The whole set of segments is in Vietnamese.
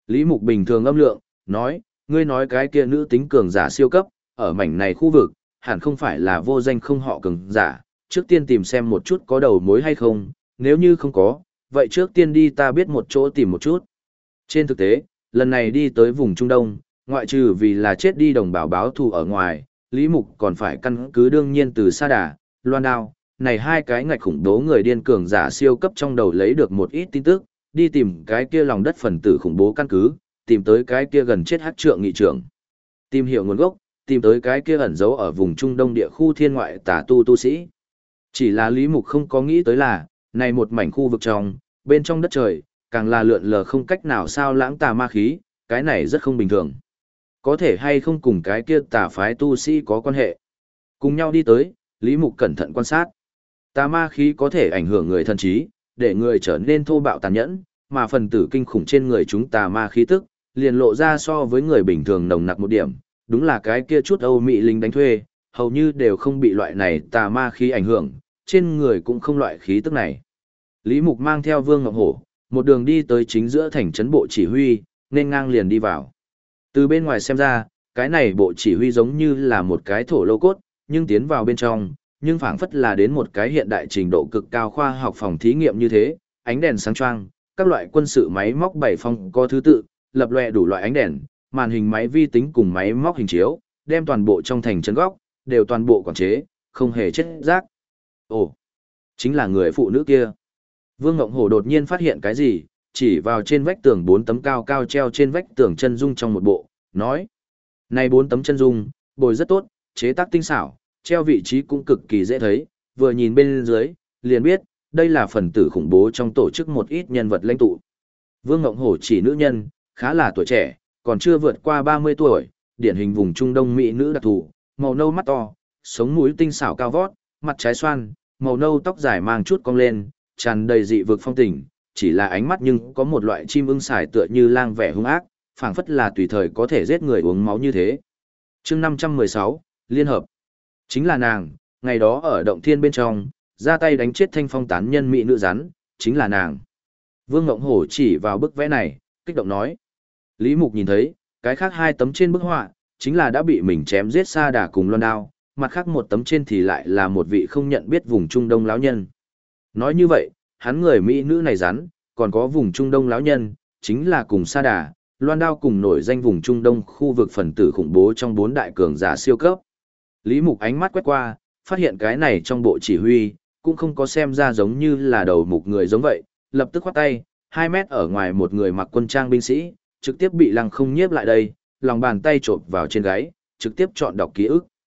Lý Mục bình thường âm lượng, nói, ngươi nói cái kia nữ tính cường giả siêu cấp, ở mảnh này khu vực, hẳn không phải là vô danh không họ cường giả, trước tiên tìm xem một chút có đầu mối hay không, nếu như không có, vậy trước tiên đi ta biết một chỗ tìm một chút. Trên thực tế, lần này đi tới vùng Trung Đông, ngoại trừ vì là chết đi đồng bào báo thù ở ngoài, Lý Mục còn phải căn cứ đương nhiên từ Sa Đà, Loan Đao, này hai cái ngạch khủng bố người điên cường giả siêu cấp trong đầu lấy được một ít tin tức, đi tìm cái kia lòng đất phần tử khủng bố căn cứ, tìm tới cái kia gần chết hắc trượng nghị trưởng. Tìm hiểu nguồn gốc, tìm tới cái kia ẩn giấu ở vùng Trung Đông địa khu thiên ngoại tà tu sĩ. Chỉ là Lý Mục không có nghĩ tới là, này một mảnh khu vực trong, bên trong đất trời, càng là lượn lờ không cách nào sao lãng tà ma khí, cái này rất không bình thường. Có thể hay không cùng cái kia tà phái tu sĩ có quan hệ. Cùng nhau đi tới, Lý Mục cẩn thận quan sát. Tà ma khí có thể ảnh hưởng người thân trí, để người trở nên thô bạo tàn nhẫn, mà phần tử kinh khủng trên người chúng tà ma khí tức, liền lộ ra so với người bình thường nồng nặc một điểm, đúng là cái kia chút Âu Mỹ lính đánh thuê, hầu như đều không bị loại này tà ma khí ảnh hưởng, trên người cũng không loại khí tức này. Lý Mục mang theo Vương Ngọc Hổ, một đường đi tới chính giữa thành trấn bộ chỉ huy, nên ngang liền đi vào. Từ bên ngoài xem ra, cái này bộ chỉ huy giống như là một cái thổ lô cốt, nhưng tiến vào bên trong, nhưng phảng phất là đến một cái hiện đại trình độ cực cao khoa học phòng thí nghiệm như thế, ánh đèn sáng choang, các loại quân sự máy móc bảy phong có thứ tự, lập lòe đủ loại ánh đèn, màn hình máy vi tính cùng máy móc hình chiếu, đem toàn bộ trong thành trấn góc, đều toàn bộ quản chế, không hề chết rác. Ồ, chính là người phụ nữ kia. Vương Ngộng Hổ đột nhiên phát hiện cái gì, chỉ vào trên vách tường 4 tấm cao cao treo trên vách tường chân dung trong một bộ, nói. Này 4 tấm chân dung, bồi rất tốt, chế tác tinh xảo, treo vị trí cũng cực kỳ dễ thấy, vừa nhìn bên dưới, liền biết, đây là phần tử khủng bố trong tổ chức một ít nhân vật lãnh tụ. Vương Ngộng Hổ chỉ nữ nhân, khá là tuổi trẻ, còn chưa vượt qua 30 tuổi, điển hình vùng Trung Đông Mỹ nữ đặc thù, màu nâu mắt to, sống mũi tinh xảo cao vót, mặt trái xoan, màu nâu tóc dài mang chút cong lên, tràn đầy dị vực phong tình, chỉ là ánh mắt nhưng có một loại chim ưng sải tựa như lang vẻ hung ác, phảng phất là tùy thời có thể giết người uống máu như thế. Chương 516, Liên hợp. Chính là nàng, ngày đó ở động thiên bên trong, ra tay đánh chết Thanh Phong tán nhân mỹ nữ rắn, chính là nàng. Vương Ngộng Hổ chỉ vào bức vẽ này, kích động nói. Lý Mục nhìn thấy, cái khác 2 tấm trên bức họa, chính là đã bị mình chém giết Sa Đà cùng Loan Đao, mặt khác 1 tấm trên thì lại là một vị không nhận biết vùng Trung Đông lão nhân. Nói như vậy, hắn người mỹ nữ này rắn, còn có vùng Trung Đông lão nhân, chính là cùng Sa Đà, Loan Đao cùng nổi danh vùng Trung Đông khu vực phần tử khủng bố trong 4 đại cường giả siêu cấp. Lý Mục ánh mắt quét qua, phát hiện cái này trong bộ chỉ huy, cũng không có xem ra giống như là đầu mục người giống vậy, lập tức khoát tay, 2 mét ở ngoài một người mặc quân trang binh sĩ, trực tiếp bị lăng không nhiếp lại đây, lòng bàn tay chộp vào trên gáy, trực tiếp chọn đọc ký ức.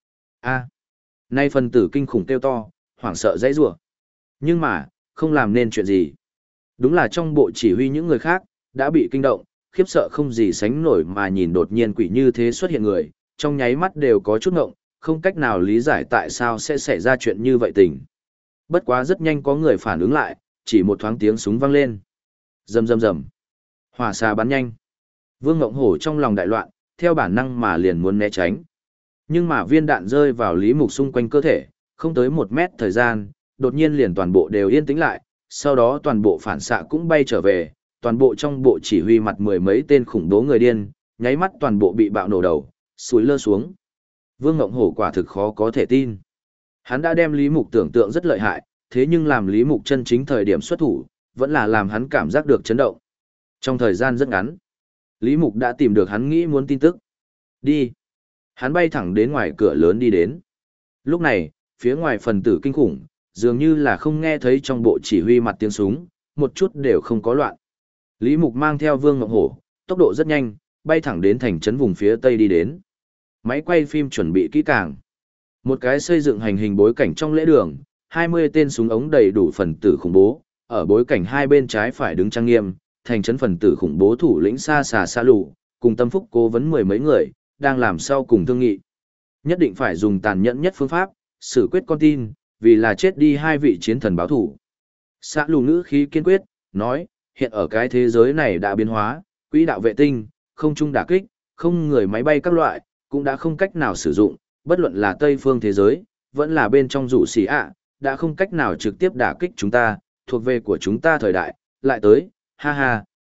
Nay phần tử kinh khủng kêu to, hoảng sợ dãy rủa. Nhưng mà, không làm nên chuyện gì. Đúng là trong bộ chỉ huy những người khác, đã bị kinh động, khiếp sợ không gì sánh nổi mà nhìn đột nhiên quỷ như thế xuất hiện người, trong nháy mắt đều có chút ngộng, không cách nào lý giải tại sao sẽ xảy ra chuyện như vậy tình. Bất quá rất nhanh có người phản ứng lại, chỉ một thoáng tiếng súng vang lên. Rầm rầm rầm. Hỏa xà bắn nhanh. Vương Ngộng Hổ trong lòng đại loạn, theo bản năng mà liền muốn né tránh. Nhưng mà viên đạn rơi vào Lý Mục xung quanh cơ thể, không tới 1 mét thời gian, đột nhiên liền toàn bộ đều yên tĩnh lại, sau đó toàn bộ phản xạ cũng bay trở về, toàn bộ trong bộ chỉ huy mặt 10 mấy tên khủng bố người điên, nháy mắt toàn bộ bị bạo nổ đầu, sủi lơ xuống. Vương Ngộng Hổ quả thực khó có thể tin. Hắn đã đem Lý Mục tưởng tượng rất lợi hại, thế nhưng làm Lý Mục chân chính thời điểm xuất thủ, vẫn là làm hắn cảm giác được chấn động. Trong thời gian rất ngắn, Lý Mục đã tìm được hắn nghĩ muốn tin tức. Đi. Hắn bay thẳng đến ngoài cửa lớn đi đến. Lúc này, phía ngoài phần tử kinh khủng, dường như là không nghe thấy trong bộ chỉ huy mặt tiếng súng, một chút đều không có loạn. Lý Mục mang theo Vương Ngộng Hổ, tốc độ rất nhanh, bay thẳng đến thành trấn vùng phía tây đi đến. Máy quay phim chuẩn bị kỹ càng. Một cái xây dựng hành hình bối cảnh trong lễ đường, 20 tên súng ống đầy đủ phần tử khủng bố, ở bối cảnh hai bên trái phải đứng trang nghiêm, thành trấn phần tử khủng bố thủ lĩnh Sa Xà Sa Lù, cùng tâm phúc cố vấn 10 mấy người, đang làm sau cùng thương nghị. Nhất định phải dùng tàn nhẫn nhất phương pháp, xử quyết con tin, vì là chết đi 2 vị chiến thần báo thủ. Sa Lù ngữ khí kiên quyết, nói, hiện ở cái thế giới này đã biến hóa, quỹ đạo vệ tinh, không trung đả kích, không người máy bay các loại, cũng đã không cách nào sử dụng, bất luận là Tây phương thế giới, vẫn là bên trong rủ xỉ ạ, đã không cách nào trực tiếp đả kích chúng ta, thuộc về của chúng ta thời đại, lại tới, ha ha,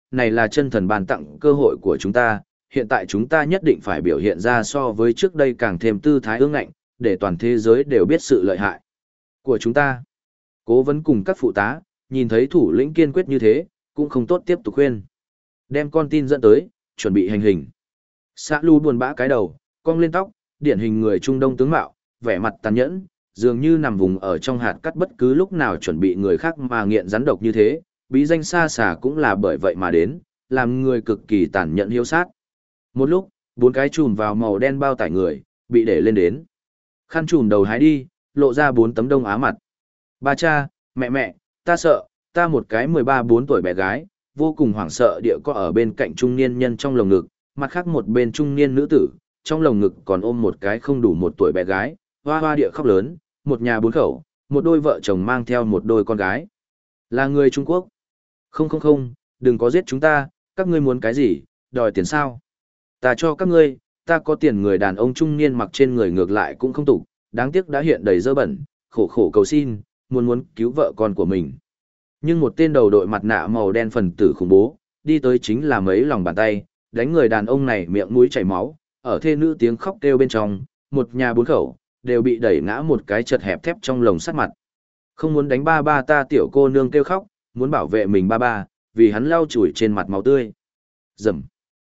này là chân thần ban tặng cơ hội của chúng ta, hiện tại chúng ta nhất định phải biểu hiện ra so với trước đây càng thêm tư thái ương ngạnh, để toàn thế giới đều biết sự lợi hại của chúng ta. Cố vấn cùng các phụ tá, nhìn thấy thủ lĩnh kiên quyết như thế, cũng không tốt tiếp tục khuyên. Đem con tin dẫn tới, chuẩn bị hành hình. Xã Lu buồn bã cái đầu, cong lên tóc, điển hình người Trung Đông tướng mạo, vẻ mặt tàn nhẫn, dường như nằm vùng ở trong hạt cát bất cứ lúc nào chuẩn bị người khác mà nghiện rắn độc như thế, bí danh xa xả cũng là bởi vậy mà đến, làm người cực kỳ tàn nhẫn hiếu sát. Một lúc, 4 cái chùm vào màu đen bao tải người, bị để lên đến. Khăn chùm đầu hái đi, lộ ra 4 tấm đông á mặt. Ba cha, mẹ, ta sợ, ta một cái 13-14 tuổi bé gái, vô cùng hoảng sợ địa có ở bên cạnh trung niên nhân trong lồng ngực, mặt khác một bên trung niên nữ tử, trong lồng ngực còn ôm một cái không đủ 1 tuổi bé gái, hoa hoa địa khóc lớn, một nhà 4 khẩu, một đôi vợ chồng mang theo một đôi con gái. Là người Trung Quốc. Không, đừng có giết chúng ta, các ngươi muốn cái gì, đòi tiền sao? Ta cho các ngươi, ta có tiền. Người đàn ông trung niên mặc trên người ngược lại cũng không tục, đáng tiếc đã hiện đầy dơ bẩn, khổ cầu xin, muốn cứu vợ con của mình. Nhưng một tên đầu đội mặt nạ màu đen phần tử khủng bố, đi tới chính là mấy lòng bàn tay, đánh người đàn ông này miệng mũi chảy máu, ở thê nữ tiếng khóc kêu bên trong, một nhà 4 khẩu, đều bị đẩy ngã một cái chật hẹp thép trong lồng sắt mặt. Không muốn đánh ba ta, tiểu cô nương kêu khóc, muốn bảo vệ mình ba, vì hắn lau chùi trên mặt máu tươi. Rầm.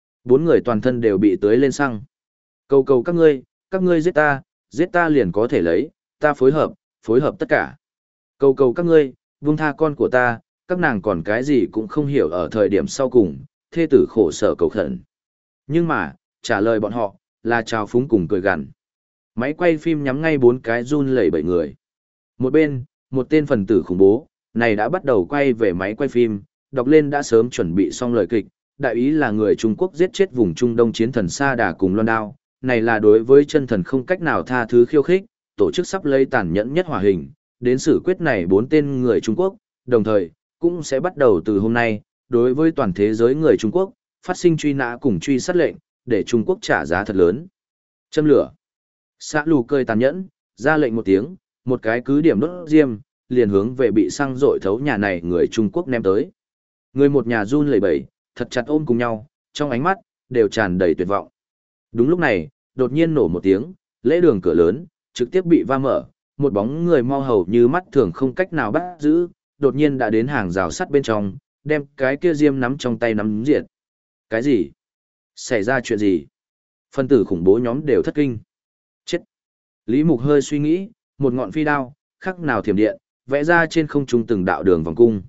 4 người toàn thân đều bị tưới lên xăng. Cầu các ngươi giết ta liền có thể lấy, ta phối hợp tất cả. Cầu các ngươi, buông tha con của ta, các nàng còn cái gì cũng không hiểu. Ở thời điểm sau cùng, thê tử khổ sở cầu khẩn. Nhưng mà, trả lời bọn họ, là trào phúng cùng cười gằn. Máy quay phim nhắm ngay 4 cái run lẩy bẩy người. Một bên, một tên phần tử khủng bố, này đã bắt đầu quay về máy quay phim, đọc lên đã sớm chuẩn bị xong lời kịch, đại ý là người Trung Quốc giết chết vùng Trung Đông chiến thần Sa Đà cùng Loan Đao, này là đối với chân thần không cách nào tha thứ khiêu khích, tổ chức sắp lấy tàn nhẫn nhất hỏa hình, đến xử quyết này 4 tên người Trung Quốc, đồng thời, cũng sẽ bắt đầu từ hôm nay, đối với toàn thế giới người Trung Quốc, phát sinh truy nã cùng truy sát lệnh, để Trung Quốc trả giá thật lớn. Châm lửa. Xã Lù cười tàn nhẫn, ra lệnh một tiếng, một cái cứ điểm đốt diêm, liền hướng về bị xăng rội thấu nhà này người Trung Quốc ném tới. Người một nhà run lẩy bẩy, thật chặt ôm cùng nhau, trong ánh mắt, đều tràn đầy tuyệt vọng. Đúng lúc này, đột nhiên nổ một tiếng, lễ đường cửa lớn, trực tiếp bị va mở, một bóng người mau hầu như mắt thường không cách nào bắt giữ, đột nhiên đã đến hàng rào sắt bên trong, đem cái kia diêm nắm trong tay nắm diệt. Cái gì? Xảy ra chuyện gì? Phân tử khủng bố nhóm đều thất kinh. Chết! Lý Mục hơi suy nghĩ, một ngọn phi đao, khắc nào thiểm điện, vẽ ra trên không trung từng đạo đường vòng cung.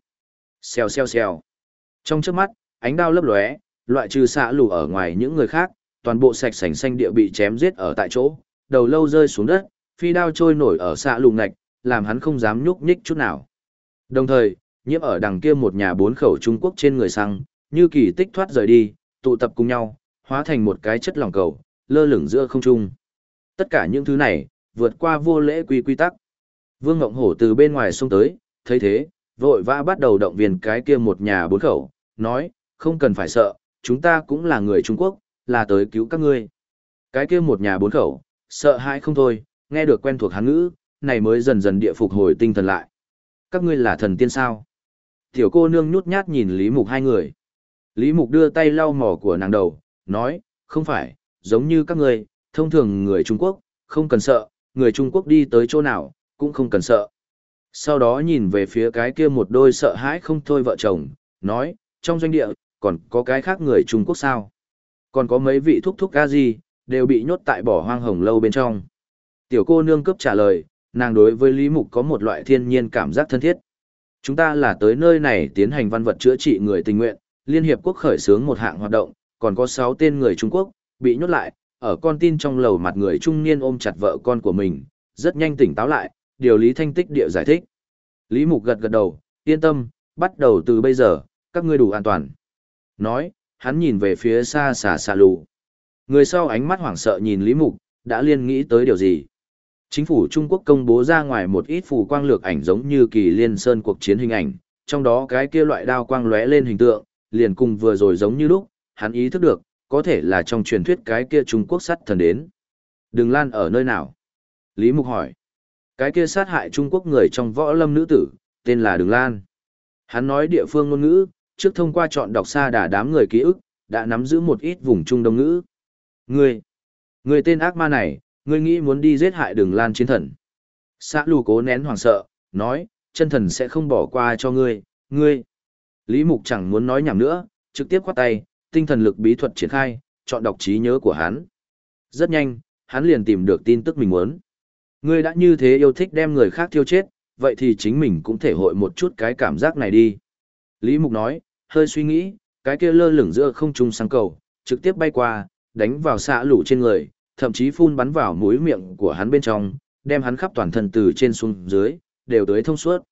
Xèo. Trong chớp mắt, ánh đao lấp lóe, loại trừ xạ lù ở ngoài những người khác, toàn bộ sạch sành xanh địa bị chém giết ở tại chỗ, đầu lâu rơi xuống đất, phi đao trôi nổi ở xạ lù ngạch, làm hắn không dám nhúc nhích chút nào. Đồng thời, nhiễm ở đằng kia một nhà 4 khẩu Trung Quốc trên người xăng, như kỳ tích thoát rời đi, tụ tập cùng nhau, hóa thành một cái chất lỏng cầu, lơ lửng giữa không trung. Tất cả những thứ này, vượt qua vô lễ quy tắc. Vương Ngộng Hổ từ bên ngoài xông tới, thấy thế, vội vã bắt đầu động viên cái kia một nhà 4 khẩu, nói, không cần phải sợ, chúng ta cũng là người Trung Quốc, là tới cứu các ngươi. Cái kia một nhà 4 khẩu, sợ hãi không thôi, nghe được quen thuộc Hán ngữ, này mới dần dần địa phục hồi tinh thần lại. Các ngươi là thần tiên sao? Tiểu cô nương nhút nhát nhìn Lý Mục hai người. Lý Mục đưa tay lau mỏ của nàng đầu, nói, không phải, giống như các ngươi, thông thường người Trung Quốc, không cần sợ, người Trung Quốc đi tới chỗ nào, cũng không cần sợ. Sau đó nhìn về phía cái kia một đôi sợ hãi không thôi vợ chồng, nói, trong doanh địa, còn có cái khác người Trung Quốc sao? Còn có mấy vị thúc ca gì, đều bị nhốt tại bỏ hoang hồng lâu bên trong. Tiểu cô nương cấp trả lời, nàng đối với Lý Mục có một loại thiên nhiên cảm giác thân thiết. Chúng ta là tới nơi này tiến hành văn vật chữa trị người tình nguyện, Liên Hiệp Quốc khởi xướng một hạng hoạt động, còn có 6 tên người Trung Quốc, bị nhốt lại, ở con tin trong lầu mặt người trung niên ôm chặt vợ con của mình, rất nhanh tỉnh táo lại, điều lý thanh tích địa giải thích. Lý Mục gật đầu, yên tâm, bắt đầu từ bây giờ, các ngươi đủ an toàn. Nói, hắn nhìn về phía xa xà lù. Người sau ánh mắt hoảng sợ nhìn Lý Mục, đã liên nghĩ tới điều gì. Chính phủ Trung Quốc công bố ra ngoài một ít phù quang lược ảnh giống như Kỳ Liên Sơn cuộc chiến hình ảnh, trong đó cái kia loại đao quang lóe lên hình tượng, liền cùng vừa rồi giống như lúc, hắn ý thức được, có thể là trong truyền thuyết cái kia Trung Quốc sắt thần đến. Đường Lan ở nơi nào? Lý Mục hỏi. Cái kia sát hại Trung Quốc người trong võ lâm nữ tử, tên là Đường Lan. Hắn nói địa phương ngôn ngữ, trước thông qua chọn đọc Sa Đà đám người ký ức, đã nắm giữ một ít vùng Trung Đông ngữ. Người tên ác ma này, ngươi nghĩ muốn đi giết hại Đường Lan chiến thần. Xã Lù cố nén hoảng sợ, nói, chân thần sẽ không bỏ qua cho ngươi. Lý Mục chẳng muốn nói nhảm nữa, trực tiếp khoát tay, tinh thần lực bí thuật triển khai, chọn đọc trí nhớ của hắn. Rất nhanh, hắn liền tìm được tin tức mình muốn. Ngươi đã như thế yêu thích đem người khác thiêu chết, vậy thì chính mình cũng thể hội một chút cái cảm giác này đi. Lý Mục nói, hơi suy nghĩ, cái kia lơ lửng giữa không trung sang cầu, trực tiếp bay qua, đánh vào Xã Lù trên người, thậm chí phun bắn vào mũi miệng của hắn bên trong, đem hắn khắp toàn thân từ trên xuống dưới, đều tới thông suốt.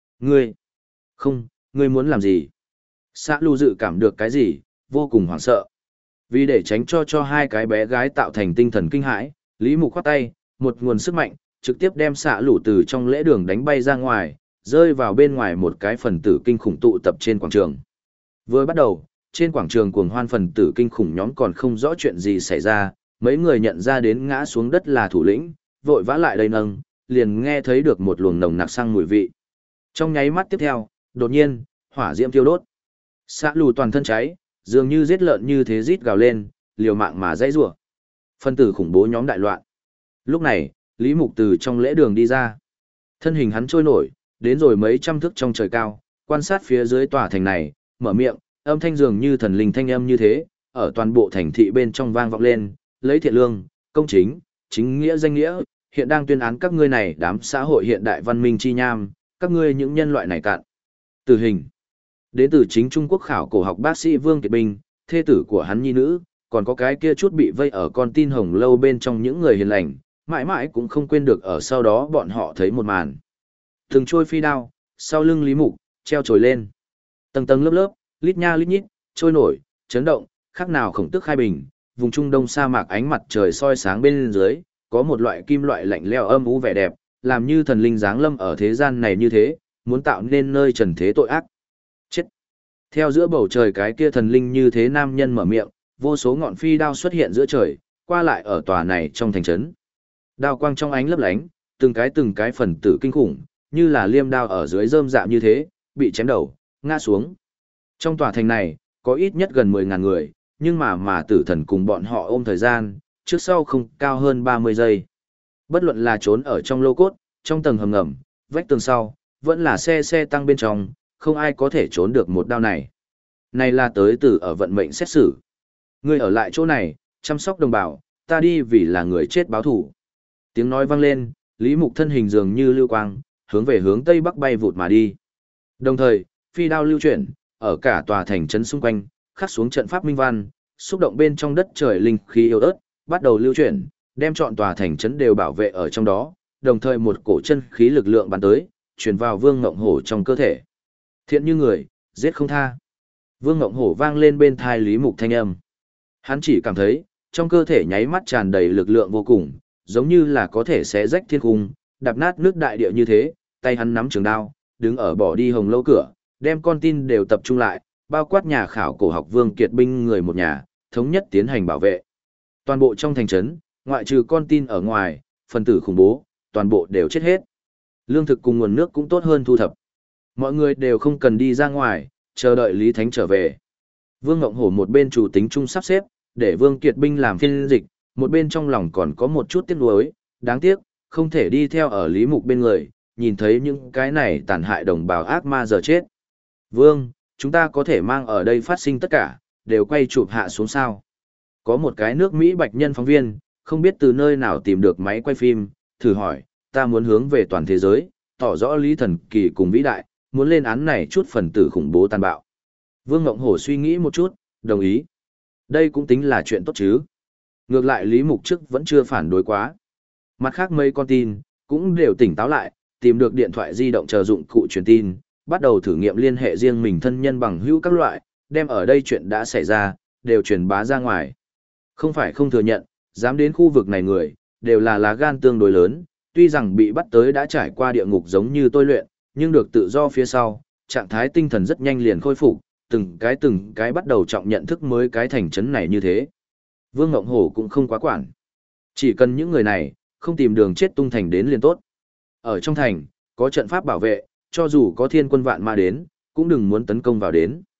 Ngươi muốn làm gì? Xã Lù dự cảm được cái gì, vô cùng hoảng sợ. Vì để tránh cho hai cái bé gái tạo thành tinh thần kinh hãi, Lý Mục khoát tay, một nguồn sức mạnh, trực tiếp đem Xã Lù từ trong lễ đường đánh bay ra ngoài, rơi vào bên ngoài một cái phần tử kinh khủng tụ tập trên quảng trường. Vừa bắt đầu, trên quảng trường cuồng hoan phần tử kinh khủng nhóm còn không rõ chuyện gì xảy ra, mấy người nhận ra đến ngã xuống đất là thủ lĩnh, vội vã lại đây nâng, liền nghe thấy được một luồng nồng nặc xăng mùi vị. Trong nháy mắt tiếp theo, đột nhiên, hỏa diễm thiêu đốt. Xã Lù toàn thân cháy, dường như giết lợn như thế rít gào lên, liều mạng mà dãy rủa. Phân tử khủng bố nhóm đại loạn. Lúc này, Lý Mục từ trong lễ đường đi ra. Thân hình hắn trôi nổi, đến rồi mấy trăm thước trong trời cao, quan sát phía dưới tòa thành này, mở miệng, âm thanh dường như thần linh thanh âm như thế, ở toàn bộ thành thị bên trong vang vọng lên, lấy thiện lương, công chính, chính nghĩa danh nghĩa, hiện đang tuyên án các ngươi này đám xã hội hiện đại văn minh chi nham, các ngươi những nhân loại này cạn. Tử hình. Đến từ chính Trung Quốc khảo cổ học bác sĩ Vương Kiệt Bình, thê tử của hắn nhi nữ, còn có cái kia chút bị vây ở con tin hồng lâu bên trong những người hiền lành, mãi mãi cũng không quên được ở sau đó bọn họ thấy một màn. Từng trôi phi đao, sau lưng Lý Mục, treo trồi lên. Tầng tầng lớp lớp, lít nha lít nhít, trôi nổi, chấn động, khác nào khổng tức khai bình, vùng Trung Đông sa mạc ánh mặt trời soi sáng bên dưới, có một loại kim loại lạnh lẽo âm u vẻ đẹp, làm như thần linh giáng lâm ở thế gian này như thế, muốn tạo nên nơi trần thế tội ác. Chết! Theo giữa bầu trời cái kia thần linh như thế nam nhân mở miệng, vô số ngọn phi đao xuất hiện giữa trời, qua lại ở tòa này trong thành trấn. Đao quang trong ánh lấp lánh, từng cái phần tử kinh khủng, như là liêm đao ở dưới rơm dạ như thế, bị chém đầu, ngã xuống. Trong tòa thành này, có ít nhất gần 10.000 người, nhưng mà tử thần cùng bọn họ ôm thời gian, trước sau không cao hơn 30 giây. Bất luận là trốn ở trong lô cốt, trong tầng hầm ngầm, vách tường sau, vẫn là xe tăng bên trong, không ai có thể trốn được một đao này. Này là tới từ ở vận mệnh xét xử. Ngươi ở lại chỗ này, chăm sóc đồng bào, ta đi vì là người chết báo thủ. Tiếng nói vang lên, Lý Mục thân hình dường như lưu quang, hướng về hướng tây bắc bay vụt mà đi. Đồng thời, phi đao lưu chuyển, ở cả tòa thành trấn xung quanh, khắc xuống trận pháp minh văn, xúc động bên trong đất trời linh khí yếu ớt, bắt đầu lưu chuyển, đem trọn tòa thành trấn đều bảo vệ ở trong đó, đồng thời một cổ chân khí lực lượng bắn tới, truyền vào Vương Ngộng Hổ trong cơ thể. Thiện như người, giết không tha. Vương Ngộng Hổ vang lên bên thai Lý Mục thanh âm. Hắn chỉ cảm thấy, trong cơ thể nháy mắt tràn đầy lực lượng vô cùng, giống như là có thể xé rách thiên cung, đạp nát nước đại địa như thế, tay hắn nắm trường đao, đứng ở bỏ đi hồng lâu cửa, đem con tin đều tập trung lại, bao quát nhà khảo cổ học Vương Kiệt binh người một nhà, thống nhất tiến hành bảo vệ. Toàn bộ trong thành trấn, ngoại trừ con tin ở ngoài, phần tử khủng bố, toàn bộ đều chết hết. Lương thực cùng nguồn nước cũng tốt hơn thu thập. Mọi người đều không cần đi ra ngoài, chờ đợi Lý Thánh trở về. Vương Ngộng Hổ một bên chủ tính chung sắp xếp, để Vương Kiệt binh làm phiên dịch, một bên trong lòng còn có một chút tiếc nuối, đáng tiếc, không thể đi theo ở Lý Mục bên người, nhìn thấy những cái này tàn hại đồng bào ác ma giờ chết. Vương, chúng ta có thể mang ở đây phát sinh tất cả, đều quay chụp hạ xuống sao. Có một cái nước Mỹ bạch nhân phóng viên, không biết từ nơi nào tìm được máy quay phim, thử hỏi, ta muốn hướng về toàn thế giới, tỏ rõ lý thần kỳ cùng vĩ đại, muốn lên án này chút phần tử khủng bố tàn bạo. Vương Ngộng Hổ suy nghĩ một chút, đồng ý. Đây cũng tính là chuyện tốt chứ. Ngược lại Lý Mục trước vẫn chưa phản đối quá. Mặt khác mấy con tin, cũng đều tỉnh táo lại, tìm được điện thoại di động chờ dụng cụ truyền tin, bắt đầu thử nghiệm liên hệ riêng mình thân nhân bằng hữu các loại, đem ở đây chuyện đã xảy ra, đều truyền bá ra ngoài. Không phải không thừa nhận, dám đến khu vực này người, đều là lá gan tương đối lớn, tuy rằng bị bắt tới đã trải qua địa ngục giống như tôi luyện, nhưng được tự do phía sau, trạng thái tinh thần rất nhanh liền khôi phục, từng cái bắt đầu trọng nhận thức mới cái thành trấn này như thế. Vương Ngộng Hổ cũng không quá quản. Chỉ cần những người này, không tìm đường chết tung thành đến liền tốt. Ở trong thành, có trận pháp bảo vệ, cho dù có thiên quân vạn ma đến, cũng đừng muốn tấn công vào đến.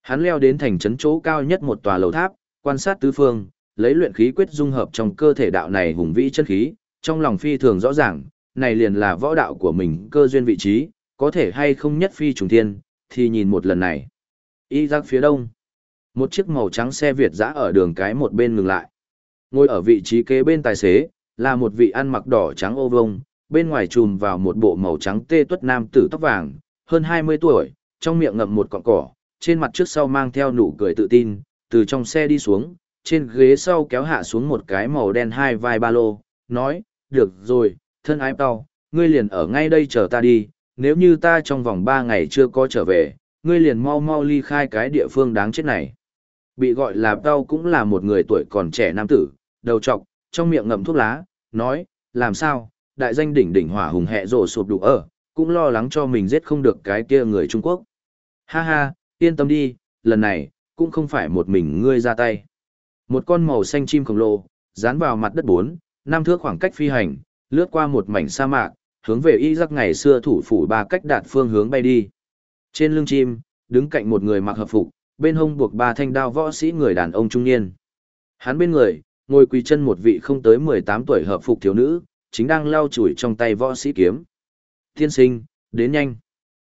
Hắn leo đến thành trấn chỗ cao nhất một tòa lầu tháp, quan sát tứ phương, lấy luyện khí quyết dung hợp trong cơ thể đạo này hùng vĩ chân khí, trong lòng phi thường rõ ràng, này liền là võ đạo của mình cơ duyên vị trí, có thể hay không nhất phi trùng thiên, thì nhìn một lần này. Y ra phía đông, một chiếc màu trắng xe Việt dã ở đường cái một bên ngừng lại. Ngồi ở vị trí kế bên tài xế, là một vị ăn mặc đỏ trắng ô vông, bên ngoài trùm vào một bộ màu trắng tê tuất nam tử tóc vàng, hơn 20 tuổi, trong miệng ngậm một cọng cỏ, trên mặt trước sau mang theo nụ cười tự tin, từ trong xe đi xuống, trên ghế sau kéo hạ xuống một cái màu đen hai vai ba lô, nói, được rồi, thân ái tao, ngươi liền ở ngay đây chờ ta đi, nếu như ta trong vòng 3 ngày chưa có trở về, ngươi liền mau mau ly khai cái địa phương đáng chết này. Bị gọi là tao cũng là một người tuổi còn trẻ nam tử, đầu trọc, trong miệng ngậm thuốc lá, nói, làm sao, đại danh đỉnh đỉnh hỏa hùng hẹ rồ sụp đủ ở, cũng lo lắng cho mình giết không được cái kia người Trung Quốc. Ha ha, yên tâm đi, lần này, cũng không phải một mình ngươi ra tay. Một con màu xanh chim khổng lồ, dán vào mặt đất 4, 5 thước khoảng cách phi hành, lướt qua một mảnh sa mạc, hướng về Iraq ngày xưa thủ phủ ba cách đạt phương hướng bay đi. Trên lưng chim, đứng cạnh một người mặc hợp phục, bên hông buộc 3 thanh đao võ sĩ người đàn ông trung niên. Hắn bên người, ngồi quỳ chân một vị không tới 18 tuổi hợp phục thiếu nữ, chính đang lau chùi trong tay võ sĩ kiếm. Tiên sinh, đến nhanh.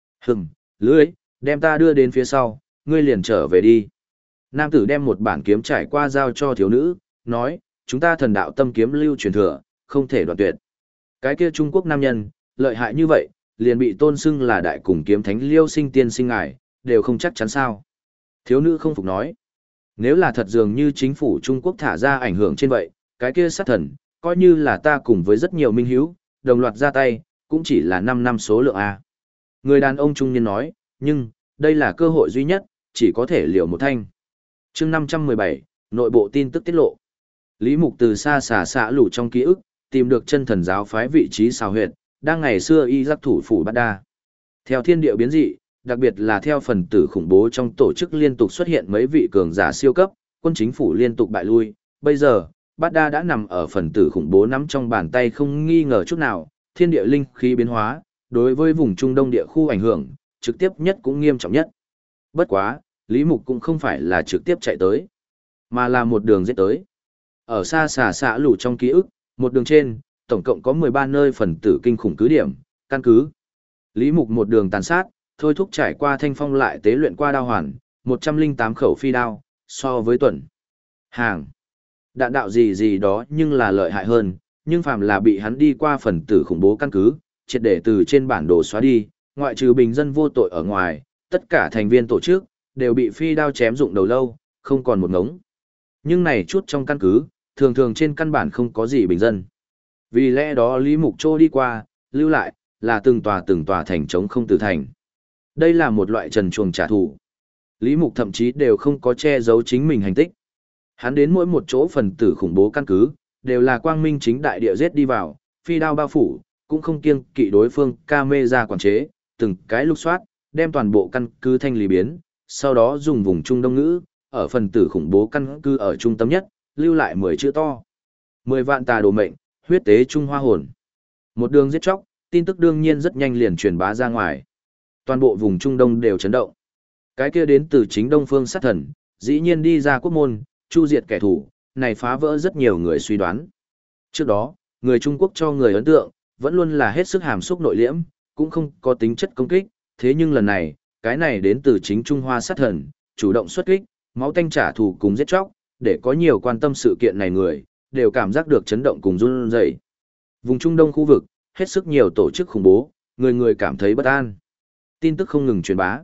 Lưới, đem ta đưa đến phía sau, ngươi liền trở về đi. Nam tử đem một bản kiếm trải qua giao cho thiếu nữ, nói, chúng ta thần đạo tâm kiếm lưu truyền thừa, không thể đoạn tuyệt. Cái kia Trung Quốc nam nhân, lợi hại như vậy, liền bị tôn xưng là đại cùng kiếm thánh Liêu Sinh tiên sinh ngài, đều không chắc chắn sao. Thiếu nữ không phục nói, nếu là thật dường như chính phủ Trung Quốc thả ra ảnh hưởng trên vậy, cái kia sát thần, coi như là ta cùng với rất nhiều minh hiếu, đồng loạt ra tay, cũng chỉ là 5 năm số lượng A. Người đàn ông trung niên nói, nhưng, đây là cơ hội duy nhất, chỉ có thể liều một thanh. chương 517, nội bộ tin tức tiết lộ. Lý Mục từ xa xả lũ trong ký ức, tìm được chân thần giáo phái vị trí xào huyệt, đang ngày xưa y giác thủ phủ Bát Đa. Theo thiên địa biến dị, đặc biệt là theo phần tử khủng bố trong tổ chức liên tục xuất hiện mấy vị cường giả siêu cấp, quân chính phủ liên tục bại lui. Bây giờ, Bát Đa đã nằm ở phần tử khủng bố nắm trong bàn tay không nghi ngờ chút nào, thiên địa linh khí biến hóa, đối với vùng Trung Đông địa khu ảnh hưởng, trực tiếp nhất cũng nghiêm trọng nhất. Bất quá, Lý Mục cũng không phải là trực tiếp chạy tới, mà là một đường giết tới. Ở xa xả lũ trong ký ức, một đường trên, tổng cộng có 13 nơi phần tử kinh khủng cứ điểm, căn cứ. Lý Mục một đường tàn sát, thôi thúc trải qua thanh phong lại tế luyện qua đao hoàn, 108 khẩu phi đao, so với tuần. Hàng. Đạn đạo gì đó nhưng là lợi hại hơn, nhưng phàm là bị hắn đi qua phần tử khủng bố căn cứ, triệt để từ trên bản đồ xóa đi, ngoại trừ bình dân vô tội ở ngoài, tất cả thành viên tổ chức, đều bị phi đao chém dụng đầu lâu, không còn một ngống. Nhưng này chút trong căn cứ, thường thường trên căn bản không có gì bình dân. Vì lẽ đó Lý Mục Trô đi qua, lưu lại, là từng tòa thành trống không từ thành. Đây là một loại trần truồng trả thù. Lý Mục thậm chí đều không có che giấu chính mình hành tích. Hắn đến mỗi một chỗ phần tử khủng bố căn cứ, đều là quang minh chính đại địa giết đi vào, phi đao bao phủ, cũng không kiêng kỵ đối phương camera quản chế, từng cái lục soát, đem toàn bộ căn cứ thanh lý biến, sau đó dùng vùng Trung Đông ngữ, ở phần tử khủng bố căn cứ ở trung tâm nhất, lưu lại 10 chữ to. 10 vạn tà đồ mệnh, huyết tế Trung Hoa hồn. Một đường giết chóc, tin tức đương nhiên rất nhanh liền truyền bá ra ngoài. Toàn bộ vùng Trung Đông đều chấn động. Cái kia đến từ chính Đông Phương sát thần, dĩ nhiên đi ra quốc môn, chu diệt kẻ thù, này phá vỡ rất nhiều người suy đoán. Trước đó, người Trung Quốc cho người ấn tượng, vẫn luôn là hết sức hàm xúc nội liễm, cũng không có tính chất công kích, thế nhưng lần này, cái này đến từ chính Trung Hoa sát thần, chủ động xuất kích, máu tanh trả thù cùng giết chóc, để có nhiều quan tâm sự kiện này người, đều cảm giác được chấn động cùng run rẩy. Vùng Trung Đông khu vực, hết sức nhiều tổ chức khủng bố, người người cảm thấy bất an. Tin tức không ngừng truyền bá.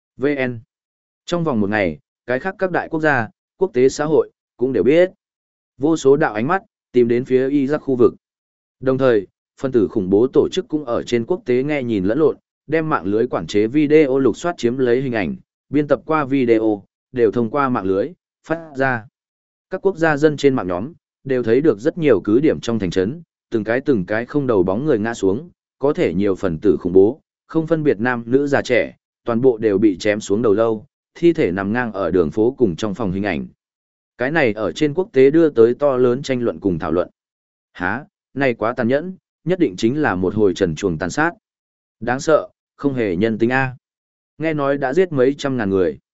VN. Trong vòng một ngày, cái khác các đại quốc gia, quốc tế xã hội, cũng đều biết. Vô số đạo ánh mắt, tìm đến phía Iraq khu vực. Đồng thời, phân tử khủng bố tổ chức cũng ở trên quốc tế nghe nhìn lẫn lộn, đem mạng lưới quản chế video lục soát chiếm lấy hình ảnh, biên tập qua video, đều thông qua mạng lưới, phát ra. Các quốc gia dân trên mạng nhóm, đều thấy được rất nhiều cứ điểm trong thành trấn, từng cái không đầu bóng người ngã xuống, có thể nhiều phần tử khủng bố, không phân biệt nam, nữ, già trẻ, toàn bộ đều bị chém xuống đầu lâu, thi thể nằm ngang ở đường phố cùng trong phòng hình ảnh. Cái này ở trên quốc tế đưa tới to lớn tranh luận cùng thảo luận. Hả, này quá tàn nhẫn, nhất định chính là một hồi trần truồng tàn sát. Đáng sợ, không hề nhân tính A. Nghe nói đã giết mấy trăm ngàn người.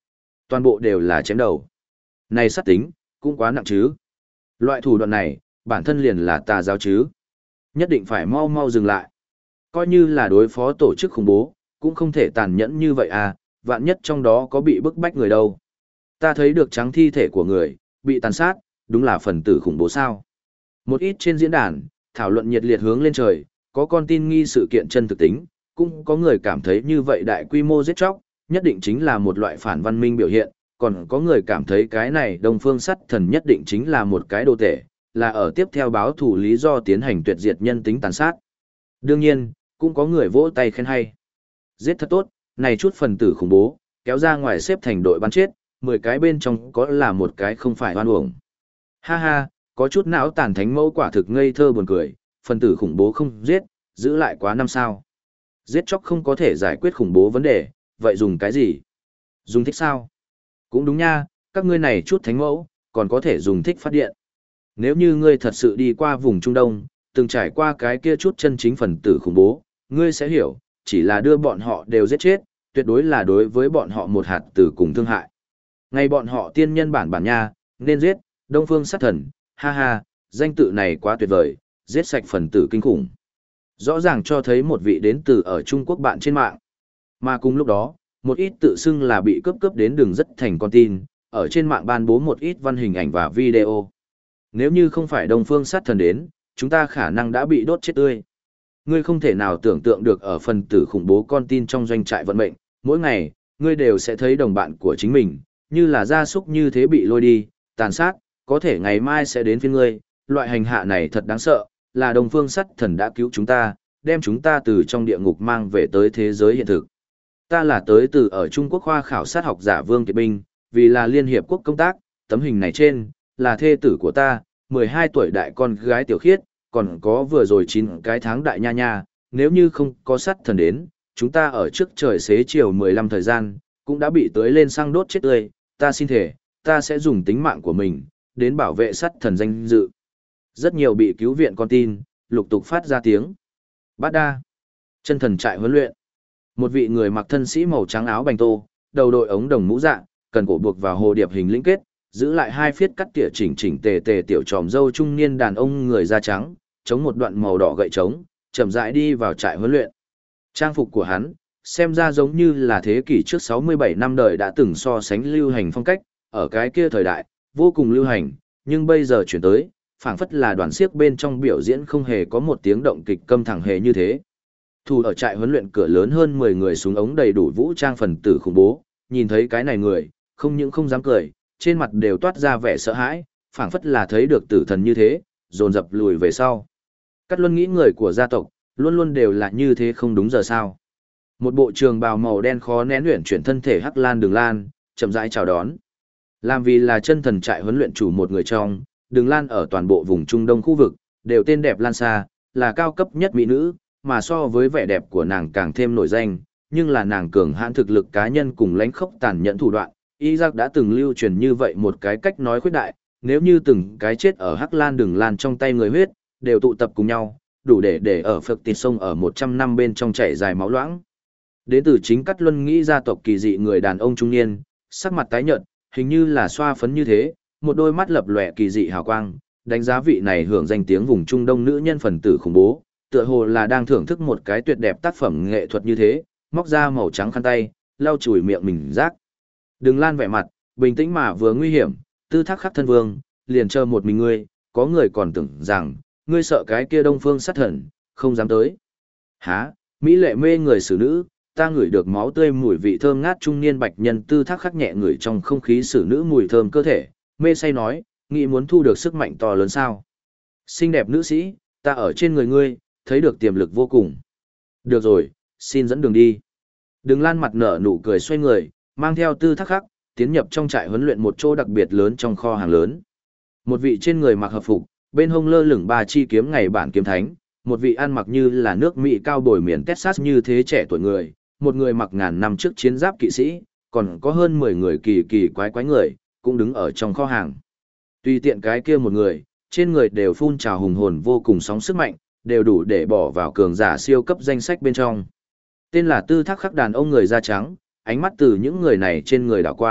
Toàn bộ đều là chém đầu. Này sát tính, cũng quá nặng chứ. Loại thủ đoạn này, bản thân liền là tà giáo chứ. Nhất định phải mau mau dừng lại. Coi như là đối phó tổ chức khủng bố, cũng không thể tàn nhẫn như vậy à, vạn nhất trong đó có bị bức bách người đâu. Ta thấy được trắng thi thể của người, bị tàn sát, đúng là phần tử khủng bố sao. Một ít trên diễn đàn, thảo luận nhiệt liệt hướng lên trời, có con tin nghi sự kiện chân thực tính, cũng có người cảm thấy như vậy đại quy mô giết chóc, nhất định chính là một loại phản văn minh biểu hiện, còn có người cảm thấy cái này Đông Phương Sắt Thần nhất định chính là một cái đồ tể, là ở tiếp theo báo thủ lý do tiến hành tuyệt diệt nhân tính tàn sát. Đương nhiên, cũng có người vỗ tay khen hay. Giết thật tốt, này chút phần tử khủng bố, kéo ra ngoài xếp thành đội bắn chết, 10 cái bên trong có là một cái không phải oan uổng. Ha ha, có chút não tàn thánh mẫu quả thực ngây thơ buồn cười, phần tử khủng bố không giết, giữ lại quá năm sao. Giết chóc không có thể giải quyết khủng bố vấn đề, vậy dùng cái gì? Dùng thích sao? Cũng đúng nha, các ngươi này chút thánh mẫu, còn có thể dùng thích phát điện. Nếu như ngươi thật sự đi qua vùng Trung Đông, từng trải qua cái kia chút chân chính phần tử khủng bố, ngươi sẽ hiểu, chỉ là đưa bọn họ đều giết chết, tuyệt đối là đối với bọn họ một hạt tử cùng thương hại. Ngay bọn họ tiên nhân bản nha, nên giết, Đông Phương Sát Thần, ha ha, danh tự này quá tuyệt vời, giết sạch phần tử kinh khủng. Rõ ràng cho thấy một vị đến từ ở Trung Quốc bạn trên mạng. Mà cùng lúc đó, một ít tự xưng là bị cướp đến đường rất thành con tin, ở trên mạng ban bố một ít văn hình ảnh và video. Nếu như không phải Đông Phương Sát Thần đến, chúng ta khả năng đã bị đốt chết tươi. Ngươi không thể nào tưởng tượng được ở phần tử khủng bố con tin trong doanh trại vận mệnh, mỗi ngày, ngươi đều sẽ thấy đồng bạn của chính mình, như là gia súc như thế bị lôi đi, tàn sát, có thể ngày mai sẽ đến phiên ngươi, loại hành hạ này thật đáng sợ, là Đông Phương Sắt Thần đã cứu chúng ta, đem chúng ta từ trong địa ngục mang về tới thế giới hiện thực. Ta là tới từ ở Trung Quốc khoa khảo sát học giả Vương Kiệt Binh, vì là Liên Hiệp Quốc công tác, tấm hình này trên, là thê tử của ta, 12 tuổi đại con gái Tiểu Khiết, còn có vừa rồi 9 cái tháng đại nha nha, nếu như không có Sắt Thần đến, chúng ta ở trước trời xế chiều 15 thời gian, cũng đã bị tưới lên xăng đốt chết tươi, ta xin thể, ta sẽ dùng tính mạng của mình, đến bảo vệ Sắt Thần danh dự. Rất nhiều bị cứu viện con tin, lục tục phát ra tiếng. Bát đa. Chân thần trại huấn luyện. Một vị người mặc thân sĩ màu trắng áo bành tô, đầu đội ống đồng mũ dạ, cần cổ buộc vào hồ điệp hình lĩnh kết, giữ lại hai phiết cắt tỉa chỉnh chỉnh tề tề tiểu tròm dâu trung niên đàn ông người da trắng, chống một đoạn màu đỏ gậy trống, chậm rãi đi vào trại huấn luyện. Trang phục của hắn, xem ra giống như là thế kỷ trước 67 năm đời đã từng so sánh lưu hành phong cách, ở cái kia thời đại, vô cùng lưu hành, nhưng bây giờ chuyển tới, phảng phất là đoàn xiếc bên trong biểu diễn không hề có một tiếng động kịch câm thẳng hề như thế. Thủ ở trại huấn luyện cửa lớn hơn 10 người súng ống đầy đủ vũ trang phần tử khủng bố, nhìn thấy cái này người, không những không dám cười, trên mặt đều toát ra vẻ sợ hãi, phảng phất là thấy được tử thần như thế, dồn dập lùi về sau. Cát Luân nghĩ người của gia tộc, luôn luôn đều là như thế không đúng giờ sao. Một bộ trường bào màu đen khó nén luyện chuyển thân thể Hắc Lan Đường Lan, chậm rãi chào đón. Làm vì là chân thần trại huấn luyện chủ một người trong, Đường Lan ở toàn bộ vùng Trung Đông khu vực, đều tên đẹp Lan Sa, là cao cấp nhất mỹ nữ, mà so với vẻ đẹp của nàng càng thêm nổi danh, nhưng là nàng cường hãn thực lực cá nhân cùng lãnh khốc tàn nhẫn thủ đoạn. Isaac đã từng lưu truyền như vậy một cái cách nói khuyết đại, nếu như từng cái chết ở Hắc Lan Đường Lan trong tay người huyết, đều tụ tập cùng nhau, đủ để ở Phật Tịt sông ở 100 năm bên trong chảy dài máu loãng. Đến từ chính Cát Luân nghĩ gia tộc kỳ dị người đàn ông trung niên, sắc mặt tái nhợt, hình như là xoa phấn như thế, một đôi mắt lập lòe kỳ dị hào quang, đánh giá vị này hưởng danh tiếng vùng Trung Đông nữ nhân phần tử khủng bố, tựa hồ là đang thưởng thức một cái tuyệt đẹp tác phẩm nghệ thuật như thế, móc ra màu trắng khăn tay, lau chùi miệng mình rác. Đường Lan vẻ mặt, bình tĩnh mà vừa nguy hiểm, tư thác khắc thân vương, liền chờ một mình ngươi, có người còn tưởng rằng, ngươi sợ cái kia Đông Phương Sát Thần, không dám tới. Hả, mỹ lệ mê người xử nữ, ta ngửi được máu tươi mùi vị thơm ngát trung niên bạch nhân tư thác khắc nhẹ ngửi trong không khí xử nữ mùi thơm cơ thể, mê say nói, nghĩ muốn thu được sức mạnh to lớn sao. Xinh đẹp nữ sĩ, ta ở trên người ngươi, thấy được tiềm lực vô cùng. Được rồi, xin dẫn đường đi. Đường Lan mặt nở nụ cười xoay người, mang theo tư thác khắc, tiến nhập trong trại huấn luyện một chỗ đặc biệt lớn trong kho hàng lớn. Một vị trên người mặc hợp phục, bên hông lơ lửng ba chi kiếm ngày bản kiếm thánh, một vị ăn mặc như là nước Mỹ cao bồi miền Texas như thế trẻ tuổi người, một người mặc ngàn năm trước chiến giáp kỵ sĩ, còn có hơn 10 người kỳ kỳ quái quái người, cũng đứng ở trong kho hàng. Tùy tiện cái kia một người, trên người đều phun trào hùng hồn vô cùng sóng sức mạnh, đều đủ để bỏ vào cường giả siêu cấp danh sách bên trong. Tên là tư thác khắc đàn ông người da trắng, ánh mắt từ những người này trên người đảo qua,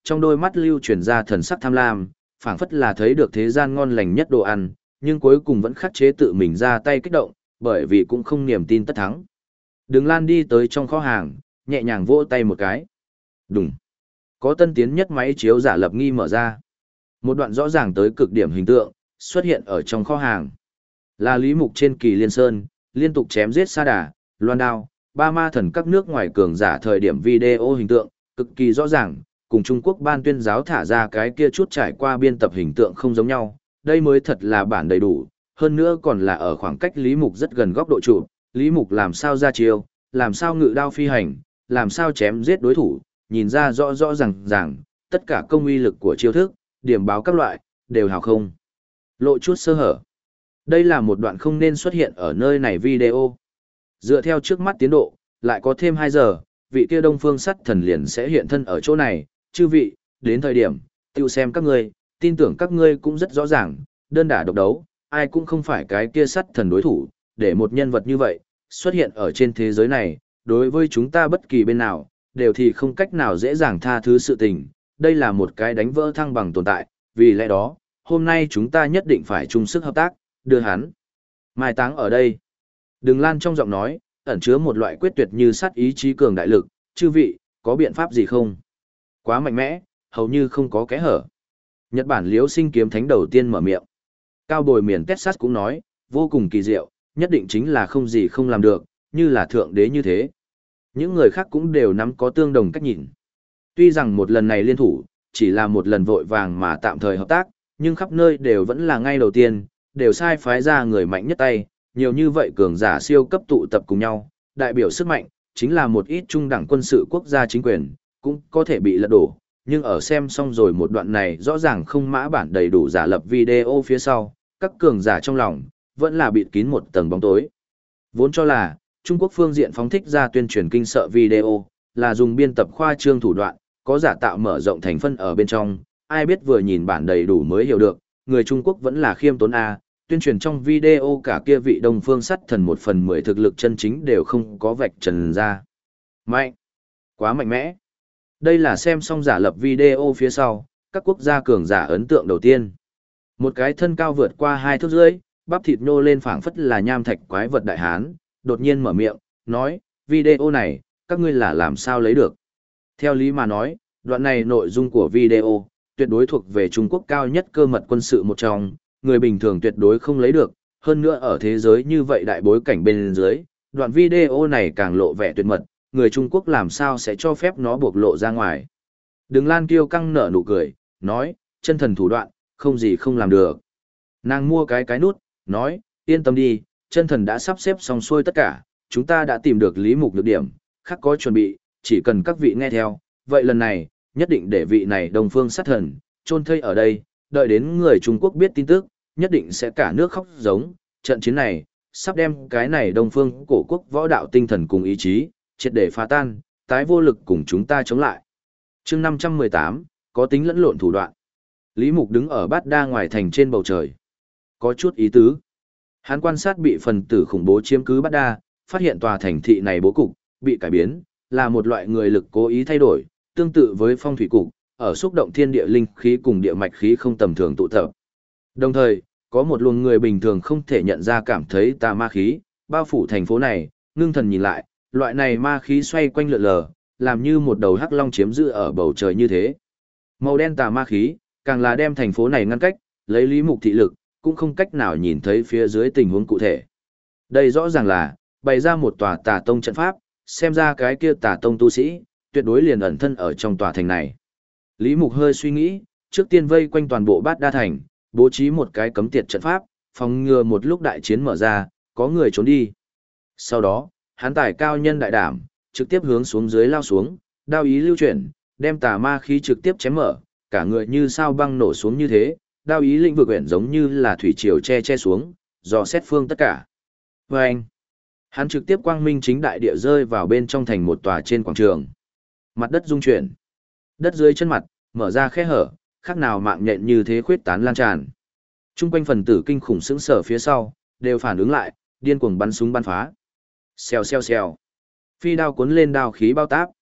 trong đôi mắt lưu truyền ra thần sắc tham lam, phảng phất là thấy được thế gian ngon lành nhất đồ ăn, nhưng cuối cùng vẫn khắc chế tự mình ra tay kích động, bởi vì cũng không niềm tin tất thắng. Đường Lan đi tới trong kho hàng, nhẹ nhàng vỗ tay một cái. Đùng. Có tân tiến nhất máy chiếu giả lập nghi mở ra. Một đoạn rõ ràng tới cực điểm hình tượng, xuất hiện ở trong kho hàng. Là Lý Mục trên Kỳ Liên Sơn, liên tục chém giết sa đà, loan đao, ba ma thần các nước ngoài cường giả thời điểm video hình tượng, cực kỳ rõ ràng, cùng Trung Quốc ban tuyên giáo thả ra cái kia chút trải qua biên tập hình tượng không giống nhau, đây mới thật là bản đầy đủ, hơn nữa còn là ở khoảng cách Lý Mục rất gần góc độ chụp, Lý Mục làm sao ra chiêu, làm sao ngự đao phi hành, làm sao chém giết đối thủ, nhìn ra rõ rõ ràng, tất cả công uy lực của chiêu thức, điểm báo các loại, đều hào không. Lộ chút sơ hở. Đây là một đoạn không nên xuất hiện ở nơi này video. Dựa theo trước mắt tiến độ, lại có thêm 2 giờ, vị kia Đông Phương Sắt Thần liền sẽ hiện thân ở chỗ này, chư vị, đến thời điểm, tiêu xem các ngươi, tin tưởng các ngươi cũng rất rõ ràng, đơn đả độc đấu, ai cũng không phải cái kia Sắt Thần đối thủ, để một nhân vật như vậy, xuất hiện ở trên thế giới này, đối với chúng ta bất kỳ bên nào, đều thì không cách nào dễ dàng tha thứ sự tình, đây là một cái đánh vỡ thăng bằng tồn tại, vì lẽ đó, hôm nay chúng ta nhất định phải chung sức hợp tác, đưa hắn mai táng ở đây. Đường Lan trong giọng nói, ẩn chứa một loại quyết tuyệt như sắt ý chí cường đại lực, chư vị, có biện pháp gì không? Quá mạnh mẽ, hầu như không có kẽ hở. Nhật Bản Liễu Sinh kiếm thánh đầu tiên mở miệng. Cao bồi miền Texas cũng nói, vô cùng kỳ diệu, nhất định chính là không gì không làm được, như là thượng đế như thế. Những người khác cũng đều nắm có tương đồng cách nhìn. Tuy rằng một lần này liên thủ, chỉ là một lần vội vàng mà tạm thời hợp tác, nhưng khắp nơi đều vẫn là ngay đầu tiên, đều sai phái ra người mạnh nhất tay, nhiều như vậy cường giả siêu cấp tụ tập cùng nhau, đại biểu sức mạnh, chính là một ít trung đẳng quân sự quốc gia chính quyền, cũng có thể bị lật đổ, nhưng ở xem xong rồi một đoạn này rõ ràng không mã bản đầy đủ giả lập video phía sau, các cường giả trong lòng, vẫn là bịt kín một tầng bóng tối. Vốn cho là, Trung Quốc phương diện phóng thích ra tuyên truyền kinh sợ video, là dùng biên tập khoa trương thủ đoạn, có giả tạo mở rộng thành phân ở bên trong, ai biết vừa nhìn bản đầy đủ mới hiểu được, người Trung Quốc vẫn là khiêm tốn A, tuyên truyền trong video cả kia vị Đông Phương Sắt Thần 1/10 thực lực chân chính đều không có vạch trần ra. Mạnh! Quá mạnh mẽ! Đây là xem xong giả lập video phía sau, các quốc gia cường giả ấn tượng đầu tiên. Một cái thân cao vượt qua 2 thước rưỡi, bắp thịt nhô lên phảng phất là nham thạch quái vật đại hán, đột nhiên mở miệng, nói, video này, các ngươi là làm sao lấy được? Theo lý mà nói, đoạn này nội dung của video, tuyệt đối thuộc về Trung Quốc cao nhất cơ mật quân sự một trong, người bình thường tuyệt đối không lấy được, hơn nữa ở thế giới như vậy đại bối cảnh bên dưới, đoạn video này càng lộ vẻ tuyệt mật, người Trung Quốc làm sao sẽ cho phép nó bộc lộ ra ngoài. Đường Lan kiêu căng nở nụ cười, nói, chân thần thủ đoạn, không gì không làm được. Nàng mua cái nút, nói, yên tâm đi, chân thần đã sắp xếp xong xuôi tất cả, chúng ta đã tìm được lý mục nhược điểm, khắc có chuẩn bị, chỉ cần các vị nghe theo, vậy lần này, nhất định để vị này Đông Phương Sát Thần, chôn thây ở đây, đợi đến người Trung Quốc biết tin tức, nhất định sẽ cả nước khóc giống, trận chiến này, sắp đem cái này Đông Phương cổ quốc võ đạo tinh thần cùng ý chí, triệt để phá tan, tái vô lực cùng chúng ta chống lại. Chương 518, có tính lẫn lộn thủ đoạn. Lý Mục đứng ở Bát Đa ngoài thành trên bầu trời. Có chút ý tứ. Hắn quan sát bị phần tử khủng bố chiếm cứ Bát Đa, phát hiện tòa thành thị này bố cục, bị cải biến, là một loại người lực cố ý thay đổi, tương tự với phong thủy cục, ở xúc động thiên địa linh khí cùng địa mạch khí không tầm thường tụ tập. Đồng thời, có một luồng người bình thường không thể nhận ra cảm thấy tà ma khí, bao phủ thành phố này, ngưng thần nhìn lại, loại này ma khí xoay quanh lượn lờ, làm như một đầu hắc long chiếm giữ ở bầu trời như thế. Màu đen tà ma khí, càng là đem thành phố này ngăn cách, lấy Lý Mục thị lực, cũng không cách nào nhìn thấy phía dưới tình huống cụ thể. Đây rõ ràng là, bày ra một tòa tà tông trận pháp, xem ra cái kia tà tông tu sĩ, tuyệt đối liền ẩn thân ở trong tòa thành này. Lý Mục hơi suy nghĩ, trước tiên vây quanh toàn bộ Bát Đa thành, bố trí một cái cấm tiệt trận pháp, phòng ngừa một lúc đại chiến mở ra, có người trốn đi. Sau đó, hắn tài cao nhân đại đảm, trực tiếp hướng xuống dưới lao xuống, đao ý lưu chuyển, đem tà ma khí trực tiếp chém mở, cả người như sao băng nổ xuống như thế, đao ý lĩnh vực quyển giống như là thủy triều che xuống, dò xét phương tất cả. Và anh, hắn trực tiếp quang minh chính đại địa rơi vào bên trong thành một tòa trên quảng trường. Mặt đất rung chuyển, đất dưới chân mặt, mở ra khe hở, khác nào mạng nhện như thế khuyết tán lan tràn. Trung quanh phần tử kinh khủng sững sờ phía sau, đều phản ứng lại, điên cuồng bắn súng bắn phá. Xèo xèo xèo. Phi đao cuốn lên đao khí bao táp.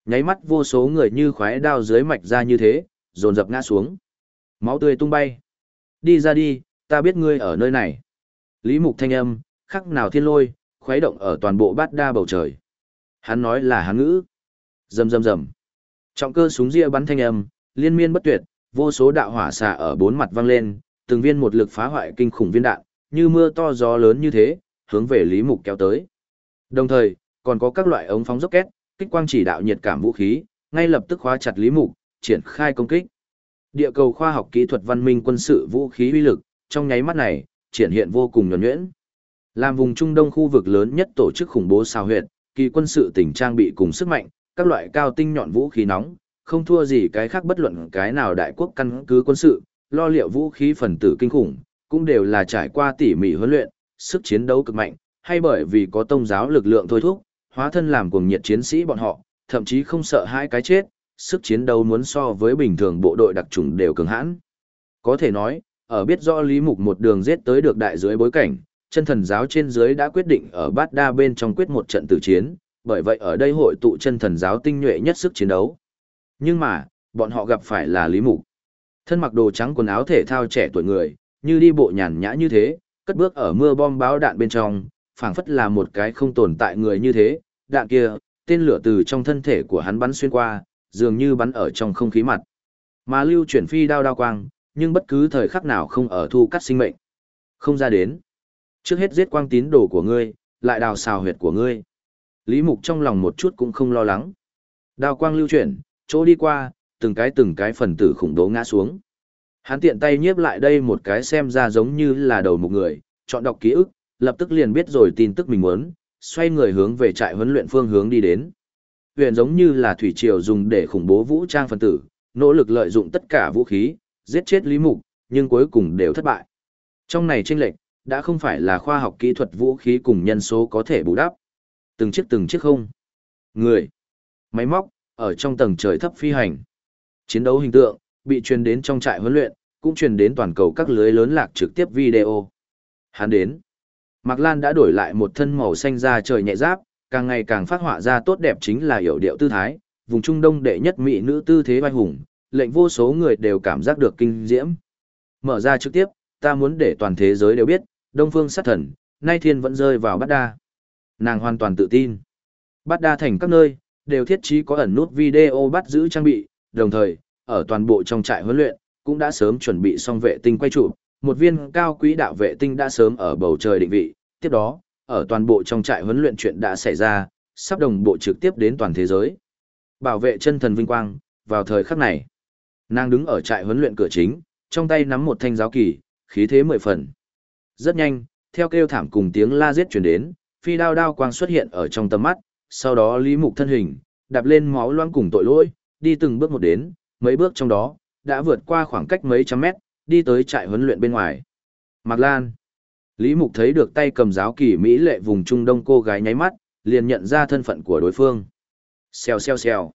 Nháy mắt vô số người như khoái đao dưới mạch ra như thế, dồn dập ngã xuống. Máu tươi tung bay. Đi ra đi, ta biết ngươi ở nơi này. Lý Mục thanh âm, khắc nào thiên lôi, khuấy động ở toàn bộ bát đa bầu trời. Hắn nói là Hán ngữ. Rầm rầm rầm. Trọng cơ súng ria bắn thanh âm, liên miên bất tuyệt, vô số đạo hỏa xạ ở bốn mặt vang lên, từng viên một lực phá hoại kinh khủng viên đạn, như mưa to gió lớn như thế, hướng về Lý Mục kéo tới. Đồng thời, còn có các loại ống phóng rocket, kích quang chỉ đạo nhiệt cảm vũ khí, ngay lập tức khóa chặt Lý Mục, triển khai công kích. Địa cầu khoa học kỹ thuật văn minh quân sự vũ khí uy lực, trong nháy mắt này, triển hiện vô cùng nhuần nhuyễn. Làm vùng Trung Đông khu vực lớn nhất tổ chức khủng bố sao huyệt, kỳ quân sự tỉnh trang bị cùng sức mạnh, các loại cao tinh nhọn vũ khí nóng, không thua gì cái khác bất luận cái nào đại quốc căn cứ quân sự, lo liệu vũ khí phần tử kinh khủng, cũng đều là trải qua tỉ mỉ huấn luyện, sức chiến đấu cực mạnh, hay bởi vì có tông giáo lực lượng thôi thúc, hóa thân làm cuồng nhiệt chiến sĩ bọn họ, thậm chí không sợ hai cái chết, sức chiến đấu muốn so với bình thường bộ đội đặc chủng đều cường hãn. Có thể nói, ở biết rõ Lý Mục một đường giết tới được đại dưới bối cảnh, chân thần giáo trên dưới đã quyết định ở Bát Đa bên trong quyết một trận tử chiến, bởi vậy ở đây hội tụ chân thần giáo tinh nhuệ nhất sức chiến đấu. Nhưng mà, bọn họ gặp phải là Lý Mục. Thân mặc đồ trắng quần áo thể thao trẻ tuổi người, như đi bộ nhàn nhã như thế, cất bước ở mưa bom báo đạn bên trong, phảng phất là một cái không tồn tại người như thế, đạn kia, tên lửa từ trong thân thể của hắn bắn xuyên qua, dường như bắn ở trong không khí mặt. Mà lưu chuyển phi đao đao quang, nhưng bất cứ thời khắc nào không ở thu cắt sinh mệnh. Không ra đến. Trước hết giết quang tín đồ của ngươi, lại đào xào huyệt của ngươi. Lý Mục trong lòng một chút cũng không lo lắng. Đao quang lưu chuyển, chỗ đi qua, từng cái phần tử khủng bố ngã xuống. Hắn tiện tay nhiếp lại đây một cái xem ra giống như là đầu một người, chọn đọc ký ức, lập tức liền biết rồi tin tức mình muốn, xoay người hướng về trại huấn luyện phương hướng đi đến. Huyền giống như là thủy triều dùng để khủng bố vũ trang phần tử, nỗ lực lợi dụng tất cả vũ khí, giết chết Lý Mục, nhưng cuối cùng đều thất bại. Trong này chênh lệch, đã không phải là khoa học kỹ thuật vũ khí cùng nhân số có thể bù đắp. Từng chiếc không. Người, máy móc, ở trong tầng trời thấp phi hành. Chiến đấu hình tượng, bị truyền đến trong trại huấn luyện, cũng truyền đến toàn cầu các lưới lớn lạc trực tiếp video. Hắn đến. Mạc Lan đã đổi lại một thân màu xanh da trời nhẹ giáp, càng ngày càng phát họa ra tốt đẹp chính là yểu điệu tư thái, vùng Trung Đông đệ nhất mỹ nữ tư thế vai hùng, lệnh vô số người đều cảm giác được kinh diễm. Mở ra trực tiếp, ta muốn để toàn thế giới đều biết, Đông Phương sát thần, nay thiên vẫn rơi vào Bát Đa. Nàng hoàn toàn tự tin. Bát Đa thành các nơi, đều thiết trí có ẩn nút video bắt giữ trang bị, đồng thời, ở toàn bộ trong trại huấn luyện, cũng đã sớm chuẩn bị xong vệ tinh quay trụ, một viên cao quỹ đạo vệ tinh đã sớm ở bầu trời định vị, tiếp đó, ở toàn bộ trong trại huấn luyện chuyện đã xảy ra, sắp đồng bộ trực tiếp đến toàn thế giới. Bảo vệ chân thần vinh quang, vào thời khắc này, nàng đứng ở trại huấn luyện cửa chính, trong tay nắm một thanh giáo kỳ, khí thế 10 phần. Rất nhanh, theo kêu thảm cùng tiếng la giết truyền đến, phi đao đao quang xuất hiện ở trong tầm mắt, sau đó Lý Mục thân hình, đạp lên máu loang cùng tội lỗi, đi từng bước một đến, mấy bước trong đó, đã vượt qua khoảng cách mấy trăm mét, đi tới trại huấn luyện bên ngoài. Mạc Lan. Lý Mục thấy được tay cầm giáo kỳ mỹ lệ vùng Trung Đông cô gái nháy mắt, liền nhận ra thân phận của đối phương. Xèo xèo xèo.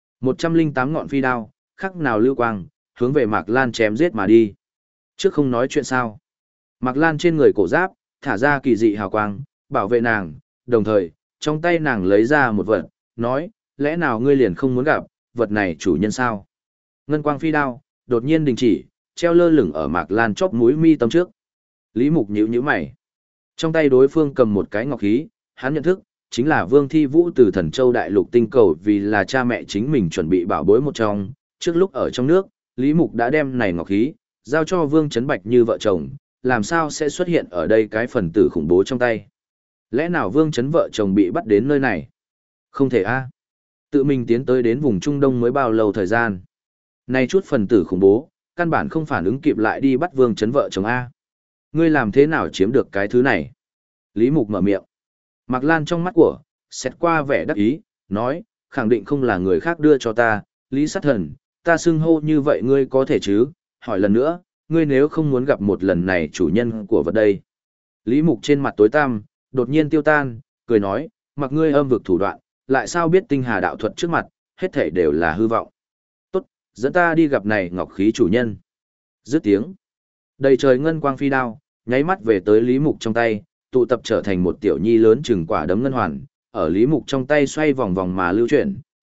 108 ngọn phi đao, khắc nào lưu quang, hướng về Mạc Lan chém giết mà đi. Trước không nói chuyện sao. Mạc Lan trên người cổ giáp, thả ra kỳ dị hào quang, bảo vệ nàng, đồng thời, trong tay nàng lấy ra một vật, nói, lẽ nào ngươi liền không muốn gặp, vật này chủ nhân sao? Ngân quang phi đao, đột nhiên đình chỉ, treo lơ lửng ở Mạc Lan chóp mũi mi tâm trước. Lý Mục nhíu nhíu mày. Trong tay đối phương cầm một cái ngọc khí, hắn nhận thức, chính là Vương Thi Vũ từ Thần Châu Đại Lục tinh cầu vì là cha mẹ chính mình chuẩn bị bảo bối một trong. Trước lúc ở trong nước, Lý Mục đã đem này ngọc khí, giao cho Vương Trấn Bạch như vợ chồng, làm sao sẽ xuất hiện ở đây cái phần tử khủng bố trong tay. Lẽ nào Vương Trấn vợ chồng bị bắt đến nơi này? Không thể a. Tự mình tiến tới đến vùng Trung Đông mới bao lâu thời gian. Này chút phần tử khủng bố, căn bản không phản ứng kịp lại đi bắt Vương Trấn vợ chồng A. Ngươi làm thế nào chiếm được cái thứ này? Lý Mục mở miệng. Mạc Lan trong mắt của, xét qua vẻ đắc ý, nói, khẳng định không là người khác đưa cho ta, Lý sát thần, ta xưng hô như vậy ngươi có thể chứ? Hỏi lần nữa, ngươi nếu không muốn gặp một lần này chủ nhân của vật đây. Lý Mục trên mặt tối tăm, đột nhiên tiêu tan, cười nói, mặc ngươi âm vực thủ đoạn, lại sao biết tinh hà đạo thuật trước mặt, hết thảy đều là hư vọng. Tốt, dẫn ta đi gặp này ngọc khí chủ nhân. Dứt tiếng. Đầy trời ngân quang phi đao, nháy mắt về tới Lý Mục trong tay, tụ tập trở thành một tiểu nhi lớn chừng quả đấm ngân hoàn, ở Lý Mục trong tay xoay vòng vòng mà lưu chuyển,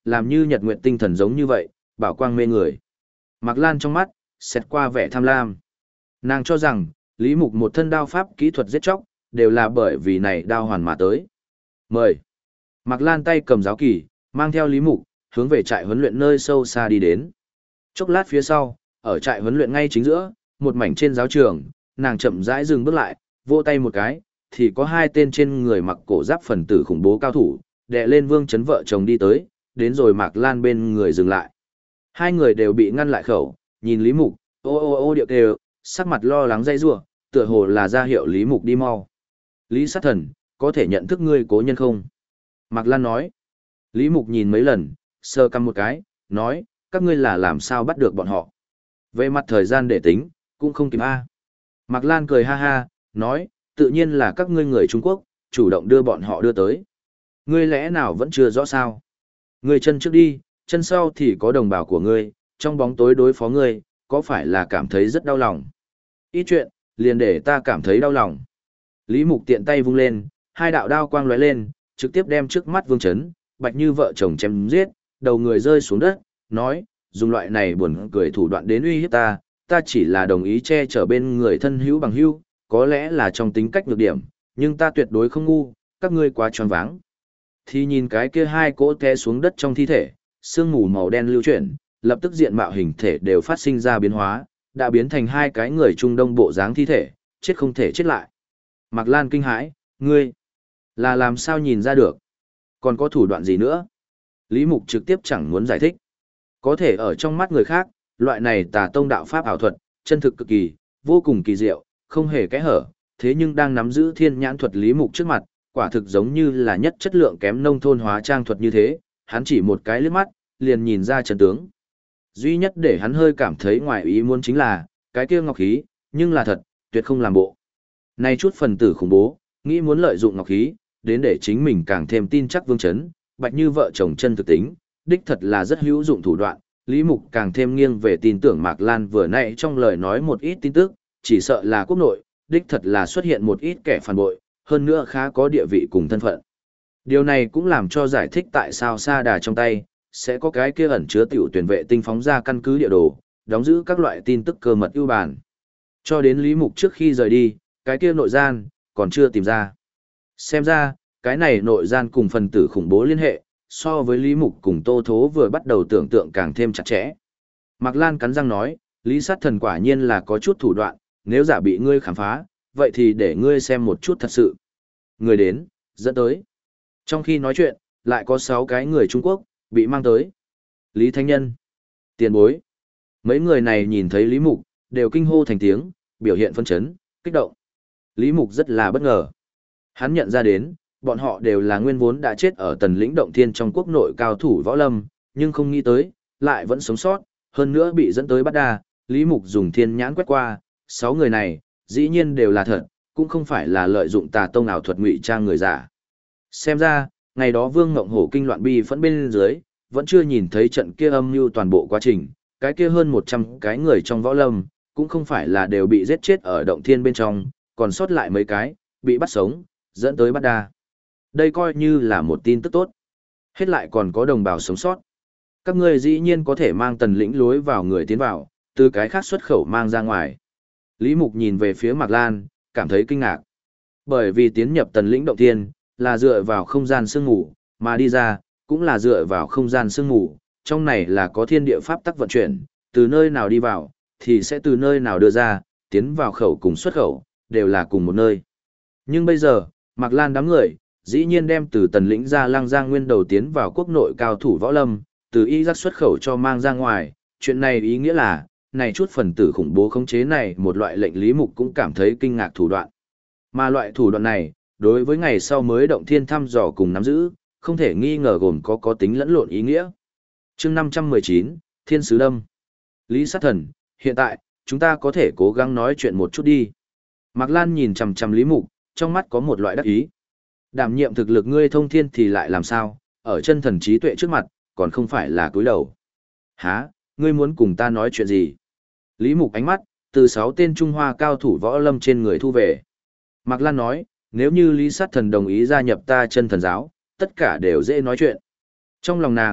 làm như nhật nguyện tinh thần giống như vậy, bảo quang mê người. Mạc Lan trong mắt, xẹt qua vẻ tham lam. Nàng cho rằng, Lý Mục một thân đao pháp kỹ thuật giết chóc, đều là bởi vì này đao hoàn mà tới. Mời. Mạc Lan tay cầm giáo kỳ, mang theo Lý Mục, hướng về trại huấn luyện nơi sâu xa đi đến. Chốc lát phía sau, ở trại huấn luyện ngay chính giữa, một mảnh trên giáo trường, nàng chậm rãi dừng bước lại, vỗ tay một cái, thì có hai tên trên người mặc cổ giáp phần tử khủng bố cao thủ, đè lên Vương Chấn vợ chồng đi tới, đến rồi Mạc Lan bên người dừng lại. Hai người đều bị ngăn lại khẩu, nhìn Lý Mục, ô ô ô điệu kêu, sắc mặt lo lắng dây rủa, tựa hồ là ra hiệu Lý Mục đi mau. Lý sát thần, có thể nhận thức ngươi cố nhân không? Mạc Lan nói. Lý Mục nhìn mấy lần, sơ căm một cái, nói, các ngươi là làm sao bắt được bọn họ. Về mặt thời gian để tính, cũng không kịp a. Mạc Lan cười ha ha, nói, tự nhiên là các ngươi người Trung Quốc, chủ động đưa bọn họ đưa tới. Ngươi lẽ nào vẫn chưa rõ sao? Ngươi chân trước đi, chân sau thì có đồng bào của ngươi, trong bóng tối đối phó ngươi, có phải là cảm thấy rất đau lòng? Ít chuyện, liền để ta cảm thấy đau lòng. Lý Mục tiện tay vung lên, hai đạo đao quang lóe lên, trực tiếp đem trước mắt Vương Chấn, Bạch Như vợ chồng chém giết, đầu người rơi xuống đất, nói, dùng loại này buồn cười thủ đoạn đến uy hiếp ta, ta chỉ là đồng ý che chở bên người thân hữu bằng hữu, có lẽ là trong tính cách nhược điểm, nhưng ta tuyệt đối không ngu, các ngươi quá tròn váng. Thì nhìn cái kia hai cỗ té xuống đất trong thi thể, sương mù màu đen lưu chuyển, lập tức diện mạo hình thể đều phát sinh ra biến hóa, đã biến thành hai cái người Trung Đông bộ dáng thi thể, chết không thể chết lại. Mạc Lan kinh hãi, ngươi là làm sao nhìn ra được? Còn có thủ đoạn gì nữa? Lý Mục trực tiếp chẳng muốn giải thích. Có thể ở trong mắt người khác, loại này tà tông đạo pháp ảo thuật, chân thực cực kỳ, vô cùng kỳ diệu, không hề kẽ hở, thế nhưng đang nắm giữ thiên nhãn thuật Lý Mục trước mặt, quả thực giống như là nhất chất lượng kém nông thôn hóa trang thuật như thế, hắn chỉ một cái liếc mắt, liền nhìn ra chân tướng. Duy nhất để hắn hơi cảm thấy ngoài ý muốn chính là, cái kia ngọc khí, nhưng là thật, tuyệt không làm bộ. Này chút phần tử khủng bố, nghĩ muốn lợi dụng ngọc khí, đến để chính mình càng thêm tin chắc Vương Chấn, Bạch Như vợ chồng chân thực tính, đích thật là rất hữu dụng thủ đoạn. Lý Mục càng thêm nghiêng về tin tưởng Mạc Lan vừa nãy trong lời nói một ít tin tức, chỉ sợ là quốc nội, đích thật là xuất hiện một ít kẻ phản bội, hơn nữa khá có địa vị cùng thân phận. Điều này cũng làm cho giải thích tại sao Sa Đà trong tay, sẽ có cái kia ẩn chứa tiểu tuyển vệ tinh phóng ra căn cứ địa đồ, đóng giữ các loại tin tức cơ mật ưu bản. Cho đến Lý Mục trước khi rời đi, cái kia nội gian, còn chưa tìm ra. Xem ra, cái này nội gian cùng phần tử khủng bố liên hệ, so với Lý Mục cùng Tô Thố vừa bắt đầu tưởng tượng càng thêm chặt chẽ. Mạc Lan cắn răng nói, Lý sát thần quả nhiên là có chút thủ đoạn, nếu giả bị ngươi khám phá, vậy thì để ngươi xem một chút thật sự. Người đến, dẫn tới. Trong khi nói chuyện, lại có 6 cái người Trung Quốc, bị mang tới. Lý Thanh Nhân, tiền bối. Mấy người này nhìn thấy Lý Mục, đều kinh hô thành tiếng, biểu hiện phân chấn, kích động. Lý Mục rất là bất ngờ. Hắn nhận ra đến, bọn họ đều là nguyên vốn đã chết ở tần lĩnh động thiên trong quốc nội cao thủ võ lâm, nhưng không nghĩ tới, lại vẫn sống sót, hơn nữa bị dẫn tới bắt đa. Lý Mục dùng thiên nhãn quét qua, 6 người này, dĩ nhiên đều là thật, cũng không phải là lợi dụng tà tông ảo thuật ngụy trang người giả. Xem ra, ngày đó Vương Ngộng Hổ kinh loạn bi phẫn bên dưới, vẫn chưa nhìn thấy trận kia âm mưu toàn bộ quá trình, cái kia hơn 100 cái người trong võ lâm, cũng không phải là đều bị giết chết ở động thiên bên trong, còn sót lại mấy cái, bị bắt sống, dẫn tới bắt đa. Đây coi như là một tin tức tốt. Hết lại còn có đồng bào sống sót. Các ngươi dĩ nhiên có thể mang tần lĩnh lối vào người tiến vào, từ cái khác xuất khẩu mang ra ngoài. Lý Mục nhìn về phía Mạc Lan, cảm thấy kinh ngạc. Bởi vì tiến nhập tần lĩnh động thiên, là dựa vào không gian sương ngủ, mà đi ra, cũng là dựa vào không gian sương ngủ. Trong này là có thiên địa pháp tắc vận chuyển, từ nơi nào đi vào, thì sẽ từ nơi nào đưa ra, tiến vào khẩu cùng xuất khẩu, đều là cùng một nơi. Nhưng bây giờ, Mạc Lan đám người, dĩ nhiên đem từ tần lĩnh ra Lăng Giang nguyên đầu tiến vào quốc nội cao thủ võ lâm, từ y giác xuất khẩu cho mang ra ngoài, chuyện này ý nghĩa là, này chút phần tử khủng bố khống chế này một loại lệnh Lý Mục cũng cảm thấy kinh ngạc thủ đoạn. Mà loại thủ đoạn này, đối với ngày sau mới động thiên thăm dò cùng nắm giữ, không thể nghi ngờ gồm có tính lẫn lộn ý nghĩa. Chương 519, Thiên Sứ Đâm. Lý sát thần, hiện tại, chúng ta có thể cố gắng nói chuyện một chút đi. Mạc Lan nhìn chằm chằm Lý Mục, trong mắt có một loại đắc ý. Đảm nhiệm thực lực ngươi thông thiên thì lại làm sao, ở chân thần trí tuệ trước mặt, còn không phải là cúi đầu. Hả, ngươi muốn cùng ta nói chuyện gì? Lý Mục ánh mắt, từ 6 tên Trung Hoa cao thủ võ lâm trên người thu về. Mạc Lan nói, nếu như Lý sát thần đồng ý gia nhập ta chân thần giáo, tất cả đều dễ nói chuyện. Trong lòng nàng,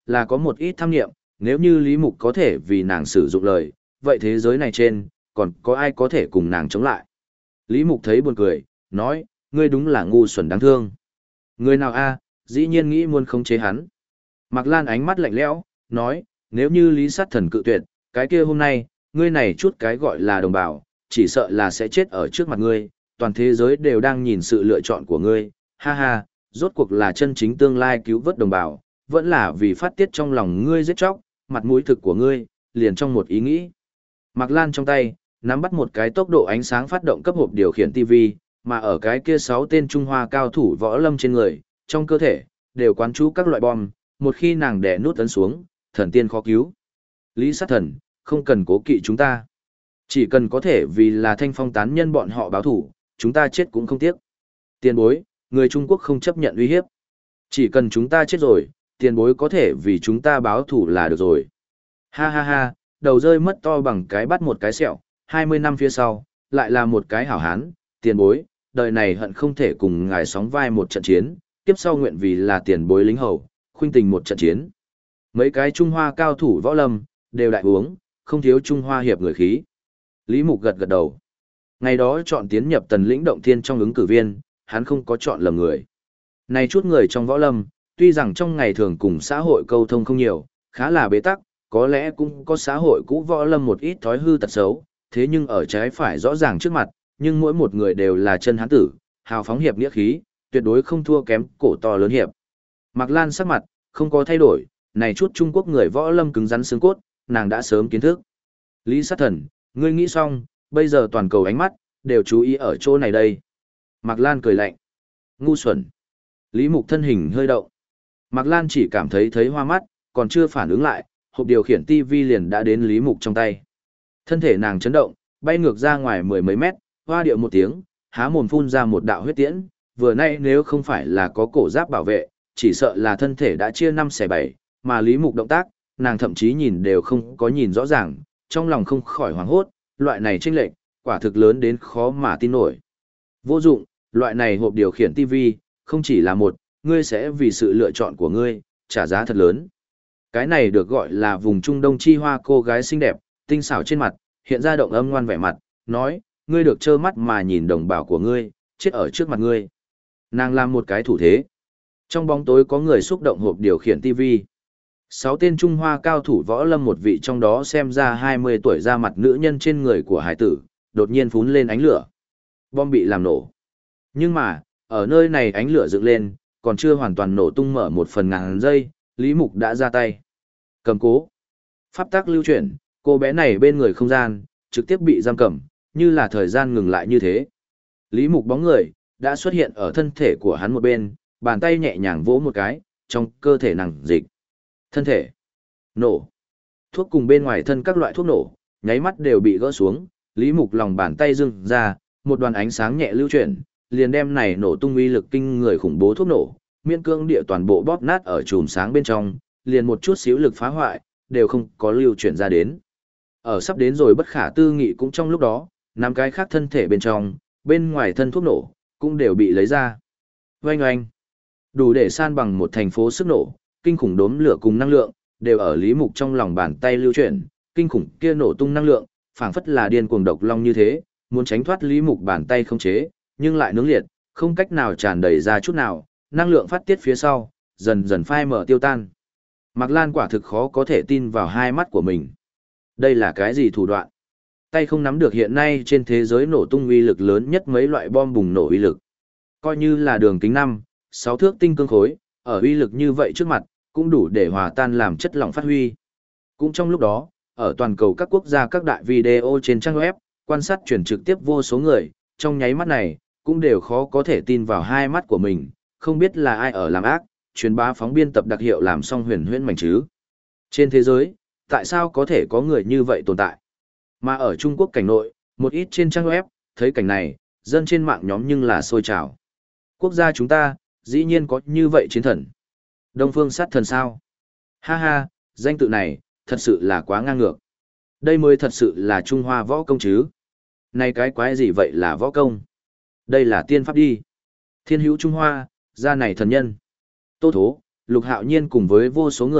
là có một ít tham nghiệm, nếu như Lý Mục có thể vì nàng sử dụng lời, vậy thế giới này trên, còn có ai có thể cùng nàng chống lại. Lý Mục thấy buồn cười, nói, ngươi đúng là ngu xuẩn đáng thương. Người nào a, dĩ nhiên nghĩ muốn khống chế hắn. Mạc Lan ánh mắt lạnh lẽo, nói, nếu như Lý Sát Thần cự tuyệt, cái kia hôm nay, ngươi này chút cái gọi là đồng bào, chỉ sợ là sẽ chết ở trước mặt ngươi, toàn thế giới đều đang nhìn sự lựa chọn của ngươi, ha ha, rốt cuộc là chân chính tương lai cứu vớt đồng bào, vẫn là vì phát tiết trong lòng ngươi giết chóc, mặt mũi thực của ngươi, liền trong một ý nghĩ. Mạc Lan trong tay, nắm bắt một cái tốc độ ánh sáng phát động cấp hộp điều khiển TV, mà ở cái kia 6 tên Trung Hoa cao thủ võ lâm trên người, trong cơ thể, đều quán trú các loại bom, một khi nàng đè nút ấn xuống, thần tiên khó cứu. Lý Sát Thần, không cần cố kỵ chúng ta. Chỉ cần có thể vì là Thanh Phong tán nhân bọn họ báo thủ, chúng ta chết cũng không tiếc. Tiền bối, người Trung Quốc không chấp nhận uy hiếp. Chỉ cần chúng ta chết rồi, tiền bối có thể vì chúng ta báo thủ là được rồi. Ha ha ha, đầu rơi mất to bằng cái bắt một cái sẹo, 20 năm phía sau, lại là một cái hảo hán, tiền bối, đời này hận không thể cùng ngài sóng vai một trận chiến, tiếp sau nguyện vì là tiền bối lính hầu, khuynh tình một trận chiến. Mấy cái Trung Hoa cao thủ võ lâm, đều đại uống, không thiếu Trung Hoa hiệp người khí. Lý Mục gật gật đầu. Ngày đó chọn tiến nhập Tần Lĩnh Động Thiên trong ứng cử viên, hắn không có chọn lầm người. Này chút người trong võ lâm, tuy rằng trong ngày thường cùng xã hội câu thông không nhiều, khá là bế tắc, có lẽ cũng có xã hội cũ võ lâm một ít thói hư tật xấu, thế nhưng ở trái phải rõ ràng trước mặt, nhưng mỗi một người đều là chân hán tử, hào phóng hiệp nghĩa khí, tuyệt đối không thua kém cổ to lớn hiệp. Mạc Lan sắc mặt, không có thay đổi, này chút Trung Quốc người võ lâm cứng rắn xương cốt, nàng đã sớm kiến thức. Lý Sát Thần, ngươi nghĩ xong, bây giờ toàn cầu ánh mắt, đều chú ý ở chỗ này đây. Mạc Lan cười lạnh. Ngu xuẩn. Lý Mục thân hình hơi động. Mạc Lan chỉ cảm thấy hoa mắt, còn chưa phản ứng lại, hộp điều khiển TV liền đã đến Lý Mục trong tay. Thân thể nàng chấn động, bay ngược ra ngoài mười mấy mét, hoa điệu một tiếng, há mồm phun ra một đạo huyết tiễn, vừa nay nếu không phải là có cổ giáp bảo vệ, chỉ sợ là thân thể đã chia 5 xẻ 7, mà Lý Mục động tác, nàng thậm chí nhìn đều không có nhìn rõ ràng, trong lòng không khỏi hoảng hốt, loại này chênh lệch, quả thực lớn đến khó mà tin nổi. Vô dụng, loại này hộp điều khiển TV, không chỉ là một, ngươi sẽ vì sự lựa chọn của ngươi, trả giá thật lớn. Cái này được gọi là vùng Trung Đông chi hoa cô gái xinh đẹp, tinh xảo trên mặt, hiện ra động âm ngoan vẻ mặt, nói, ngươi được trơ mắt mà nhìn đồng bào của ngươi, chết ở trước mặt ngươi. Nàng làm một cái thủ thế. Trong bóng tối có người xúc động hộp điều khiển TV. 6 tên Trung Hoa cao thủ võ lâm một vị trong đó xem ra 20 tuổi ra mặt nữ nhân trên người của hải tử, đột nhiên phún lên ánh lửa. Bom bị làm nổ. Nhưng mà, ở nơi này ánh lửa dựng lên, còn chưa hoàn toàn nổ tung mở một phần ngàn giây, Lý Mục đã ra tay. Cầm cố. Pháp tắc lưu chuyển, cô bé này bên người không gian, trực tiếp bị giam cầm, như là thời gian ngừng lại như thế. Lý Mục bóng người, đã xuất hiện ở thân thể của hắn một bên, bàn tay nhẹ nhàng vỗ một cái, trong cơ thể nàng dịch. Thân thể. Nổ. Thuốc cùng bên ngoài thân các loại thuốc nổ, nháy mắt đều bị gỡ xuống, Lý Mục lòng bàn tay dưng ra, một đoàn ánh sáng nhẹ lưu chuyển, liền đem này nổ tung uy lực kinh người khủng bố thuốc nổ, miễn cương địa toàn bộ bóp nát ở chùm sáng bên trong, liền một chút xíu lực phá hoại, đều không có lưu chuyển ra đến. Ở sắp đến rồi bất khả tư nghị cũng trong lúc đó, năm cái khác thân thể bên trong, bên ngoài thân thuốc nổ, cũng đều bị lấy ra. Oanh oanh. Đủ để san bằng một thành phố sức nổ, kinh khủng đốm lửa cùng năng lượng, đều ở Lý Mục trong lòng bàn tay lưu chuyển, kinh khủng kia nổ tung năng lượng, phảng phất là điên cuồng độc long như thế, muốn tránh thoát Lý Mục bàn tay không chế, nhưng lại nướng liệt, không cách nào tràn đầy ra chút nào, năng lượng phát tiết phía sau, dần dần phai mở tiêu tan. Mạc Lan quả thực khó có thể tin vào hai mắt của mình. Đây là cái gì thủ đoạn? Tay không nắm được hiện nay trên thế giới nổ tung uy lực lớn nhất mấy loại bom bùng nổ uy lực. Coi như là đường kính 5, 6 thước tinh cương khối, ở uy lực như vậy trước mặt, cũng đủ để hòa tan làm chất lỏng phát huy. Cũng trong lúc đó, ở toàn cầu các quốc gia các đại video trên trang web, quan sát chuyển trực tiếp vô số người, trong nháy mắt này, cũng đều khó có thể tin vào hai mắt của mình, không biết là ai ở làm ác, truyền bá phóng biên tập đặc hiệu làm xong huyền huyễn mảnh chứ. Trên thế giới, tại sao có thể có người như vậy tồn tại? Mà ở Trung Quốc cảnh nội, một ít trên trang web, thấy cảnh này, dân trên mạng nhóm nhưng là sôi trào. Quốc gia chúng ta, dĩ nhiên có như vậy chiến thần. Đông Phương Sát Thần sao? Ha ha, danh tự này, thật sự là quá ngang ngược. Đây mới thật sự là Trung Hoa võ công chứ. Này cái quái gì vậy là võ công? Đây là tiên pháp đi. Thiên hữu Trung Hoa, gia này thần nhân. Tô Thố, Lục Hạo Nhiên cùng với vô số người,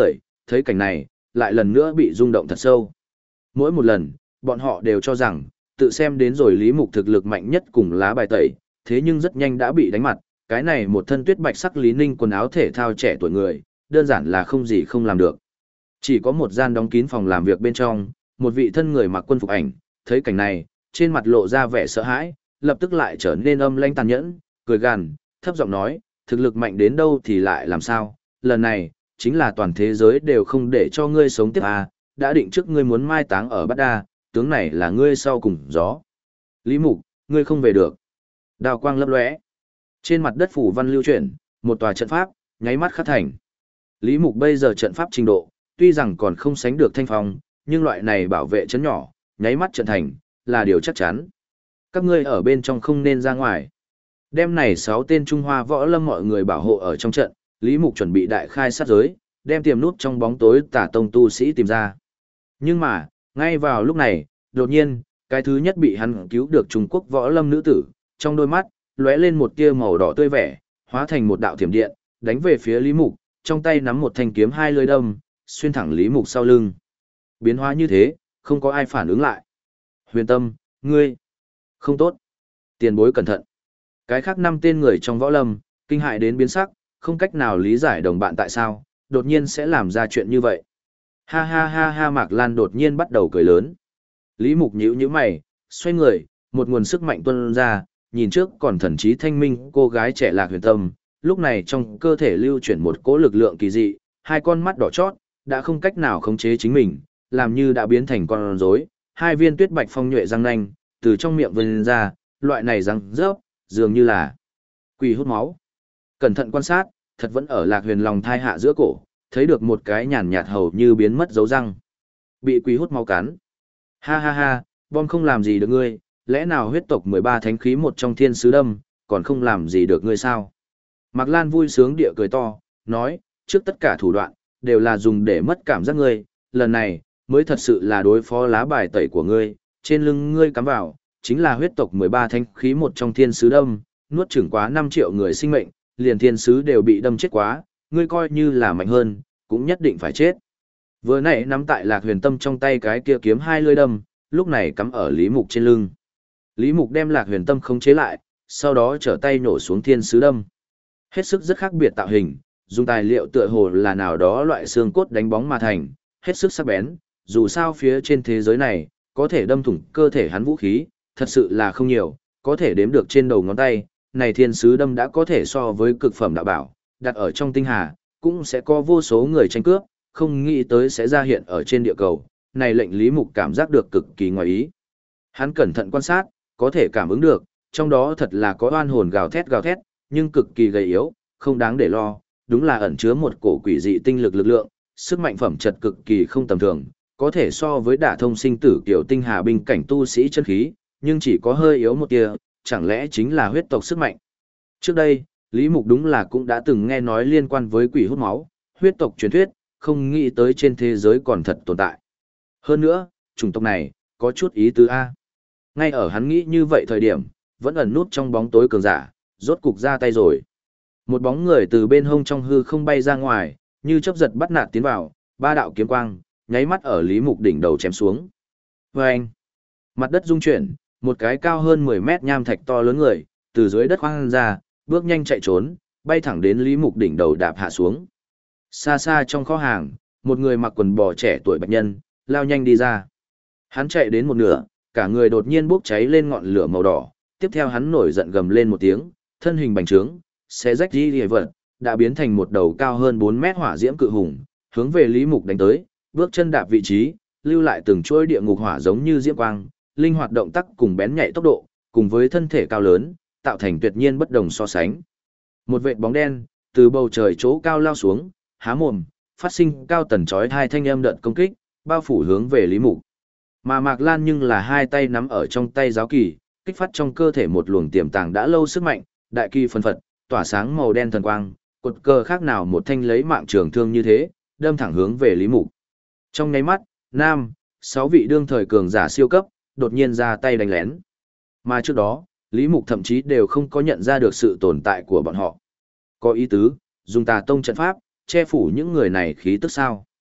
thấy cảnh này, lại lần nữa bị rung động thật sâu. Mỗi một lần, bọn họ đều cho rằng, tự xem đến rồi Lý Mục thực lực mạnh nhất cùng lá bài tẩy, thế nhưng rất nhanh đã bị đánh mặt, cái này một thân tuyết bạch sắc Lý Ninh quần áo thể thao trẻ tuổi người, đơn giản là không gì không làm được. Chỉ có một gian đóng kín phòng làm việc bên trong, một vị thân người mặc quân phục ảnh, thấy cảnh này, trên mặt lộ ra vẻ sợ hãi, lập tức lại trở nên âm lãnh tàn nhẫn, cười gằn, thấp giọng nói, thực lực mạnh đến đâu thì lại làm sao, lần này, chính là toàn thế giới đều không để cho ngươi sống tiếp à, đã định trước ngươi muốn mai táng ở Bát Đa, tướng này là ngươi sau cùng gió. Lý Mục, ngươi không về được. Đào quang lấp lóe. Trên mặt đất phủ văn lưu chuyển, một tòa trận pháp, nháy mắt khắc thành. Lý Mục bây giờ trận pháp trình độ, tuy rằng còn không sánh được Thanh Phong, nhưng loại này bảo vệ chấn nhỏ, nháy mắt trận thành, là điều chắc chắn. Các ngươi ở bên trong không nên ra ngoài. Đêm này 6 tên Trung Hoa võ lâm mọi người bảo hộ ở trong trận, Lý Mục chuẩn bị đại khai sát giới, đem tiềm nút trong bóng tối tả tông tu sĩ tìm ra. Nhưng mà, ngay vào lúc này, đột nhiên, cái thứ nhất bị hắn cứu được Trung Quốc võ lâm nữ tử, trong đôi mắt, lóe lên một tia màu đỏ tươi vẻ, hóa thành một đạo thiểm điện, đánh về phía Lý Mục, trong tay nắm một thanh kiếm hai lưỡi đâm, xuyên thẳng Lý Mục sau lưng. Biến hóa như thế, không có ai phản ứng lại. Huyền Tâm, ngươi, không tốt. Tiền bối cẩn thận. Cái khác 5 tên người trong võ lâm, kinh hại đến biến sắc, không cách nào lý giải đồng bạn tại sao, đột nhiên sẽ làm ra chuyện như vậy. Ha ha ha ha, Mạc Lan đột nhiên bắt đầu cười lớn. Lý Mục nhíu nhíu mày, xoay người, một nguồn sức mạnh tuôn ra, nhìn trước còn thần trí thanh minh cô gái trẻ Lạc Huyền Tâm, lúc này trong cơ thể lưu chuyển một cỗ lực lượng kỳ dị, hai con mắt đỏ chót, đã không cách nào khống chế chính mình, làm như đã biến thành con rối, hai viên tuyết bạch phong nhuệ răng nanh, từ trong miệng vươn ra, loại này răng rớp, dường như là quỷ hút máu. Cẩn thận quan sát, thật vẫn ở Lạc Huyền lòng thai hạ giữa cổ, thấy được một cái nhàn nhạt hầu như biến mất dấu răng. Bị quỷ hút máu cắn. Ha ha ha, bom không làm gì được ngươi, lẽ nào huyết tộc 13 thánh khí một trong thiên sứ đâm, còn không làm gì được ngươi sao? Mạc Lan vui sướng địa cười to, nói, trước tất cả thủ đoạn, đều là dùng để mất cảm giác ngươi, lần này, mới thật sự là đối phó lá bài tẩy của ngươi, trên lưng ngươi cắm vào, chính là huyết tộc 13 thánh khí một trong thiên sứ đâm, nuốt chửng quá 5 triệu người sinh mệnh, liền thiên sứ đều bị đâm chết quá, ngươi coi như là mạnh hơn, cũng nhất định phải chết. Vừa nãy nắm tại Lạc Huyền Tâm trong tay cái kia kiếm hai lưỡi đâm, lúc này cắm ở Lý Mục trên lưng. Lý Mục đem Lạc Huyền Tâm khống chế lại, sau đó trở tay nổ xuống thiên sứ đâm. Hết sức rất khác biệt tạo hình, dùng tài liệu tựa hồ là nào đó loại xương cốt đánh bóng mà thành, hết sức sắc bén, dù sao phía trên thế giới này, có thể đâm thủng cơ thể hắn vũ khí, thật sự là không nhiều, có thể đếm được trên đầu ngón tay, này thiên sứ đâm đã có thể so với cực phẩm đạo bảo, đặt ở trong tinh hà, cũng sẽ có vô số người tranh cướp, không nghĩ tới sẽ ra hiện ở trên địa cầu, này lệnh Lý Mục cảm giác được cực kỳ ngoài ý. Hắn cẩn thận quan sát, có thể cảm ứng được, trong đó thật là có oan hồn gào thét, nhưng cực kỳ gầy yếu, không đáng để lo, đúng là ẩn chứa một cổ quỷ dị tinh lực lực lượng, sức mạnh phẩm chất cực kỳ không tầm thường, có thể so với đả thông sinh tử kiểu tinh hà binh cảnh tu sĩ chân khí, nhưng chỉ có hơi yếu một tia, chẳng lẽ chính là huyết tộc sức mạnh. Trước đây, Lý Mục đúng là cũng đã từng nghe nói liên quan với quỷ hút máu, huyết tộc truyền thuyết, không nghĩ tới trên thế giới còn thật tồn tại. Hơn nữa, chủng tộc này, có chút ý tứ A. Ngay ở hắn nghĩ như vậy thời điểm, vẫn ẩn nút trong bóng tối cường giả, rốt cục ra tay rồi. Một bóng người từ bên hông trong hư không bay ra ngoài, như chớp giật bắt nạt tiến vào, ba đạo kiếm quang, nháy mắt ở Lý Mục đỉnh đầu chém xuống. Vâng! Mặt đất rung chuyển, một cái cao hơn 10 mét nham thạch to lớn người, từ dưới đất khoang ra, bước nhanh chạy trốn, bay thẳng đến Lý Mục đỉnh đầu đạp hạ xuống. Xa xa trong kho hàng, một người mặc quần bò trẻ tuổi bạch nhân, lao nhanh đi ra. Hắn chạy đến một nửa, cả người đột nhiên bốc cháy lên ngọn lửa màu đỏ, tiếp theo hắn nổi giận gầm lên một tiếng, thân hình bành trướng, xé rách đi địa vật, đã biến thành một đầu cao hơn 4 mét hỏa diễm cự hùng, hướng về Lý Mục đánh tới, bước chân đạp vị trí, lưu lại từng chuỗi địa ngục hỏa giống như diễm quang, linh hoạt động tác cùng bén nhạy tốc độ, cùng với thân thể cao lớn, tạo thành tuyệt nhiên bất đồng so sánh. Một vệt bóng đen từ bầu trời chỗ cao lao xuống, há mồm, phát sinh cao tần chói hai thanh âm đợt công kích, bao phủ hướng về Lý Mục. Mà Mạc Lan nhưng là hai tay nắm ở trong tay giáo kỳ, kích phát trong cơ thể một luồng tiềm tàng đã lâu sức mạnh, đại kỳ phân phật, tỏa sáng màu đen thần quang, cột cờ khác nào một thanh lấy mạng trường thương như thế, đâm thẳng hướng về Lý Mục. Trong nháy mắt, 6 vị đương thời cường giả siêu cấp, đột nhiên ra tay đánh lén. Mà trước đó, Lý Mục thậm chí đều không có nhận ra được sự tồn tại của bọn họ. Có ý tứ, dùng Tà Tông trận pháp, che phủ những người này khí tức sao.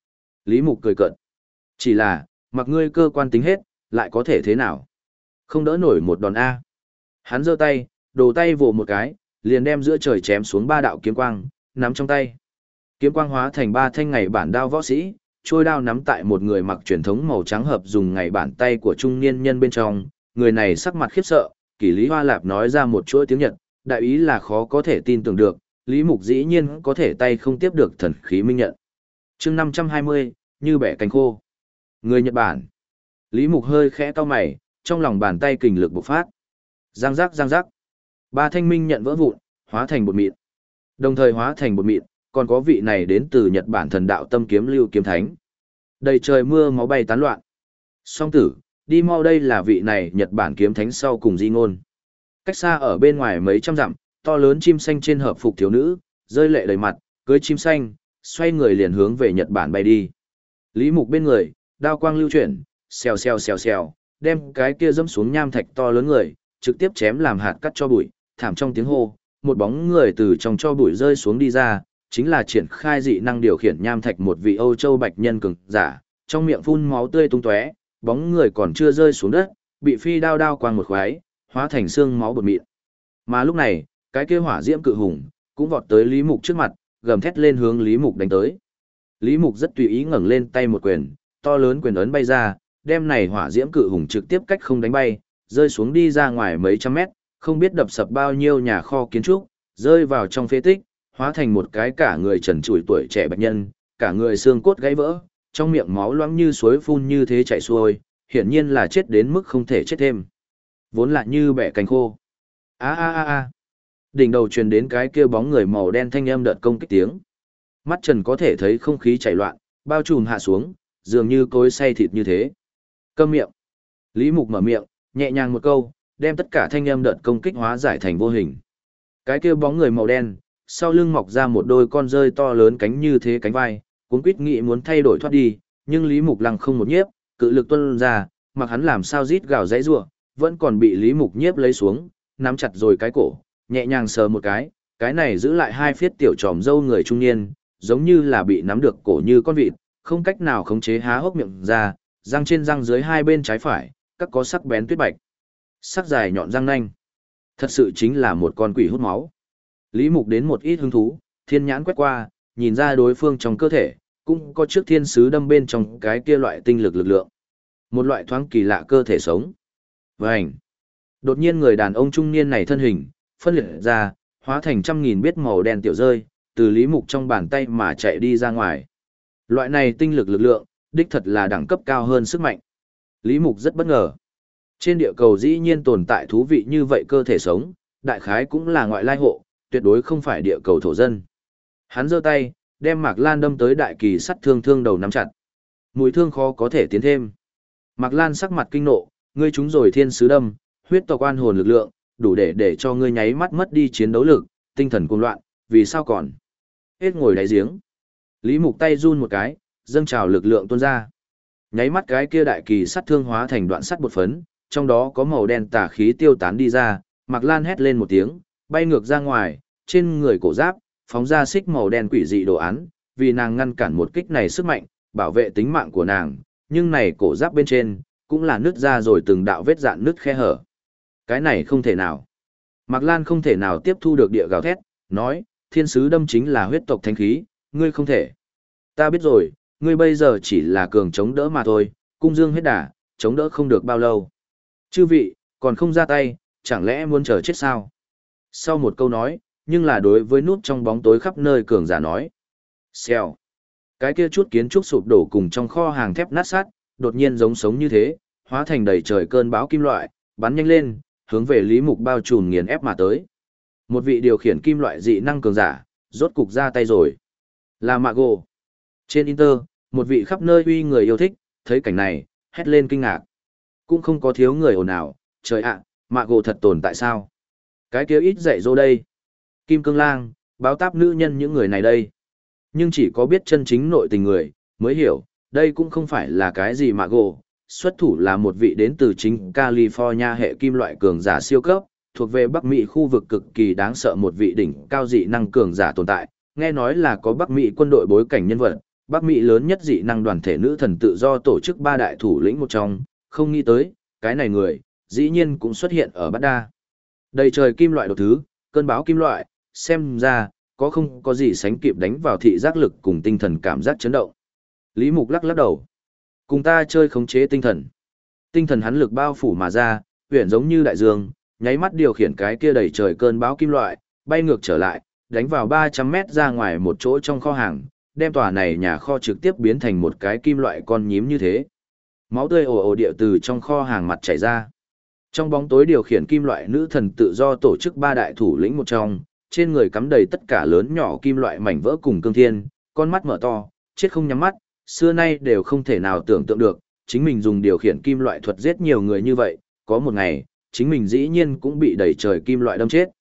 Lý Mục cười cợt. Chỉ là, mặc ngươi cơ quan tính hết, lại có thể thế nào? Không đỡ nổi một đòn A. Hắn giơ tay, đồ tay vồ một cái, liền đem giữa trời chém xuống 3 đạo kiếm quang, nắm trong tay. Kiếm quang hóa thành 3 thanh ngày bản đao võ sĩ, trôi đao nắm tại một người mặc truyền thống màu trắng hợp dùng ngày bản tay của trung niên nhân bên trong, người này sắc mặt khiếp sợ, Kỷ Lý Hoa Lạp nói ra một chuỗi tiếng Nhật, đại ý là khó có thể tin tưởng được, Lý Mục dĩ nhiên có thể tay không tiếp được thần khí minh nhận. Chương 520, như bẻ cánh khô. Người Nhật Bản. Lý Mục hơi khẽ cau mày, trong lòng bàn tay kình lực bộc phát. Giang giác giang giác. 3 thanh minh nhận vỡ vụn, hóa thành bột mịn. Đồng thời hóa thành bột mịn, còn có vị này đến từ Nhật Bản thần đạo tâm kiếm lưu kiếm thánh. Đầy trời mưa máu bay tán loạn. Song tử, đi mau, đây là vị này Nhật Bản kiếm thánh sau cùng di ngôn. Cách xa ở bên ngoài mấy trăm dặm, to lớn chim xanh trên hợp phục thiếu nữ, rơi lệ đầy mặt, cưới chim xanh, xoay người liền hướng về Nhật Bản bay đi. Lý Mục bên người, đao quang lưu chuyển, xèo xèo xèo xèo, đem cái kia dẫm xuống nham thạch to lớn người, trực tiếp chém làm hạt cắt cho bụi, thảm trong tiếng hô, một bóng người từ trong cho bụi rơi xuống đi ra, chính là triển khai dị năng điều khiển nham thạch một vị Âu Châu bạch nhân cường giả, trong miệng phun máu tươi tung tóe, bóng người còn chưa rơi xuống đất, bị phi đao đao quang một khoái, hóa thành xương máu bột mịn. Mà lúc này, cái kia hỏa diễm cự hùng cũng vọt tới Lý Mục trước mặt, gầm thét lên hướng Lý Mục đánh tới. Lý Mục rất tùy ý ngẩng lên tay một quyền, to lớn quyền ấn bay ra, đem này hỏa diễm cự hùng trực tiếp cách không đánh bay, rơi xuống đi ra ngoài mấy trăm mét, không biết đập sập bao nhiêu nhà kho kiến trúc, rơi vào trong phế tích, hóa thành một cái cả người trần trụi tuổi trẻ bạch nhân, cả người xương cốt gãy vỡ, trong miệng máu loãng như suối phun như thế chảy xuôi, hiển nhiên là chết đến mức không thể chết thêm. Vốn là như bẻ cánh khô. A a a a. Đỉnh đầu truyền đến cái kia bóng người màu đen thanh âm đợt công kích tiếng. Mắt Trần có thể thấy không khí chảy loạn, bao trùm hạ xuống, dường như cối xay thịt như thế. Câm miệng. Lý Mục mở miệng, nhẹ nhàng một câu, đem tất cả thanh âm đợt công kích hóa giải thành vô hình. Cái kia bóng người màu đen, sau lưng mọc ra một đôi con rơi to lớn cánh như thế cánh vai, cuống quýt nghĩ muốn thay đổi thoát đi, nhưng Lý Mục lăng không một nhiếp, cự lực tuôn ra, mặc hắn làm sao rít gào dãy rủa, vẫn còn bị Lý Mục nhiếp lấy xuống, nắm chặt rồi cái cổ, nhẹ nhàng sờ một cái này giữ lại 2 phiết tiểu tròm râu người trung niên, giống như là bị nắm được cổ như con vịt, không cách nào khống chế há hốc miệng ra, răng trên răng dưới hai bên trái phải, các có sắc bén tuyết bạch, sắc dài nhọn răng nanh. Thật sự chính là một con quỷ hút máu. Lý Mục đến một ít hứng thú, thiên nhãn quét qua, nhìn ra đối phương trong cơ thể, cũng có trước thiên sứ đâm bên trong cái kia loại tinh lực lực lượng. Một loại thoáng kỳ lạ cơ thể sống. Vành. Đột nhiên người đàn ông trung niên này thân hình, phân liệt ra, hóa thành trăm nghìn biết màu đen tiểu rơi, từ Lý Mục trong bàn tay mà chạy đi ra ngoài. Loại này tinh lực lực lượng, đích thật là đẳng cấp cao hơn sức mạnh. Lý Mục rất bất ngờ. Trên địa cầu dĩ nhiên tồn tại thú vị như vậy cơ thể sống, đại khái cũng là ngoại lai hộ, tuyệt đối không phải địa cầu thổ dân. Hắn giơ tay, đem Mạc Lan đâm tới đại kỳ sắt thương thương đầu nắm chặt. Mũi thương khó có thể tiến thêm. Mạc Lan sắc mặt kinh nộ, ngươi trúng rồi thiên sứ đâm, huyết tộc oan hồn lực lượng, đủ để cho ngươi nháy mắt mất đi chiến đấu lực, tinh thần cuồng loạn, vì sao còn? Hết ngồi đáy giếng. Lý Mục tay run một cái, dâng trào lực lượng tuôn ra. Nháy mắt cái kia đại kỳ sắt thương hóa thành đoạn sắt bột phấn, trong đó có màu đen tà khí tiêu tán đi ra, Mạc Lan hét lên một tiếng, bay ngược ra ngoài, trên người cổ giáp, phóng ra xích màu đen quỷ dị đồ án, vì nàng ngăn cản một kích này sức mạnh, bảo vệ tính mạng của nàng, nhưng này cổ giáp bên trên, cũng là nứt ra rồi từng đạo vết dạn nứt khe hở. Cái này không thể nào. Mạc Lan không thể nào tiếp thu được địa gào thét, nói, thiên sứ đâm chính là huyết tộc thánh khí, ngươi không thể. Ta biết rồi, ngươi bây giờ chỉ là cường chống đỡ mà thôi, cung dương hết đà, chống đỡ không được bao lâu. Chư vị, còn không ra tay, chẳng lẽ muốn chờ chết sao? Sau một câu nói, nhưng là đối với nút trong bóng tối khắp nơi cường giả nói. Xèo. Cái kia chút kiến trúc sụp đổ cùng trong kho hàng thép nát sát, đột nhiên giống sống như thế, hóa thành đầy trời cơn bão kim loại, bắn nhanh lên, hướng về Lý Mục bao trùm nghiền ép mà tới. Một vị điều khiển kim loại dị năng cường giả, rốt cục ra tay rồi. Là Mago. Trên Inter, một vị khắp nơi uy người yêu thích, thấy cảnh này, hét lên kinh ngạc. Cũng không có thiếu người ồn ào, trời ạ, Mago thật tồn tại sao? Cái kia ít dạy dỗ đây. Kim Cương Lang, báo táp nữ nhân những người này đây. Nhưng chỉ có biết chân chính nội tình người, mới hiểu, đây cũng không phải là cái gì Mago. Xuất thủ là một vị đến từ chính California hệ kim loại cường giả siêu cấp, thuộc về Bắc Mỹ khu vực cực kỳ đáng sợ một vị đỉnh cao dị năng cường giả tồn tại, nghe nói là có Bắc Mỹ quân đội bối cảnh nhân vật, Bắc Mỹ lớn nhất dị năng đoàn thể nữ thần tự do tổ chức ba đại thủ lĩnh một trong, không nghĩ tới, cái này người, dĩ nhiên cũng xuất hiện ở Bát Đa. Đầy trời kim loại đột thứ, cơn bão kim loại, xem ra, có không có gì sánh kịp đánh vào thị giác lực cùng tinh thần cảm giác chấn động. Lý Mục lắc lắc đầu. Cùng ta chơi khống chế tinh thần. Tinh thần hắn lực bao phủ mà ra, huyền giống như đại dương, nháy mắt điều khiển cái kia đầy trời cơn bão kim loại, bay ngược trở lại, đánh vào 300 mét ra ngoài một chỗ trong kho hàng, đem tòa này nhà kho trực tiếp biến thành một cái kim loại con nhím như thế. Máu tươi ồ ồ địa từ trong kho hàng mặt chảy ra. Trong bóng tối điều khiển kim loại nữ thần tự do tổ chức ba đại thủ lĩnh một trong, trên người cắm đầy tất cả lớn nhỏ kim loại mảnh vỡ cùng cương thiên, con mắt mở to, chết không nhắm mắt, xưa nay đều không thể nào tưởng tượng được, chính mình dùng điều khiển kim loại thuật giết nhiều người như vậy, có một ngày, chính mình dĩ nhiên cũng bị đẩy trời kim loại đâm chết.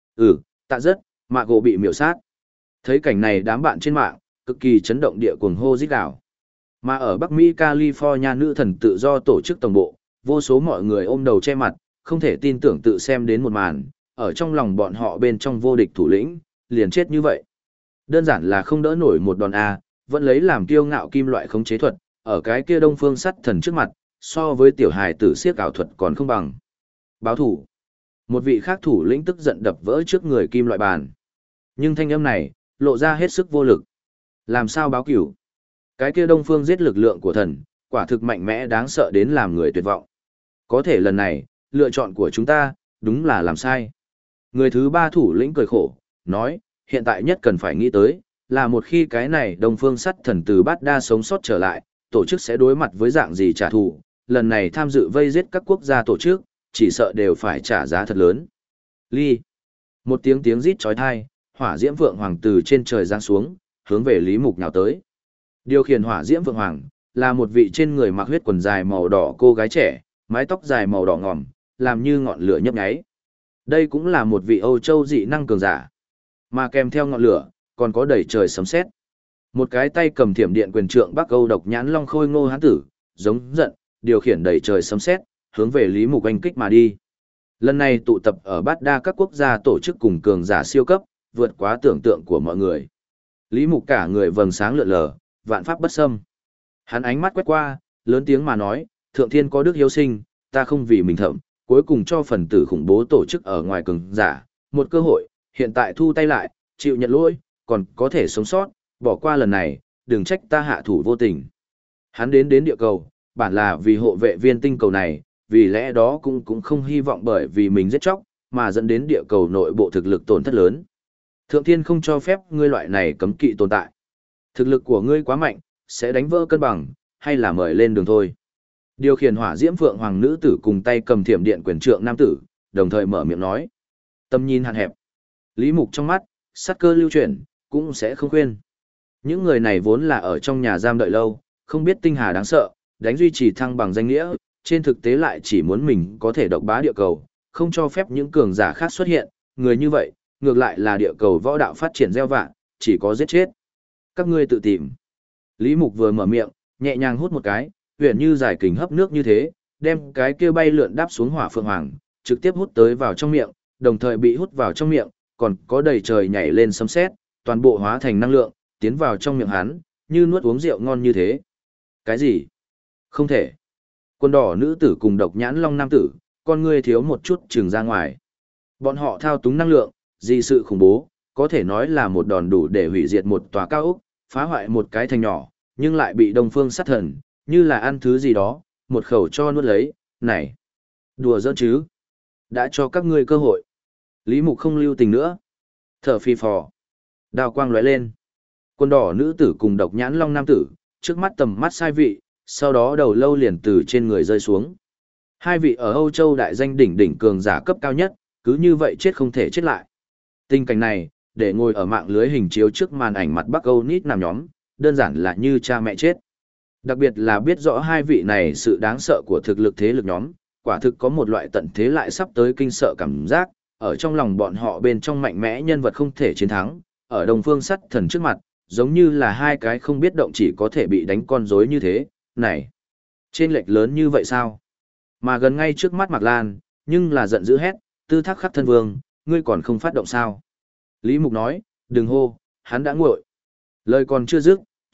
Tạ rất, mạ gỗ bị miểu sát. Thấy cảnh này đám bạn trên mạng, cực kỳ chấn động địa cuồng hô rít gào. Mà ở Bắc Mỹ California nữ thần tự do tổ chức tổng bộ, vô số mọi người ôm đầu che mặt, không thể tin tưởng tự xem đến một màn, ở trong lòng bọn họ bên trong vô địch thủ lĩnh, liền chết như vậy. Đơn giản là không đỡ nổi một đòn A, vẫn lấy làm kiêu ngạo kim loại khống chế thuật, ở cái kia đông phương sắt thần trước mặt, so với tiểu hài tử siếc ảo thuật còn không bằng. Báo thủ. Một vị khác thủ lĩnh tức giận đập vỡ trước người kim loại bàn. Nhưng thanh âm này, lộ ra hết sức vô lực. Làm sao báo cửu? Cái kia đông phương giết lực lượng của thần, quả thực mạnh mẽ đáng sợ đến làm người tuyệt vọng. Có thể lần này, lựa chọn của chúng ta, đúng là làm sai. Người thứ ba thủ lĩnh cười khổ, nói, hiện tại nhất cần phải nghĩ tới, là một khi cái này đông phương sắt thần từ Bát Đa sống sót trở lại, tổ chức sẽ đối mặt với dạng gì trả thù, lần này tham dự vây giết các quốc gia tổ chức, chỉ sợ đều phải trả giá thật lớn. Ly. Một tiếng rít chói tai, hỏa diễm vượng hoàng từ trên trời giáng xuống, hướng về Lý Mục nhào tới. Điều khiển hỏa diễm vượng hoàng, là một vị trên người mặc huyết quần dài màu đỏ cô gái trẻ, mái tóc dài màu đỏ ngòm, làm như ngọn lửa nhấp nháy. Đây cũng là một vị Âu Châu dị năng cường giả. Mà kèm theo ngọn lửa, còn có đầy trời sấm sét. Một cái tay cầm thiểm điện quyền trượng Bắc Âu độc nhãn long khôi ngô hán tử, giống giận, điều khiển đầy trời sấm sét, hướng về Lý Mục anh kích mà đi. Lần này tụ tập ở Bát Đa các quốc gia tổ chức cùng cường giả siêu cấp, vượt quá tưởng tượng của mọi người. Lý Mục cả người vầng sáng lượn lờ, vạn pháp bất xâm. Hắn ánh mắt quét qua, lớn tiếng mà nói, thượng thiên có đức hiếu sinh, ta không vì mình thậm, cuối cùng cho phần tử khủng bố tổ chức ở ngoài cường giả, một cơ hội, hiện tại thu tay lại, chịu nhận lỗi, còn có thể sống sót, bỏ qua lần này, đừng trách ta hạ thủ vô tình. Hắn đến địa cầu, bản là vì hộ vệ viên tinh cầu này, vì lẽ đó cũng không hy vọng bởi vì mình giết chóc, mà dẫn đến địa cầu nội bộ thực lực tổn thất lớn. Thượng thiên không cho phép ngươi loại này cấm kỵ tồn tại. Thực lực của ngươi quá mạnh, sẽ đánh vỡ cân bằng, hay là mời lên đường thôi. Điều khiển hỏa diễm phượng hoàng nữ tử cùng tay cầm thiểm điện quyền trượng nam tử, đồng thời mở miệng nói. Tầm nhìn hạn hẹp. Lý Mục trong mắt, sát cơ lưu chuyển, cũng sẽ không khuyên. Những người này vốn là ở trong nhà giam đợi lâu, không biết tinh hà đáng sợ, đánh duy trì thăng bằng danh nghĩa, trên thực tế lại chỉ muốn mình có thể độc bá địa cầu, không cho phép những cường giả khác xuất hiện, người như vậy, ngược lại là địa cầu võ đạo phát triển gieo vạ, chỉ có giết chết. Các ngươi tự tìm. Lý Mục vừa mở miệng, nhẹ nhàng hút một cái, huyền như giải kình hấp nước như thế, đem cái kia bay lượn đáp xuống hỏa phượng hoàng, trực tiếp hút tới vào trong miệng, đồng thời bị hút vào trong miệng, còn có đầy trời nhảy lên sấm sét, toàn bộ hóa thành năng lượng, tiến vào trong miệng hắn, như nuốt uống rượu ngon như thế. Cái gì? Không thể. Quân đỏ nữ tử cùng độc nhãn long nam tử, con ngươi thiếu một chút trừng ra ngoài. Bọn họ thao túng năng lượng, dị sự khủng bố, có thể nói là một đòn đủ để hủy diệt một tòa cao ốc, phá hoại một cái thành nhỏ, nhưng lại bị đông phương sát thần, như là ăn thứ gì đó, một khẩu cho nuốt lấy, này. Đùa giỡn chứ. Đã cho các ngươi cơ hội. Lý Mục không lưu tình nữa. Thở phi phò. Đao quang lóe lên. Quân đỏ nữ tử cùng độc nhãn long nam tử, trước mắt tầm mắt sai vị, sau đó đầu lâu liền từ trên người rơi xuống. Hai vị ở Âu Châu đại danh đỉnh cường giả cấp cao nhất, cứ như vậy chết không thể chết lại. Tình cảnh này, để ngồi ở mạng lưới hình chiếu trước màn ảnh mặt Bắc Âu nít nam nhóm, đơn giản là như cha mẹ chết. Đặc biệt là biết rõ hai vị này sự đáng sợ của thực lực thế lực nhóm, quả thực có một loại tận thế lại sắp tới kinh sợ cảm giác, ở trong lòng bọn họ bên trong mạnh mẽ nhân vật không thể chiến thắng, ở Đông Phương Sắt Thần trước mặt, giống như là hai cái không biết động chỉ có thể bị đánh con rối như thế, này, trên lệch lớn như vậy sao? Mà gần ngay trước mắt Mạc Lan, nhưng là giận dữ hét, Tư Thác Khắc thân vương, ngươi còn không phát động sao? Lý Mục nói, đừng hô, hắn đã nguội. Lời còn chưa dứt,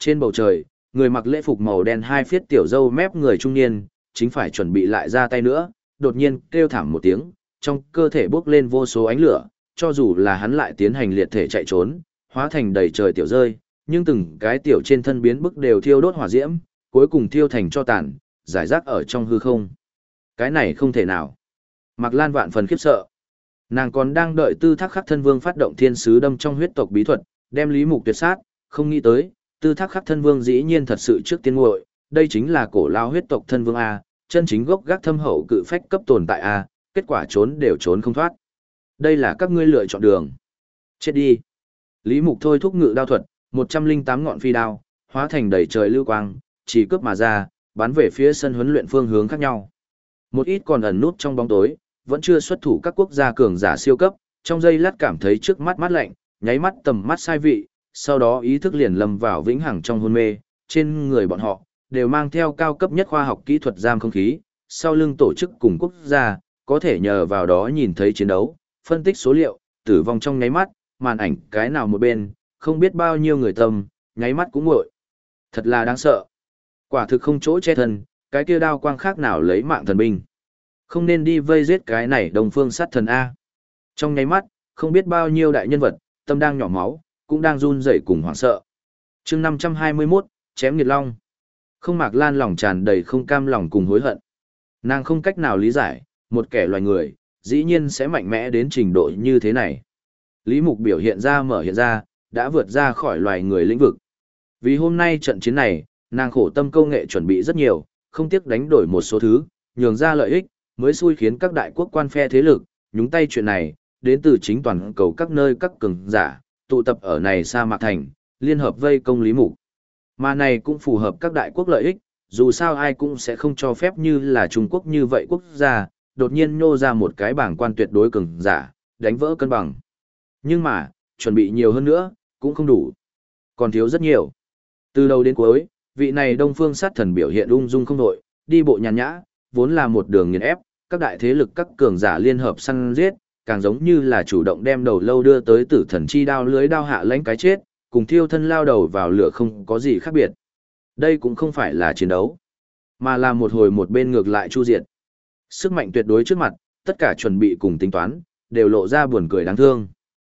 Trên bầu trời, người mặc lễ phục màu đen hai phiết tiểu râu mép người trung niên, chính phải chuẩn bị lại ra tay nữa, đột nhiên kêu thảm một tiếng, trong cơ thể bốc lên vô số ánh lửa, cho dù là hắn lại tiến hành liệt thể chạy trốn, hóa thành đầy trời tiểu rơi, nhưng từng cái tiểu trên thân biến bức đều thiêu đốt hỏa diễm, cuối cùng thiêu thành tro tàn, giải rác ở trong hư không. Cái này không thể nào. Mạc Lan vạn phần khiếp sợ. Nàng còn đang đợi Tư Thác Khắc Thân Vương phát động thiên sứ đâm trong huyết tộc bí thuật, đem Lý Mục tuyệt sát, không nghĩ tới, Tư Thác Khắc Thân Vương dĩ nhiên thật sự trước tiên nguội, đây chính là cổ lao huyết tộc thân vương a, chân chính gốc gác thâm hậu cự phách cấp tồn tại a, kết quả trốn đều trốn không thoát. Đây là các ngươi lựa chọn đường. Chết đi. Lý Mục thôi thúc ngự đao thuật, 108 ngọn phi đao, hóa thành đầy trời lưu quang, chỉ cướp mà ra, bắn về phía sân huấn luyện phương hướng khác nhau. Một ít còn ẩn nút trong bóng tối, vẫn chưa xuất thủ các quốc gia cường giả siêu cấp, trong giây lát cảm thấy trước mắt mát lạnh, nháy mắt tầm mắt sai vị, sau đó ý thức liền lâm vào vĩnh hằng trong hôn mê, trên người bọn họ đều mang theo cao cấp nhất khoa học kỹ thuật giam không khí, sau lưng tổ chức cùng quốc gia, có thể nhờ vào đó nhìn thấy chiến đấu, phân tích số liệu, tử vong trong nháy mắt, màn ảnh cái nào một bên, không biết bao nhiêu người tâm, nháy mắt cũng nguội. Thật là đáng sợ. Quả thực không chỗ che thân, cái kia đao quang khác nào lấy mạng thần binh. Không nên đi vây giết cái này Đông Phương sát thần A. Trong nháy mắt, không biết bao nhiêu đại nhân vật, tâm đang nhỏ máu, cũng đang run rẩy cùng hoảng sợ. chương 521, chém nghiệt long. Không Mạc Lan lòng tràn đầy không cam lòng cùng hối hận. Nàng không cách nào lý giải, một kẻ loài người, dĩ nhiên sẽ mạnh mẽ đến trình độ như thế này. Lý Mục biểu hiện ra mở hiện ra, đã vượt ra khỏi loài người lĩnh vực. Vì hôm nay trận chiến này, nàng khổ tâm công nghệ chuẩn bị rất nhiều, không tiếc đánh đổi một số thứ, nhường ra lợi ích, mới xui khiến các đại quốc quan phe thế lực, nhúng tay chuyện này, đến từ chính toàn cầu các nơi các cường giả, tụ tập ở này sa mạc thành, liên hợp vây công Lý Mục. Mà này cũng phù hợp các đại quốc lợi ích, dù sao ai cũng sẽ không cho phép như là Trung Quốc như vậy quốc gia, đột nhiên nhô ra một cái bảng quan tuyệt đối cường giả, đánh vỡ cân bằng. Nhưng mà, chuẩn bị nhiều hơn nữa, cũng không đủ. Còn thiếu rất nhiều. Từ đầu đến cuối, vị này Đông Phương sát thần biểu hiện ung dung không đội, đi bộ nhàn nhã, vốn là một đường nghiền ép, các đại thế lực các cường giả liên hợp săn giết, càng giống như là chủ động đem đầu lâu đưa tới tử thần chi đao lưới đao hạ lãnh cái chết, cùng thiêu thân lao đầu vào lửa không có gì khác biệt. Đây cũng không phải là chiến đấu, mà là một hồi một bên ngược lại chu diệt. Sức mạnh tuyệt đối trước mặt, tất cả chuẩn bị cùng tính toán, đều lộ ra buồn cười đáng thương.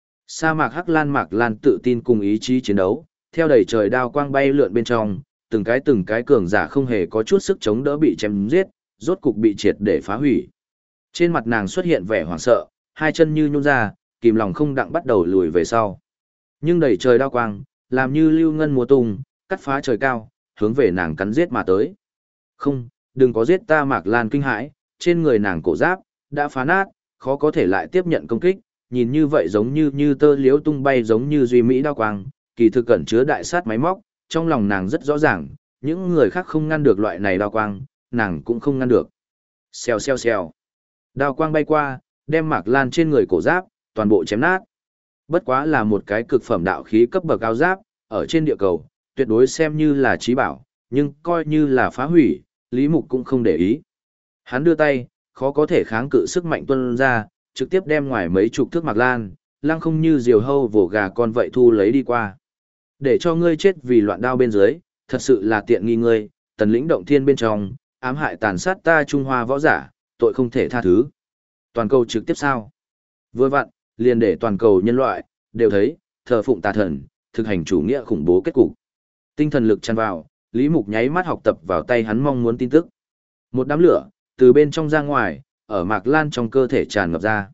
Sa mạc Hắc Lan Mạc Lan tự tin cùng ý chí chiến đấu, theo đầy trời đao quang bay lượn bên trong, từng cái cường giả không hề có chút sức chống đỡ bị chém giết, rốt cục bị triệt để phá hủy. Trên mặt nàng xuất hiện vẻ hoảng sợ, hai chân như nhũn ra, kìm lòng không đặng bắt đầu lùi về sau. Nhưng đầy trời đao quang, làm như lưu ngân múa tung, cắt phá trời cao, hướng về nàng cắn giết mà tới. Không, đừng có giết ta. Mạc Lan kinh hãi, trên người nàng cổ giáp đã phá nát, khó có thể lại tiếp nhận công kích, nhìn như vậy giống như tơ liễu tung bay giống như duy mỹ đao quang, kỳ thực cẩn chứa đại sát máy móc, trong lòng nàng rất rõ ràng, những người khác không ngăn được loại này đao quang, nàng cũng không ngăn được. Xèo xèo xèo. Đao quang bay qua, đem Mạc Lan trên người cổ giáp toàn bộ chém nát. Bất quá là một cái cực phẩm đạo khí cấp bậc áo giáp, ở trên địa cầu, tuyệt đối xem như là chí bảo, nhưng coi như là phá hủy, Lý Mục cũng không để ý. Hắn đưa tay, khó có thể kháng cự sức mạnh tuôn ra, trực tiếp đem ngoài mấy chục thước Mạc Lan, lăng không như diều hâu vồ gà con vậy thu lấy đi qua. Để cho ngươi chết vì loạn đao bên dưới, thật sự là tiện nghi ngươi, tần lĩnh động thiên bên trong, ám hại tàn sát ta Trung Hoa võ giả, tội không thể tha thứ. Toàn cầu trực tiếp sao? Vừa vặn, liền để toàn cầu nhân loại, đều thấy, thờ phụng tà thần, thực hành chủ nghĩa khủng bố kết cục. Tinh thần lực tràn vào, Lý Mục nháy mắt học tập vào tay hắn mong muốn tin tức. Một đám lửa, từ bên trong ra ngoài, ở Mạc Lan trong cơ thể tràn ngập ra.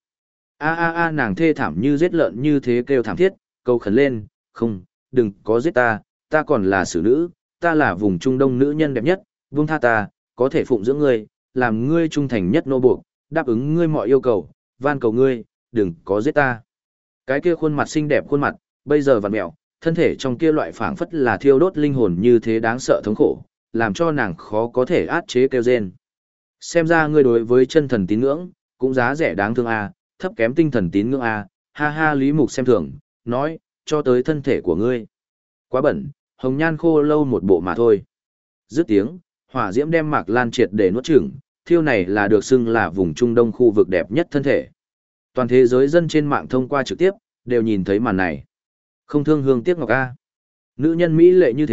Nàng thê thảm như giết lợn như thế kêu thảm thiết, câu khẩn lên, không, đừng có giết ta, ta còn là xử nữ, ta là vùng Trung Đông nữ nhân đẹp nhất, buông tha ta, có thể phụng dưỡng ngươi, làm ngươi trung thành nhất nô buộc, đáp ứng ngươi mọi yêu cầu, van cầu ngươi, đừng có giết ta. Cái kia khuôn mặt xinh đẹp khuôn mặt, bây giờ vặn mẹo, thân thể trong kia loại phảng phất là thiêu đốt linh hồn như thế đáng sợ thống khổ, làm cho nàng khó có thể át chế kêu rên. Xem ra ngươi đối với chân thần tín ngưỡng, cũng giá rẻ đáng thương a, thấp kém tinh thần tín ngưỡng a. Ha ha. Lý Mục xem thường, nói, cho tới thân thể của ngươi. Quá bẩn, hồng nhan khô lâu một bộ mà thôi. Dứt tiếng, hỏa diễm đem Mạc Lan triệt để nuốt chửng, thiêu này là được xưng là vùng Trung Đông khu vực đẹp nhất thân thể. Toàn thế giới dân trên mạng thông qua trực tiếp, đều nhìn thấy màn này. Không thương hương tiếc ngọc a. Nữ nhân mỹ lệ như thế,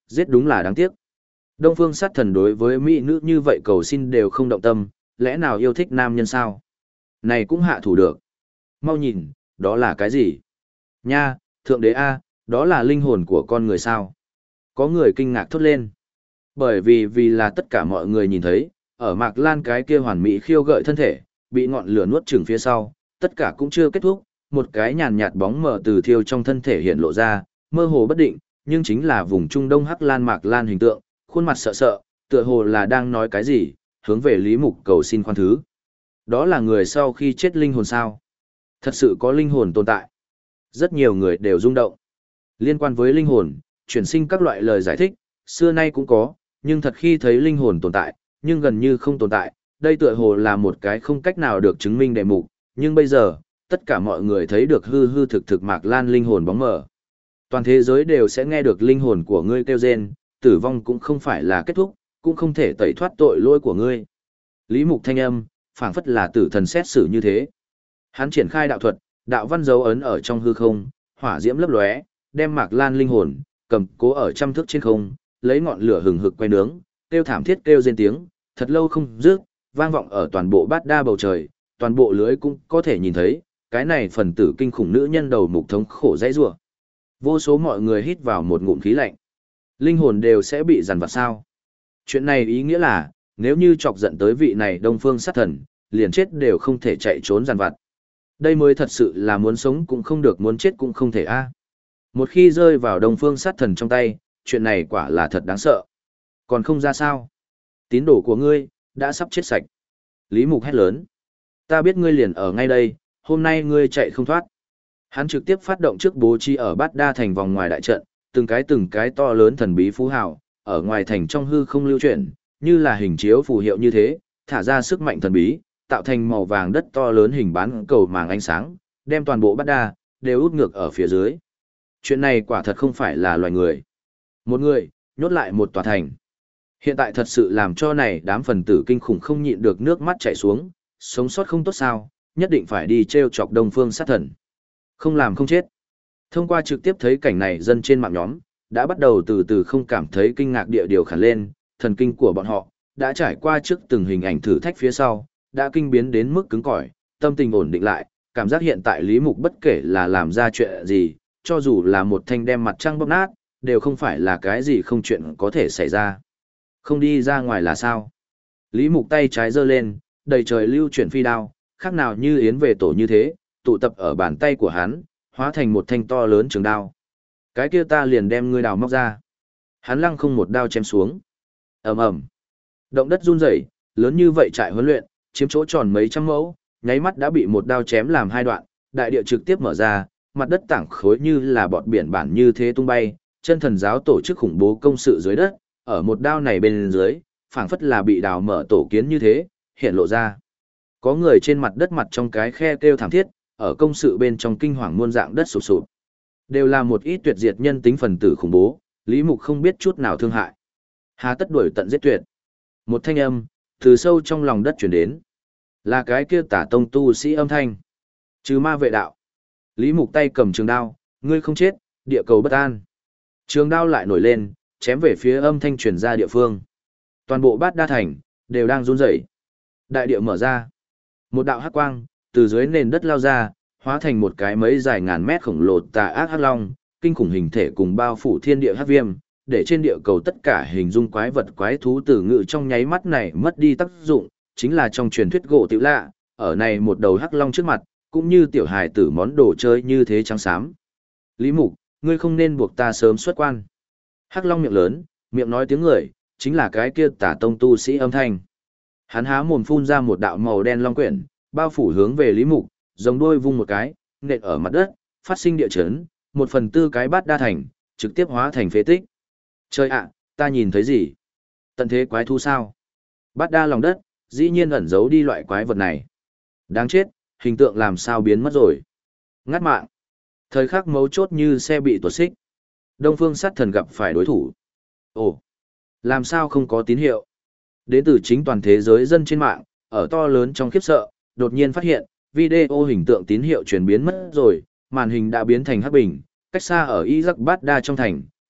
Giết đúng là đáng tiếc. Đông Phương Sát Thần đối với mỹ nữ như vậy cầu xin đều không động tâm, lẽ nào yêu thích nam nhân sao? Này cũng hạ thủ được. Mau nhìn, đó là cái gì? Nha, thượng đế A, đó là linh hồn của con người sao? Có người kinh ngạc thốt lên. Bởi vì là tất cả mọi người nhìn thấy, ở Mạc Lan cái kia hoàn mỹ khiêu gợi thân thể, bị ngọn lửa nuốt chửng phía sau, tất cả cũng chưa kết thúc, một cái nhàn nhạt bóng mờ từ thiêu trong thân thể hiện lộ ra, mơ hồ bất định, nhưng chính là vùng Trung Đông Hắc Lan Mạc Lan hình tượng, khuôn mặt sợ sợ, tựa hồ là đang nói cái gì, hướng về Lý Mục cầu xin khoan thứ. Đó là người sau khi chết linh hồn sao? Thật sự có linh hồn tồn tại. Rất nhiều người đều rung động. Liên quan với linh hồn, chuyển sinh các loại lời giải thích, xưa nay cũng có, nhưng thật khi thấy linh hồn tồn tại, nhưng gần như không tồn tại, đây tựa hồ là một cái không cách nào được chứng minh đề mục, nhưng bây giờ, tất cả mọi người thấy được hư hư thực thực Mạc Lan linh hồn bóng mờ. Toàn thế giới đều sẽ nghe được linh hồn của ngươi kêu rên, tử vong cũng không phải là kết thúc, cũng không thể tẩy thoát tội lỗi của ngươi. Lý Mục thanh âm, phảng phất là tử thần xét xử như thế. Hắn triển khai đạo thuật, đạo văn dấu ấn ở trong hư không, hỏa diễm lấp lóe, đem Mạc Lan linh hồn cầm cố ở trăm thước trên không, lấy ngọn lửa hừng hực quay nướng, kêu thảm thiết kêu rên tiếng, thật lâu không dứt, vang vọng ở toàn bộ bát đa bầu trời, toàn bộ lưới cũng có thể nhìn thấy, cái này phần tử kinh khủng nữ nhân đầu mục thống khổ dãy rủa. Vô số mọi người hít vào một ngụm khí lạnh. Linh hồn đều sẽ bị dằn vặt sao? Chuyện này ý nghĩa là, nếu như chọc giận tới vị này Đông Phương Sát Thần, liền chết đều không thể chạy trốn dằn vặt. Đây mới thật sự là muốn sống cũng không được, muốn chết cũng không thể a. Một khi rơi vào Đông Phương Sát Thần trong tay, chuyện này quả là thật đáng sợ. Còn không ra sao? Tín đồ của ngươi đã sắp chết sạch. Lý Mục hét lớn. Ta biết ngươi liền ở ngay đây, hôm nay ngươi chạy không thoát. Hắn trực tiếp phát động trước bố trí ở Bát Đa thành vòng ngoài đại trận, từng cái to lớn thần bí phú hào, ở ngoài thành trong hư không lưu chuyển, như là hình chiếu phù hiệu như thế, thả ra sức mạnh thần bí, tạo thành màu vàng đất to lớn hình bán cầu màng ánh sáng, đem toàn bộ Bát Đa đều út ngược ở phía dưới. Chuyện này quả thật không phải là loài người. Một người, nhốt lại một tòa thành. Hiện tại thật sự làm cho này đám phần tử kinh khủng không nhịn được nước mắt chảy xuống, sống sót không tốt sao, nhất định phải đi treo chọc Đông Phương Sát Thần. Không làm không chết. Thông qua trực tiếp thấy cảnh này, dân trên mạng nhóm đã bắt đầu từ từ không cảm thấy kinh ngạc địa điều khản lên, thần kinh của bọn họ đã trải qua trước từng hình ảnh thử thách phía sau, đã kinh biến đến mức cứng cỏi, tâm tình ổn định lại, cảm giác hiện tại Lý Mục bất kể là làm ra chuyện gì, cho dù là một thanh đem mặt trăng bóp nát, đều không phải là cái gì không chuyện có thể xảy ra. Không đi ra ngoài là sao? Lý Mục tay trái giơ lên, đầy trời lưu chuyển phi đao, khác nào như yến về tổ như thế, tụ tập ở bàn tay của hắn, hóa thành một thanh to lớn trường đao. Cái kia ta liền đem ngươi đào móc ra. Hắn lăng không một đao chém xuống. Ầm ầm. Động đất run rẩy, lớn như vậy trại huấn luyện, chiếm chỗ tròn mấy trăm mẫu, nháy mắt đã bị một đao chém làm hai đoạn, đại địa trực tiếp mở ra, mặt đất tảng khối như là bọt biển bản như thế tung bay, chân thần giáo tổ chức khủng bố công sự dưới đất, ở một đao này bên dưới, phảng phất là bị đào mở tổ kiến như thế, hiện lộ ra. Có người trên mặt đất mặt trong cái khe kêu thảm thiết, ở công sự bên trong kinh hoàng muôn dạng đất sụp sụp. Đều là một ít tuyệt diệt nhân tính phần tử khủng bố, Lý Mục không biết chút nào thương hại. Hà tất đuổi tận giết tuyệt. Một thanh âm từ sâu trong lòng đất truyền đến, là cái kia Tả tông tu sĩ âm thanh. Trừ ma vệ đạo. Lý Mục tay cầm trường đao, ngươi không chết, địa cầu bất an. Trường đao lại nổi lên, chém về phía âm thanh truyền ra địa phương. Toàn bộ Bát Đa thành đều đang run rẩy. Đại địa mở ra, một đạo hắc quang từ dưới nền đất lao ra, hóa thành một cái mấy dài ngàn mét khổng lồ tà ác hắc long, kinh khủng hình thể cùng bao phủ thiên địa hắc viêm, để trên địa cầu tất cả hình dung quái vật quái thú từ ngự trong nháy mắt này mất đi tác dụng, chính là trong truyền thuyết gỗ tiểu lạ, ở này một đầu hắc long trước mặt, cũng như tiểu hài tử món đồ chơi như thế trắng xám. Lý Mục, ngươi không nên buộc ta sớm xuất quan. Hắc long miệng lớn, miệng nói tiếng người, chính là cái kia Tả tông tu sĩ âm thanh. Hắn há mồm phun ra một đạo màu đen long quyển, bao phủ hướng về Lý Mục, giống đôi vung một cái, nện ở mặt đất, phát sinh địa chấn, 1/4 cái Bát Đa thành, trực tiếp hóa thành phế tích. Trời ạ, ta nhìn thấy gì? Tận thế quái thú sao? Bát Đa lòng đất, dĩ nhiên ẩn giấu đi loại quái vật này. Đáng chết, hình tượng làm sao biến mất rồi? Ngắt mạng. Thời khắc mấu chốt như xe bị tuột xích. Đông Phương Sát Thần gặp phải đối thủ. Ồ, làm sao không có tín hiệu? Đến từ chính toàn thế giới dân trên mạng, ở to lớn trong khiếp sợ, đột nhiên phát hiện, video hình tượng tín hiệu chuyển biến mất rồi, màn hình đã biến thành hắc bình, cách xa ở Iraq Bát Đa trong thành,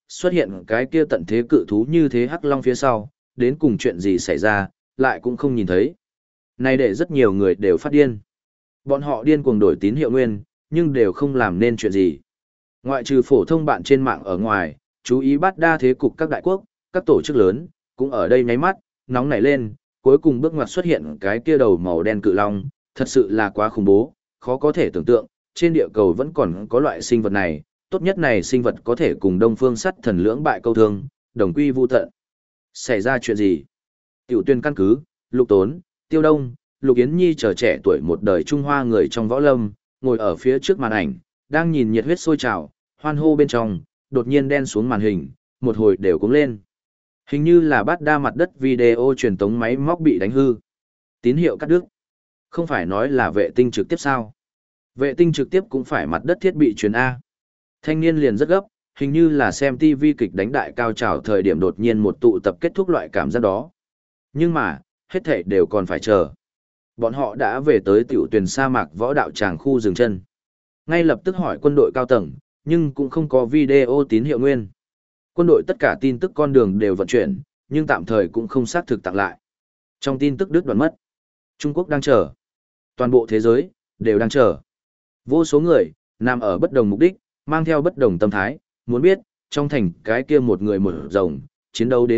xuất hiện cái kia tận thế cự thú như thế hắc long phía sau, đến cùng chuyện gì xảy ra, lại cũng không nhìn thấy. Này để rất nhiều người đều phát điên. Bọn họ điên cuồng đổi tín hiệu nguyên, nhưng đều không làm nên chuyện gì. Ngoại trừ phổ thông bạn trên mạng ở ngoài, chú ý bắt đa thế cục các đại quốc, các tổ chức lớn, cũng ở đây nháy mắt, nóng nảy lên, cuối cùng bước ngoặt xuất hiện cái kia đầu màu đen cự long, thật sự là quá khủng bố, khó có thể tưởng tượng, trên địa cầu vẫn còn có loại sinh vật này, tốt nhất này sinh vật có thể cùng Đông Phương Sắt Thần lưỡng bại câu thương, đồng quy vu tận. Xảy ra chuyện gì? Tiểu Tuyên căn cứ, Lục Tốn, Tiêu Đông, Lục Yến Nhi chờ trẻ tuổi một đời Trung Hoa người trong võ lâm, ngồi ở phía trước màn ảnh, đang nhìn nhiệt huyết sôi trào, hoan hô bên trong, đột nhiên đen xuống màn hình, một hồi đều cũng lên. Hình như là bắt đa mặt đất video truyền tống máy móc bị đánh hư. Tín hiệu cắt đứt. Không phải nói là vệ tinh trực tiếp sao? Vệ tinh trực tiếp cũng phải mặt đất thiết bị truyền A. Thanh niên liền rất gấp, hình như là xem TV kịch đánh đại cao trào thời điểm đột nhiên một tụ tập kết thúc loại cảm giác đó. Nhưng mà, hết thảy đều còn phải chờ. Bọn họ đã về tới tiểu tuyển sa mạc võ đạo tràng khu dừng chân. Ngay lập tức hỏi quân đội cao tầng, nhưng cũng không có video tín hiệu nguyên. Quân đội tất cả tin tức con đường đều vận chuyển, nhưng tạm thời cũng không xác thực tặng lại. Trong tin tức đứt đoạn mất. Trung Quốc đang chờ. Toàn bộ thế giới, đều đang chờ. Vô số người, nằm ở bất đồng mục đích, mang theo bất đồng tâm thái, muốn biết, trong thành cái kia một người một rồng, chiến đấu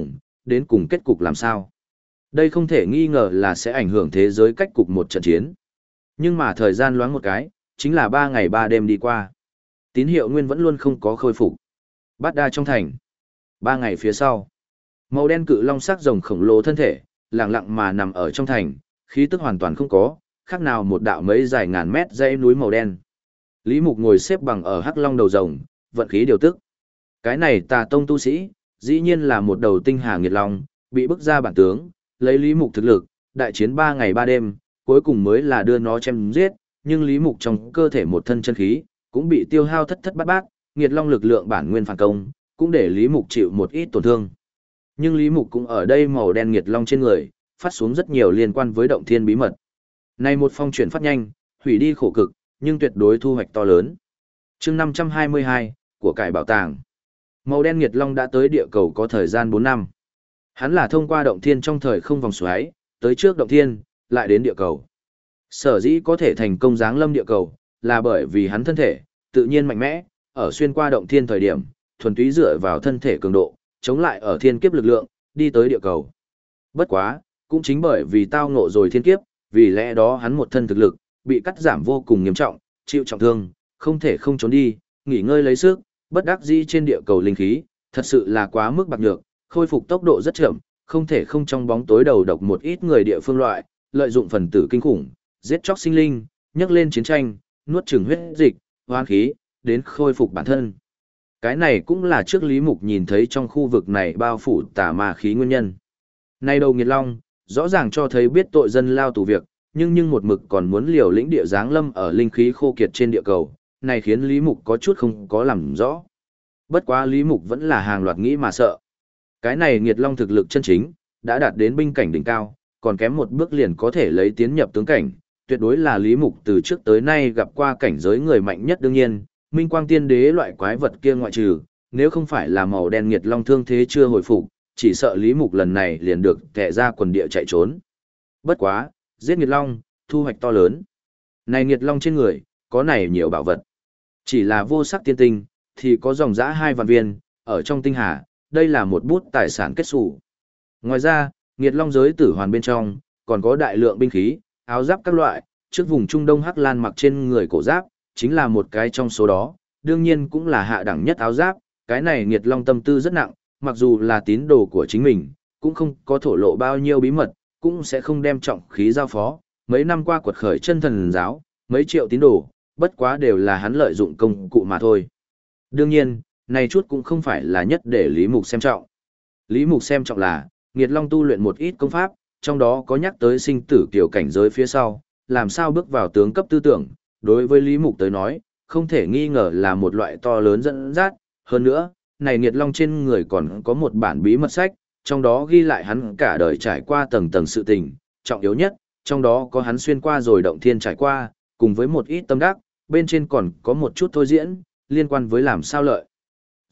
đến cùng kết cục làm sao. Đây không thể nghi ngờ là sẽ ảnh hưởng thế giới cách cục một trận chiến. Nhưng mà thời gian loáng một cái, chính là 3 ngày 3 đêm đi qua. Tín hiệu nguyên vẫn luôn không có khôi phục. Bát đa trong thành. 3 ngày phía sau, màu đen cự long sắc rồng khổng lồ thân thể, lặng lặng mà nằm ở trong thành, khí tức hoàn toàn không có, khác nào một đạo mấy dài ngàn mét dãy núi màu đen. Lý Mục ngồi xếp bằng ở hắc long đầu rồng, vận khí điều tức. Cái này tà tông tu sĩ, dĩ nhiên là một đầu tinh hà nghiệt long, bị bức ra bản tướng, lấy Lý Mục thực lực, đại chiến 3 ngày 3 đêm, cuối cùng mới là đưa nó chém giết, nhưng Lý Mục trong cơ thể một thân chân khí, cũng bị tiêu hao thất thất bát bát, nghiệt long lực lượng bản nguyên phản công, cũng để Lý Mục chịu một ít tổn thương. Nhưng Lý Mục cũng ở đây màu đen nghiệt long trên người, phát xuống rất nhiều liên quan với động thiên bí mật. Này một phong chuyển phát nhanh, hủy đi khổ cực, nhưng tuyệt đối thu hoạch to lớn. Chương 522, của cải bảo tàng. Màu đen nghiệt long đã tới địa cầu có thời gian 4 năm. Hắn là thông qua động thiên trong thời không vòng xoáy, tới trước động thiên, lại đến địa cầu. Sở dĩ có thể thành công giáng lâm địa cầu, là bởi vì hắn thân thể, tự nhiên mạnh mẽ, ở xuyên qua động thiên thời điểm, thuần túy dựa vào thân thể cường độ, chống lại ở thiên kiếp lực lượng, đi tới địa cầu. Bất quá, cũng chính bởi vì tao ngộ rồi thiên kiếp, vì lẽ đó hắn một thân thực lực, bị cắt giảm vô cùng nghiêm trọng, chịu trọng thương, không thể không trốn đi, nghỉ ngơi lấy sức, bất đắc dĩ trên địa cầu linh khí, thật sự là quá mức bạc nhược, khôi phục tốc độ rất chậm, không thể không trong bóng tối đầu độc một ít người địa phương loại, lợi dụng phần tử kinh khủng, giết chóc sinh linh, nhấc lên chiến tranh, nuốt chửng huyết dịch, hoang khí, đến khôi phục bản thân. Cái này cũng là trước Lý Mục nhìn thấy trong khu vực này bao phủ tà ma khí nguyên nhân. Nay đầu nghiệt long, rõ ràng cho thấy biết tội dân lao tù việc, nhưng một mực còn muốn liều lĩnh địa giáng lâm ở linh khí khô kiệt trên địa cầu, này khiến Lý Mục có chút không có làm rõ. Bất quá Lý Mục vẫn là hàng loạt nghĩ mà sợ. Cái này nghiệt long thực lực chân chính, đã đạt đến binh cảnh đỉnh cao, còn kém một bước liền có thể lấy tiến nhập tướng cảnh, tuyệt đối là Lý Mục từ trước tới nay gặp qua cảnh giới người mạnh nhất đương nhiên, Minh Quang Tiên Đế loại quái vật kia ngoại trừ, nếu không phải là màu đen nghiệt long thương thế chưa hồi phục, chỉ sợ Lý Mục lần này liền được kẻ ra quần địa chạy trốn. Bất quá, giết nghiệt long, thu hoạch to lớn. Này nghiệt long trên người, có này nhiều bảo vật. Chỉ là vô sắc tiên tinh, thì có dòng dã 2 vạn viên, ở trong tinh hà, đây là một bút tài sản kết sủ. Ngoài ra, nghiệt long giới tử hoàn bên trong, còn có đại lượng binh khí, áo giáp các loại, trước vùng Trung Đông Hắc Lan mặc trên người cổ giáp, chính là một cái trong số đó, đương nhiên cũng là hạ đẳng nhất áo giáp, cái này nghiệt long tâm tư rất nặng, mặc dù là tín đồ của chính mình, cũng không có thổ lộ bao nhiêu bí mật, cũng sẽ không đem trọng khí giao phó, mấy năm qua quật khởi chân thần giáo, mấy triệu tín đồ, bất quá đều là hắn lợi dụng công cụ mà thôi. Đương nhiên, này chút cũng không phải là nhất để Lý Mục xem trọng. Lý Mục xem trọng là, nghiệt long tu luyện một ít công pháp, trong đó có nhắc tới sinh tử kiểu cảnh giới phía sau, làm sao bước vào tướng cấp tư tưởng, đối với Lý Mục tới nói, không thể nghi ngờ là một loại to lớn dẫn dắt, hơn nữa, này nghiệt long trên người còn có một bản bí mật sách, trong đó ghi lại hắn cả đời trải qua tầng tầng sự tình, trọng yếu nhất, trong đó có hắn xuyên qua rồi động thiên trải qua, cùng với một ít tâm đắc, bên trên còn có một chút thôi diễn, liên quan với làm sao lợi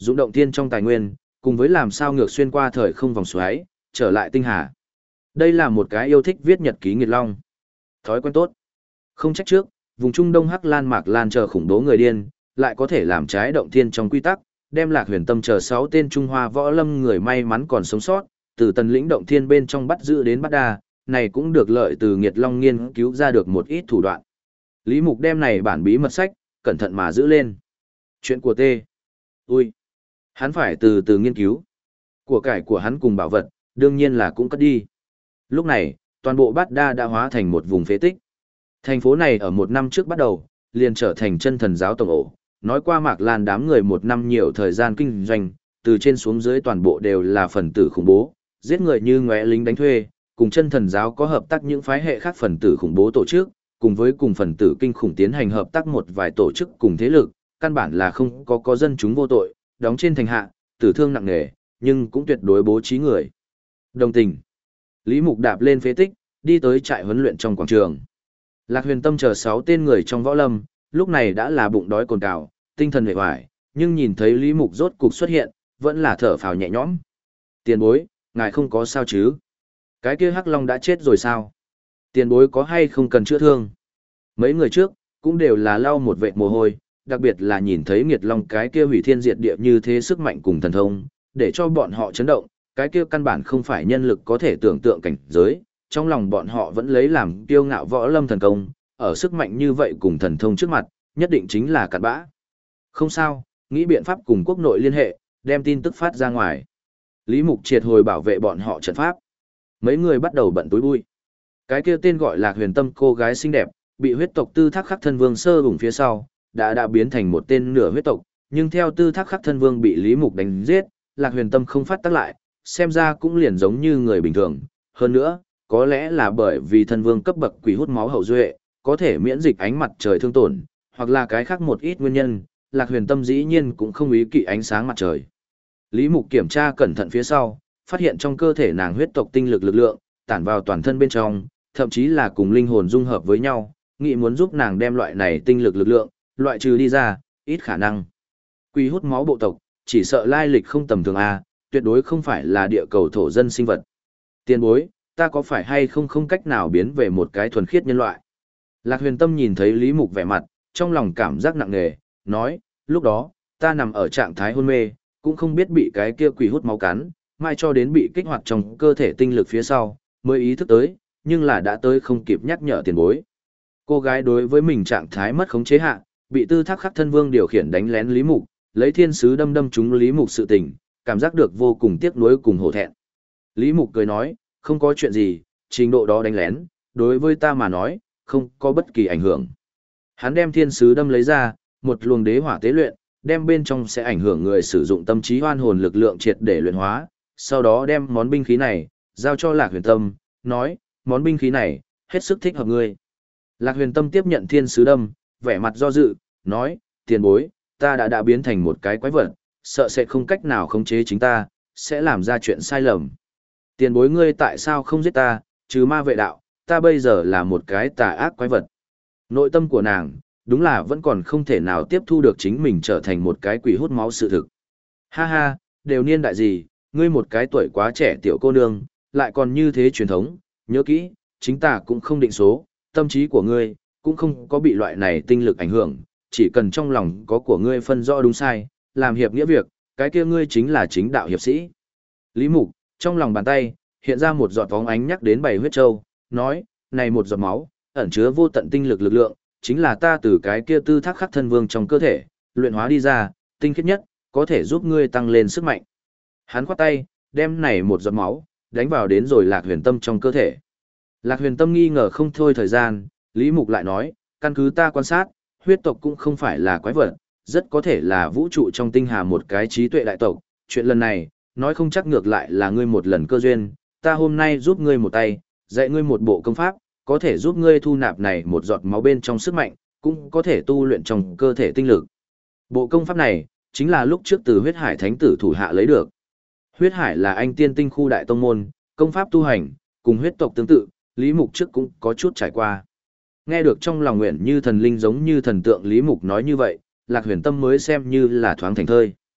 Dũng động thiên trong tài nguyên, cùng với làm sao ngược xuyên qua thời không vòng xoáy, trở lại tinh hà. Đây là một cái yêu thích viết nhật ký nghiệt long. Thói quen tốt. Không trách trước, vùng Trung Đông Hắc Lan Mạc Lan chờ khủng bố người điên, lại có thể làm trái động thiên trong quy tắc, đem Lạc Huyền Tâm chờ 6 tên Trung Hoa võ lâm người may mắn còn sống sót, từ tần lĩnh động thiên bên trong bắt giữ đến bắt đa, này cũng được lợi từ nghiệt long nghiên cứu ra được một ít thủ đoạn. Lý Mục đem này bản bí mật sách, cẩn thận mà giữ lên. Chuyện của T. Ui. Hắn phải từ từ nghiên cứu. Của cải của hắn cùng bảo vật, đương nhiên là cũng cất đi. Lúc này, toàn bộ Bát Đa đã hóa thành một vùng phế tích. Thành phố này ở 1 năm trước bắt đầu, liền trở thành chân thần giáo tổng ổ. Nói qua Mạc Lan đám người 1 năm nhiều thời gian kinh doanh, từ trên xuống dưới toàn bộ đều là phần tử khủng bố, giết người như ngóe lính đánh thuê, cùng chân thần giáo có hợp tác những phái hệ khác phần tử khủng bố tổ chức, cùng với cùng phần tử kinh khủng tiến hành hợp tác một vài tổ chức cùng thế lực, căn bản là không có dân chúng vô tội, đóng trên thành hạ, tử thương nặng nề, nhưng cũng tuyệt đối bố trí người. Đồng tình. Lý Mục đạp lên phế tích, đi tới trại huấn luyện trong quảng trường. Lạc Huyền Tâm chờ 6 tên người trong võ lâm, lúc này đã là bụng đói cồn cào, tinh thần uể oải, nhưng nhìn thấy Lý Mục rốt cục xuất hiện, vẫn là thở phào nhẹ nhõm. Tiền bối, ngài không có sao chứ? Cái kia Hắc Long đã chết rồi sao? Tiền bối có hay không cần chữa thương? Mấy người trước, cũng đều là lau một vệt mồ hôi, đặc biệt là nhìn thấy Nghiệt Long cái kia hủy thiên diệt địa như thế sức mạnh cùng thần thông, để cho bọn họ chấn động, cái kia căn bản không phải nhân lực có thể tưởng tượng cảnh giới, trong lòng bọn họ vẫn lấy làm kiêu ngạo võ lâm thần công, ở sức mạnh như vậy cùng thần thông trước mặt, nhất định chính là cặn bã. Không sao, nghĩ biện pháp cùng quốc nội liên hệ, đem tin tức phát ra ngoài. Lý Mục triệt hồi bảo vệ bọn họ trận pháp. Mấy người bắt đầu bận túi bụi. Cái kia tên gọi Lạc Huyền Tâm cô gái xinh đẹp, bị huyết tộc Tư Thác Khắc Thân Vương sơ ủng phía sau, đã biến thành một tên nửa huyết tộc, nhưng theo Tư Thác Khắc Thân Vương bị Lý Mục đánh giết, Lạc Huyền Tâm không phát tác lại, xem ra cũng liền giống như người bình thường. Hơn nữa, có lẽ là bởi vì thân vương cấp bậc quỷ hút máu hậu duệ, có thể miễn dịch ánh mặt trời thương tổn, hoặc là cái khác một ít nguyên nhân, Lạc Huyền Tâm dĩ nhiên cũng không ý kỵ ánh sáng mặt trời. Lý Mục kiểm tra cẩn thận phía sau, phát hiện trong cơ thể nàng huyết tộc tinh lực lực lượng, tản vào toàn thân bên trong, thậm chí là cùng linh hồn dung hợp với nhau, nghĩ muốn giúp nàng đem loại này tinh lực lực lượng, loại trừ đi ra, ít khả năng. Quỷ hút máu bộ tộc, chỉ sợ lai lịch không tầm thường a, tuyệt đối không phải là địa cầu thổ dân sinh vật. Tiền bối, ta có phải hay không cách nào biến về một cái thuần khiết nhân loại? Lạc Huyền Tâm nhìn thấy Lý Mục vẻ mặt, trong lòng cảm giác nặng nề, nói, lúc đó, ta nằm ở trạng thái hôn mê, cũng không biết bị cái kia quỷ hút máu cắn, mai cho đến bị kích hoạt trong cơ thể tinh lực phía sau, mới ý thức tới, nhưng là đã tới không kịp nhắc nhở tiền bối. Cô gái đối với mình trạng thái mất khống chế hạ, bị Tư Thác Khắc Thân Vương điều khiển đánh lén Lý Mục, lấy thiên sứ đâm trúng Lý Mục sự tình, cảm giác được vô cùng tiếc nuối cùng hổ thẹn. Lý Mục cười nói, không có chuyện gì, trình độ đó đánh lén, đối với ta mà nói, không có bất kỳ ảnh hưởng. Hắn đem thiên sứ đâm lấy ra, một luồng đế hỏa tế luyện, đem bên trong sẽ ảnh hưởng người sử dụng tâm trí hoan hồn lực lượng triệt để luyện hóa, sau đó đem món binh khí này, giao cho Lạc Huyền Tâm, nói, món binh khí này, hết sức thích hợp ngươi. Lạc Huyền Tâm tiếp nhận thiên sứ đâm, vẻ mặt do dự, nói, tiền bối, ta đã biến thành một cái quái vật, sợ sẽ không cách nào khống chế chính ta, sẽ làm ra chuyện sai lầm. Tiền bối ngươi tại sao không giết ta, trừ ma vệ đạo, ta bây giờ là một cái tà ác quái vật. Nội tâm của nàng, đúng là vẫn còn không thể nào tiếp thu được chính mình trở thành một cái quỷ hút máu sự thực. Ha ha, đều niên đại gì, ngươi một cái tuổi quá trẻ tiểu cô nương, lại còn như thế truyền thống, nhớ kỹ, chính ta cũng không định số, tâm trí của ngươi, cũng không có bị loại này tinh lực ảnh hưởng, chỉ cần trong lòng có của ngươi phân rõ đúng sai, làm hiệp nghĩa việc, cái kia ngươi chính là chính đạo hiệp sĩ. Lý Mục, trong lòng bàn tay, hiện ra một giọt bóng ánh nhắc đến 7 huyết châu, nói, này một giọt máu, ẩn chứa vô tận tinh lực lực lượng, chính là ta từ cái kia Tư Thác Khắc Thân Vương trong cơ thể, luyện hóa đi ra, tinh khiết nhất, có thể giúp ngươi tăng lên sức mạnh. Hắn khoát tay, đem này một giọt máu, đánh vào đến rồi Lạc Huyền Tâm trong cơ thể. Lạc Huyền Tâm nghi ngờ không thôi thời gian, Lý Mục lại nói, căn cứ ta quan sát, huyết tộc cũng không phải là quái vật, rất có thể là vũ trụ trong tinh hà một cái trí tuệ đại tộc. Chuyện lần này, nói không chắc ngược lại là ngươi một lần cơ duyên, ta hôm nay giúp ngươi một tay, dạy ngươi một bộ công pháp, có thể giúp ngươi thu nạp này một giọt máu bên trong sức mạnh, cũng có thể tu luyện trong cơ thể tinh lực. Bộ công pháp này, chính là lúc trước từ huyết hải thánh tử thủ hạ lấy được. Huyết hải là anh tiên tinh khu đại tông môn, công pháp tu hành, cùng huyết tộc tương tự, Lý Mục trước cũng có chút trải qua. Nghe được trong lòng nguyện như thần linh giống như thần tượng Lý Mục nói như vậy, Lạc Huyền Tâm mới xem như là thoáng thành thơi.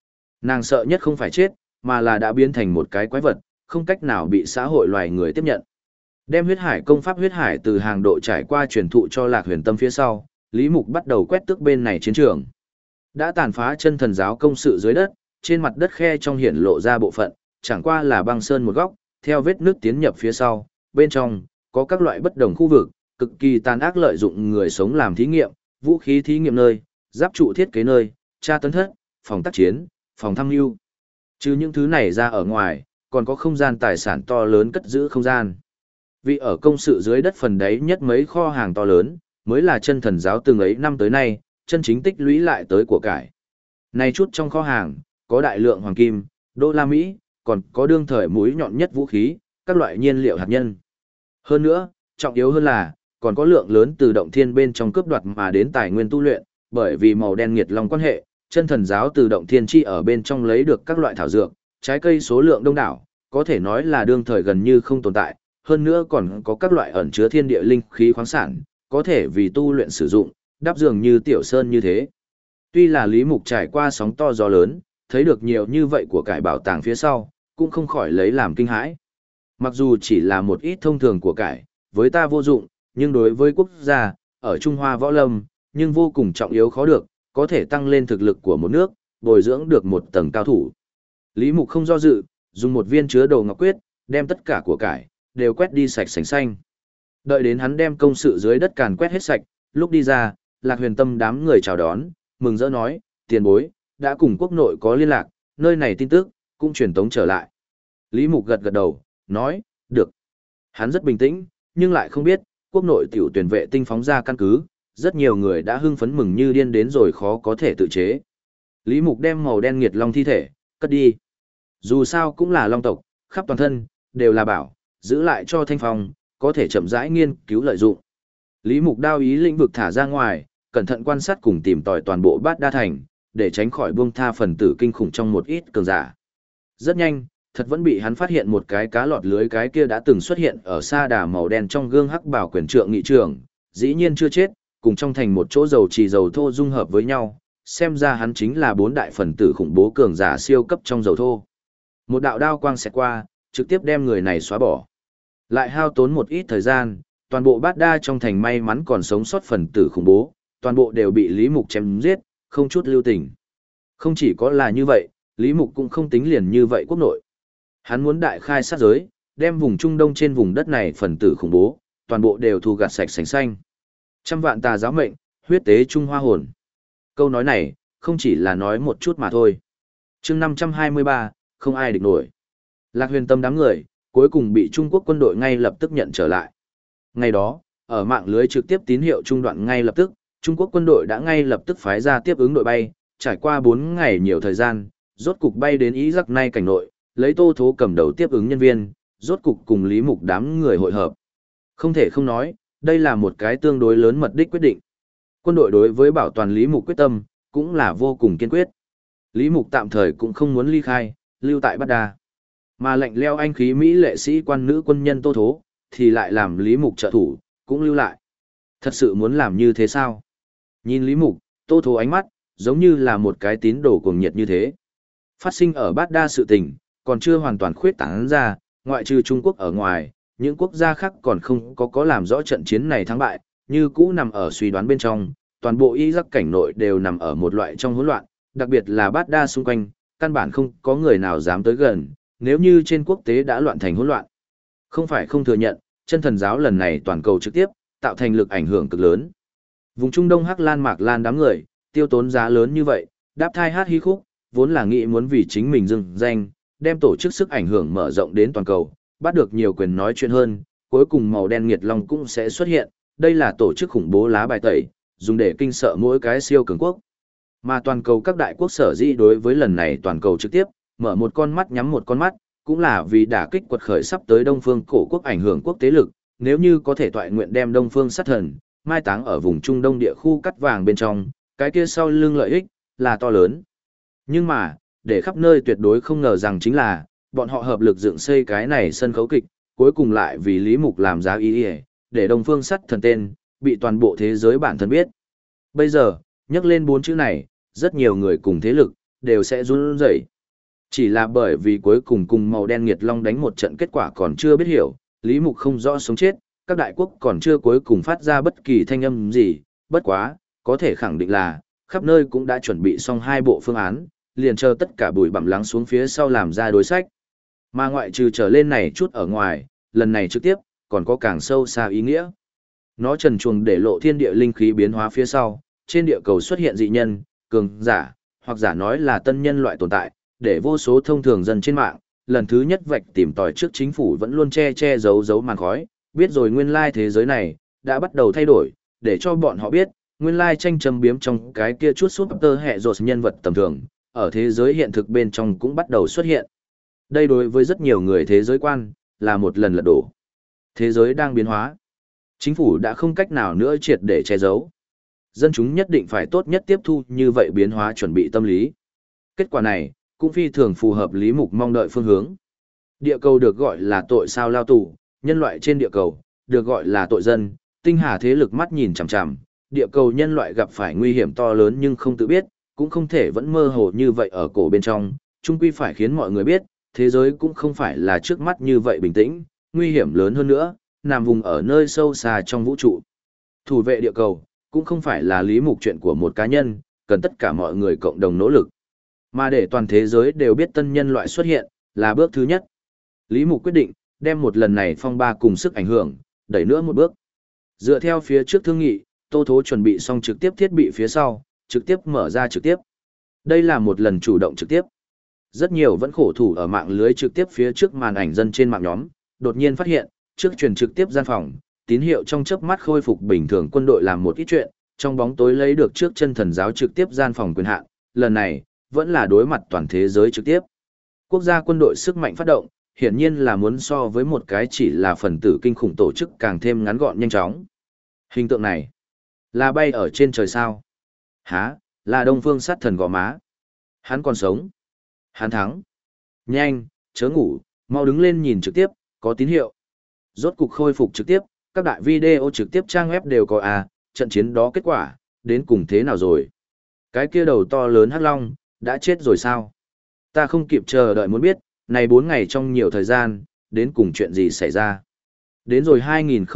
Nàng sợ nhất không phải chết, mà là đã biến thành một cái quái vật, không cách nào bị xã hội loài người tiếp nhận. Đem huyết hải công pháp huyết hải từ hàng độ trải qua truyền thụ cho Lạc Huyền Tâm phía sau, Lý Mục bắt đầu quét tước bên này chiến trường. Đã tàn phá chân thần giáo công sự dưới đất, trên mặt đất khe trong hiển lộ ra bộ phận, chẳng qua là băng sơn một góc, theo vết nước tiến nhập phía sau, bên trong có các loại bất đồng khu vực, cực kỳ tàn ác lợi dụng người sống làm thí nghiệm, vũ khí thí nghiệm nơi, giáp trụ thiết kế nơi, tra tấn thất, phòng tác chiến, phòng tham mưu. Trừ những thứ này ra ở ngoài, còn có không gian tài sản to lớn cất giữ không gian. Vì ở công sự dưới đất phần đấy nhất mấy kho hàng to lớn, mới là chân thần giáo từng ấy năm tới nay, chân chính tích lũy lại tới của cải. Này chút trong kho hàng, có đại lượng hoàng kim, đô la Mỹ, còn có đương thời mũi nhọn nhất vũ khí, các loại nhiên liệu hạt nhân. Hơn nữa, trọng yếu hơn là, còn có lượng lớn từ động thiên bên trong cướp đoạt mà đến tài nguyên tu luyện, bởi vì màu đen nghiệt long quan hệ, chân thần giáo từ động thiên chi ở bên trong lấy được các loại thảo dược, trái cây số lượng đông đảo, có thể nói là đương thời gần như không tồn tại, hơn nữa còn có các loại ẩn chứa thiên địa linh khí khoáng sản, có thể vì tu luyện sử dụng, đáp dường như tiểu sơn như thế. Tuy là Lý Mục trải qua sóng to gió lớn, thấy được nhiều như vậy của cải bảo tàng phía sau, cũng không khỏi lấy làm kinh hãi. Mặc dù chỉ là một ít thông thường của cải, với ta vô dụng, nhưng đối với quốc gia, ở Trung Hoa võ lâm, nhưng vô cùng trọng yếu khó được, có thể tăng lên thực lực của một nước, bồi dưỡng được một tầng cao thủ. Lý Mục không do dự, dùng một viên chứa đồ ngọc quyết, đem tất cả của cải, đều quét đi sạch sành xanh. Đợi đến hắn đem công sự dưới đất càn quét hết sạch, lúc đi ra, Lạc Huyền Tâm đám người chào đón, mừng rỡ nói, tiền bối, đã cùng quốc nội có liên lạc, nơi này tin tức, cũng truyền tống trở lại. Lý Mục gật gật đầu, nói, được. Hắn rất bình tĩnh, nhưng lại không biết, quốc nội tiểu tuyển vệ tinh phóng ra căn cứ, rất nhiều người đã hưng phấn mừng như điên đến rồi khó có thể tự chế. Lý Mục đem màu đen nghiệt long thi thể, cất đi. Dù sao cũng là long tộc, khắp toàn thân, đều là bảo, giữ lại cho Thanh Phong, có thể chậm rãi nghiên cứu lợi dụng. Lý Mục đao ý lĩnh vực thả ra ngoài, cẩn thận quan sát cùng tìm tòi toàn bộ Bát Đa Thành, để tránh khỏi buông tha phần tử kinh khủng trong một ít cường giả. Rất nhanh, thật vẫn bị hắn phát hiện một cái cá lọt lưới, cái kia đã từng xuất hiện ở sa đà màu đen trong gương hắc bảo quyền trượng nghị trưởng, dĩ nhiên chưa chết, cùng trong thành một chỗ dầu trì dầu thô dung hợp với nhau, xem ra hắn chính là bốn đại phần tử khủng bố cường giả siêu cấp trong dầu thô. Một đạo đao quang xẹt qua, trực tiếp đem người này xóa bỏ. Lại hao tốn một ít thời gian, toàn bộ Bát Đa trong thành may mắn còn sống sót phần tử khủng bố, toàn bộ đều bị Lý Mục chém giết, không chút lưu tình. Không chỉ có là như vậy, Lý Mục cũng không tính liền như vậy quốc nội. Hắn muốn đại khai sát giới, đem vùng Trung Đông trên vùng đất này phần tử khủng bố, toàn bộ đều thu gặt sạch sành xanh. Trăm vạn tà giáo mệnh, huyết tế Trung Hoa hồn. Câu nói này, không chỉ là nói một chút mà thôi. chương 523, không ai địch nổi. Lạc Huyền Tâm đám người, cuối cùng bị Trung Quốc quân đội ngay lập tức nhận trở lại. Ngày đó, ở mạng lưới trực tiếp tín hiệu trung đoạn ngay lập tức, Trung Quốc quân đội đã ngay lập tức phái ra tiếp ứng đội bay, trải qua 4 ngày nhiều thời gian, rốt cục bay đến Iraq nay cảnh nội, lấy Tô Thố cầm đầu tiếp ứng nhân viên, rốt cục cùng Lý Mục đám người hội hợp. Không thể không nói, đây là một cái tương đối lớn mật đích quyết định. Quân đội đối với bảo toàn Lý Mục quyết tâm, cũng là vô cùng kiên quyết. Lý Mục tạm thời cũng không muốn ly khai, lưu tại Bát Đa. Mà lệnh leo anh khí Mỹ lệ sĩ quan nữ quân nhân Tô Thố, thì lại làm Lý Mục trợ thủ, cũng lưu lại. Thật sự muốn làm như thế sao? Nhìn Lý Mục, Tô Thố ánh mắt, giống như là một cái tín đồ cuồng nhiệt như thế. Phát sinh ở Bát Đa sự tình, còn chưa hoàn toàn khuyết tán ra, ngoại trừ Trung Quốc ở ngoài, những quốc gia khác còn không có làm rõ trận chiến này thắng bại, như cũ nằm ở suy đoán bên trong, toàn bộ Iraq cảnh nội đều nằm ở một loại trong hỗn loạn, đặc biệt là Bát Đa xung quanh, căn bản không có người nào dám tới gần, nếu như trên quốc tế đã loạn thành hỗn loạn. Không phải không thừa nhận, chân thần giáo lần này toàn cầu trực tiếp, tạo thành lực ảnh hưởng cực lớn. Vùng Trung Đông Hắc Lan Mạc Lan đám người, tiêu tốn giá lớn như vậy, đáp thai hát hí khúc, vốn là nghĩ muốn vì chính mình dừng danh, đem tổ chức sức ảnh hưởng mở rộng đến toàn cầu, bắt được nhiều quyền nói chuyện hơn, cuối cùng màu đen nghiệt long cũng sẽ xuất hiện, đây là tổ chức khủng bố lá bài tẩy, dùng để kinh sợ mỗi cái siêu cường quốc. Mà toàn cầu các đại quốc sở dĩ đối với lần này toàn cầu trực tiếp, mở một con mắt nhắm một con mắt, cũng là vì đả kích quật khởi sắp tới Đông Phương cổ quốc ảnh hưởng quốc tế lực, nếu như có thể toại nguyện đem Đông Phương sát thần, mai táng ở vùng Trung Đông địa khu cắt vàng bên trong, cái kia sau lưng lợi ích, là to lớn. Nhưng mà, để khắp nơi tuyệt đối không ngờ rằng chính là, bọn họ hợp lực dựng xây cái này sân khấu kịch, cuối cùng lại vì Lý Mục làm giá ý để Đông Phương sắt thần tên, bị toàn bộ thế giới bản thân biết. Bây giờ, nhắc lên 4 chữ này, rất nhiều người cùng thế lực, đều sẽ run rẩy. Chỉ là bởi vì cuối cùng cùng màu đen nghiệt long đánh một trận kết quả còn chưa biết hiểu, Lý Mục không rõ sống chết, các đại quốc còn chưa cuối cùng phát ra bất kỳ thanh âm gì, bất quá, có thể khẳng định là, khắp nơi cũng đã chuẩn bị xong hai bộ phương án, liền chờ tất cả bụi bặm lắng xuống phía sau làm ra đối sách. Mà ngoại trừ trở lên này chút ở ngoài, lần này trực tiếp, còn có càng sâu xa ý nghĩa. Nó trần truồng để lộ thiên địa linh khí biến hóa phía sau, trên địa cầu xuất hiện dị nhân, cường giả, hoặc giả nói là tân nhân loại tồn tại, để vô số thông thường dân trên mạng, lần thứ nhất vạch tìm tòi trước chính phủ vẫn luôn che giấu màn khói, biết rồi nguyên lai thế giới này, đã bắt đầu thay đổi, để cho bọn họ biết, nguyên lai tranh châm biếm trong cái kia chút súp tơ hệ rột nhân vật tầm thường, ở thế giới hiện thực bên trong cũng bắt đầu xuất hiện. Đây đối với rất nhiều người thế giới quan, là một lần lật đổ. Thế giới đang biến hóa. Chính phủ đã không cách nào nữa triệt để che giấu. Dân chúng nhất định phải tốt nhất tiếp thu như vậy biến hóa chuẩn bị tâm lý. Kết quả này, cũng phi thường phù hợp Lý Mục mong đợi phương hướng. Địa cầu được gọi là tội sao lao tù, nhân loại trên địa cầu, được gọi là tội dân, tinh hà thế lực mắt nhìn chằm chằm, địa cầu nhân loại gặp phải nguy hiểm to lớn nhưng không tự biết, cũng không thể vẫn mơ hồ như vậy ở cổ bên trong, chung quy phải khiến mọi người biết, thế giới cũng không phải là trước mắt như vậy bình tĩnh, nguy hiểm lớn hơn nữa, nằm vùng ở nơi sâu xa trong vũ trụ. Thủ vệ địa cầu, cũng không phải là Lý Mục chuyện của một cá nhân, cần tất cả mọi người cộng đồng nỗ lực. Mà để toàn thế giới đều biết tân nhân loại xuất hiện, là bước thứ nhất. Lý Mục quyết định, đem một lần này phong ba cùng sức ảnh hưởng, đẩy nữa một bước. Dựa theo phía trước thương nghị, Tô Thố chuẩn bị xong trực tiếp thiết bị phía sau, trực tiếp mở ra trực tiếp. Đây là một lần chủ động trực tiếp. Rất nhiều vẫn khổ thủ ở mạng lưới trực tiếp phía trước màn ảnh dân trên mạng nhóm, đột nhiên phát hiện, trước truyền trực tiếp gian phòng, tín hiệu trong chớp mắt khôi phục bình thường quân đội làm một ít chuyện, trong bóng tối lấy được trước chân thần giáo trực tiếp gian phòng quyền hạn, lần này, vẫn là đối mặt toàn thế giới trực tiếp. Quốc gia quân đội sức mạnh phát động, hiển nhiên là muốn so với một cái chỉ là phần tử kinh khủng tổ chức càng thêm ngắn gọn nhanh chóng. Hình tượng này, là bay ở trên trời sao? Hả, là Đông Phương sát thần gò má. Hắn còn sống. Hắn thắng. Nhanh, chớ ngủ, mau đứng lên nhìn trực tiếp, có tín hiệu. Rốt cục khôi phục trực tiếp, các đại video trực tiếp trang web đều có trận chiến đó kết quả, đến cùng thế nào rồi? Cái kia đầu to lớn hắc long, đã chết rồi sao? Ta không kịp chờ đợi muốn biết, này 4 ngày trong nhiều thời gian, đến cùng chuyện gì xảy ra. Đến rồi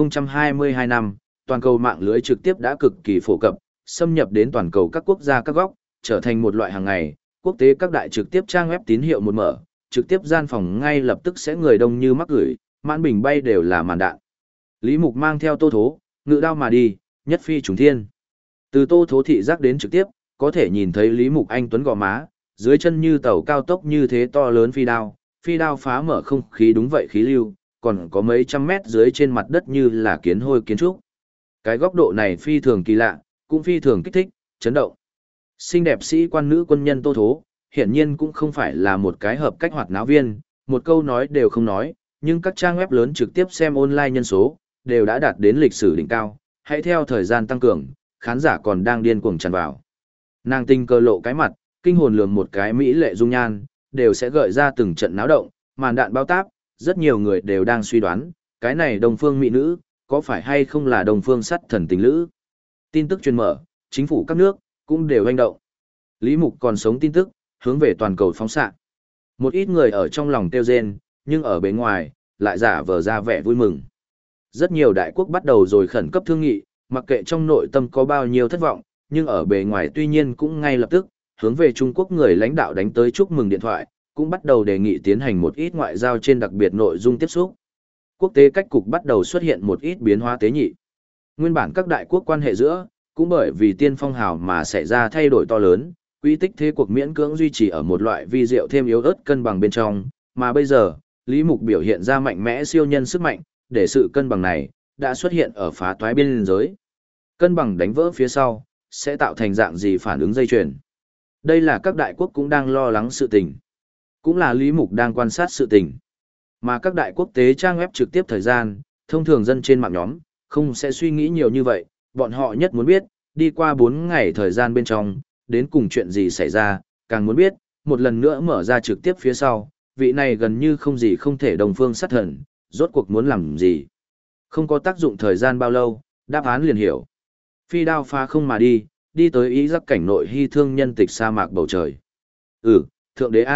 2022 năm, toàn cầu mạng lưới trực tiếp đã cực kỳ phổ cập, xâm nhập đến toàn cầu các quốc gia các góc, trở thành một loại hàng ngày, quốc tế các đại trực tiếp trang web tín hiệu một mở, trực tiếp gian phòng ngay lập tức sẽ người đông như mắc gửi, mãn bình bay đều là màn đạn. Lý Mục mang theo Tô Thố, ngự đao mà đi, nhất phi trùng thiên. Từ Tô Thố thị giác đến trực tiếp, có thể nhìn thấy Lý Mục anh tuấn gò má, dưới chân như tàu cao tốc như thế to lớn phi đao phá mở không khí đúng vậy khí lưu, còn có mấy trăm mét dưới trên mặt đất như là kiến hôi kiến trúc. Cái góc độ này phi thường kỳ lạ, cũng phi thường kích thích, chấn động. Xinh đẹp sĩ quan nữ quân nhân Tô Thố, hiển nhiên cũng không phải là một cái hợp cách hoạt náo viên, một câu nói đều không nói, nhưng các trang web lớn trực tiếp xem online nhân số, đều đã đạt đến lịch sử đỉnh cao, hãy theo thời gian tăng cường, khán giả còn đang điên cuồng tràn vào. Nàng tình cờ lộ cái mặt, kinh hồn lườm một cái mỹ lệ dung nhan, đều sẽ gợi ra từng trận náo động, màn đạn bao táp, rất nhiều người đều đang suy đoán, cái này Đông Phương mỹ nữ, có phải hay không là Đông Phương sắt thần tình lữ. Tin tức truyền mở, chính phủ các nước, cũng đều hành động. Lý Mục còn sống tin tức, hướng về toàn cầu phóng xạ. Một ít người ở trong lòng tiêu rên, nhưng ở bên ngoài, lại giả vờ ra vẻ vui mừng. Rất nhiều đại quốc bắt đầu rồi khẩn cấp thương nghị, mặc kệ trong nội tâm có bao nhiêu thất vọng, nhưng ở bề ngoài tuy nhiên cũng ngay lập tức, hướng về Trung Quốc người lãnh đạo đánh tới chúc mừng điện thoại, cũng bắt đầu đề nghị tiến hành một ít ngoại giao trên đặc biệt nội dung tiếp xúc. Quốc tế cách cục bắt đầu xuất hiện một ít biến hóa tế nhị. Nguyên bản các đại quốc quan hệ giữa, cũng bởi vì tiên phong hào mà xảy ra thay đổi to lớn, quỹ tích thế cuộc miễn cưỡng duy trì ở một loại vi diệu thêm yếu ớt cân bằng bên trong, mà bây giờ, Lý Mục biểu hiện ra mạnh mẽ siêu nhân sức mạnh, để sự cân bằng này đã xuất hiện ở phá toái biên giới. Cân bằng đánh vỡ phía sau, sẽ tạo thành dạng gì phản ứng dây chuyền. Đây là các đại quốc cũng đang lo lắng sự tình. Cũng là Lý Mục đang quan sát sự tình. Mà các đại quốc tế trang web trực tiếp thời gian, thông thường dân trên mạng nhóm, không sẽ suy nghĩ nhiều như vậy, bọn họ nhất muốn biết, đi qua 4 ngày thời gian bên trong, đến cùng chuyện gì xảy ra, càng muốn biết, một lần nữa mở ra trực tiếp phía sau, vị này gần như không gì không thể Đông Phương sát thần, rốt cuộc muốn làm gì. Không có tác dụng thời gian bao lâu, đáp án liền hiểu. Phi đao phá không mà đi, đi tới ý giác cảnh nội hy thương nhân tịch sa mạc bầu trời. Thượng đế A,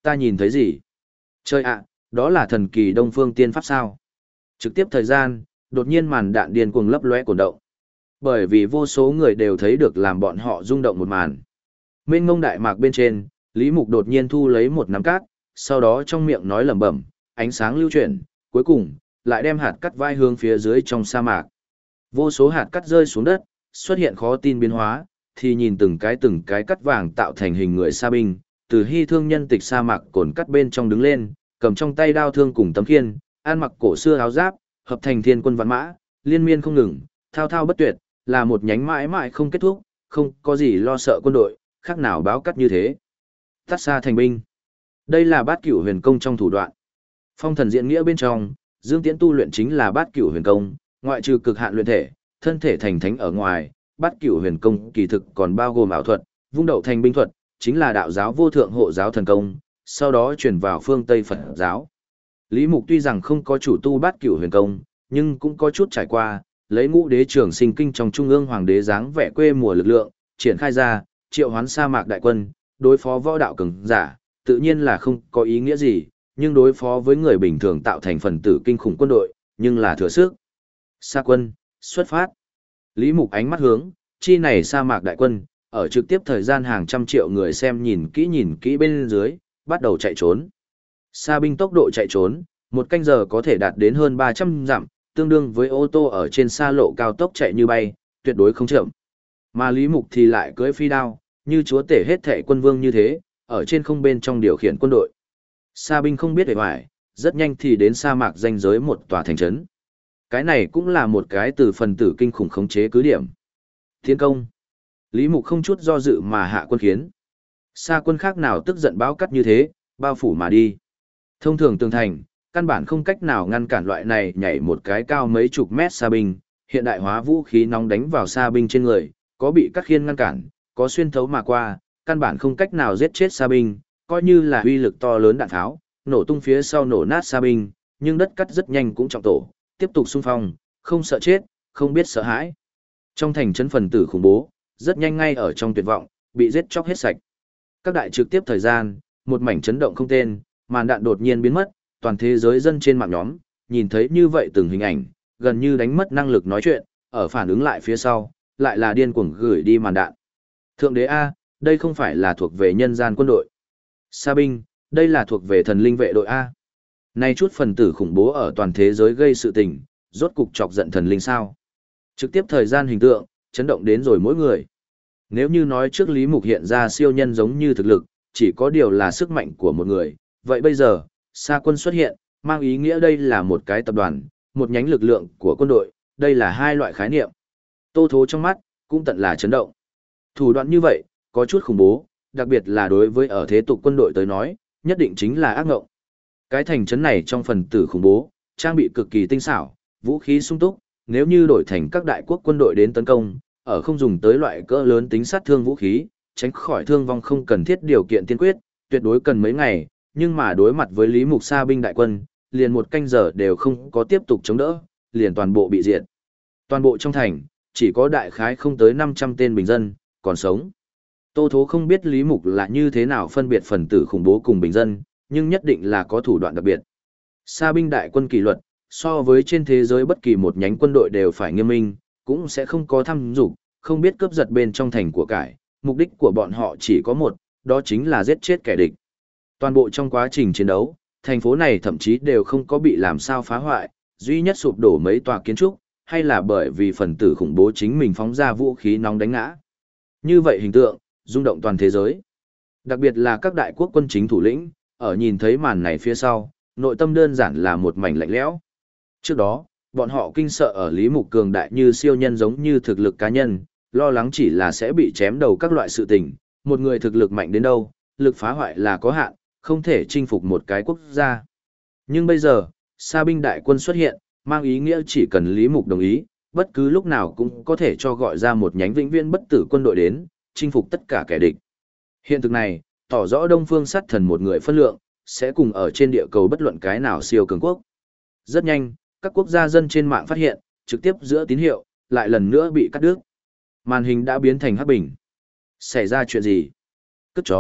Ta nhìn thấy gì? Chơi ạ, đó là thần kỳ Đông Phương Tiên Pháp sao? Trực tiếp thời gian, đột nhiên màn đạn điên cuồng lấp lóe cuồng động. Bởi vì vô số người đều thấy được làm bọn họ rung động một màn. Mênh mông đại mạc bên trên, Lý Mục đột nhiên thu lấy một nắm cát, sau đó trong miệng nói lẩm bẩm, ánh sáng lưu chuyển, cuối cùng lại đem hạt cát vai hướng phía dưới trong sa mạc. Vô số hạt cát rơi xuống đất, xuất hiện khó tin biến hóa, thì nhìn từng cái cát vàng tạo thành hình người sa binh, từ hy thương nhân tịch sa mạc cồn cắt bên trong đứng lên, cầm trong tay đao thương cùng tấm khiên, ăn mặc cổ xưa áo giáp, hợp thành thiên quân vạn mã, liên miên không ngừng, thao thao bất tuyệt, là một nhánh mãi mãi không kết thúc, không có gì lo sợ quân đội, khác nào báo cắt như thế. Tát xa thành binh. Đây là bát cửu huyền công trong thủ đoạn. Phong thần diễn nghĩa bên trong, Dương Tiễn tu luyện chính là bát cửu huyền công, ngoại trừ cực hạn luyện thể, thân thể thành thánh ở ngoài, bát cửu huyền công kỳ thực còn bao gồm ảo thuật, vung đậu thành binh thuật, chính là đạo giáo vô thượng hộ giáo thần công, sau đó chuyển vào phương Tây Phật giáo. Lý Mục tuy rằng không có chủ tu bát cửu huyền công, nhưng cũng có chút trải qua, lấy Ngũ Đế Trường Sinh Kinh trong Trung ương Hoàng đế dáng vẻ quê mùa lực lượng, triển khai ra, triệu hoán sa mạc đại quân, đối phó võ đạo cường giả, tự nhiên là không có ý nghĩa gì, nhưng đối phó với người bình thường tạo thành phần tử kinh khủng quân đội, nhưng là thừa sức. Sa quân, xuất phát. Lý Mục ánh mắt hướng, chi này sa mạc đại quân, ở trực tiếp thời gian hàng trăm triệu người xem nhìn kỹ bên dưới, bắt đầu chạy trốn. Sa binh tốc độ chạy trốn, một canh giờ có thể đạt đến hơn 300 dặm, tương đương với ô tô ở trên xa lộ cao tốc chạy như bay, tuyệt đối không chậm. Mà Lý Mục thì lại cưỡi phi đao, như chúa tể hết thệ quân vương như thế, ở trên không bên trong điều khiển quân đội. Sa binh không biết hề hoài, rất nhanh thì đến sa mạc danh giới một tòa thành trấn. Cái này cũng là một cái từ phần tử kinh khủng khống chế cứ điểm. Tiến công. Lý Mục không chút do dự mà hạ quân khiến. Sa quân khác nào tức giận báo cắt như thế, bao phủ mà đi. Thông thường tường thành, căn bản không cách nào ngăn cản loại này nhảy một cái cao mấy chục mét sa binh, hiện đại hóa vũ khí nóng đánh vào sa binh trên người, có bị cắt khiên ngăn cản, có xuyên thấu mà qua, căn bản không cách nào giết chết sa binh, coi như là uy lực to lớn đạn tháo, nổ tung phía sau nổ nát sa binh, nhưng đất cắt rất nhanh cũng trọng tổ, tiếp tục xung phong, không sợ chết, không biết sợ hãi. Trong thành trấn phần tử khủng bố, rất nhanh ngay ở trong tuyệt vọng, bị giết chóc hết sạch. Các đại trực tiếp thời gian, một mảnh chấn động không tên, màn đạn đột nhiên biến mất, toàn thế giới dân trên mạng nhóm, nhìn thấy như vậy từng hình ảnh, gần như đánh mất năng lực nói chuyện, ở phản ứng lại phía sau, lại là điên cuồng gửi đi màn đạn. Thượng đế A, đây không phải là thuộc về nhân gian quân đội. Sa binh, đây là thuộc về thần linh vệ đội A. Nay chút phần tử khủng bố ở toàn thế giới gây sự tình, rốt cục chọc giận thần linh sao. Trực tiếp thời gian hình tượng, chấn động đến rồi mỗi người. Nếu như nói trước Lý Mục hiện ra siêu nhân giống như thực lực, chỉ có điều là sức mạnh của một người, vậy bây giờ, Sa quân xuất hiện, mang ý nghĩa đây là một cái tập đoàn, một nhánh lực lượng của quân đội, đây là hai loại khái niệm. Tô Thố trong mắt, cũng tận là chấn động. Thủ đoạn như vậy, có chút khủng bố, đặc biệt là đối với ở thế tục quân đội tới nói, nhất định chính là ác ngộng. Cái thành trấn này trong phần tử khủng bố, trang bị cực kỳ tinh xảo, vũ khí sung túc, nếu như đổi thành các đại quốc quân đội đến tấn công, ở không dùng tới loại cỡ lớn tính sát thương vũ khí, tránh khỏi thương vong không cần thiết điều kiện tiên quyết, tuyệt đối cần mấy ngày, nhưng mà đối mặt với Lý Mục Sa binh đại quân, liền một canh giờ đều không có tiếp tục chống đỡ, liền toàn bộ bị diệt. Toàn bộ trong thành, chỉ có đại khái không tới 500 tên bình dân, còn sống. Tô Thố không biết Lý Mục là như thế nào phân biệt phần tử khủng bố cùng bình dân, nhưng nhất định là có thủ đoạn đặc biệt. Sa binh đại quân kỷ luật, so với trên thế giới bất kỳ một nhánh quân đội đều phải nghiêm minh, cũng sẽ không có tham dục, không biết cướp giật bên trong thành của cải, mục đích của bọn họ chỉ có một, đó chính là giết chết kẻ địch. Toàn bộ trong quá trình chiến đấu, thành phố này thậm chí đều không có bị làm sao phá hoại, duy nhất sụp đổ mấy tòa kiến trúc, hay là bởi vì phần tử khủng bố chính mình phóng ra vũ khí nóng đánh ngã. Như vậy hình tượng, rung động toàn thế giới. Đặc biệt là các đại quốc quân chính thủ lĩnh, ở nhìn thấy màn này phía sau, nội tâm đơn giản là một mảnh lạnh lẽo. Trước đó, bọn họ kinh sợ ở Lý Mục cường đại như siêu nhân giống như thực lực cá nhân, lo lắng chỉ là sẽ bị chém đầu các loại sự tình, một người thực lực mạnh đến đâu, lực phá hoại là có hạn, không thể chinh phục một cái quốc gia. Nhưng bây giờ, Sa binh đại quân xuất hiện, mang ý nghĩa chỉ cần Lý Mục đồng ý, bất cứ lúc nào cũng có thể cho gọi ra một nhánh vĩnh viễn bất tử quân đội đến, chinh phục tất cả kẻ địch. Hiện thực này, tỏ rõ Đông Phương Sát Thần một người phân lượng, sẽ cùng ở trên địa cầu bất luận cái nào siêu cường quốc. Rất nhanh, các quốc gia dân trên mạng phát hiện, trực tiếp giữa tín hiệu, lại lần nữa bị cắt đứt. Màn hình đã biến thành hắc bình. Xảy ra chuyện gì? Cất chó,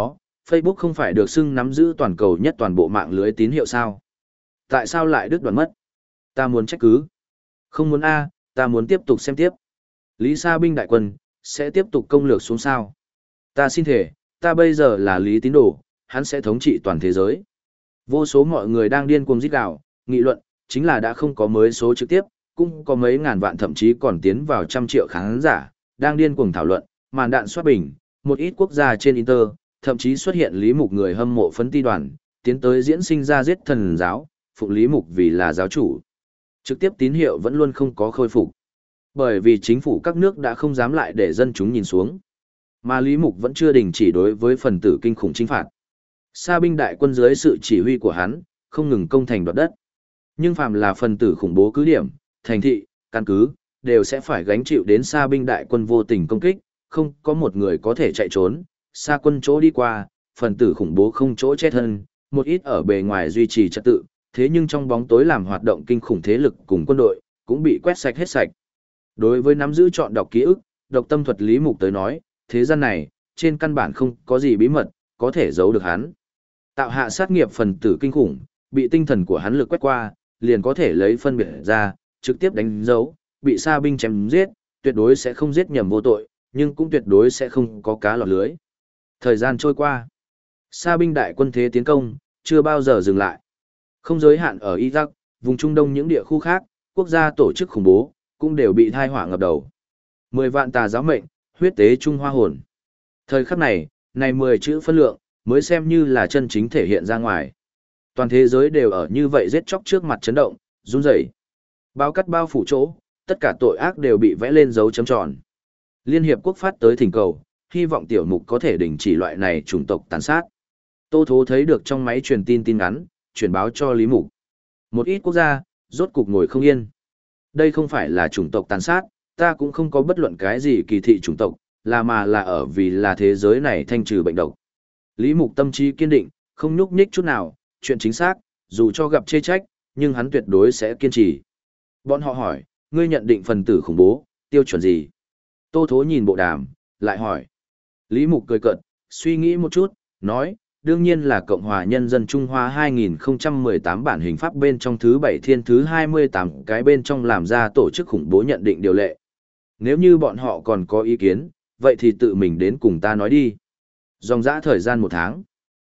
Facebook không phải được xưng nắm giữ toàn cầu nhất toàn bộ mạng lưới tín hiệu sao? Tại sao lại đứt đoạn mất? Ta muốn trách cứ. Không muốn A, ta muốn tiếp tục xem tiếp. Lý Sa binh đại quân, sẽ tiếp tục công lược xuống sao? Ta xin thể, ta bây giờ là Lý Tín Đồ, hắn sẽ thống trị toàn thế giới. Vô số mọi người đang điên cuồng rít gào, nghị luận, chính là đã không có mới số trực tiếp, cũng có mấy ngàn vạn thậm chí còn tiến vào trăm triệu khán giả, đang điên cuồng thảo luận, màn đạn xoát bình, một ít quốc gia trên Inter, thậm chí xuất hiện Lý Mục người hâm mộ phấn ti đoàn, tiến tới diễn sinh ra giết thần giáo, phụng Lý Mục vì là giáo chủ. Trực tiếp tín hiệu vẫn luôn không có khôi phục. Bởi vì chính phủ các nước đã không dám lại để dân chúng nhìn xuống. Mà Lý Mục vẫn chưa đình chỉ đối với phần tử kinh khủng chinh phạt. Sa binh đại quân dưới sự chỉ huy của hắn, không ngừng công thành đoạt đất. Nhưng phàm là phần tử khủng bố cứ điểm, thành thị, căn cứ, đều sẽ phải gánh chịu đến sa binh đại quân vô tình công kích, không có một người có thể chạy trốn. Sa quân chỗ đi qua, phần tử khủng bố không chỗ che thân, một ít ở bề ngoài duy trì trật tự, thế nhưng trong bóng tối làm hoạt động kinh khủng thế lực cùng quân đội, cũng bị quét sạch hết sạch. Đối với nắm giữ chọn đọc ký ức, độc tâm thuật Lý Mục tới nói, thế gian này, trên căn bản không có gì bí mật, có thể giấu được hắn. Tạo hạ sát nghiệp phần tử kinh khủng, bị tinh thần của hắn lực quét qua, liền có thể lấy phân biệt ra, trực tiếp đánh dấu, bị sa binh chém giết, tuyệt đối sẽ không giết nhầm vô tội, nhưng cũng tuyệt đối sẽ không có cá lọt lưới. Thời gian trôi qua, sa binh đại quân thế tiến công, chưa bao giờ dừng lại. Không giới hạn ở Iraq, vùng Trung Đông những địa khu khác, quốc gia tổ chức khủng bố, cũng đều bị thai họa ngập đầu. 10 vạn tà giáo mệnh, huyết tế Trung Hoa hồn. Thời khắc này, này 10 chữ phân lượng, mới xem như là chân chính thể hiện ra ngoài. Toàn thế giới đều ở như vậy giết chóc trước mặt chấn động, run rẩy. Bao cắt bao phủ chỗ, tất cả tội ác đều bị vẽ lên dấu chấm tròn. Liên hiệp quốc phát tới thỉnh cầu, hy vọng tiểu mục có thể đình chỉ loại này chủng tộc tàn sát. Tô Thố thấy được trong máy truyền tin tin ngắn, truyền báo cho Lý Mục. Một ít quốc gia, rốt cục ngồi không yên. Đây không phải là chủng tộc tàn sát, ta cũng không có bất luận cái gì kỳ thị chủng tộc, mà là ở vì là thế giới này thanh trừ bệnh độc. Lý Mục tâm trí kiên định, không nhúc nhích chút nào, chuyện chính xác, dù cho gặp chê trách, nhưng hắn tuyệt đối sẽ kiên trì. Bọn họ hỏi, ngươi nhận định phần tử khủng bố, tiêu chuẩn gì? Tô Thố nhìn bộ đàm, lại hỏi. Lý Mục cười cợt, suy nghĩ một chút, nói, đương nhiên là Cộng hòa Nhân dân Trung Hoa 2018 bản hình pháp bên trong thứ 7 thiên thứ 28 cái bên trong làm ra tổ chức khủng bố nhận định điều lệ. Nếu như bọn họ còn có ý kiến, vậy thì tự mình đến cùng ta nói đi. Dòng dã thời gian 1 tháng.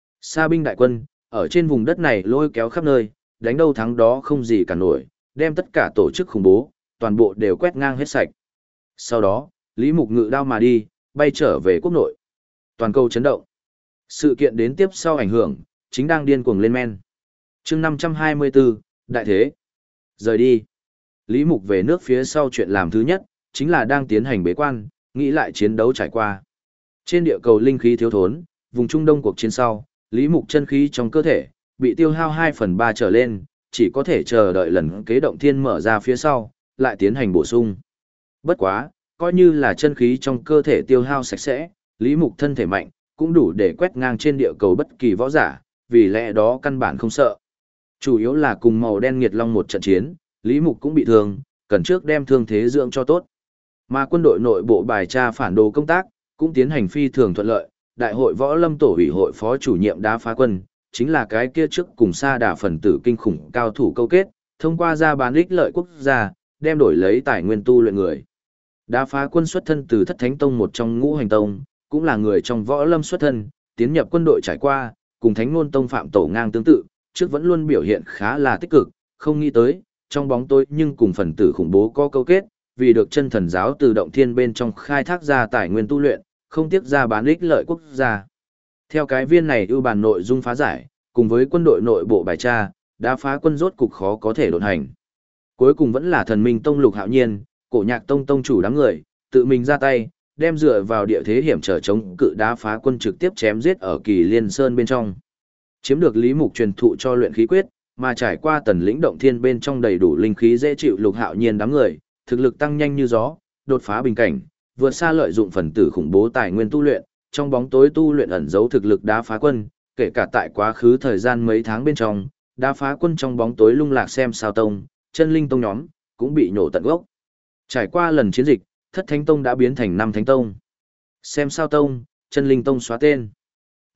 Sa binh đại quân, ở trên vùng đất này lôi kéo khắp nơi, đánh đâu thắng đó không gì cả nổi, đem tất cả tổ chức khủng bố, toàn bộ đều quét ngang hết sạch. Sau đó, Lý Mục ngự đao mà đi, bay trở về quốc nội. Toàn cầu chấn động. Sự kiện đến tiếp sau ảnh hưởng, chính đang điên cuồng lên men. chương 524, Đại Thế. Rời đi. Lý Mục về nước phía sau chuyện làm thứ nhất, chính là đang tiến hành bế quan, nghĩ lại chiến đấu trải qua. Trên địa cầu linh khí thiếu thốn, vùng Trung Đông cuộc chiến sau, Lý Mục chân khí trong cơ thể, bị tiêu hao 2/3 trở lên, chỉ có thể chờ đợi lần kế động thiên mở ra phía sau, lại tiến hành bổ sung. Bất quá, coi như là chân khí trong cơ thể tiêu hao sạch sẽ, Lý Mục thân thể mạnh, cũng đủ để quét ngang trên địa cầu bất kỳ võ giả, vì lẽ đó căn bản không sợ. Chủ yếu là cùng màu đen nghiệt long một trận chiến, Lý Mục cũng bị thương, cần trước đem thương thế dưỡng cho tốt. Mà quân đội nội bộ bài tra phản đồ công tác, cũng tiến hành phi thường thuận lợi, đại hội võ lâm tổ ủy hội phó chủ nhiệm Đá Phá Quân, chính là cái kia trước cùng Sa Đà phần tử kinh khủng cao thủ câu kết, thông qua ra bán ích lợi quốc gia, đem đổi lấy tài nguyên tu luyện người. Đá Phá Quân xuất thân từ Thất Thánh Tông một trong Ngũ Hành Tông, cũng là người trong võ lâm xuất thân, tiến nhập quân đội trải qua, cùng Thánh Nôn Tông Phạm Tổ ngang tương tự, trước vẫn luôn biểu hiện khá là tích cực, không nghĩ tới, trong bóng tối nhưng cùng phần tử khủng bố có câu kết, vì được chân thần giáo từ động thiên bên trong khai thác ra tài nguyên tu luyện, không tiếc ra bán ích lợi quốc gia. Theo cái viên này ưu bàn nội dung phá giải, cùng với quân đội nội bộ bài tra, Đá Phá Quân rốt cục khó có thể đột hành. Cuối cùng vẫn là Thần Minh Tông Lục Hạo Nhiên, Cổ Nhạc Tông tông chủ đám người, tự mình ra tay, đem dựa vào địa thế hiểm trở chống cự Đá Phá Quân trực tiếp chém giết ở Kỳ Liên Sơn bên trong. Chiếm được Lý Mục truyền thụ cho luyện khí quyết, mà trải qua tần lĩnh động thiên bên trong đầy đủ linh khí dễ chịu Lục Hạo Nhiên đám người, thực lực tăng nhanh như gió, đột phá bình cảnh, vượt xa lợi dụng phần tử khủng bố tài nguyên tu luyện, trong bóng tối tu luyện ẩn giấu thực lực Đá Phá Quân, kể cả tại quá khứ thời gian mấy tháng bên trong, Đá Phá Quân trong bóng tối lung lạc xem sao tông, chân linh tông nhóm, cũng bị nhổ tận gốc. Trải qua lần chiến dịch, Thất Thánh Tông đã biến thành 5 Thánh Tông. Xem sao tông, chân linh tông xóa tên.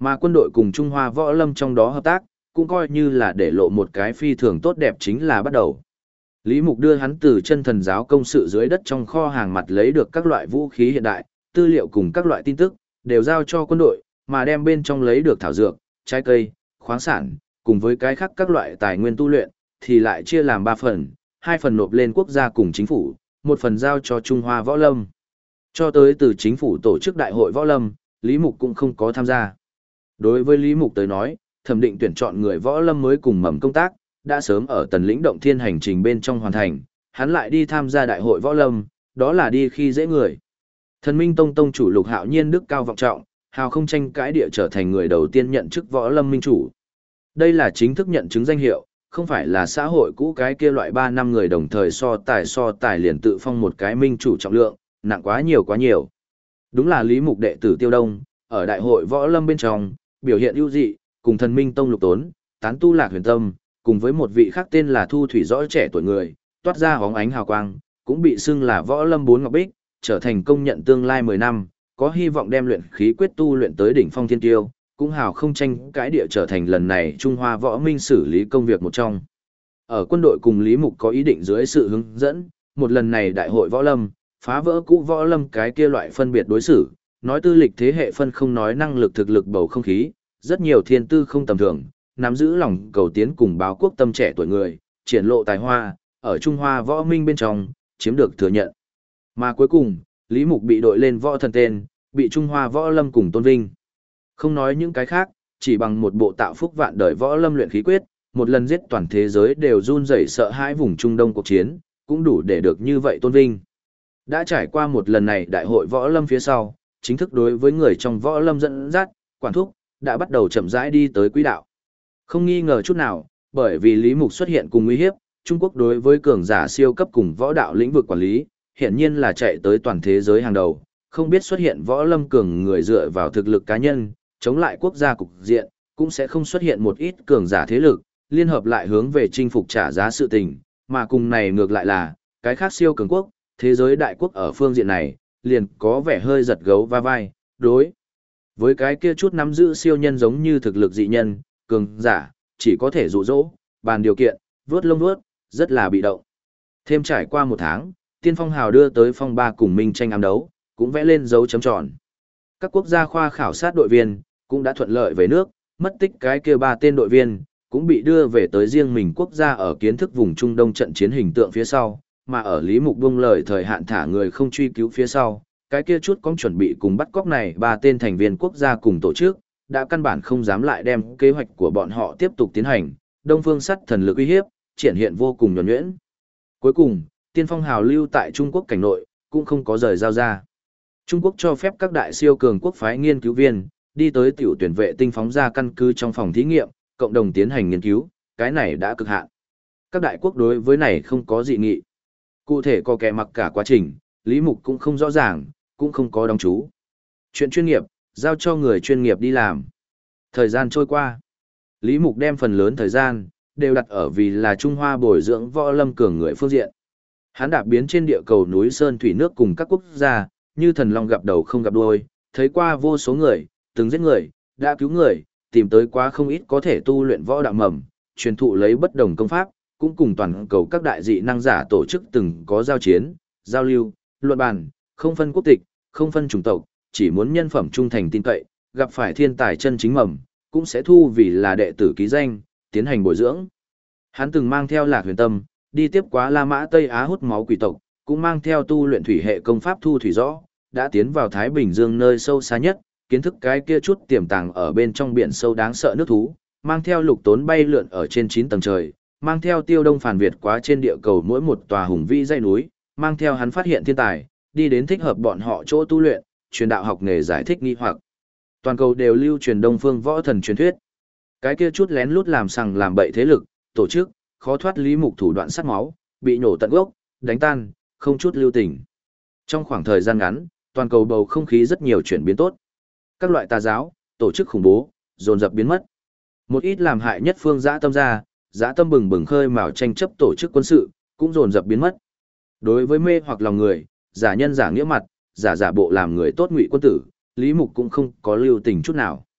Mà quân đội cùng Trung Hoa Võ Lâm trong đó hợp tác, cũng coi như là để lộ một cái phi thường tốt đẹp chính là bắt đầu. Lý Mục đưa hắn từ chân thần giáo công sự dưới đất trong kho hàng mặt lấy được các loại vũ khí hiện đại, tư liệu cùng các loại tin tức, đều giao cho quân đội, mà đem bên trong lấy được thảo dược, trái cây, khoáng sản, cùng với cái khác các loại tài nguyên tu luyện, thì lại chia làm 3 phần, 2 phần nộp lên quốc gia cùng chính phủ, 1 phần giao cho Trung Hoa Võ Lâm. Cho tới từ chính phủ tổ chức đại hội Võ Lâm, Lý Mục cũng không có tham gia. Đối với Lý Mục tới nói, thẩm định tuyển chọn người Võ Lâm mới cùng mầm công tác, đã sớm ở Tần Lĩnh Động Thiên hành trình bên trong hoàn thành, hắn lại đi tham gia đại hội Võ Lâm, đó là đi khi dễ người. Thần Minh Tông tông chủ Lục Hạo Nhiên đức cao vọng trọng, hào không tranh cãi địa trở thành người đầu tiên nhận chức Võ Lâm minh chủ. Đây là chính thức nhận chứng danh hiệu, không phải là xã hội cũ cái kia loại 3 năm người đồng thời so tài liền tự phong một cái minh chủ trọng lượng, nặng quá nhiều quá nhiều. Đúng là Lý Mục đệ tử Tiêu Đông, ở đại hội Võ Lâm bên trong, biểu hiện ưu dị, cùng Thần Minh Tông Lục Tốn, tán tu Lạc Huyền Tâm, cùng với một vị khác tên là Thu Thủy Rõ trẻ tuổi người, toát ra hóng ánh hào quang, cũng bị xưng là Võ Lâm 4 Ngọc Bích, trở thành công nhận tương lai 10 năm, có hy vọng đem luyện khí quyết tu luyện tới đỉnh phong thiên tiêu, cũng hào không tranh cãi địa trở thành lần này Trung Hoa Võ Minh xử lý công việc một trong. Ở quân đội cùng Lý Mục có ý định dưới sự hướng dẫn, một lần này đại hội Võ Lâm, phá vỡ cũ Võ Lâm cái kia loại phân biệt đối xử, nói tư lịch thế hệ phân không nói năng lực thực lực bầu không khí, rất nhiều thiên tư không tầm thường, nắm giữ lòng cầu tiến cùng báo quốc tâm trẻ tuổi người, triển lộ tài hoa, ở Trung Hoa Võ Minh bên trong, chiếm được thừa nhận. Mà cuối cùng, Lý Mục bị đội lên võ thần tên, bị Trung Hoa Võ Lâm cùng tôn vinh. Không nói những cái khác, chỉ bằng một bộ tạo phúc vạn đời Võ Lâm luyện khí quyết, một lần giết toàn thế giới đều run rẩy sợ hãi vùng Trung Đông cuộc chiến, cũng đủ để được như vậy tôn vinh. Đã trải qua một lần này đại hội Võ Lâm phía sau, chính thức đối với người trong Võ Lâm dẫn dắt, quản thúc, đã bắt đầu chậm rãi đi tới quỹ đạo. Không nghi ngờ chút nào, bởi vì Lý Mục xuất hiện cùng uy hiếp, Trung Quốc đối với cường giả siêu cấp cùng võ đạo lĩnh vực quản lý, hiện nhiên là chạy tới toàn thế giới hàng đầu, không biết xuất hiện Võ Lâm cường người dựa vào thực lực cá nhân, chống lại quốc gia cục diện, cũng sẽ không xuất hiện một ít cường giả thế lực, liên hợp lại hướng về chinh phục trả giá sự tình, mà cùng này ngược lại là, cái khác siêu cường quốc, thế giới đại quốc ở phương diện này, liền có vẻ hơi giật gấu va vai, đối. Với cái kia chút nắm giữ siêu nhân giống như thực lực dị nhân, cường giả, chỉ có thể dụ dỗ, bàn điều kiện, vớt lông vớt, rất là bị động. Thêm trải qua 1 tháng, Tiên Phong Hào đưa tới phong 3 cùng Minh tranh ám đấu, cũng vẽ lên dấu chấm tròn. Các quốc gia khoa khảo sát đội viên, cũng đã thuận lợi về nước, mất tích cái kia 3 tên đội viên, cũng bị đưa về tới riêng mình quốc gia ở kiến thức vùng Trung Đông trận chiến hình tượng phía sau, mà ở Lý Mục buông lời thời hạn thả người không truy cứu phía sau, cái kia chút con chuẩn bị cùng bắt cóc này 3 tên thành viên quốc gia cùng tổ chức, đã căn bản không dám lại đem kế hoạch của bọn họ tiếp tục tiến hành, Đông Phương Sắt thần lực uy hiếp, triển hiện vô cùng nhuần nhuyễn. Cuối cùng, Tiên Phong Hào lưu tại Trung Quốc cảnh nội, cũng không có rời giao ra. Trung Quốc cho phép các đại siêu cường quốc phái nghiên cứu viên, đi tới tiểu tuyển vệ tinh phóng ra căn cứ trong phòng thí nghiệm, cộng đồng tiến hành nghiên cứu, cái này đã cực hạn. Các đại quốc đối với này không có dị nghị. Cụ thể có kẻ mặc cả quá trình, Lý Mục cũng không rõ ràng, cũng không có đóng chú. Chuyện chuyên nghiệp, giao cho người chuyên nghiệp đi làm. Thời gian trôi qua. Lý Mục đem phần lớn thời gian, đều đặt ở vì là Trung Hoa bồi dưỡng võ lâm cường người phương diện. Hắn đạp biến trên địa cầu núi sơn thủy nước cùng các quốc gia, như thần long gặp đầu không gặp đuôi, thấy qua vô số người, từng giết người, đã cứu người, tìm tới quá không ít có thể tu luyện võ đạo mầm, truyền thụ lấy bất đồng công pháp, cũng cùng toàn cầu các đại dị năng giả tổ chức từng có giao chiến, giao lưu, luận bàn, không phân quốc tịch, không phân chủng tộc, chỉ muốn nhân phẩm trung thành tin cậy, gặp phải thiên tài chân chính mầm, cũng sẽ thu vì là đệ tử ký danh, tiến hành bồi dưỡng. Hắn từng mang theo Lạc Huyền Tâm, đi tiếp quá La Mã Tây Á hút máu quỷ tộc, cũng mang theo tu luyện thủy hệ công pháp Thu Thủy Rõ, đã tiến vào Thái Bình Dương nơi sâu xa nhất, kiến thức cái kia chút tiềm tàng ở bên trong biển sâu đáng sợ nước thú, mang theo Lục Tốn bay lượn ở trên 9 tầng trời, mang theo Tiêu Đông phản việt quá trên địa cầu mỗi một tòa hùng vĩ dãy núi, mang theo hắn phát hiện thiên tài, đi đến thích hợp bọn họ chỗ tu luyện, truyền đạo học nghề giải thích nghi hoặc. Toàn cầu đều lưu truyền Đông Phương Võ Thần truyền thuyết. Cái kia chút lén lút làm sằng làm bậy thế lực, tổ chức, khó thoát Lý Mục thủ đoạn sát máu, bị nổ tận gốc, đánh tan, không chút lưu tình. Trong khoảng thời gian ngắn, toàn cầu bầu không khí rất nhiều chuyển biến tốt. Các loại tà giáo, tổ chức khủng bố, dồn dập biến mất. Một ít làm hại nhất phương dã tâm ra, dã tâm bừng bừng khơi mào tranh chấp tổ chức quân sự, cũng dồn dập biến mất. Đối với mê hoặc lòng người, giả nhân giả nghĩa mặt, giả bộ làm người tốt ngụy quân tử, Lý Mục cũng không có lưu tình chút nào.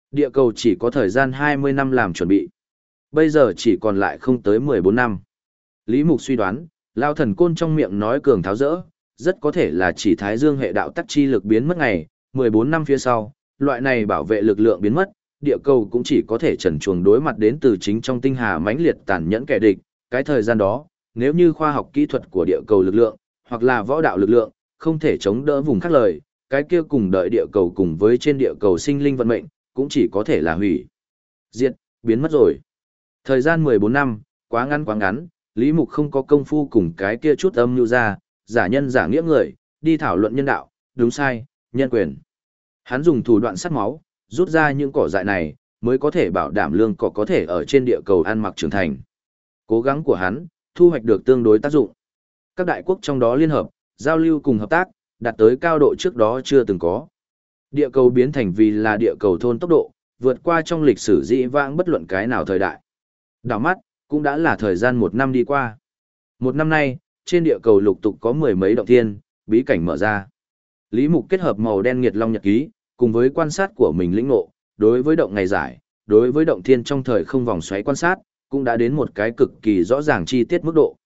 Địa cầu chỉ có thời gian 20 năm làm chuẩn bị. Bây giờ chỉ còn lại không tới 14 năm. Lý Mục suy đoán, Lao Thần Côn trong miệng nói cường tháo rỡ, rất có thể là chỉ Thái Dương hệ đạo tắc chi lực biến mất ngày, 14 năm phía sau, loại này bảo vệ lực lượng biến mất, địa cầu cũng chỉ có thể trần truồng đối mặt đến từ chính trong tinh hà mãnh liệt tàn nhẫn kẻ địch. Cái thời gian đó, nếu như khoa học kỹ thuật của địa cầu lực lượng, hoặc là võ đạo lực lượng, không thể chống đỡ vùng khác lời, cái kia cùng đợi địa cầu cùng với trên địa cầu sinh linh vận mệnh, cũng chỉ có thể là hủy diệt, biến mất rồi. Thời gian 14 năm, quá ngắn, Lý Mục không có công phu cùng cái kia chút âm nhu ra, giả nhân giả nghĩa người, đi thảo luận nhân đạo, đúng sai, nhân quyền. Hắn dùng thủ đoạn sắt máu, rút ra những cỏ dại này, mới có thể bảo đảm lương cỏ có thể ở trên địa cầu ăn mặc trưởng thành. Cố gắng của hắn, thu hoạch được tương đối tác dụng. Các đại quốc trong đó liên hợp, giao lưu cùng hợp tác, đạt tới cao độ trước đó chưa từng có. Địa cầu biến thành vì là địa cầu thôn tốc độ, vượt qua trong lịch sử dĩ vãng bất luận cái nào thời đại. Đảo mắt, cũng đã là thời gian 1 năm đi qua. 1 năm nay, trên địa cầu lục tục có 10 mấy động thiên, bí cảnh mở ra. Lý Mục kết hợp màu đen nghiệt long nhật ký, cùng với quan sát của mình lĩnh ngộ, đối với động ngày giải, đối với động thiên trong thời không vòng xoáy quan sát, cũng đã đến một cái cực kỳ rõ ràng chi tiết mức độ.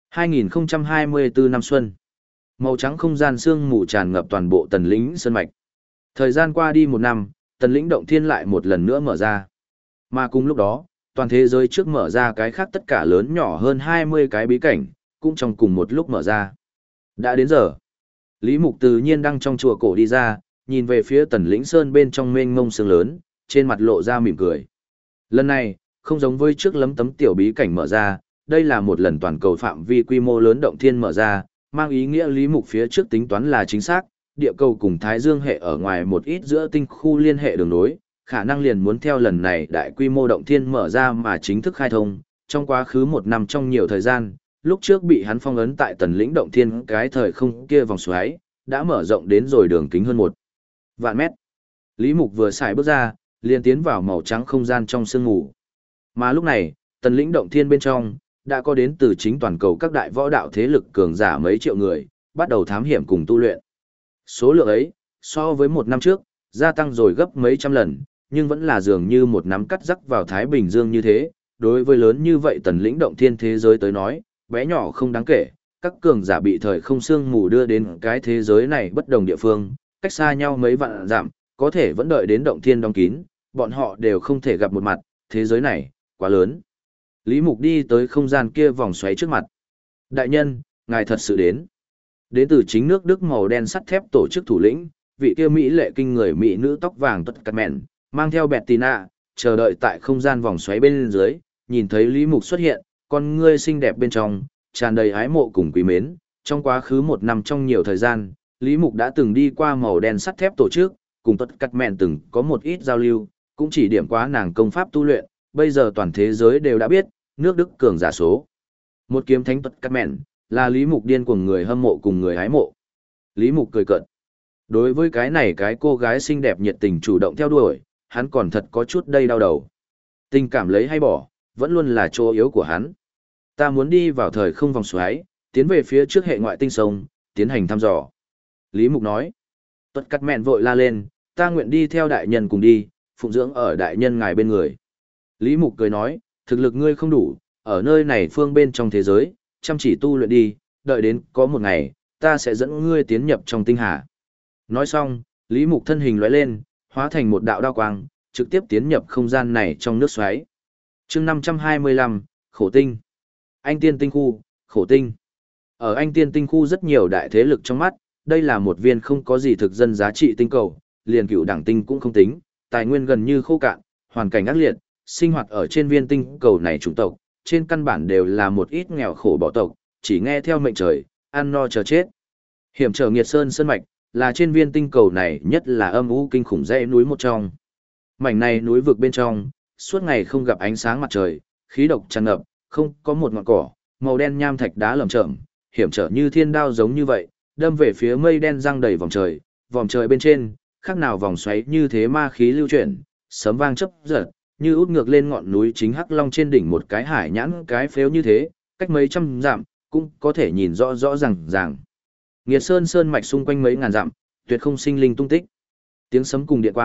2024 năm xuân. Màu trắng không gian sương mù tràn ngập toàn bộ Tần Lĩnh sơn mạch. Thời gian qua đi 1 năm, Tần Lĩnh động thiên lại một lần nữa mở ra. Mà cùng lúc đó, toàn thế giới trước mở ra cái khác tất cả lớn nhỏ hơn 20 cái bí cảnh, cũng trong cùng một lúc mở ra. Đã đến giờ. Lý Mục tự nhiên đang trong chùa cổ đi ra, nhìn về phía Tần Lĩnh Sơn bên trong mênh mông sương lớn, trên mặt lộ ra mỉm cười. Lần này, không giống với trước lấm tấm tiểu bí cảnh mở ra, đây là một lần toàn cầu phạm vi quy mô lớn động thiên mở ra, mang ý nghĩa Lý Mục phía trước tính toán là chính xác, địa cầu cùng Thái Dương hệ ở ngoài một ít giữa tinh khu liên hệ đường nối, khả năng liền muốn theo lần này đại quy mô động thiên mở ra mà chính thức khai thông, trong quá khứ 1 năm trong nhiều thời gian, lúc trước bị hắn phong ấn tại Tần Lĩnh động thiên cái thời không kia vòng xoáy, đã mở rộng đến rồi đường kính hơn 1 vạn mét. Lý Mục vừa xài bước ra, liền tiến vào màu trắng không gian trong sương mù. Mà lúc này, Tần Lĩnh động thiên bên trong, đã có đến từ chính toàn cầu các đại võ đạo thế lực cường giả mấy triệu người, bắt đầu thám hiểm cùng tu luyện. Số lượng ấy, so với 1 năm trước, gia tăng rồi gấp mấy trăm lần, nhưng vẫn là dường như một nắm cắt rắc vào Thái Bình Dương như thế. Đối với lớn như vậy Tần Lĩnh động thiên thế giới tới nói, bé nhỏ không đáng kể, các cường giả bị thời không sương mù đưa đến cái thế giới này bất đồng địa phương, cách xa nhau mấy vạn dặm, có thể vẫn đợi đến động thiên đóng kín, bọn họ đều không thể gặp một mặt, thế giới này, quá lớn. Lý Mục đi tới không gian kia vòng xoáy trước mặt. Đại nhân, ngài thật sự đến. Đến từ chính nước Đức màu đen sắt thép tổ chức thủ lĩnh, vị kia Mỹ lệ kinh người Mỹ nữ tóc vàng tất cắt mẹn, mang theo Bettina, chờ đợi tại không gian vòng xoáy bên dưới, nhìn thấy Lý Mục xuất hiện, con ngươi xinh đẹp bên trong, tràn đầy ái mộ cùng quý mến. Trong quá khứ 1 năm trong nhiều thời gian, Lý Mục đã từng đi qua màu đen sắt thép tổ chức, cùng tất cắt mẹn từng có một ít giao lưu, cũng chỉ điểm quá nàng công pháp tu luyện, bây giờ toàn thế giới đều đã biết, nước Đức cường giả số. Một kiếm thánh tất cắt mẹn, là Lý Mục điên cuồng người hâm mộ cùng người hái mộ. Lý Mục cười cợt. Đối với cái này cái cô gái xinh đẹp nhiệt tình chủ động theo đuổi, hắn còn thật có chút đây đau đầu. Tình cảm lấy hay bỏ, vẫn luôn là chỗ yếu của hắn. Ta muốn đi vào thời không vòng xoáy, tiến về phía trước hệ ngoại tinh sông, tiến hành thăm dò. Lý Mục nói. Tất cắt mẹn vội la lên, ta nguyện đi theo đại nhân cùng đi, phụng dưỡng ở đại nhân ngài bên người. Lý Mục cười nói, thực lực ngươi không đủ, ở nơi này phương bên trong thế giới, chăm chỉ tu luyện đi, đợi đến có một ngày, ta sẽ dẫn ngươi tiến nhập trong tinh hà. Nói xong, Lý Mục thân hình lóe lên, hóa thành một đạo đao quang, trực tiếp tiến nhập không gian này trong nước xoáy. Chương 525, Khổ Tinh. Anh Tiên Tinh Khu, Khổ Tinh. Ở Anh Tiên Tinh Khu rất nhiều đại thế lực trong mắt, đây là một viên không có gì thực dân giá trị tinh cầu, liền cựu đẳng tinh cũng không tính, tài nguyên gần như khô cạn, hoàn cảnh ác liệt, sinh hoạt ở trên viên tinh cầu này chủng tộc, trên căn bản đều là một ít nghèo khổ bỏ tộc, chỉ nghe theo mệnh trời, ăn no chờ chết. Hiểm trở nghiệt sơn sơn mạch, là trên viên tinh cầu này nhất là âm u kinh khủng dãy núi một trong. Mảnh này núi vực bên trong, suốt ngày không gặp ánh sáng mặt trời, khí độc tràn ngập, không có một ngọn cỏ, màu đen nham thạch đá lởm chởm, hiểm trở như thiên đao giống như vậy, đâm về phía mây đen răng đầy vòng trời bên trên, khác nào vòng xoáy như thế ma khí lưu chuyển, sấm vang chớp giật, như út ngược lên ngọn núi chính Hắc Long trên đỉnh một cái hải nhãn cái phếu như thế, cách mấy trăm dặm, cũng có thể nhìn rõ rõ ràng. Nghiệt sơn sơn mạch xung quanh mấy ngàn dặm, tuyệt không sinh linh tung tích. Tiếng sấm cùng điện quang,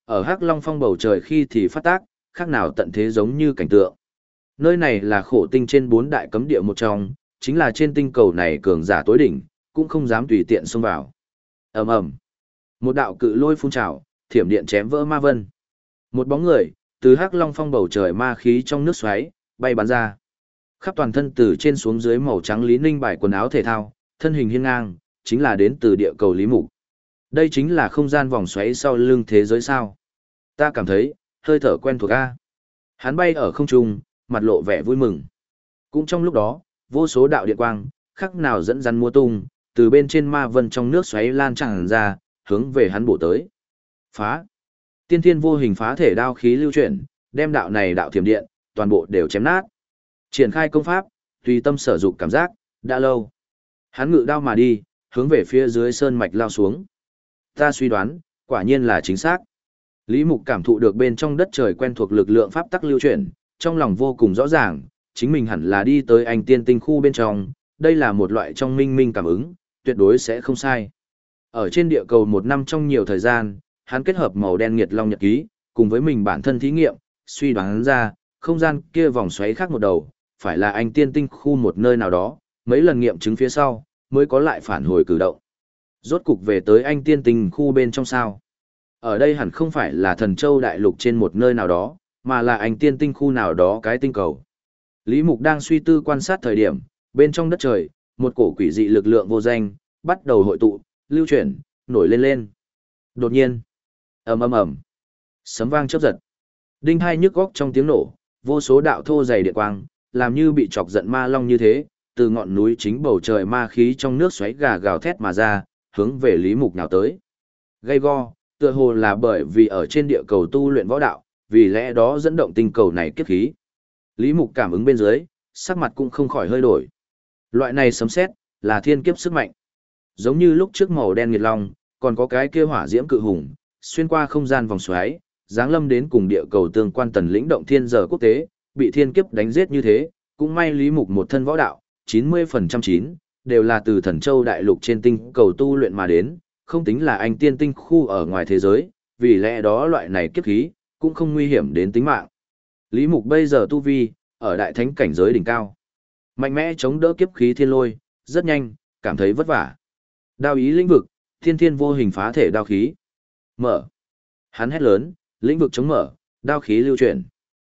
ở Hắc Long Phong bầu trời khi thì phát tác, khác nào tận thế giống như cảnh tượng. Nơi này là khổ tinh trên 4 đại cấm địa một trong, chính là trên tinh cầu này cường giả tối đỉnh, cũng không dám tùy tiện xông vào. Ầm ầm. Một đạo cự lôi phun trào, thiểm điện chém vỡ ma vân. Một bóng người từ Hắc Long Phong bầu trời ma khí trong nước xoáy bay bắn ra. Khắp toàn thân từ trên xuống dưới màu trắng Lý Ninh bài quần áo thể thao, thân hình hiên ngang, chính là đến từ địa cầu Lý Mục. Đây chính là không gian vòng xoáy sau lưng thế giới sao? Ta cảm thấy hơi thở quen thuộc a. Hắn bay ở không trung, mặt lộ vẻ vui mừng. Cũng trong lúc đó, vô số đạo điện quang, khắc nào dẫn rắn múa tung, từ bên trên ma vân trong nước xoáy lan tràn ra, hướng về hắn bổ tới. Phá! Tiên thiên vô hình phá thể đao khí lưu chuyển, đem đạo này đạo thiểm điện, toàn bộ đều chém nát. Triển khai công pháp, tùy tâm sở dụng cảm giác, đã lâu. Hắn ngự đao mà đi, hướng về phía dưới sơn mạch lao xuống. Ta suy đoán, quả nhiên là chính xác. Lý Mục cảm thụ được bên trong đất trời quen thuộc lực lượng pháp tắc lưu chuyển, trong lòng vô cùng rõ ràng, chính mình hẳn là đi tới anh tiên tinh khu bên trong, đây là một loại trong minh minh cảm ứng, tuyệt đối sẽ không sai. Ở trên địa cầu 1 năm trong nhiều thời gian, hắn kết hợp màu đen nghiệt long nhật ký, cùng với mình bản thân thí nghiệm, suy đoán ra, không gian kia vòng xoáy khác một đầu, phải là anh tiên tinh khu một nơi nào đó, mấy lần nghiệm chứng phía sau, mới có lại phản hồi cử động. Rốt cục về tới anh tiên tinh khu bên trong sao. Ở đây hẳn không phải là thần châu đại lục trên một nơi nào đó, mà là anh tiên tinh khu nào đó cái tinh cầu. Lý Mục đang suy tư quan sát thời điểm, bên trong đất trời, một cổ quỷ dị lực lượng vô danh, bắt đầu hội tụ, lưu chuyển, nổi lên lên. Đột nhiên, ầm ầm ầm, sấm vang chớp giật. Đinh hai nhức góc trong tiếng nổ, vô số đạo thô dày điện quang, làm như bị chọc giận ma long như thế, từ ngọn núi chính bầu trời ma khí trong nước xoáy gà gào thét mà ra, hướng về Lý Mục nào tới. Gây go, tựa hồ là bởi vì ở trên địa cầu tu luyện võ đạo, vì lẽ đó dẫn động tinh cầu này kiếp khí. Lý Mục cảm ứng bên dưới, sắc mặt cũng không khỏi hơi đổi. Loại này sấm sét là thiên kiếp sức mạnh. Giống như lúc trước màu đen nghiệt long, còn có cái kia hỏa diễm cự hùng, xuyên qua không gian vòng xoáy, giáng lâm đến cùng địa cầu tương quan tần lĩnh động thiên giờ quốc tế, bị thiên kiếp đánh giết như thế, cũng may Lý Mục một thân võ đạo, 90% chín, đều là từ thần châu đại lục trên tinh cầu tu luyện mà đến, không tính là anh tiên tinh khu ở ngoài thế giới, vì lẽ đó loại này kiếp khí, cũng không nguy hiểm đến tính mạng. Lý Mục bây giờ tu vi, ở đại thánh cảnh giới đỉnh cao. Mạnh mẽ chống đỡ kiếp khí thiên lôi, rất nhanh, cảm thấy vất vả. Đao ý lĩnh vực, thiên thiên vô hình phá thể đao khí. Mở. Hắn hét lớn, lĩnh vực chống mở, đao khí lưu chuyển.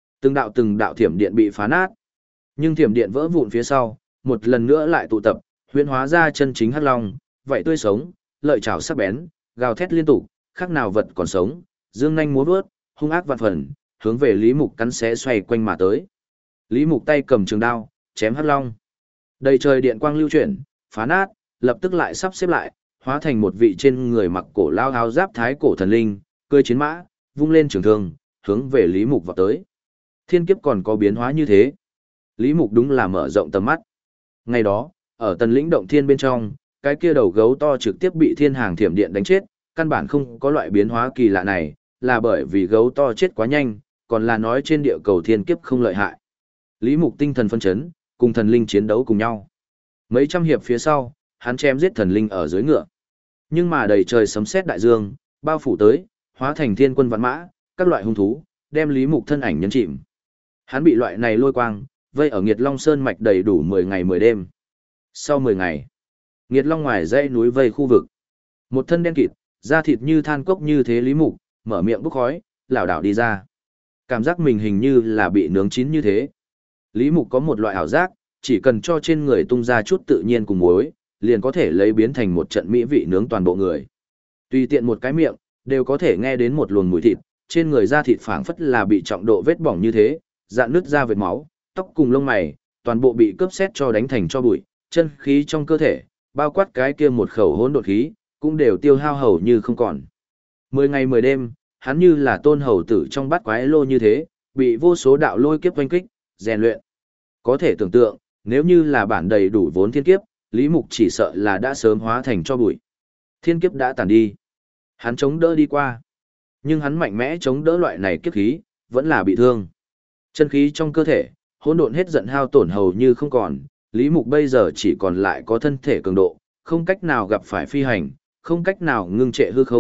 Từng đạo thiểm điện bị phá nát. Nhưng thiểm điện vỡ vụn phía sau, một lần nữa lại tụ tập, huyễn hóa ra chân chính hắc long, vậy tươi sống, lợi chảo sắc bén, gào thét liên tục, khác nào vật còn sống, dương nhanh múa vớt, hung ác vạn phần, hướng về Lý Mục cắn xé xoay quanh mà tới. Lý Mục tay cầm trường đao, chém hắc long. Đầy trời điện quang lưu chuyển, phá nát, lập tức lại sắp xếp lại, hóa thành một vị trên người mặc cổ lao áo giáp thái cổ thần linh, cưỡi chiến mã, vung lên trường thương, hướng về Lý Mục vọt tới. Thiên kiếp còn có biến hóa như thế. Lý Mục đúng là mở rộng tầm mắt. Ngày đó, ở tần lĩnh động thiên bên trong, cái kia đầu gấu to trực tiếp bị thiên hàng thiểm điện đánh chết, căn bản không có loại biến hóa kỳ lạ này, là bởi vì gấu to chết quá nhanh, còn là nói trên địa cầu thiên kiếp không lợi hại. Lý Mục tinh thần phân chấn, cùng thần linh chiến đấu cùng nhau. Mấy trăm hiệp phía sau, hắn chém giết thần linh ở dưới ngựa. Nhưng mà đầy trời sấm sét đại dương, bao phủ tới, hóa thành thiên quân vạn mã, các loại hung thú, đem Lý Mục thân ảnh nhấn chìm. Hắn bị loại này lôi quang, vây ở Nghiệt Long Sơn mạch đầy đủ 10 ngày 10 đêm. Sau 10 ngày, Nghiệt Long ngoài dãy núi vây khu vực. Một thân đen kịt, da thịt như than cốc như thế Lý Mục, mở miệng bốc khói, lảo đảo đi ra. Cảm giác mình hình như là bị nướng chín như thế. Lý Mục có một loại ảo giác, chỉ cần cho trên người tung ra chút tự nhiên cùng muối, liền có thể lấy biến thành một trận mỹ vị nướng toàn bộ người. Tùy tiện một cái miệng, đều có thể nghe đến một luồng mùi thịt, trên người da thịt phảng phất là bị trọng độ vết bỏng như thế, dạn nứt ra vệt máu, tóc cùng lông mày, toàn bộ bị cướp xét cho đánh thành cho bụi, chân khí trong cơ thể, bao quát cái kia một khẩu hỗn độn khí, cũng đều tiêu hao hầu như không còn. 10 ngày 10 đêm, hắn như là tôn hầu tử trong bát quái lô như thế, bị vô số đạo lôi kiếp oanh kích, rèn luyện. Có thể tưởng tượng, nếu như là bản đầy đủ vốn thiên kiếp, Lý Mục chỉ sợ là đã sớm hóa thành cho bụi. Thiên kiếp đã tàn đi. Hắn chống đỡ đi qua. Nhưng hắn mạnh mẽ chống đỡ loại này kiếp khí, vẫn là bị thương. Chân khí trong cơ thể, hỗn độn hết giận hao tổn hầu như không còn, Lý Mục bây giờ chỉ còn lại có thân thể cường độ, không cách nào gặp phải phi hành, không cách nào ngưng trệ hư không,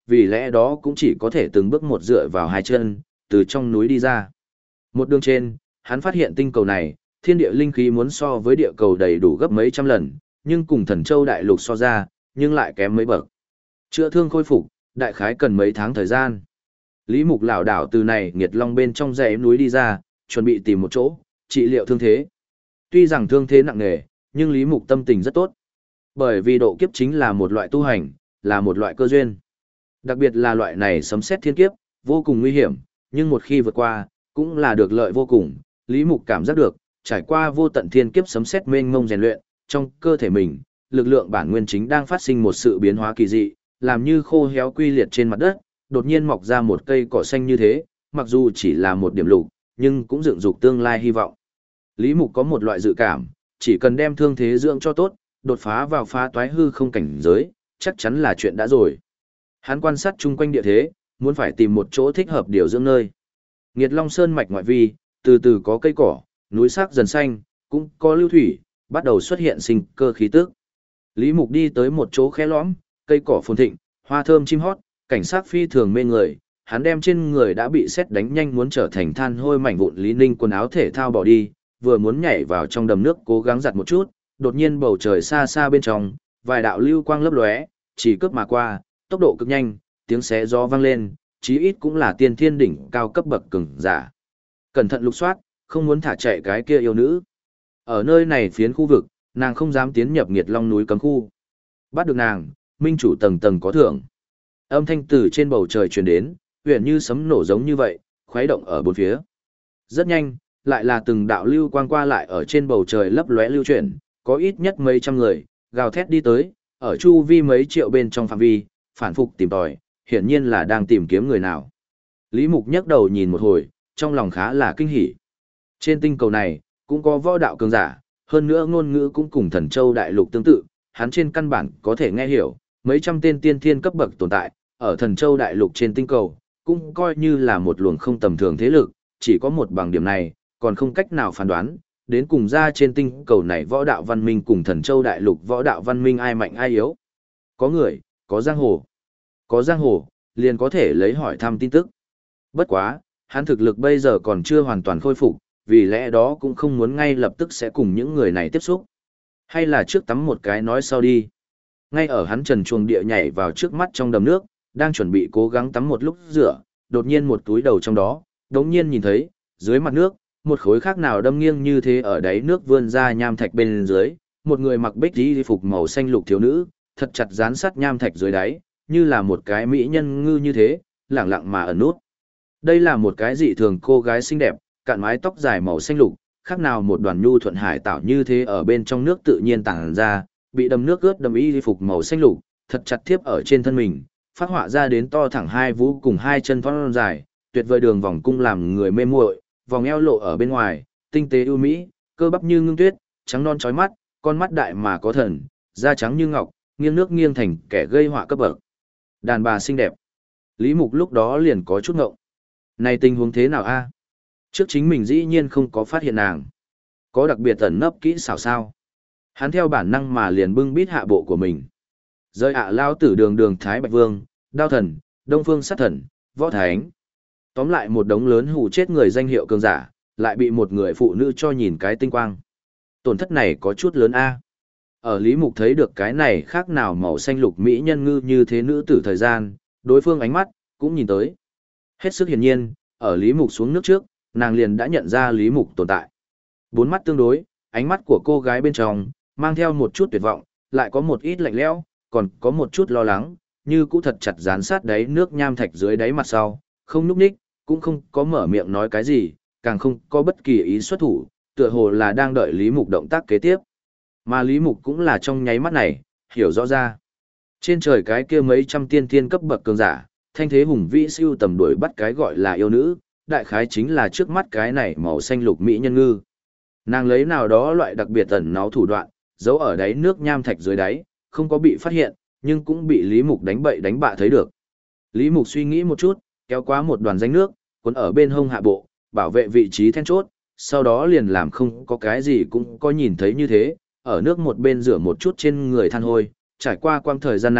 vì lẽ đó cũng chỉ có thể từng bước một dựa vào hai chân, từ trong núi đi ra. Một đường trên, hắn phát hiện tinh cầu này, thiên địa linh khí muốn so với địa cầu đầy đủ gấp mấy trăm lần, nhưng cùng Thần Châu đại lục so ra, nhưng lại kém mấy bậc. Chữa thương khôi phục, đại khái cần mấy tháng thời gian. Lý Mục lảo đảo từ này nghiệt long bên trong dãy núi đi ra, chuẩn bị tìm một chỗ, trị liệu thương thế. Tuy rằng thương thế nặng nề, nhưng Lý Mục tâm tình rất tốt. Bởi vì độ kiếp chính là một loại tu hành, là một loại cơ duyên. Đặc biệt là loại này sấm sét thiên kiếp, vô cùng nguy hiểm, nhưng một khi vượt qua, cũng là được lợi vô cùng. Lý Mục cảm giác được, trải qua vô tận thiên kiếp sấm sét mênh mông rèn luyện, trong cơ thể mình, lực lượng bản nguyên chính đang phát sinh một sự biến hóa kỳ dị, làm như khô héo quy liệt trên mặt đất, đột nhiên mọc ra một cây cỏ xanh như thế, mặc dù chỉ là một điểm lục, nhưng cũng dựng dục tương lai hy vọng. Lý Mục có một loại dự cảm, chỉ cần đem thương thế dưỡng cho tốt, đột phá vào phá toái hư không cảnh giới, chắc chắn là chuyện đã rồi. Hắn quan sát chung quanh địa thế, muốn phải tìm một chỗ thích hợp điều dưỡng nơi. Nghiệt Long Sơn mạch ngoại vi, từ từ có cây cỏ, núi sắc dần xanh, cũng có lưu thủy, bắt đầu xuất hiện sinh cơ khí tức. Lý Mục đi tới một chỗ khe lõm, cây cỏ phồn thịnh, hoa thơm chim hót, cảnh sắc phi thường mê người, hắn đem trên người đã bị sét đánh nhanh muốn trở thành than hôi mảnh vụn Lý Ninh quần áo thể thao bỏ đi, vừa muốn nhảy vào trong đầm nước cố gắng giặt một chút, đột nhiên bầu trời xa xa bên trong, vài đạo lưu quang lấp lóe, chỉ cướp mà qua, tốc độ cực nhanh, tiếng xé gió vang lên, chí ít cũng là tiên thiên đỉnh cao cấp bậc cường giả. Cẩn thận lục soát, không muốn thả chạy cái kia yêu nữ. Ở nơi này phiến khu vực, nàng không dám tiến nhập Nghiệt Long núi cấm khu. Bắt được nàng, minh chủ tầng tầng có thưởng. Âm thanh từ trên bầu trời truyền đến, huyền như sấm nổ giống như vậy, khuấy động ở bốn phía. Rất nhanh, lại là từng đạo lưu quang qua lại ở trên bầu trời lấp lóe lưu chuyển, có ít nhất mấy trăm người, gào thét đi tới, ở chu vi mấy triệu bên trong phạm vi, phản phục tìm tòi, hiển nhiên là đang tìm kiếm người nào. Lý Mục nhấc đầu nhìn một hồi, trong lòng khá là kinh hỉ. Trên tinh cầu này, cũng có võ đạo cường giả, hơn nữa ngôn ngữ cũng cùng Thần Châu đại lục tương tự, hắn trên căn bản có thể nghe hiểu, mấy trăm tên tiên thiên cấp bậc tồn tại, ở Thần Châu đại lục trên tinh cầu, cũng coi như là một luồng không tầm thường thế lực, chỉ có một bằng điểm này, còn không cách nào phán đoán, đến cùng ra trên tinh cầu này võ đạo văn minh cùng Thần Châu đại lục võ đạo văn minh ai mạnh ai yếu. Có người, có giang hồ. Có giang hồ, liền có thể lấy hỏi thăm tin tức. Bất quá, hắn thực lực bây giờ còn chưa hoàn toàn khôi phục, vì lẽ đó cũng không muốn ngay lập tức sẽ cùng những người này tiếp xúc. Hay là trước tắm một cái nói sau đi. Ngay ở hắn trần chuồng địa nhảy vào trước mắt trong đầm nước, đang chuẩn bị cố gắng tắm một lúc rửa, đột nhiên một túi đầu trong đó, đống nhiên nhìn thấy, dưới mặt nước, một khối khác nào đâm nghiêng như thế ở đáy nước vươn ra nham thạch bên dưới, một người mặc bích y phục màu xanh lục thiếu nữ, thật chặt dán sát nham thạch dưới đáy, như là một cái mỹ nhân ngư như thế, lẳng lặng mà ẩn nút. Đây là một cái dị thường cô gái xinh đẹp, cạn mái tóc dài màu xanh lục, khác nào một đoàn nhu thuận hải tảo như thế ở bên trong nước tự nhiên tàng ra, bị đầm nước ướt đầm y phục màu xanh lục, thật chặt thiếp ở trên thân mình, phát họa ra đến to thẳng hai vú cùng hai chân thon dài, tuyệt vời đường vòng cung làm người mê muội, vòng eo lộ ở bên ngoài, tinh tế ưu mỹ, cơ bắp như ngưng tuyết, trắng non chói mắt, con mắt đại mà có thần, da trắng như ngọc, nghiêng nước nghiêng thành kẻ gây họa cấp bậc. Đàn bà xinh đẹp. Lý Mục lúc đó liền có chút ngộng. Này tình huống thế nào a? Trước chính mình dĩ nhiên không có phát hiện nàng. Có đặc biệt ẩn nấp kỹ xảo sao? Hắn theo bản năng mà liền bưng bít hạ bộ của mình. Rơi lao tử đường đường Thái Bạch Vương, Đao Thần, Đông Phương Sát Thần, Võ Thánh. Tóm lại một đống lớn hù chết người danh hiệu cường giả, lại bị một người phụ nữ cho nhìn cái tinh quang. Tổn thất này có chút lớn a. Ở Lý Mục thấy được cái này khác nào màu xanh lục mỹ nhân ngư như thế nữ tử thời gian, đối phương ánh mắt, cũng nhìn tới. Hết sức hiển nhiên, ở Lý Mục xuống nước trước, nàng liền đã nhận ra Lý Mục tồn tại. Bốn mắt tương đối, ánh mắt của cô gái bên trong, mang theo một chút tuyệt vọng, lại có một ít lạnh lẽo, còn có một chút lo lắng, như cũ thật chặt dán sát đáy nước nham thạch dưới đáy mặt sau, không núp ních, cũng không có mở miệng nói cái gì, càng không có bất kỳ ý xuất thủ, tựa hồ là đang đợi Lý Mục động tác kế tiếp. Mà Lý Mục cũng là trong nháy mắt này, hiểu rõ ra. Trên trời cái kia mấy trăm tiên thiên cấp bậc cường giả, thanh thế hùng vĩ siêu tầm đuổi bắt cái gọi là yêu nữ, đại khái chính là trước mắt cái này màu xanh lục mỹ nhân ngư. Nàng lấy nào đó loại đặc biệt ẩn náu thủ đoạn, giấu ở đáy nước nham thạch dưới đáy, không có bị phát hiện, nhưng cũng bị Lý Mục đánh bậy đánh bạ thấy được. Lý Mục suy nghĩ một chút, kéo qua một đoàn ránh nước, cuốn ở bên hông hạ bộ, bảo vệ vị trí then chốt, sau đó liền làm không có cái gì cũng có nhìn thấy như thế, ở nước một bên rửa một chút trên người than hôi, trải qua quang thời gian này,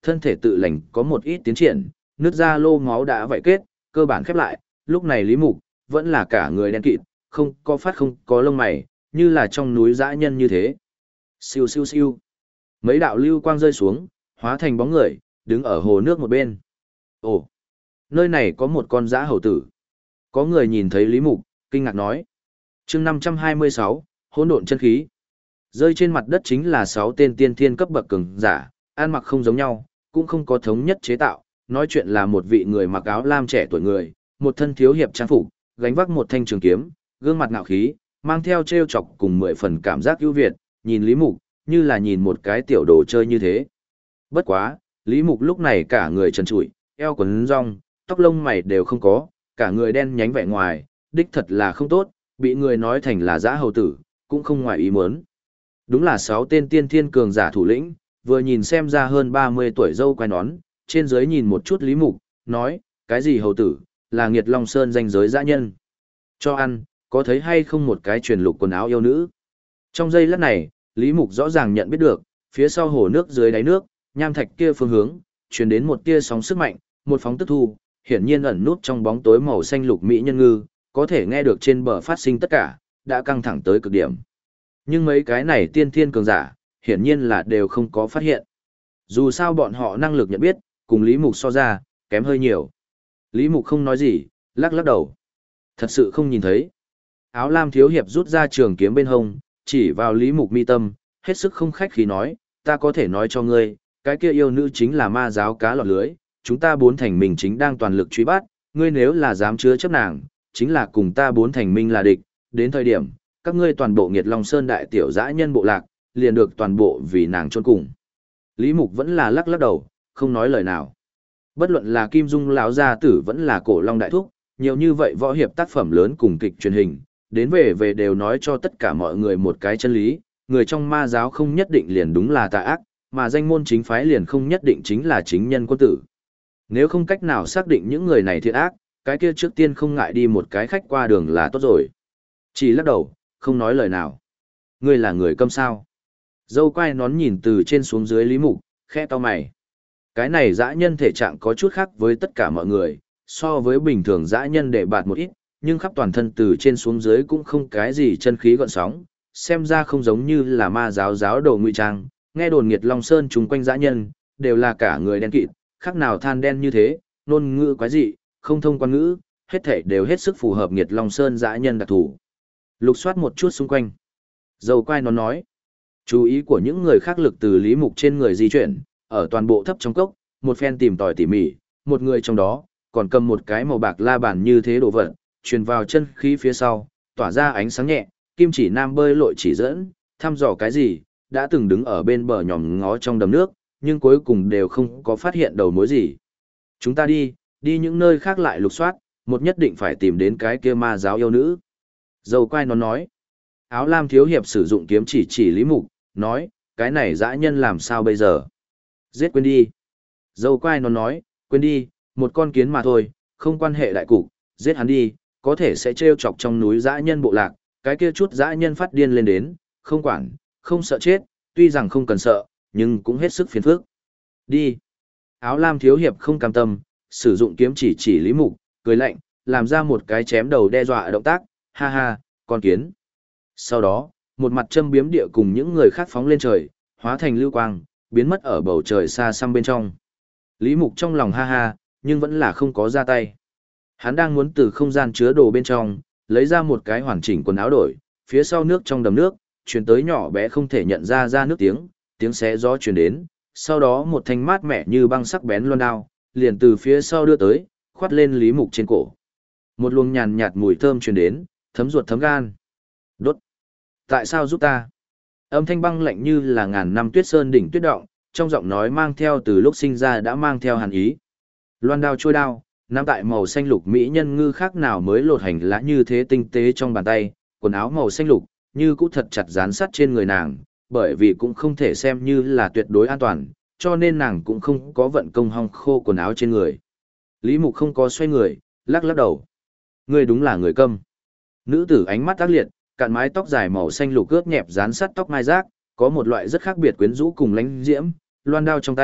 thân thể tự lành có một ít tiến triển, nước da lô máu đã vậy kết, cơ bản khép lại, lúc này Lý Mục vẫn là cả người đen kịt, không có phát không có lông mày, như là trong núi dã nhân như thế. Siêu siêu siêu. Mấy đạo lưu quang rơi xuống, hóa thành bóng người, đứng ở hồ nước một bên. Ồ, nơi này có một con dã hầu tử. Có người nhìn thấy Lý Mục, kinh ngạc nói. Chương 526, hỗn độn chân khí. Rơi trên mặt đất chính là 6 tên tiên thiên cấp bậc cường giả, ăn mặc không giống nhau, cũng không có thống nhất chế tạo, nói chuyện là một vị người mặc áo lam trẻ tuổi người, một thân thiếu hiệp trang phục, gánh vác một thanh trường kiếm, gương mặt ngạo khí, mang theo trêu chọc cùng 10 phần cảm giác ưu việt, nhìn Lý Mục, như là nhìn một cái tiểu đồ chơi như thế. Bất quá, Lý Mục lúc này cả người trần trụi, eo quần rong, tóc lông mày đều không có, cả người đen nhánh vẻ ngoài, đích thật là không tốt, bị người nói thành là dã hầu tử, cũng không ngoài ý muốn. Đúng là 6 tên tiên thiên cường giả thủ lĩnh, vừa nhìn xem ra hơn 30 tuổi dâu quai nón, trên dưới nhìn một chút Lý Mục, nói, cái gì hầu tử, là Nghiệt Long Sơn danh giới dã nhân. Cho ăn, có thấy hay không một cái truyền lục quần áo yêu nữ. Trong giây lát này, Lý Mục rõ ràng nhận biết được, phía sau hồ nước dưới đáy nước, nham thạch kia phương hướng, truyền đến một tia sóng sức mạnh, một phóng tức thu, hiển nhiên ẩn nút trong bóng tối màu xanh lục mỹ nhân ngư, có thể nghe được trên bờ phát sinh tất cả, đã căng thẳng tới cực điểm. Nhưng mấy cái này tiên thiên cường giả, hiển nhiên là đều không có phát hiện. Dù sao bọn họ năng lực nhận biết, cùng Lý Mục so ra, kém hơi nhiều. Lý Mục không nói gì, lắc lắc đầu. Thật sự không nhìn thấy. Áo lam thiếu hiệp rút ra trường kiếm bên hông, chỉ vào Lý Mục mi tâm, hết sức không khách khí nói, ta có thể nói cho ngươi, cái kia yêu nữ chính là ma giáo cá lọt lưới, chúng ta 4 thành mình chính đang toàn lực truy bắt, ngươi nếu là dám chứa chấp nàng, chính là cùng ta 4 thành minh là địch, đến thời điểm, các ngươi toàn bộ Nghiệt Long Sơn đại tiểu dã nhân bộ lạc, liền được toàn bộ vì nàng chôn cùng. Lý Mục vẫn là lắc lắc đầu, không nói lời nào. Bất luận là Kim Dung lão gia tử vẫn là Cổ Long đại thúc, nhiều như vậy võ hiệp tác phẩm lớn cùng kịch truyền hình, đến về đều nói cho tất cả mọi người một cái chân lý, người trong ma giáo không nhất định liền đúng là tà ác, mà danh môn chính phái liền không nhất định chính là chính nhân quân tử. Nếu không cách nào xác định những người này thiện ác, cái kia trước tiên không ngại đi một cái khách qua đường là tốt rồi. Chỉ lắc đầu, không nói lời nào. Ngươi là người câm sao? Dâu quai nón nhìn từ trên xuống dưới Lý Mục, khẽ cau mày. Cái này dã nhân thể trạng có chút khác với tất cả mọi người, so với bình thường dã nhân để bạt một ít, nhưng khắp toàn thân từ trên xuống dưới cũng không cái gì chân khí gợn sóng, xem ra không giống như là ma giáo giáo đồ ngụy trang. Nghe đồn Nghiệt Long Sơn chung quanh dã nhân, đều là cả người đen kịt, khác nào than đen như thế, ngôn ngữ quái dị, không thông quan ngữ, hết thảy đều hết sức phù hợp Nghiệt Long Sơn dã nhân đặc thù. Lục soát một chút xung quanh. Dâu quai nó nói. Chú ý của những người khác lực từ Lý Mục trên người di chuyển, ở toàn bộ thấp trong cốc, một phen tìm tòi tỉ mỉ, một người trong đó, còn cầm một cái màu bạc la bàn như thế đồ vật, truyền vào chân khí phía sau, tỏa ra ánh sáng nhẹ, kim chỉ nam bơi lội chỉ dẫn, thăm dò cái gì, đã từng đứng ở bên bờ nhòm ngó trong đầm nước, nhưng cuối cùng đều không có phát hiện đầu mối gì. Chúng ta đi những nơi khác lại lục soát, một nhất định phải tìm đến cái kia ma giáo yêu nữ. Dâu quai nó nói. Áo lam thiếu hiệp sử dụng kiếm chỉ Lý Mục, nói, cái này dã nhân làm sao bây giờ? Giết quên đi. Dâu quai nó nói, quên đi, một con kiến mà thôi, không quan hệ đại cục, giết hắn đi, có thể sẽ trêu chọc trong núi dã nhân bộ lạc, cái kia chút dã nhân phát điên lên đến, không quản, không sợ chết, tuy rằng không cần sợ, nhưng cũng hết sức phiền phức. Đi. Áo lam thiếu hiệp không cam tâm, sử dụng kiếm chỉ Lý Mục, cười lạnh, làm ra một cái chém đầu đe dọa động tác, ha ha, con kiến. Sau đó, một mặt châm biếm địa cùng những người khác phóng lên trời, hóa thành lưu quang, biến mất ở bầu trời xa xăm bên trong. Lý Mục trong lòng ha ha, nhưng vẫn là không có ra tay. Hắn đang muốn từ không gian chứa đồ bên trong, lấy ra một cái hoàn chỉnh quần áo đổi, phía sau nước trong đầm nước, truyền tới nhỏ bé không thể nhận ra nước tiếng xé gió truyền đến, sau đó một thanh mát mẻ như băng sắc bén loan đao, liền từ phía sau đưa tới, khoát lên Lý Mục trên cổ. Một luồng nhàn nhạt mùi thơm truyền đến, thấm ruột thấm gan. Đốt. Tại sao giúp ta? Âm thanh băng lạnh như là ngàn năm tuyết sơn đỉnh tuyết động, trong giọng nói mang theo từ lúc sinh ra đã mang theo hàn ý. Loan đao trôi đao, nắm tại màu xanh lục mỹ nhân ngư khác nào mới lột hành lá như thế tinh tế trong bàn tay, quần áo màu xanh lục, như cũ thật chặt dán sát trên người nàng, bởi vì cũng không thể xem như là tuyệt đối an toàn, cho nên nàng cũng không có vận công hong khô quần áo trên người. Lý Mục không có xoay người, lắc lắc đầu. Ngươi đúng là người câm. Nữ tử ánh mắt ác liệt, cạn mái tóc dài màu xanh lục ướt nhẹp dán sát tóc mai rác, có một loại rất khác biệt quyến rũ cùng lánh diễm, loan đao trong tay,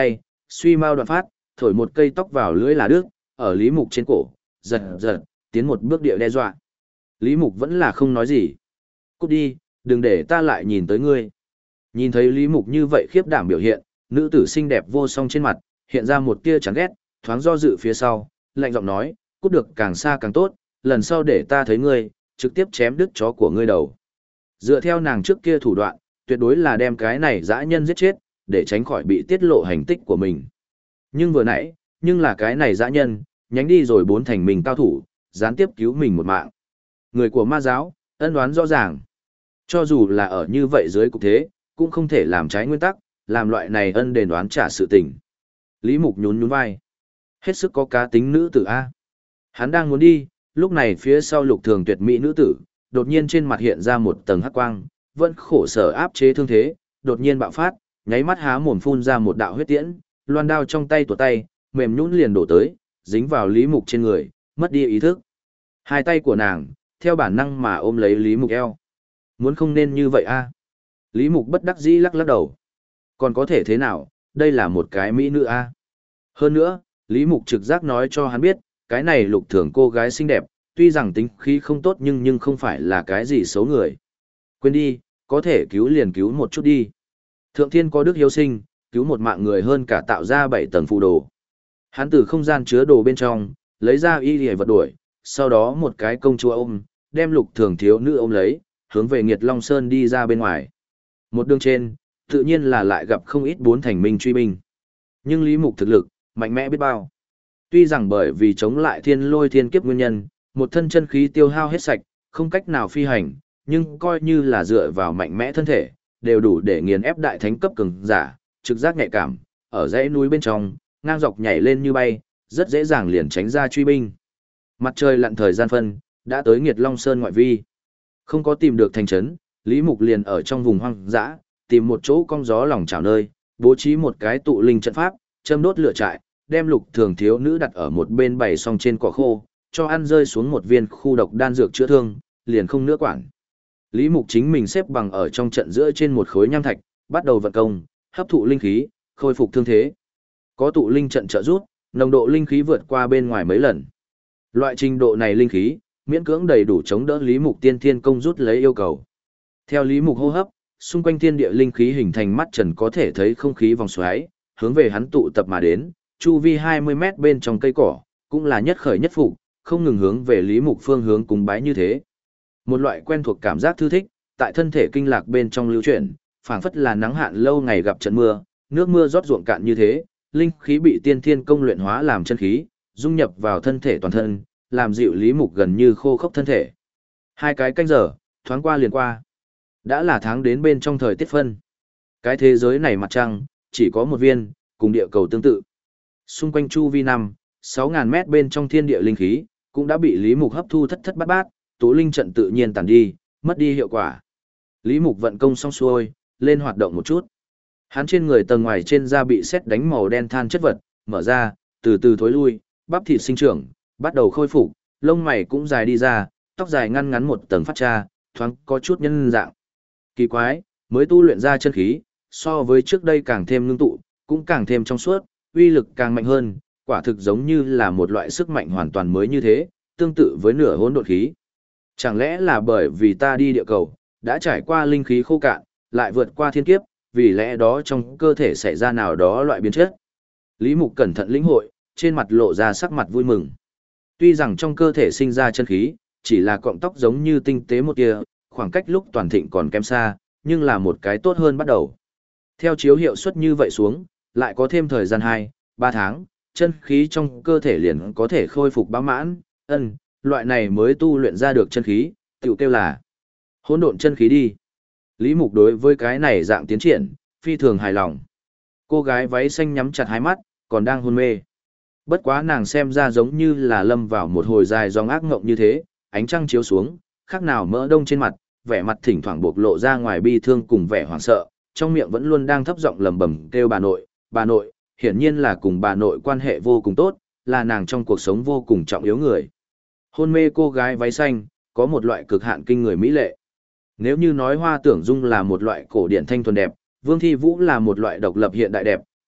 Suy mau đoạn phát, thổi một cây tóc vào lưỡi là đứt, ở Lý Mục trên cổ, giật giật, tiến một bước địa đe dọa. Lý Mục vẫn là không nói gì. Cút đi, đừng để ta lại nhìn tới ngươi. Nhìn thấy Lý Mục như vậy khiếp đảm biểu hiện, nữ tử xinh đẹp vô song trên mặt, hiện ra một tia chán ghét, thoáng do dự phía sau, lạnh giọng nói, cút được càng xa càng tốt, lần sau để ta thấy ngươi, trực tiếp chém đứt chó của ngươi đầu. Dựa theo nàng trước kia thủ đoạn, tuyệt đối là đem cái này dã nhân giết chết, để tránh khỏi bị tiết lộ hành tích của mình. Nhưng vừa nãy, nhưng là cái này dã nhân, nhánh đi rồi bốn thành mình cao thủ, gián tiếp cứu mình một mạng. Người của ma giáo, ân oán rõ ràng. Cho dù là ở như vậy dưới cục thế, cũng không thể làm trái nguyên tắc, làm loại này ân đền oán trả sự tình. Lý Mục nhún nhún vai. Hết sức có cá tính nữ tử A. Hắn đang muốn đi, lúc này phía sau Lục Thường tuyệt mỹ nữ tử, đột nhiên trên mặt hiện ra một tầng hắc quang, vẫn khổ sở áp chế thương thế, đột nhiên bạo phát, nháy mắt há mồm phun ra một đạo huyết tiễn, loan đao trong tay tuột tay, mềm nhũn liền đổ tới, dính vào Lý Mục trên người, mất đi ý thức. Hai tay của nàng, theo bản năng mà ôm lấy Lý Mục eo. Muốn không nên như vậy a. Lý Mục bất đắc dĩ lắc lắc đầu. Còn có thể thế nào, đây là một cái mỹ nữ a. Hơn nữa, Lý Mục trực giác nói cho hắn biết, cái này Lục Thường cô gái xinh đẹp, tuy rằng tính khí không tốt nhưng không phải là cái gì xấu người. Quên đi, có thể cứu liền cứu một chút đi. Thượng thiên có đức hiếu sinh, cứu một mạng người hơn cả tạo ra 7 tầng phù đồ. Hắn từ không gian chứa đồ bên trong, lấy ra y liễu vật đuổi, sau đó một cái công chúa ôm, đem Lục Thường thiếu nữ ôm lấy, hướng về Nghiệt Long Sơn đi ra bên ngoài. Một đường trên, tự nhiên là lại gặp không ít bốn thành minh truy binh. Nhưng Lý Mục thực lực, mạnh mẽ biết bao. Tuy rằng bởi vì chống lại thiên lôi thiên kiếp nguyên nhân, một thân chân khí tiêu hao hết sạch, không cách nào phi hành, nhưng coi như là dựa vào mạnh mẽ thân thể, đều đủ để nghiền ép đại thánh cấp cường giả, trực giác nhạy cảm, ở dãy núi bên trong, ngang dọc nhảy lên như bay, rất dễ dàng liền tránh ra truy binh. Mặt trời lặn thời gian phân, đã tới Nghiệt Long Sơn ngoại vi. Không có tìm được thành trấn, Lý Mục liền ở trong vùng hoang dã, tìm một chỗ cong gió lòng chảo nơi, bố trí một cái tụ linh trận pháp, châm đốt lửa trại, đem Lục Thường thiếu nữ đặt ở một bên bày xong trên cỏ khô, cho ăn rơi xuống một viên khu độc đan dược chữa thương, liền không nữa quản. Lý Mục chính mình xếp bằng ở trong trận giữa trên một khối nham thạch, bắt đầu vận công, hấp thụ linh khí, khôi phục thương thế. Có tụ linh trận trợ giúp, nồng độ linh khí vượt qua bên ngoài mấy lần. Loại trình độ này linh khí, miễn cưỡng đầy đủ chống đỡ Lý Mục tiên thiên công rút lấy yêu cầu. Theo Lý Mục hô hấp, xung quanh thiên địa linh khí hình thành mắt trần có thể thấy không khí vòng xoáy, hướng về hắn tụ tập mà đến, chu vi 20 mét bên trong cây cỏ, cũng là nhất khởi nhất phục, không ngừng hướng về Lý Mục phương hướng cúng bái như thế. Một loại quen thuộc cảm giác thư thích, tại thân thể kinh lạc bên trong lưu chuyển, phảng phất là nắng hạn lâu ngày gặp trận mưa, nước mưa rót ruộng cạn như thế, linh khí bị tiên thiên công luyện hóa làm chân khí, dung nhập vào thân thể toàn thân, làm dịu Lý Mục gần như khô khốc thân thể. Hai cái canh giờ, thoáng qua liền qua. Đã là tháng đến bên trong thời tiết phân. Cái thế giới này mặt trăng, chỉ có một viên, cùng địa cầu tương tự. Xung quanh chu vi 6.000 mét bên trong thiên địa linh khí, cũng đã bị Lý Mục hấp thu thất thất bát bát, tụ linh trận tự nhiên tàn đi, mất đi hiệu quả. Lý Mục vận công xong xuôi, lên hoạt động một chút. Hắn trên người tầng ngoài trên da bị sét đánh màu đen than chất vật, mở ra, từ từ thối lui, bắp thịt sinh trưởng, bắt đầu khôi phục, lông mày cũng dài đi ra, tóc dài ngăn ngắn một tầng phát ra, thoáng có chút nhân dạng. Kỳ quái, mới tu luyện ra chân khí, so với trước đây càng thêm ngưng tụ, cũng càng thêm trong suốt, uy lực càng mạnh hơn, quả thực giống như là một loại sức mạnh hoàn toàn mới như thế, tương tự với nửa hỗn độn khí. Chẳng lẽ là bởi vì ta đi địa cầu, đã trải qua linh khí khô cạn, lại vượt qua thiên kiếp, vì lẽ đó trong cơ thể xảy ra nào đó loại biến chất. Lý Mục cẩn thận lĩnh hội, trên mặt lộ ra sắc mặt vui mừng. Tuy rằng trong cơ thể sinh ra chân khí, chỉ là cọng tóc giống như tinh tế một tia, khoảng cách lúc toàn thịnh còn kém xa, nhưng là một cái tốt hơn bắt đầu. Theo chiếu hiệu suất như vậy xuống, lại có thêm thời gian 2-3 tháng, chân khí trong cơ thể liền có thể khôi phục bão mãn, loại này mới tu luyện ra được chân khí, tiểu kêu là hỗn độn chân khí đi. Lý Mục đối với cái này dạng tiến triển, phi thường hài lòng. Cô gái váy xanh nhắm chặt hai mắt, còn đang hôn mê. Bất quá nàng xem ra giống như là lâm vào một hồi dài dòng ác ngộng như thế, ánh trăng chiếu xuống, khác nào mỡ đông trên mặt, vẻ mặt thỉnh thoảng bộc lộ ra ngoài bi thương cùng vẻ hoảng sợ, trong miệng vẫn luôn đang thấp giọng lẩm bẩm kêu bà nội, hiển nhiên là cùng bà nội quan hệ vô cùng tốt, là nàng trong cuộc sống vô cùng trọng yếu người. Hôn mê cô gái váy xanh, có một loại cực hạn kinh người mỹ lệ. Nếu như nói Hoa Tưởng Dung là một loại cổ điển thanh thuần đẹp, Vương Thi Vũ là một loại độc lập hiện đại đẹp,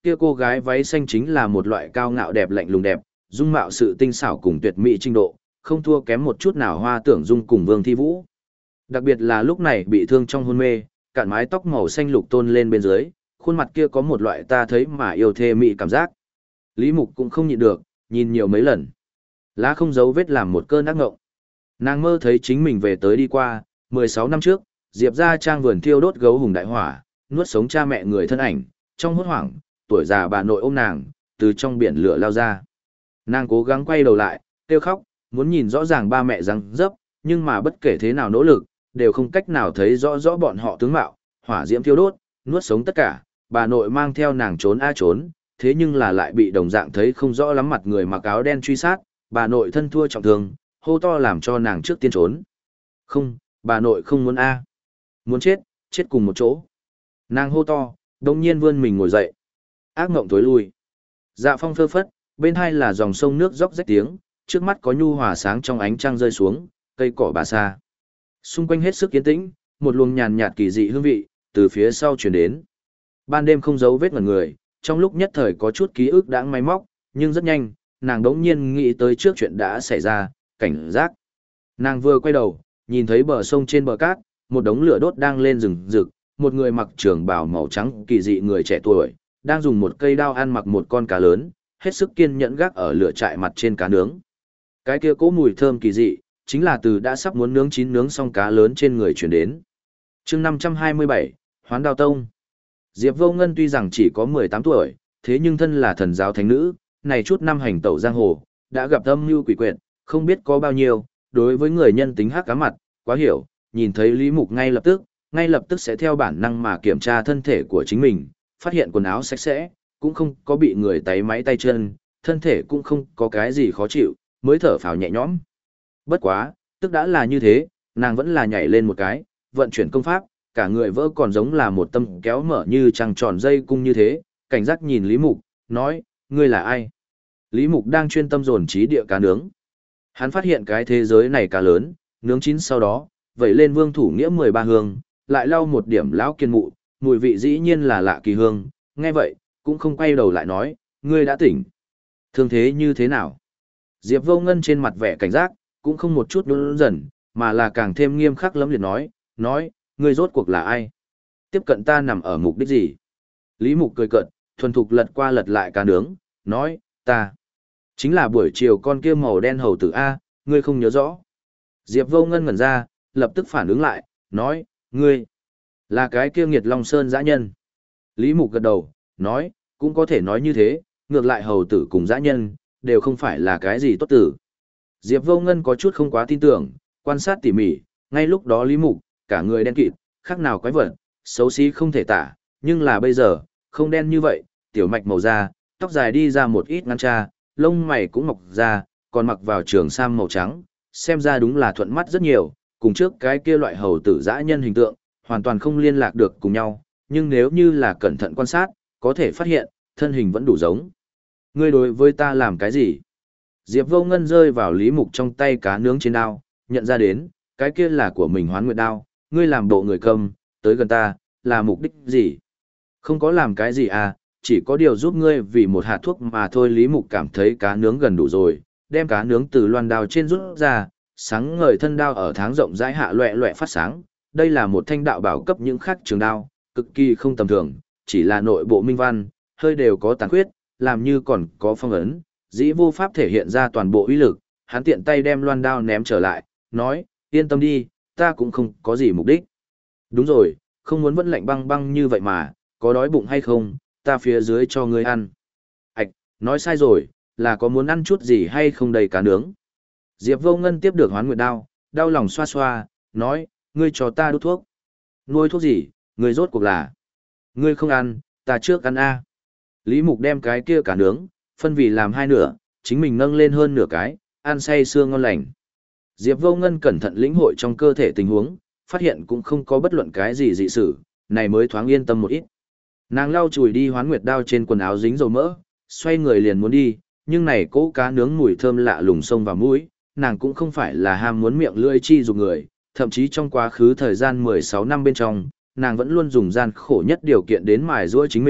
kia cô gái váy xanh chính là một loại cao ngạo đẹp lạnh lùng đẹp, dung mạo sự tinh xảo cùng tuyệt mỹ trình độ, không thua kém một chút nào Hoa Tưởng Dung cùng Vương Thi Vũ. Đặc biệt là lúc này bị thương trong hôn mê, cạn mái tóc màu xanh lục tôn lên bên dưới, khuôn mặt kia có một loại ta thấy mà yêu thê mỹ cảm giác. Lý Mục cũng không nhịn được, nhìn nhiều mấy lần. Lá không giấu vết làm một cơn ác ngộng. Nàng mơ thấy chính mình về tới đi qua, 16 năm trước, Diệp ra trang vườn thiêu đốt gấu hùng đại hỏa, nuốt sống cha mẹ người thân ảnh, trong hốt hoảng, tuổi già bà nội ôm nàng, từ trong biển lửa lao ra. Nàng cố gắng quay đầu lại, kêu khóc, muốn nhìn rõ ràng ba mẹ răng dấp, nhưng mà bất kể thế nào nỗ lực, đều không cách nào thấy rõ rõ bọn họ tướng mạo, hỏa diễm thiêu đốt, nuốt sống tất cả, bà nội mang theo nàng trốn a trốn, thế nhưng là lại bị đồng dạng thấy không rõ lắm mặt người mặc áo đen truy sát, bà nội thân thua trọng thương, hô to làm cho nàng trước tiên trốn. Không, bà nội không muốn a, muốn chết, chết cùng một chỗ. Nàng hô to, đồng nhiên vươn mình ngồi dậy. Ác mộng tối lui. Dạ phong phơ phất, bên hai là dòng sông nước róc rách tiếng, trước mắt có nhu hòa sáng trong ánh trăng rơi xuống, cây cỏ bà sa. Xung quanh hết sức yên tĩnh, một luồng nhàn nhạt kỳ dị hương vị, từ phía sau truyền đến. Ban đêm không giấu vết ngẩn người, trong lúc nhất thời có chút ký ức đãng máy móc, nhưng rất nhanh, nàng đống nhiên nghĩ tới trước chuyện đã xảy ra, cảnh giác. Nàng vừa quay đầu, nhìn thấy bờ sông trên bờ cát, một đống lửa đốt đang lên rừng rực, một người mặc trường bào màu trắng kỳ dị người trẻ tuổi, đang dùng một cây đao ăn mặc một con cá lớn, hết sức kiên nhẫn gác ở lửa trại mặt trên cá nướng. Cái kia cỗ mùi thơm kỳ dị, chính là từ đã sắp muốn nướng chín nướng xong cá lớn trên người chuyển đến. chương 527, Hoán Đao Tông. Diệp Vô Ngân tuy rằng chỉ có 18 tuổi, thế nhưng thân là thần giáo thánh nữ, này chút năm hành tẩu giang hồ, đã gặp âm mưu quỷ quyệt, không biết có bao nhiêu, đối với người nhân tính hắc cá mặt, quá hiểu, nhìn thấy Lý Mục ngay lập tức sẽ theo bản năng mà kiểm tra thân thể của chính mình, phát hiện quần áo sạch sẽ, cũng không có bị người táy máy tay chân, thân thể cũng không có cái gì khó chịu, mới thở phào nhẹ nhõm. Bất quá, tức đã là như thế, nàng vẫn là nhảy lên một cái, vận chuyển công pháp, cả người vỡ còn giống là một tâm kéo mở như trăng tròn dây cung như thế, cảnh giác nhìn Lý Mục, nói, ngươi là ai? Lý Mục đang chuyên tâm dồn trí địa cá nướng. Hắn phát hiện cái thế giới này cá lớn, nướng chín sau đó, vẩy lên vương thủ nghĩa 13 hương, lại lau một điểm lão kiên mụ, mùi vị dĩ nhiên là lạ kỳ hương, nghe vậy, cũng không quay đầu lại nói, ngươi đã tỉnh. Thương thế như thế nào? Diệp Vô Ngân trên mặt vẻ cảnh giác, cũng không một chút nhún dần, mà là càng thêm nghiêm khắc lắm liệt nói, ngươi rốt cuộc là ai? Tiếp cận ta nằm ở mục đích gì? Lý Mục cười cợt, thuần thục lật qua lật lại cá nướng, nói, ta chính là buổi chiều con kia màu đen hầu tử A, ngươi không nhớ rõ. Diệp Vô Ngân ngẩn ra, lập tức phản ứng lại, nói, ngươi là cái kia Nghiệt Long Sơn dã nhân. Lý Mục gật đầu, nói, cũng có thể nói như thế, ngược lại hầu tử cùng dã nhân, đều không phải là cái gì tốt tử. Diệp Vô Ngân có chút không quá tin tưởng, quan sát tỉ mỉ, ngay lúc đó Lý Mục, cả người đen kịt, khác nào quái vật, xấu xí không thể tả, nhưng là bây giờ, không đen như vậy, tiểu mạch màu da, tóc dài đi ra một ít ngắn tra, lông mày cũng mọc ra, còn mặc vào trường sam màu trắng, xem ra đúng là thuận mắt rất nhiều, cùng trước cái kia loại hầu tử dã nhân hình tượng, hoàn toàn không liên lạc được cùng nhau, nhưng nếu như là cẩn thận quan sát, có thể phát hiện, thân hình vẫn đủ giống. Ngươi đối với ta làm cái gì? Diệp Vô Ngân rơi vào Lý Mục trong tay cá nướng trên đao, nhận ra đến, cái kia là của mình Hoán Nguyệt đao, ngươi làm bộ người cầm, tới gần ta, là mục đích gì? Không có làm cái gì à, chỉ có điều giúp ngươi vì một hạt thuốc mà thôi. Lý Mục cảm thấy cá nướng gần đủ rồi, đem cá nướng từ loan đao trên rút ra, sáng ngời thân đao ở tháng rộng rãi hạ loẹ loẹ phát sáng. Đây là một thanh đạo bảo cấp những khắc trường đao, cực kỳ không tầm thường, chỉ là nội bộ minh văn, hơi đều có tàn khuyết, làm như còn có phong ấn, dĩ vô pháp thể hiện ra toàn bộ uy lực. Hắn tiện tay đem loan đao ném trở lại, nói, yên tâm đi, ta cũng không có gì mục đích. Đúng rồi, không muốn vẫn lạnh băng băng như vậy mà, có đói bụng hay không, ta phía dưới cho ngươi ăn. Ảch, nói sai rồi, là có muốn ăn chút gì hay không đầy cá nướng. Diệp Vô Ngân tiếp được Hoán Nguyệt đao, đau lòng xoa xoa, nói, ngươi cho ta đút thuốc. Nuôi thuốc gì, ngươi rốt cuộc là. Ngươi không ăn, ta trước ăn a. Lý Mục đem cái kia cá nướng, phân vì làm hai nửa, chính mình nâng lên hơn nửa cái, ăn say sưa ngon lành. Diệp Vô Ngân cẩn thận lĩnh hội trong cơ thể tình huống, phát hiện cũng không có bất luận cái gì dị sự, này mới thoáng yên tâm một ít. Nàng lau chùi đi Hoán Nguyệt đao trên quần áo dính dầu mỡ, xoay người liền muốn đi, nhưng này cỗ cá nướng mùi thơm lạ lùng xông vào mũi, nàng cũng không phải là ham muốn miệng lưỡi chi dục người, thậm chí trong quá khứ thời gian 16 năm bên trong, nàng vẫn luôn dùng gian khổ nhất điều kiện đến mài giũa chính mình,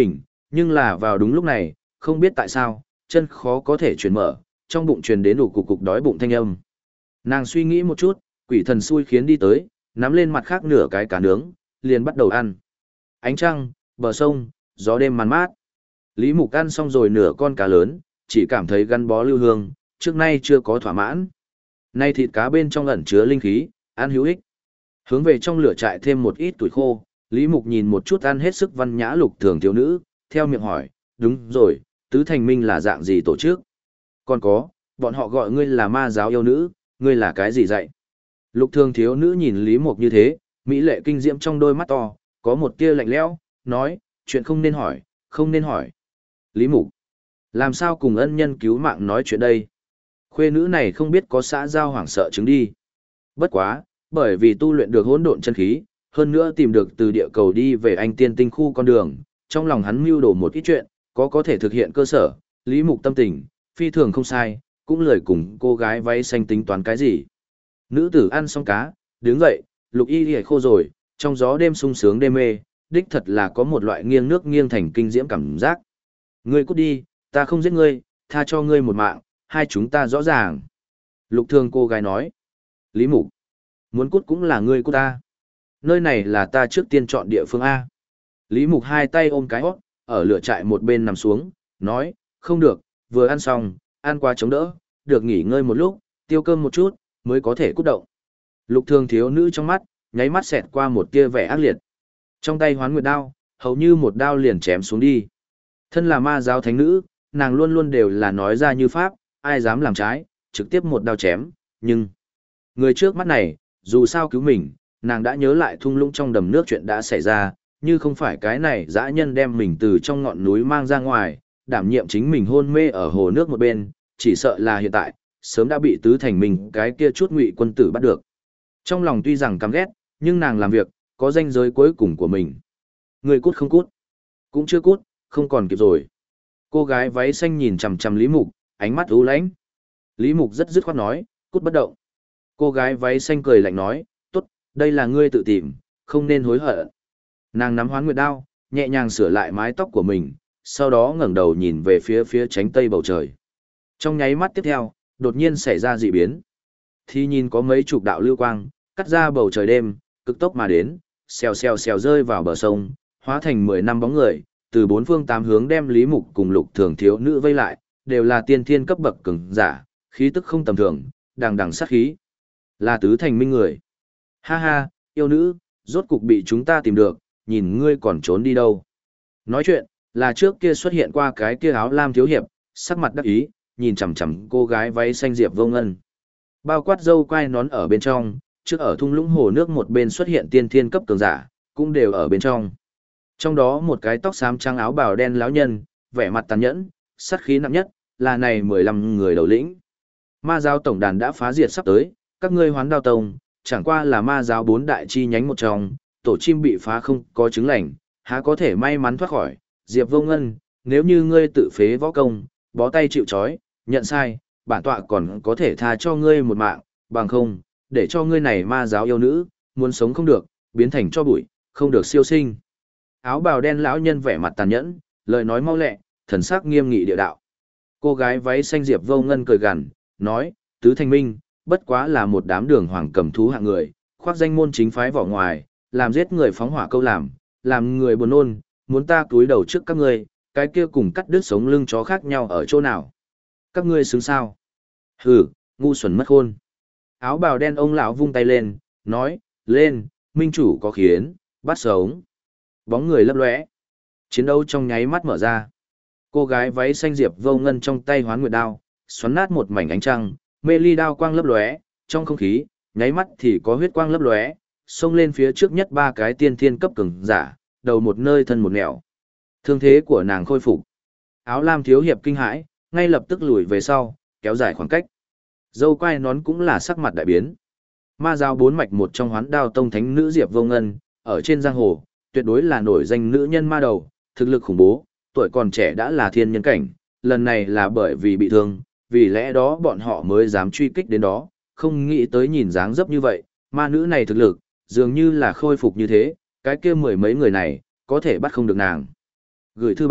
Nhưng là vào đúng lúc này, không biết tại sao, chân khó có thể chuyển mở, trong bụng truyền đến đủ cục đói bụng thanh âm. Nàng suy nghĩ một chút, quỷ thần xui khiến đi tới, nắm lên mặt khác nửa cái cá nướng, liền bắt đầu ăn. Ánh trăng, bờ sông, gió đêm man mát. Lý Mục ăn xong rồi nửa con cá lớn, chỉ cảm thấy gắn bó lưu hương, trước nay chưa có thỏa mãn. Nay thịt cá bên trong ẩn chứa linh khí, ăn hữu ích. Hướng về trong lửa trại thêm một ít tuổi khô, Lý Mục nhìn một chút ăn hết sức văn nhã Lục Thường thiếu nữ, theo miệng hỏi, đúng rồi, Tứ Thành Minh là dạng gì tổ chức? Còn có, bọn họ gọi ngươi là ma giáo yêu nữ, ngươi là cái gì dạy? Lục Thường thiếu nữ nhìn Lý Mục như thế, mỹ lệ kinh diễm trong đôi mắt to, có một tia lạnh lẽo, nói, chuyện không nên hỏi, không nên hỏi. Lý Mục, làm sao cùng ân nhân cứu mạng nói chuyện đây? Khuê nữ này không biết có xã giao hoảng sợ chứng đi. Bất quá, bởi vì tu luyện được hỗn độn chân khí, hơn nữa tìm được từ địa cầu đi về anh tiên tinh khu con đường, trong lòng hắn mưu đồ một ít chuyện, có thể thực hiện cơ sở, Lý Mục tâm tình, phi thường không sai, cũng lời cùng cô gái váy xanh tính toán cái gì. Nữ tử ăn xong cá, đứng dậy, lục y lìa khô rồi, trong gió đêm sung sướng đêm mê, đích thật là có một loại nghiêng nước nghiêng thành kinh diễm cảm giác. Ngươi cút đi, ta không giết ngươi, tha cho ngươi một mạng, hai chúng ta rõ ràng. Lục Thường cô gái nói. Lý Mục, muốn cút cũng là ngươi cút ta. Nơi này là ta trước tiên chọn địa phương A. Lý Mục hai tay ôm cái hót, ở lửa trại một bên nằm xuống, nói, không được, vừa ăn xong, ăn qua chống đỡ, được nghỉ ngơi một lúc, tiêu cơm một chút, mới có thể cút động. Lục Thường thiếu nữ trong mắt, nháy mắt xẹt qua một tia vẻ ác liệt. Trong tay Hoán Nguyệt đao, hầu như một đao liền chém xuống đi. Thân là ma giáo thánh nữ, nàng luôn luôn đều là nói ra như pháp, ai dám làm trái, trực tiếp một đao chém, nhưng người trước mắt này, dù sao cứu mình, nàng đã nhớ lại thung lũng trong đầm nước chuyện đã xảy ra, như không phải cái này dã nhân đem mình từ trong ngọn núi mang ra ngoài, đảm nhiệm chính mình hôn mê ở hồ nước một bên, chỉ sợ là hiện tại, sớm đã bị Tứ Thành Minh cái kia chút ngụy quân tử bắt được. Trong lòng tuy rằng căm ghét, nhưng nàng làm việc, có ranh giới cuối cùng của mình. Người cút không cút, cũng chưa cút, không còn kịp rồi. Cô gái váy xanh nhìn chằm chằm Lý Mục, ánh mắt u lãnh. Lý Mục rất dứt khoát nói, cút bất động. Cô gái váy xanh cười lạnh nói, tốt, đây là ngươi tự tìm, không nên hối hận. Nàng nắm Hoán Nguyệt đao, nhẹ nhàng sửa lại mái tóc của mình, sau đó ngẩng đầu nhìn về phía chánh tây bầu trời. Trong nháy mắt tiếp theo, đột nhiên xảy ra dị biến. Thì nhìn có mấy chục đạo lưu quang, cắt ra bầu trời đêm, cực tốc mà đến, xèo xèo xèo rơi vào bờ sông, hóa thành 10 năm bóng người, từ bốn phương tám hướng đem Lý Mục cùng Lục Thường thiếu nữ vây lại, đều là tiên thiên cấp bậc cường giả, khí tức không tầm thường, đằng đằng sát khí. Là Tứ Thành Minh người. Ha ha, yêu nữ, rốt cục bị chúng ta tìm được, nhìn ngươi còn trốn đi đâu. Nói chuyện, là trước kia xuất hiện qua cái kia áo lam thiếu hiệp, sắc mặt đắc ý, nhìn chằm chằm cô gái váy xanh Diệp Vô Ngân. Bao quát dâu quai nón ở bên trong, trước ở thung lũng hồ nước một bên xuất hiện tiên thiên cấp cường giả, cũng đều ở bên trong. Trong đó một cái tóc xám trắng áo bào đen lão nhân, vẻ mặt tàn nhẫn, sát khí nặng nhất, là này 15 người đầu lĩnh. Ma giáo tổng đàn đã phá diệt sắp tới, các ngươi Hoán Đao Tông, chẳng qua là ma giáo 4 đại chi nhánh một trong, tổ chim bị phá không có chứng lành, há có thể may mắn thoát khỏi. Diệp Vô Ngân, nếu như ngươi tự phế võ công, bó tay chịu trói, nhận sai, bản tọa còn có thể tha cho ngươi một mạng, bằng không, để cho ngươi này ma giáo yêu nữ, muốn sống không được, biến thành cho bụi, không được siêu sinh. Áo bào đen lão nhân vẻ mặt tàn nhẫn, lời nói mau lẹ, thần sắc nghiêm nghị địa đạo. Cô gái váy xanh Diệp Vô Ngân cười gằn, nói, Tứ Thành Minh, bất quá là một đám đường hoàng cầm thú hạng người, khoác danh môn chính phái vỏ ngoài, làm giết người phóng hỏa câu làm người buồn nôn, muốn ta cúi đầu trước các ngươi, cái kia cùng cắt đứt sống lưng chó khác nhau ở chỗ nào? Các ngươi xứng sao? Hừ, ngu xuẩn mất khôn. Áo bào đen ông lão vung tay lên, nói, lên, minh chủ có khiến, bắt sống. Bóng người lấp lóe. Chiến đấu trong nháy mắt mở ra. Cô gái váy xanh Diệp Vô Ngân trong tay Hoán Nguyệt đao, xoắn nát một mảnh ánh trăng, mê ly đao quang lấp lóe, trong không khí, nháy mắt thì có huyết quang lấp lóe, xông lên phía trước nhất 3 cái tiên thiên cấp cường giả, đầu một nơi thân một nẻo. Thương thế của nàng khôi phục. Áo lam thiếu hiệp kinh hãi, ngay lập tức lùi về sau, kéo dài khoảng cách. Dâu quai nón cũng là sắc mặt đại biến. Ma giáo 4 mạch một trong Hoán Đao Tông thánh nữ Diệp Vô Ngân, ở trên giang hồ, tuyệt đối là nổi danh nữ nhân ma đầu, thực lực khủng bố, tuổi còn trẻ đã là thiên nhân cảnh, lần này là bởi vì bị thương, vì lẽ đó bọn họ mới dám truy kích đến đó, không nghĩ tới nhìn dáng dấp như vậy, ma nữ này thực lực, dường như là khôi phục như thế, cái kia 10 mấy người này, có thể bắt không được nàng. Gửi thư báo,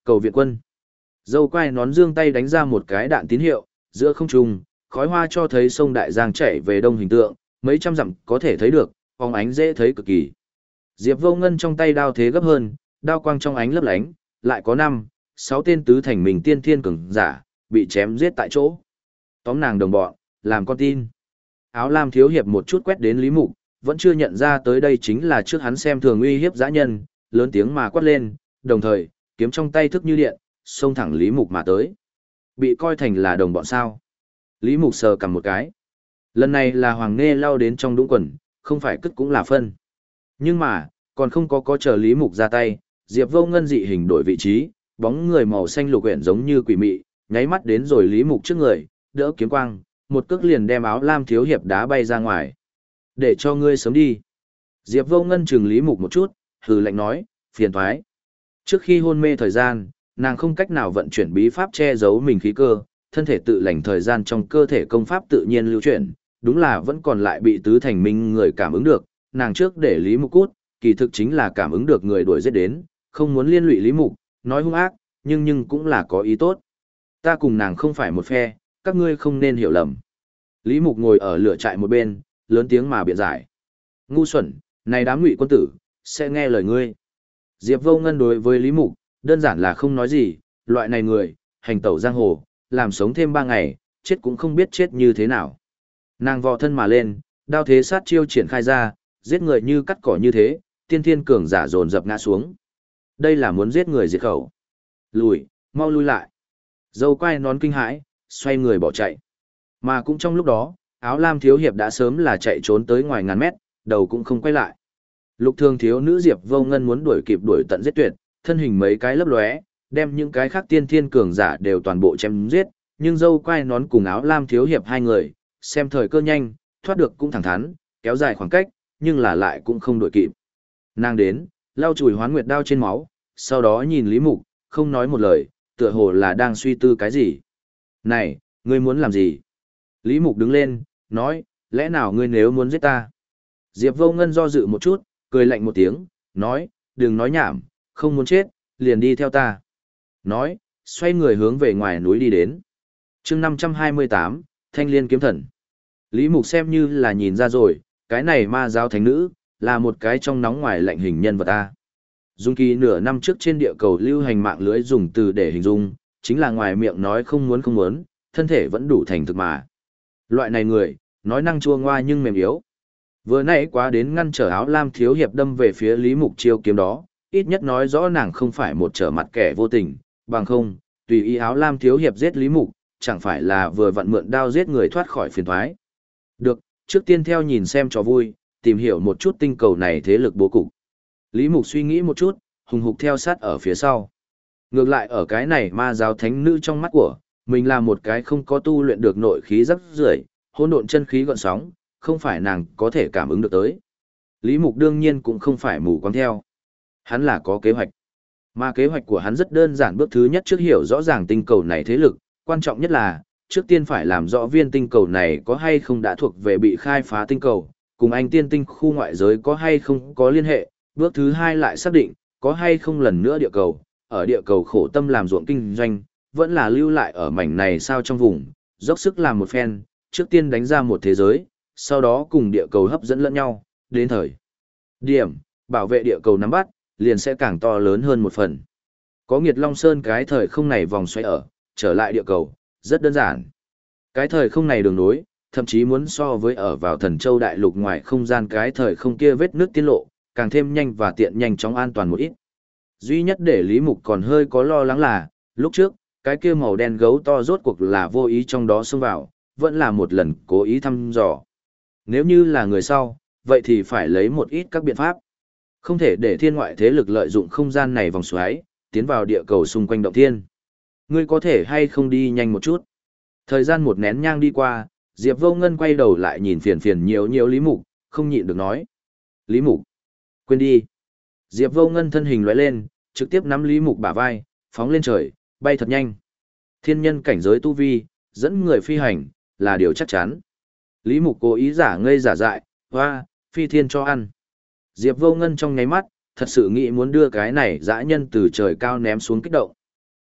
cầu viện quân. Dâu quai nón giương tay đánh ra một cái đạn tín hiệu, giữa không trung, khói hoa cho thấy sông Đại Giang chảy về đông hình tượng, mấy trăm dặm có thể thấy được, phóng ánh dễ thấy cực kỳ. Diệp Vô Ngân trong tay đao thế gấp hơn, đao quang trong ánh lấp lánh, lại có 6 tên tứ thành mình tiên thiên cường giả, bị chém giết tại chỗ. Tóm nàng đồng bọn, làm con tin. Áo lam thiếu hiệp một chút quét đến Lý Mục, vẫn chưa nhận ra tới đây chính là trước hắn xem thường uy hiếp dã nhân, lớn tiếng mà quát lên, đồng thời, kiếm trong tay thức như điện, xông thẳng Lý Mục mà tới. Bị coi thành là đồng bọn sao? Lý Mục sờ cầm một cái. Lần này là Hoàng Nghê lao đến trong đũng quần, không phải cất cũng là phân. Nhưng mà, còn không có chờ Lý Mục ra tay, Diệp Vô Ngân dị hình đổi vị trí, bóng người màu xanh lục uyển giống như quỷ mị, nháy mắt đến rồi Lý Mục trước người, đỡ kiếm quang, một cước liền đem áo lam thiếu hiệp đá bay ra ngoài. Để cho ngươi sớm đi. Diệp Vô Ngân chừng Lý Mục một chút, hừ lạnh nói, phiền thoái. Trước khi hôn mê thời gian, nàng không cách nào vận chuyển bí pháp che giấu mình khí cơ, thân thể tự lành thời gian trong cơ thể công pháp tự nhiên lưu chuyển, đúng là vẫn còn lại bị tứ thành minh người cảm ứng được, nàng trước để Lý Mục cút, kỳ thực chính là cảm ứng được người đuổi giết đến, không muốn liên lụy Lý Mục, nói hung ác, nhưng cũng là có ý tốt. Ta cùng nàng không phải một phe, các ngươi không nên hiểu lầm. Lý Mục ngồi ở lửa trại một bên, lớn tiếng mà biện giải. Ngu xuẩn, này đám ngụy quân tử, sẽ nghe lời ngươi. Diệp Vô Ngân đối với Lý Mục, đơn giản là không nói gì, loại này người, hành tẩu giang hồ, làm sống thêm 3 ngày, chết cũng không biết chết như thế nào. Nàng vò thân mà lên, đao thế sát chiêu triển khai ra, giết người như cắt cỏ như thế, tiên thiên cường giả dồn dập ngã xuống. Đây là muốn giết người diệt khẩu. Lùi, mau lui lại. Dâu quai nón kinh hãi, xoay người bỏ chạy. Mà cũng trong lúc đó, áo lam thiếu hiệp đã sớm là chạy trốn tới ngoài ngàn mét, đầu cũng không quay lại. Lục Thường thiếu nữ Diệp Vô Ngân muốn đuổi kịp đuổi tận giết tuyệt, thân hình mấy cái lấp lóe, đem những cái khác tiên thiên cường giả đều toàn bộ chém giết, nhưng dâu quai nón cùng áo lam thiếu hiệp hai người, xem thời cơ nhanh, thoát được cũng thẳng thắn, kéo dài khoảng cách, nhưng là lại cũng không đuổi kịp. Nàng đến, lau chùi Hoán Nguyệt đao trên máu, sau đó nhìn Lý Mục, không nói một lời, tựa hồ là đang suy tư cái gì. Này, ngươi muốn làm gì? Lý Mục đứng lên, nói, lẽ nào ngươi nếu muốn giết ta? Diệp Vô Ngân do dự một chút, cười lạnh một tiếng, nói, đừng nói nhảm, không muốn chết, liền đi theo ta. Nói, xoay người hướng về ngoài núi đi đến. chương 528, Thanh Liên Kiếm Thần. Lý Mục xem như là nhìn ra rồi, cái này ma giáo thánh nữ, là một cái trong nóng ngoài lạnh hình nhân vật ta. Dung Kỳ nửa năm trước trên địa cầu lưu hành mạng lưới dùng từ để hình dung, chính là ngoài miệng nói không muốn, thân thể vẫn đủ thành thực mà. Loại này người, nói năng chua ngoa nhưng mềm yếu. Vừa nãy quá đến ngăn trở áo lam thiếu hiệp đâm về phía Lý Mục chiêu kiếm đó, ít nhất nói rõ nàng không phải một trở mặt kẻ vô tình, bằng không, tùy ý áo lam thiếu hiệp giết Lý Mục, chẳng phải là vừa vặn mượn đao giết người thoát khỏi phiền toái. Được, trước tiên theo nhìn xem cho vui, tìm hiểu một chút tinh cầu này thế lực bố cục. Lý Mục suy nghĩ một chút, hùng hục theo sát ở phía sau. Ngược lại ở cái này ma giáo thánh nữ trong mắt của, mình là một cái không có tu luyện được nội khí rắc rưởi, hỗn độn chân khí gợn sóng, không phải nàng có thể cảm ứng được tới. Lý Mục đương nhiên cũng không phải mù quáng theo. Hắn là có kế hoạch. Mà kế hoạch của hắn rất đơn giản, bước thứ nhất trước hiểu rõ ràng tinh cầu này thế lực, quan trọng nhất là, trước tiên phải làm rõ viên tinh cầu này có hay không đã thuộc về bị khai phá tinh cầu, cùng anh tiên tinh khu ngoại giới có hay không có liên hệ, bước thứ hai lại xác định, có hay không lần nữa địa cầu, ở địa cầu khổ tâm làm ruộng kinh doanh, vẫn là lưu lại ở mảnh này sao trong vùng, dốc sức làm một phen, trước tiên đánh ra một thế giới, sau đó cùng địa cầu hấp dẫn lẫn nhau, đến thời điểm, bảo vệ địa cầu nắm bắt, liền sẽ càng to lớn hơn một phần. Có Nghiệt Long Sơn cái thời không này vòng xoay ở, trở lại địa cầu, rất đơn giản. Cái thời không này đường nối, thậm chí muốn so với ở vào Thần Châu đại lục ngoài không gian cái thời không kia vết nước tiết lộ, càng thêm nhanh và tiện nhanh chóng an toàn một ít. Duy nhất để Lý Mục còn hơi có lo lắng là, lúc trước, cái kia màu đen gấu to rốt cuộc là vô ý trong đó xông vào, vẫn là một lần cố ý thăm dò. Nếu như là người sau, vậy thì phải lấy một ít các biện pháp. Không thể để thiên ngoại thế lực lợi dụng không gian này vòng xoáy, tiến vào địa cầu xung quanh động thiên. Ngươi có thể hay không đi nhanh một chút. Thời gian một nén nhang đi qua, Diệp Vô Ngân quay đầu lại nhìn phiền nhiều Lý Mục, không nhịn được nói. Lý Mục, quên đi. Diệp Vô Ngân thân hình lóe lên, trực tiếp nắm Lý Mục bả vai, phóng lên trời, bay thật nhanh. Thiên nhân cảnh giới tu vi, dẫn người phi hành, là điều chắc chắn. Lý Mục cố ý giả ngây giả dại, hoa, phi thiên cho ăn. Diệp Vô Ngân trong nháy mắt, thật sự nghĩ muốn đưa cái này dã nhân từ trời cao ném xuống kích động.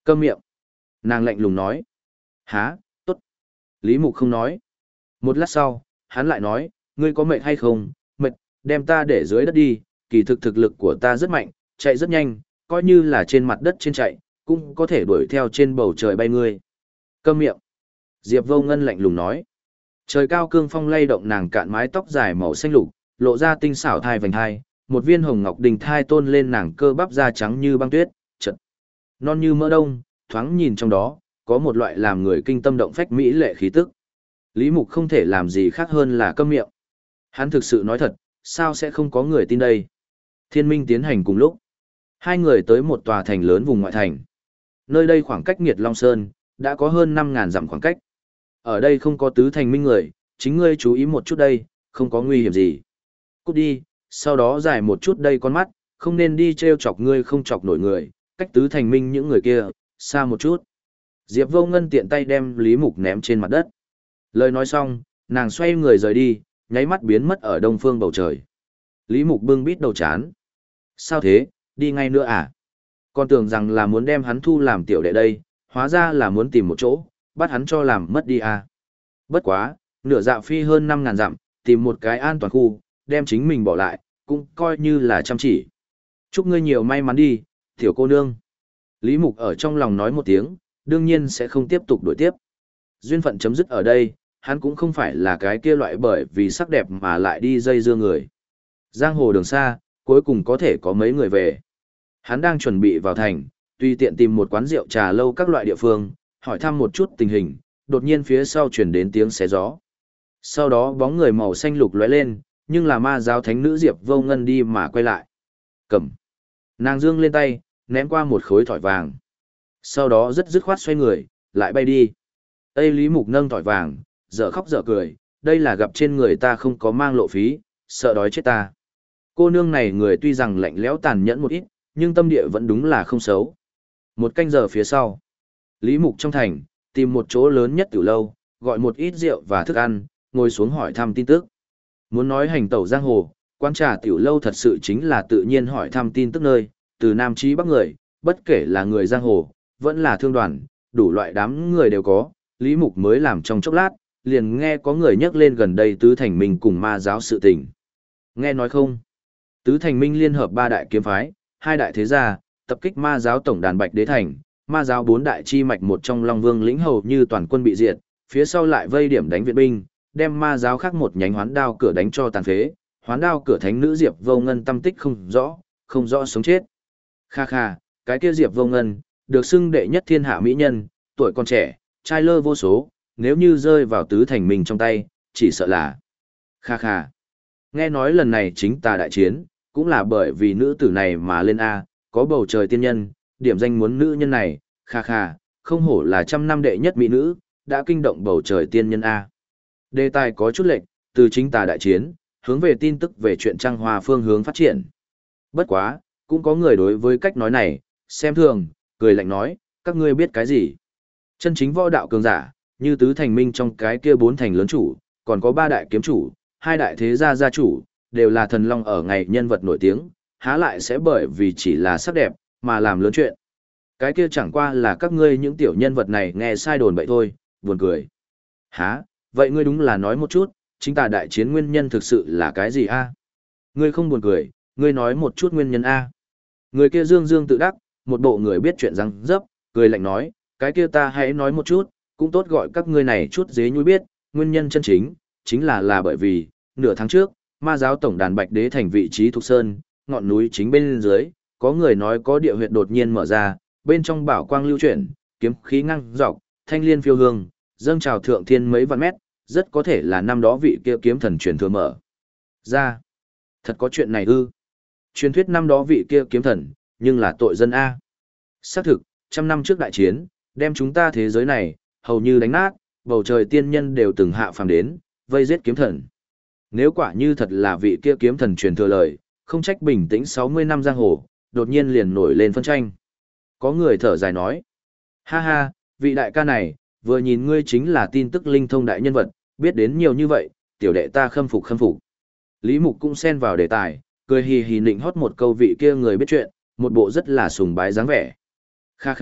Câm miệng. Nàng lạnh lùng nói. Há, tốt. Lý Mục không nói. Một lát sau, hắn lại nói, ngươi có mệt hay không? Mệt, đem ta để dưới đất đi, kỳ thực thực lực của ta rất mạnh, chạy rất nhanh, coi như là trên mặt đất trên chạy, cũng có thể đuổi theo trên bầu trời bay ngươi. Câm miệng. Diệp Vô Ngân lạnh lùng nói. Trời cao cương phong lay động nàng cạn mái tóc dài màu xanh lục, lộ ra tinh xảo thai vành hai, một viên hồng ngọc đình thai tôn lên nàng cơ bắp da trắng như băng tuyết, chật non như mỡ đông, thoáng nhìn trong đó, có một loại làm người kinh tâm động phách mỹ lệ khí tức. Lý Mục không thể làm gì khác hơn là câm miệng. Hắn thực sự nói thật, sao sẽ không có người tin đây? Thiên minh tiến hành cùng lúc. Hai người tới một tòa thành lớn vùng ngoại thành. Nơi đây khoảng cách Nghiệt Long Sơn, đã có hơn 5.000 dặm khoảng cách. Ở đây không có tứ thành minh người, chính ngươi chú ý một chút đây, không có nguy hiểm gì. Cút đi, sau đó giải một chút đây con mắt, không nên đi treo chọc ngươi không chọc nổi người, cách tứ thành minh những người kia, xa một chút. Diệp Vô Ngân tiện tay đem Lý Mục ném trên mặt đất. Lời nói xong, nàng xoay người rời đi, nháy mắt biến mất ở đông phương bầu trời. Lý Mục bưng bít đầu chán. Sao thế, đi ngay nữa à? Con tưởng rằng là muốn đem hắn thu làm tiểu đệ đây, hóa ra là muốn tìm một chỗ, bắt hắn cho làm mất đi à. Bất quá, nửa dạo phi hơn 5.000 dặm, tìm một cái an toàn khu, đem chính mình bỏ lại, cũng coi như là chăm chỉ. Chúc ngươi nhiều may mắn đi, tiểu cô nương. Lý Mục ở trong lòng nói một tiếng, đương nhiên sẽ không tiếp tục đuổi tiếp. Duyên phận chấm dứt ở đây, hắn cũng không phải là cái kia loại bởi vì sắc đẹp mà lại đi dây dưa người. Giang hồ đường xa, cuối cùng có thể có mấy người về. Hắn đang chuẩn bị vào thành, tùy tiện tìm một quán rượu trà lâu các loại địa phương, hỏi thăm một chút tình hình, đột nhiên phía sau chuyển đến tiếng xé gió. Sau đó bóng người màu xanh lục lóe lên, nhưng là ma giáo thánh nữ Diệp Vô Ngân đi mà quay lại. Cầm. Nàng dương lên tay, ném qua một khối thỏi vàng. Sau đó rất dứt khoát xoay người, lại bay đi. Tây Lý Mục nâng thỏi vàng, dở khóc dở cười, đây là gặp trên người ta không có mang lộ phí, sợ đói chết ta. Cô nương này người tuy rằng lạnh lẽo tàn nhẫn một ít, nhưng tâm địa vẫn đúng là không xấu. Một canh giờ phía sau, Lý Mục trong thành, tìm một chỗ lớn nhất tiểu lâu, gọi một ít rượu và thức ăn, ngồi xuống hỏi thăm tin tức. Muốn nói hành tẩu giang hồ, quán trà tiểu lâu thật sự chính là tự nhiên hỏi thăm tin tức nơi, từ Nam chí Bắc người, bất kể là người giang hồ, vẫn là thương đoàn, đủ loại đám người đều có, Lý Mục mới làm trong chốc lát, liền nghe có người nhắc lên gần đây Tứ Thành Minh cùng ma giáo sự tình. Nghe nói không? Tứ Thành Minh liên hợp 3 đại kiếm phái, 2 đại thế gia, tập kích ma giáo tổng đàn Bạch Đế Thành, ma giáo 4 đại chi mạch một trong Long Vương lĩnh hầu như toàn quân bị diệt, phía sau lại vây điểm đánh viện binh, đem ma giáo khác một nhánh Hoán Đao cửa đánh cho tàn phế, Hoán Đao cửa thánh nữ Diệp Vô Ngân tâm tích không rõ sống chết. Kha kha, cái kia Diệp Vô Ngân, được xưng đệ nhất thiên hạ mỹ nhân, tuổi còn trẻ, trai lơ vô số, nếu như rơi vào Tứ Thành Minh trong tay, chỉ sợ là... Kha kha. Nghe nói lần này chính tà đại chiến, cũng là bởi vì nữ tử này mà lên A, có bầu trời tiên nhân, điểm danh muốn nữ nhân này, kha kha, không hổ là 100 năm đệ nhất mỹ nữ, đã kinh động bầu trời tiên nhân A. Đề tài có chút lệch, từ chính tà đại chiến, hướng về tin tức về chuyện Trăng Hoa phương hướng phát triển. Bất quá, cũng có người đối với cách nói này, xem thường, cười lạnh nói, các ngươi biết cái gì? Chân chính võ đạo cường giả, như Tứ Thành Minh trong cái kia 4 thành lớn chủ, còn có 3 đại kiếm chủ, 2 đại thế gia gia chủ, đều là thần long ở ngày nhân vật nổi tiếng, há lại sẽ bởi vì chỉ là sắc đẹp, mà làm lớn chuyện. Cái kia chẳng qua là các ngươi những tiểu nhân vật này nghe sai đồn bậy thôi, buồn cười. Hả, vậy ngươi đúng là nói một chút, chính tà đại chiến nguyên nhân thực sự là cái gì a? Ngươi không buồn cười, ngươi nói một chút nguyên nhân a. Người kia dương dương tự đắc, một bộ người biết chuyện răng dấp, cười lạnh nói, cái kia ta hãy nói một chút, cũng tốt gọi các ngươi này chút dế nhui biết, nguyên nhân chân chính, chính là bởi vì, nửa tháng trước, ma giáo tổng đàn Bạch Đế thành vị trí thuộc sơn, ngọn núi chính bên dưới, có người nói có địa huyệt đột nhiên mở ra, bên trong bảo quang lưu chuyển, kiếm khí ngăng dọc, thanh liên phiêu hương, dâng trào thượng thiên mấy vạn mét, rất có thể là năm đó vị kia kiếm thần truyền thừa mở ra. Thật có chuyện này ư? Truyền thuyết năm đó vị kia kiếm thần, nhưng là tội dân a. Xác thực, 100 năm trước đại chiến, đem chúng ta thế giới này hầu như đánh nát, bầu trời tiên nhân đều từng hạ phàm đến, vây giết kiếm thần. Nếu quả như thật là vị kia kiếm thần truyền thừa lời, không trách bình tĩnh 60 năm giang hồ, đột nhiên liền nổi lên phân tranh. Có người thở dài nói, ha ha, vị đại ca này, vừa nhìn ngươi chính là tin tức linh thông đại nhân vật, biết đến nhiều như vậy, tiểu đệ ta khâm phục khâm phục. Lý Mục cũng xen vào đề tài, cười hì hì nịnh hót một câu vị kia người biết chuyện, một bộ rất là sùng bái dáng vẻ. Kha kha,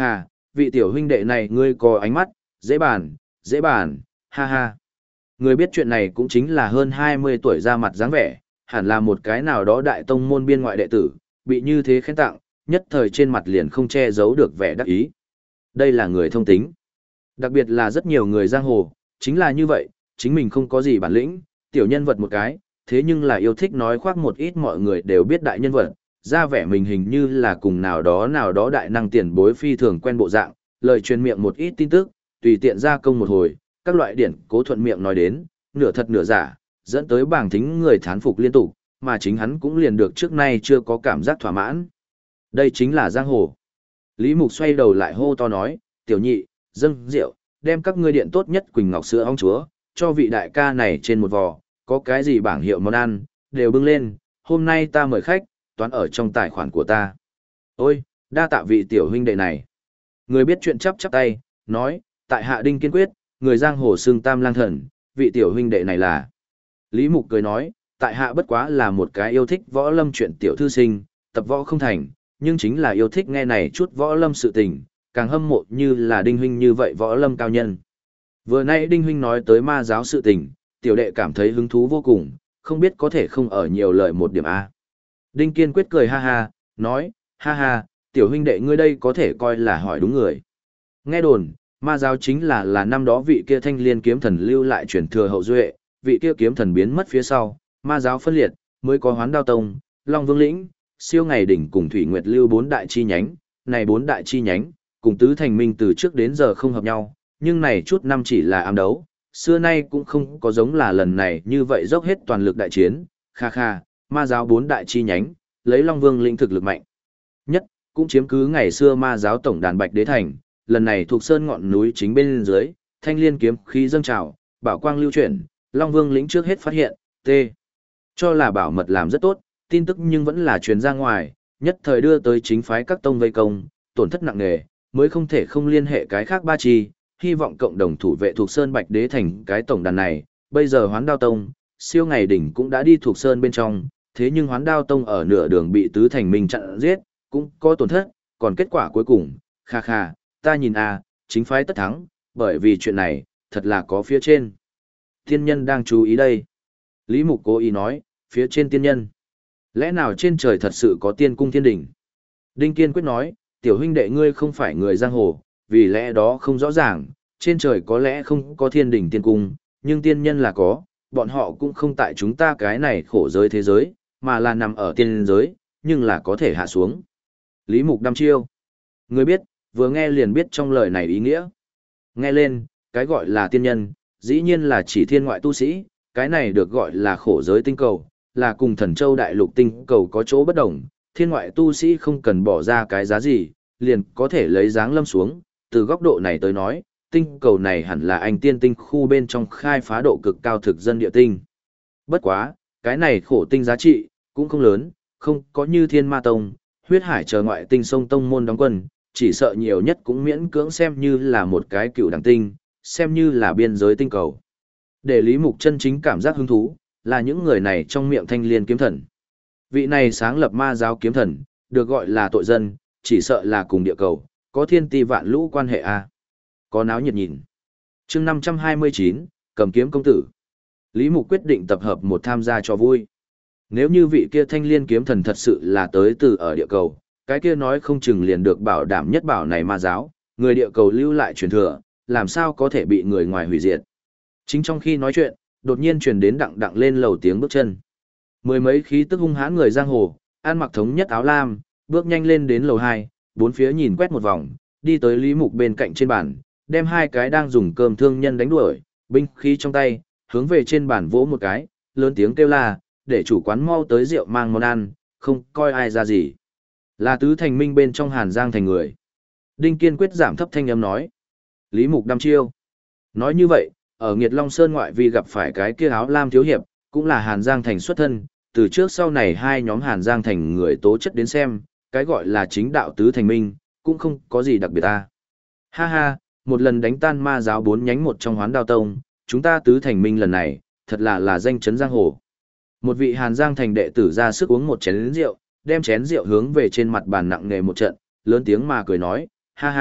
vị tiểu huynh đệ này ngươi có ánh mắt, dễ bàn, ha ha. Người biết chuyện này cũng chính là hơn 20 tuổi ra mặt dáng vẻ, hẳn là một cái nào đó đại tông môn biên ngoại đệ tử, bị như thế khen tặng, nhất thời trên mặt liền không che giấu được vẻ đắc ý. Đây là người thông tính. Đặc biệt là rất nhiều người giang hồ, chính là như vậy, chính mình không có gì bản lĩnh, tiểu nhân vật một cái, thế nhưng là yêu thích nói khoác một ít mọi người đều biết đại nhân vật, ra vẻ mình hình như là cùng nào đó đại năng tiền bối phi thường quen bộ dạng, lời truyền miệng một ít tin tức, tùy tiện ra công một hồi, các loại điển cố thuận miệng nói đến, nửa thật nửa giả, dẫn tới bảng thính người thán phục liên tục, mà chính hắn cũng liền được trước nay chưa có cảm giác thỏa mãn. Đây chính là giang hồ. Lý Mục xoay đầu lại hô to nói, tiểu nhị, dâng rượu, đem các ngươi điện tốt nhất quỳnh ngọc sữa ong chúa, cho vị đại ca này trên một vò, có cái gì bảng hiệu món ăn, đều bưng lên, hôm nay ta mời khách, toán ở trong tài khoản của ta. Ôi, đa tạ vị tiểu huynh đệ này. Người biết chuyện chắp tay, nói, tại hạ Đinh Kiên Quyết, người giang hồ xưng Tam Lang Thần, vị tiểu huynh đệ này là. Lý Mục cười nói, tại hạ bất quá là một cái yêu thích võ lâm chuyện tiểu thư sinh, tập võ không thành, nhưng chính là yêu thích nghe này chút võ lâm sự tình, càng hâm mộ như là Đinh huynh như vậy võ lâm cao nhân. Vừa nay Đinh huynh nói tới ma giáo sự tình, tiểu đệ cảm thấy hứng thú vô cùng, không biết có thể không ở nhiều lời một điểm A. Đinh Kiên Quyết cười ha ha, nói, ha ha, tiểu huynh đệ ngươi đây có thể coi là hỏi đúng người. Nghe đồn, ma giáo chính là năm đó vị kia thanh liên kiếm thần lưu lại truyền thừa hậu duệ, vị kia kiếm thần biến mất phía sau, ma giáo phân liệt, mới có Hoán Đao Tông, Long Vương Lĩnh, Siêu Ngày Đỉnh cùng Thủy Nguyệt Lưu bốn đại chi nhánh, này bốn đại chi nhánh, cùng tứ thành minh từ trước đến giờ không hợp nhau, nhưng này chút năm chỉ là ám đấu, xưa nay cũng không có giống là lần này như vậy dốc hết toàn lực đại chiến, kha kha, ma giáo bốn đại chi nhánh, lấy Long Vương Lĩnh thực lực mạnh nhất, cũng chiếm cứ ngày xưa ma giáo tổng đàn Bạch Đế Thành, lần này thuộc sơn ngọn núi chính bên dưới, thanh liên kiếm khí dâng trào, bảo quang lưu chuyển, Long Vương Lĩnh trước hết phát hiện, cho là bảo mật làm rất tốt, tin tức nhưng vẫn là truyền ra ngoài, nhất thời đưa tới chính phái các tông vây công, tổn thất nặng nề, mới không thể không liên hệ cái khác ba chi, hy vọng cộng đồng thủ vệ thuộc sơn Bạch Đế Thành cái tổng đàn này, bây giờ Hoán Đao Tông, Siêu Ngày Đỉnh cũng đã đi thuộc sơn bên trong, thế nhưng Hoán Đao Tông ở nửa đường bị tứ thành minh chặn giết, cũng có tổn thất, còn kết quả cuối cùng, kha kha, ta nhìn chính phái tất thắng, bởi vì chuyện này, thật là có phía trên. Tiên nhân đang chú ý đây. Lý Mục cố ý nói, phía trên tiên nhân. Lẽ nào trên trời thật sự có tiên cung thiên đỉnh? Đinh Kiên Quyết nói, tiểu huynh đệ ngươi không phải người giang hồ, vì lẽ đó không rõ ràng, trên trời có lẽ không có thiên đỉnh tiên cung, nhưng tiên nhân là có, bọn họ cũng không tại chúng ta cái này khổ giới thế giới, mà là nằm ở tiên giới, nhưng là có thể hạ xuống. Lý Mục đăm chiêu. Ngươi biết, vừa nghe liền biết trong lời này ý nghĩa. Nghe lên, cái gọi là tiên nhân, dĩ nhiên là chỉ thiên ngoại tu sĩ, cái này được gọi là khổ giới tinh cầu, là cùng Thần Châu đại lục tinh cầu có chỗ bất đồng, thiên ngoại tu sĩ không cần bỏ ra cái giá gì, liền có thể lấy dáng lâm xuống, từ góc độ này tới nói, tinh cầu này hẳn là anh tiên tinh khu bên trong khai phá độ cực cao thực dân địa tinh. Bất quá, cái này khổ tinh giá trị, cũng không lớn, không có như Thiên Ma Tông, Huyết Hải chờ ngoại tinh sông tông môn đóng quân, chỉ sợ nhiều nhất cũng miễn cưỡng xem như là một cái cựu đẳng tinh, xem như là biên giới tinh cầu. Để Lý Mục chân chính cảm giác hứng thú, là những người này trong miệng thanh liên kiếm thần. Vị này sáng lập ma giáo kiếm thần, được gọi là tội dân, chỉ sợ là cùng địa cầu, có thiên ti vạn lũ quan hệ a. Có náo nhiệt nhìn. Chương 529, cầm kiếm công tử. Lý Mục quyết định tập hợp một tham gia cho vui. Nếu như vị kia thanh liên kiếm thần thật sự là tới từ ở địa cầu, cái kia nói không chừng liền được bảo đảm nhất bảo này ma giáo, người địa cầu lưu lại truyền thừa, làm sao có thể bị người ngoài hủy diệt. Chính trong khi nói chuyện, đột nhiên truyền đến đặng đặng lên lầu tiếng bước chân. Mười mấy khí tức hung hãn người giang hồ, ăn mặc thống nhất áo lam, bước nhanh lên đến lầu 2, bốn phía nhìn quét một vòng, đi tới Lý Mục bên cạnh trên bàn, đem hai cái đang dùng cơm thương nhân đánh đuổi, binh khí trong tay, hướng về trên bàn vỗ một cái, lớn tiếng kêu la, để chủ quán mau tới rượu mang món ăn, không coi ai ra gì. Là tứ thành minh bên trong Hàn Giang thành người. Đinh Kiên Quyết giảm thấp thanh âm nói. Lý Mục đăm chiêu. Nói như vậy, ở Nghiệt Long Sơn ngoại vi gặp phải cái kia áo lam thiếu hiệp, cũng là Hàn Giang thành xuất thân, từ trước sau này hai nhóm Hàn Giang thành người tố chất đến xem, cái gọi là chính đạo tứ thành minh, cũng không có gì đặc biệt ta. Ha ha, một lần đánh tan ma giáo 4 nhánh một trong Hoán Đao Tông, chúng ta tứ thành minh lần này, thật là danh chấn giang hồ. Một vị Hàn Giang thành đệ tử ra sức uống một chén rượu, đem chén rượu hướng về trên mặt bàn nặng nề một trận, lớn tiếng mà cười nói, ha ha,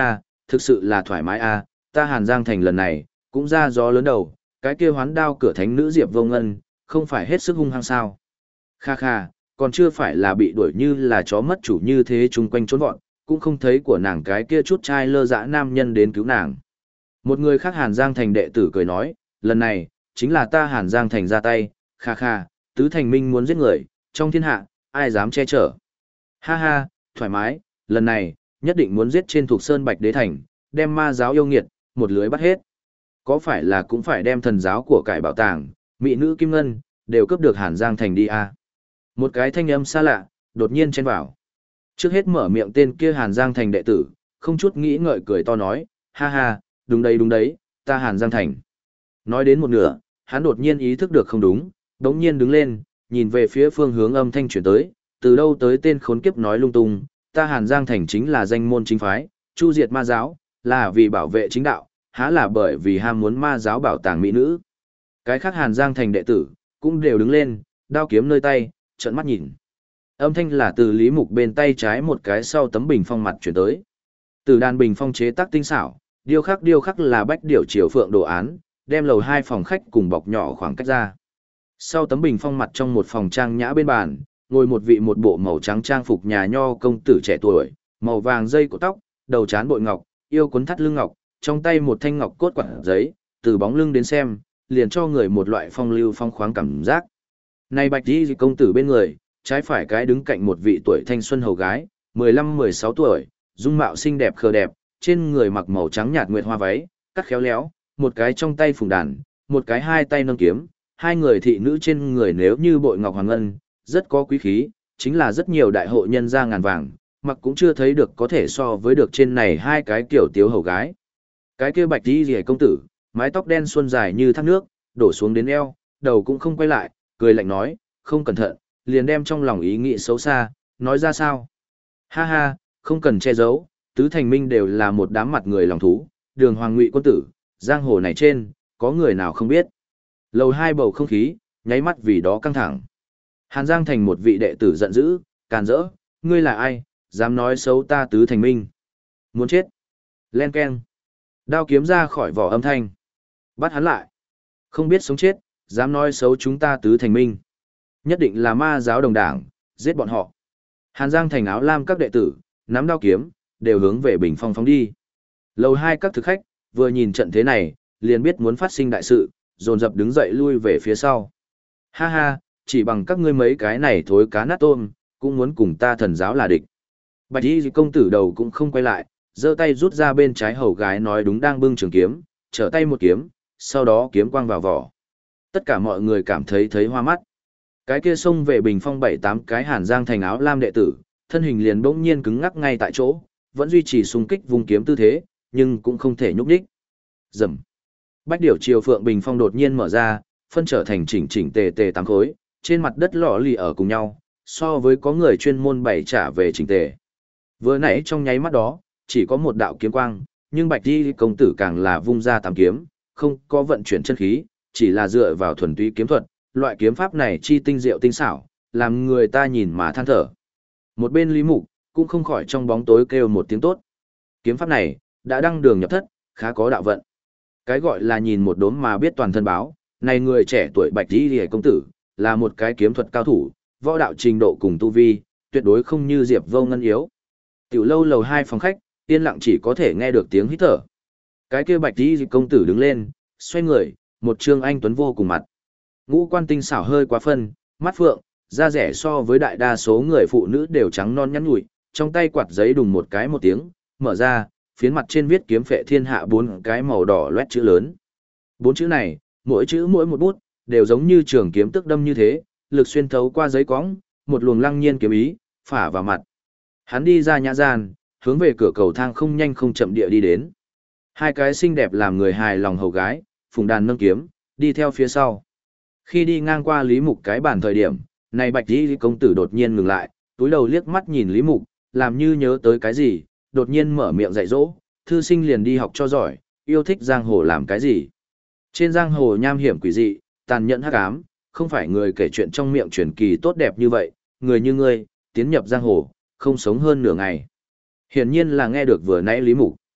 thực sự là thoải mái a, ta Hàn Giang Thành lần này, cũng ra gió lớn đầu, cái kia hoán đao cửa thánh nữ Diệp Vô Ngân, không phải hết sức hung hăng sao. Kha kha, còn chưa phải là bị đuổi như là chó mất chủ như thế chung quanh trốn vọn, cũng không thấy của nàng cái kia chút trai lơ dã nam nhân đến cứu nàng. Một người khác Hàn Giang Thành đệ tử cười nói, lần này, chính là ta Hàn Giang Thành ra tay, kha kha, tứ thành minh muốn giết người, trong thiên hạ, ai dám che chở. Ha ha, thoải mái, lần này, nhất định muốn giết trên thuộc Sơn Bạch Đế Thành, đem ma giáo yêu nghiệt, một lưới bắt hết. Có phải là cũng phải đem thần giáo của cải bảo tàng, mỹ nữ Kim Ngân, đều cướp được Hàn Giang Thành đi à. Một cái thanh âm xa lạ, đột nhiên chen vào. Trước hết mở miệng tên kia Hàn Giang Thành đệ tử, không chút nghĩ ngợi cười to nói, ha ha, đúng đấy, ta Hàn Giang Thành. Nói đến một nửa, hắn đột nhiên ý thức được không đúng, đống nhiên đứng lên, nhìn về phía phương hướng âm thanh chuyển tới, từ đâu tới tên khốn kiếp nói lung tung, ta Hàn Giang Thành chính là danh môn chính phái, chu diệt ma giáo, là vì bảo vệ chính đạo, há là bởi vì ham muốn ma giáo bảo tàng mỹ nữ. Cái khác Hàn Giang Thành đệ tử, cũng đều đứng lên, đao kiếm nơi tay, trợn mắt nhìn. Âm thanh là từ Lý Mục bên tay trái một cái sau tấm bình phong mặt chuyển tới. Từ đàn bình phong chế tác tinh xảo, điêu khắc là bách điểu triều phượng đồ án, đem lầu 2 phòng khách cùng bọc nhỏ khoảng cách ra. Sau tấm bình phong mặt trong một phòng trang nhã bên bàn, ngồi một vị một bộ màu trắng trang phục nhà nho công tử trẻ tuổi, màu vàng dây của tóc, đầu trán bội ngọc, yêu cuốn thắt lưng ngọc, trong tay một thanh ngọc cốt quạt giấy, từ bóng lưng đến xem, liền cho người một loại phong lưu phong khoáng cảm giác. Này bạch y công tử bên người, trái phải cái đứng cạnh một vị tuổi thanh xuân hầu gái, 15-16 tuổi, dung mạo xinh đẹp khờ đẹp, trên người mặc màu trắng nhạt nguyệt hoa váy, cắt khéo léo, một cái trong tay phùng đàn, một cái hai tay nâng kiếm, hai người thị nữ trên người nếu như bội ngọc hoàng ngân, rất có quý khí, chính là rất nhiều đại hộ nhân gia ngàn vàng, mặc cũng chưa thấy được có thể so với được trên này hai cái kiểu tiếu hầu gái. Cái kia bạch y rìa công tử, mái tóc đen xuân dài như thác nước, đổ xuống đến eo, đầu cũng không quay lại, cười lạnh nói, không cẩn thận, liền đem trong lòng ý nghĩ xấu xa, nói ra sao. Ha ha, không cần che giấu, tứ thành minh đều là một đám mặt người lòng thú, đường hoàng ngụy quân tử, giang hồ này trên, có người nào không biết. Lầu 2 bầu không khí, nháy mắt vì đó căng thẳng. Hàn Giang Thành một vị đệ tử giận dữ, càn rỡ, ngươi là ai, dám nói xấu ta tứ thành minh. Muốn chết. Len keng. Đao kiếm ra khỏi vỏ âm thanh. Bắt hắn lại. Không biết sống chết, dám nói xấu chúng ta tứ thành minh. Nhất định là ma giáo đồng đảng, giết bọn họ. Hàn Giang Thành áo lam các đệ tử, nắm đao kiếm, đều hướng về bình phong phóng đi. Lầu 2 các thực khách, vừa nhìn trận thế này, liền biết muốn phát sinh đại sự, dồn dập đứng dậy lui về phía sau. Ha ha, chỉ bằng các ngươi mấy cái này thối cá nát tôm, cũng muốn cùng ta thần giáo là địch. Bạch y công tử đầu cũng không quay lại, giơ tay rút ra bên trái hầu gái nói đúng đang bưng trường kiếm, trở tay một kiếm, sau đó kiếm quang vào vỏ. Tất cả mọi người cảm thấy hoa mắt. Cái kia xông về bình phong 7-8 cái Hàn Giang Thành áo lam đệ tử, thân hình liền bỗng nhiên cứng ngắc ngay tại chỗ, vẫn duy trì xung kích vùng kiếm tư thế, nhưng cũng không thể nhúc nhích. Rầm. Bách điểu triều phượng bình phong đột nhiên mở ra, phân trở thành chỉnh tề tề tám khối, trên mặt đất lọ lì ở cùng nhau, so với có người chuyên môn bày trả về chỉnh tề. Vừa nãy trong nháy mắt đó, chỉ có một đạo kiếm quang, nhưng Bạch Y công tử càng là vung ra tám kiếm, không có vận chuyển chân khí, chỉ là dựa vào thuần túy kiếm thuật, loại kiếm pháp này chi tinh diệu tinh xảo, làm người ta nhìn mà than thở. Một bên Lý Mục cũng không khỏi trong bóng tối kêu một tiếng tốt. Kiếm pháp này đã đăng đường nhập thất, khá có đạo vận. Cái gọi là nhìn một đốm mà biết toàn thân báo, này người trẻ tuổi Bạch Y Liễu công tử, là một cái kiếm thuật cao thủ, võ đạo trình độ cùng tu vi, tuyệt đối không như Diệp Vô Ngân yếu. Tiểu lâu lầu 2 phòng khách, yên lặng chỉ có thể nghe được tiếng hít thở. Cái kia Bạch Y công tử đứng lên, xoay người, một trương anh tuấn vô cùng mặt. Ngũ quan tinh xảo hơi quá phân, mắt phượng, da rẻ so với đại đa số người phụ nữ đều trắng non nhắn nhủi, trong tay quạt giấy đùng một cái một tiếng, mở ra, phiến mặt trên viết kiếm phệ thiên hạ 4 cái màu đỏ loét chữ lớn. 4 chữ này, mỗi chữ mỗi một bút, đều giống như trường kiếm tức đâm như thế, lực xuyên thấu qua giấy cóng, một luồng lăng nhiên kiếm ý, phả vào mặt. Hắn đi ra nhã gian, hướng về cửa cầu thang không nhanh không chậm địa đi đến. Hai cái xinh đẹp làm người hài lòng hầu gái, phùng đàn nâng kiếm, đi theo phía sau. Khi đi ngang qua Lý Mục cái bàn thời điểm, này Bạch Y công tử đột nhiên ngừng lại, túi đầu liếc mắt nhìn Lý Mục, làm như nhớ tới cái gì, đột nhiên mở miệng dạy dỗ, thư sinh liền đi học cho giỏi, yêu thích giang hồ làm cái gì. Trên giang hồ nham hiểm quỷ dị, tàn nhẫn hắc ám, không phải người kể chuyện trong miệng truyền kỳ tốt đẹp như vậy, người như ngươi, tiến nhập giang hồ, không sống hơn nửa ngày. Hiển nhiên là nghe được vừa nãy Lý Mục.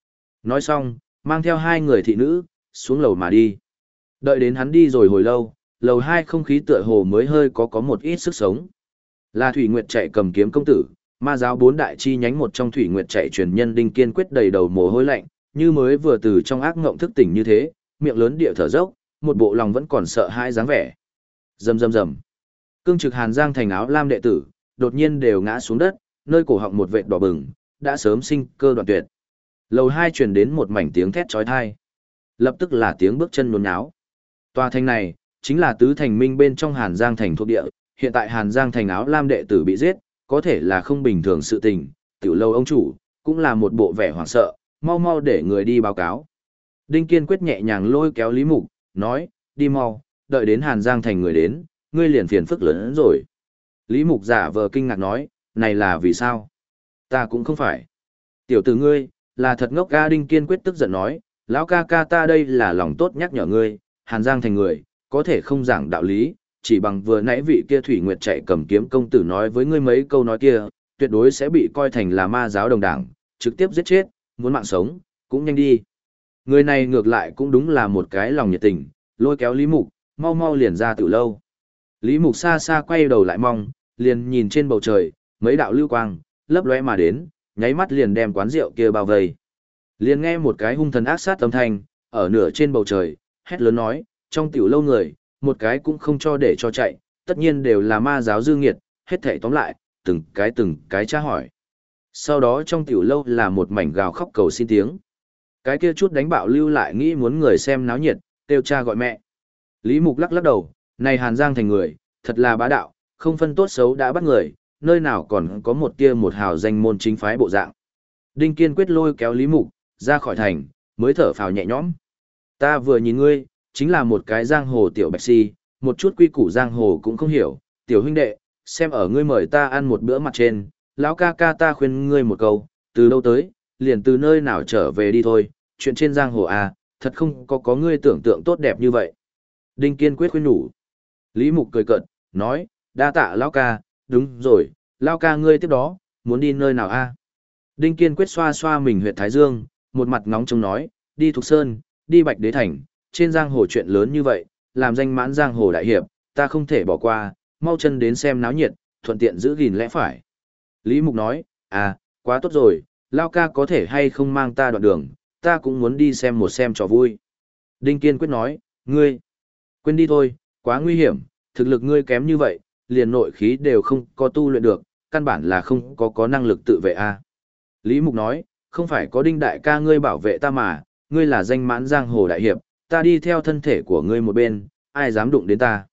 Nói xong, mang theo hai người thị nữ, xuống lầu mà đi. Đợi đến hắn đi rồi hồi lâu, lầu 2 không khí tựa hồ mới hơi có một ít sức sống. Là Thủy Nguyệt chạy cầm kiếm công tử, ma giáo 4 đại chi nhánh một trong Thủy Nguyệt chạy truyền nhân Đinh Kiên Quyết đầy đầu mồ hôi lạnh, như mới vừa từ trong ác ngộng thức tỉnh như thế, miệng lớn địa thở dốc, một bộ lòng vẫn còn sợ hãi dáng vẻ. Rầm rầm rầm. Cương trực Hàn Giang thành áo lam đệ tử, đột nhiên đều ngã xuống đất, nơi cổ họng một vệt đỏ bừng, đã sớm sinh cơ đoạn tuyệt. Lầu 2 truyền đến một mảnh tiếng thét chói tai. Lập tức là tiếng bước chân nhốn nháo. Tòa thành này chính là tứ thành minh bên trong Hàn Giang thành thuộc địa, hiện tại Hàn Giang thành áo lam đệ tử bị giết, có thể là không bình thường sự tình, tiểu lâu ông chủ cũng là một bộ vẻ hoảng sợ, mau mau để người đi báo cáo. Đinh Kiên Quyết nhẹ nhàng lôi kéo Lý Mục, nói, đi mau, đợi đến Hàn Giang thành người đến, ngươi liền phiền phức lớn hơn rồi. Lý Mục giả vờ kinh ngạc nói, này là vì sao? Ta cũng không phải. Tiểu tử ngươi, là thật ngốc ga. Đinh Kiên Quyết tức giận nói, lão ca ca ta đây là lòng tốt nhắc nhở ngươi, Hàn Giang thành người, có thể không giảng đạo lý, chỉ bằng vừa nãy vị kia Thủy Nguyệt chạy cầm kiếm công tử nói với ngươi mấy câu nói kia, tuyệt đối sẽ bị coi thành là ma giáo đồng đảng, trực tiếp giết chết, muốn mạng sống, cũng nhanh đi. Người này ngược lại cũng đúng là một cái lòng nhiệt tình, lôi kéo Lý Mục, mau mau liền ra tiểu lâu. Lý Mục xa xa quay đầu lại mong, liền nhìn trên bầu trời, mấy đạo lưu quang, lấp lóe mà đến, nháy mắt liền đem quán rượu kia bao vây. Liền nghe một cái hung thần ác sát âm thanh, ở nửa trên bầu trời, hét lớn nói, trong tiểu lâu người, một cái cũng không cho để cho chạy, tất nhiên đều là ma giáo dư nghiệt, hết thảy tóm lại, từng cái tra hỏi. Sau đó trong tiểu lâu là một mảnh gào khóc cầu xin tiếng. Cái kia chút đánh bạo lưu lại nghĩ muốn người xem náo nhiệt, kêu cha gọi mẹ. Lý Mục lắc lắc đầu, này Hàn Giang thành người, thật là bá đạo, không phân tốt xấu đã bắt người, nơi nào còn có một tia một hào danh môn chính phái bộ dạng. Đinh Kiên Quyết lôi kéo Lý Mục ra khỏi thành, mới thở phào nhẹ nhõm. Ta vừa nhìn ngươi, chính là một cái giang hồ tiểu bạch si, một chút quy củ giang hồ cũng không hiểu, tiểu huynh đệ, xem ở ngươi mời ta ăn một bữa mặt trên, lão ca ca ta khuyên ngươi một câu, từ đâu tới, liền từ nơi nào trở về đi thôi, chuyện trên giang hồ à, thật không có ngươi tưởng tượng tốt đẹp như vậy. Đinh Kiên Quyết khuyên nhủ. Lý Mục cười cợt, nói, đa tạ lão ca, đúng rồi, lão ca ngươi tiếp đó, muốn đi nơi nào a? Đinh Kiên Quyết xoa xoa mình huyệt thái dương, một mặt ngóng trông nói, đi Thục Sơn, đi Bạch Đế Thành, trên giang hồ chuyện lớn như vậy, làm danh mãn giang hồ đại hiệp, ta không thể bỏ qua, mau chân đến xem náo nhiệt, thuận tiện giữ gìn lẽ phải. Lý Mục nói, à, quá tốt rồi, lão ca có thể hay không mang ta đoạn đường, ta cũng muốn đi xem một xem trò vui. Đinh Kiên Quyết nói, ngươi, quên đi thôi, quá nguy hiểm, thực lực ngươi kém như vậy, liền nội khí đều không có tu luyện được, căn bản là không có năng lực tự vệ a. Lý Mục nói, không phải có Đinh đại ca ngươi bảo vệ ta mà, ngươi là danh mãn giang hồ đại hiệp, ta đi theo thân thể của ngươi một bên, ai dám đụng đến ta.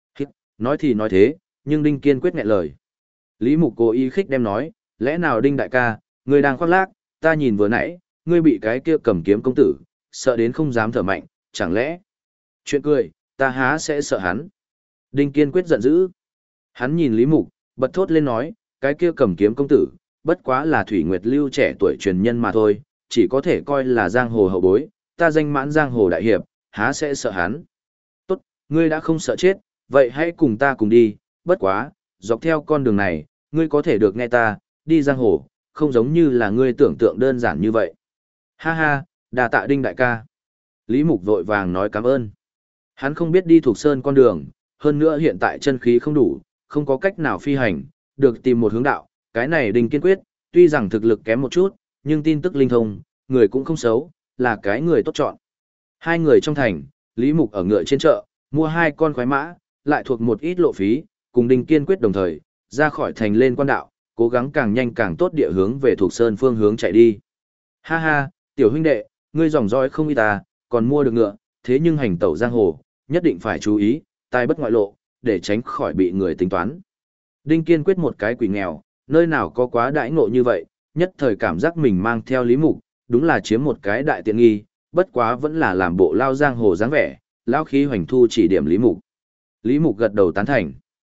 Nói thì nói thế, nhưng Đinh Kiên Quyết nghẹn lời. Lý Mục cố ý khích đem nói, lẽ nào Đinh đại ca, ngươi đang khoác lác, ta nhìn vừa nãy, ngươi bị cái kia cầm kiếm công tử, sợ đến không dám thở mạnh, chẳng lẽ? Chuyện cười, ta há sẽ sợ hắn. Đinh Kiên Quyết giận dữ. Hắn nhìn Lý Mục, bật thốt lên nói, cái kia cầm kiếm công tử, bất quá là Thủy Nguyệt lưu trẻ tuổi truyền nhân mà thôi, chỉ có thể coi là giang hồ hậu bối, ta danh mãn giang hồ đại hiệp, há sẽ sợ hắn. Tốt, ngươi đã không sợ chết, vậy hãy cùng ta cùng đi, bất quá, dọc theo con đường này, ngươi có thể được nghe ta, đi giang hồ, không giống như là ngươi tưởng tượng đơn giản như vậy. Ha ha, đà tạ Đinh đại ca. Lý Mục vội vàng nói cảm ơn. Hắn không biết đi thuộc sơn con đường, hơn nữa hiện tại chân khí không đủ, không có cách nào phi hành, được tìm một hướng đạo, cái này Đinh Kiên Quyết, tuy rằng thực lực kém một chút, nhưng tin tức linh thông, người cũng không xấu, là cái người tốt chọn. Hai người trong thành, Lý Mục ở ngựa trên chợ, mua 2 con khoái mã, lại thuộc một ít lộ phí, cùng Đinh Kiên Quyết đồng thời, ra khỏi thành lên quan đạo, cố gắng càng nhanh càng tốt địa hướng về thuộc sơn phương hướng chạy đi. Ha ha, tiểu huynh đệ, ngươi dòng dõi không y ta, còn mua được ngựa, thế nhưng hành tẩu giang hồ, nhất định phải chú ý, tai bất ngoại lộ, để tránh khỏi bị người tính toán. Đinh Kiên Quyết một cái quỷ nghèo, nơi nào có quá đãi ngộ như vậy, nhất thời cảm giác mình mang theo Lý Mục, đúng là chiếm một cái đại tiện nghi, bất quá vẫn là làm bộ lao giang hồ dáng vẻ, lao khí hoành thu chỉ điểm Lý Mục. Lý Mục gật đầu tán thành.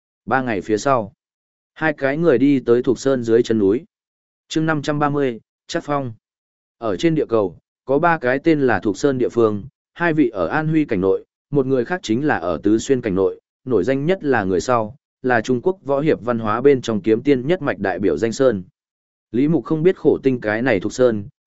3 ngày phía sau, 2 cái người đi tới Thục Sơn dưới chân núi. Chương 530, Trác Phong. Ở trên địa cầu, có 3 cái tên là Thục Sơn địa phương, 2 vị ở An Huy cảnh nội, một người khác chính là ở Tứ Xuyên cảnh nội, nổi danh nhất là người sau, là Trung Quốc võ hiệp văn hóa bên trong kiếm tiên nhất mạch đại biểu danh Sơn. Lý Mục không biết khổ tinh cái này Thục Sơn,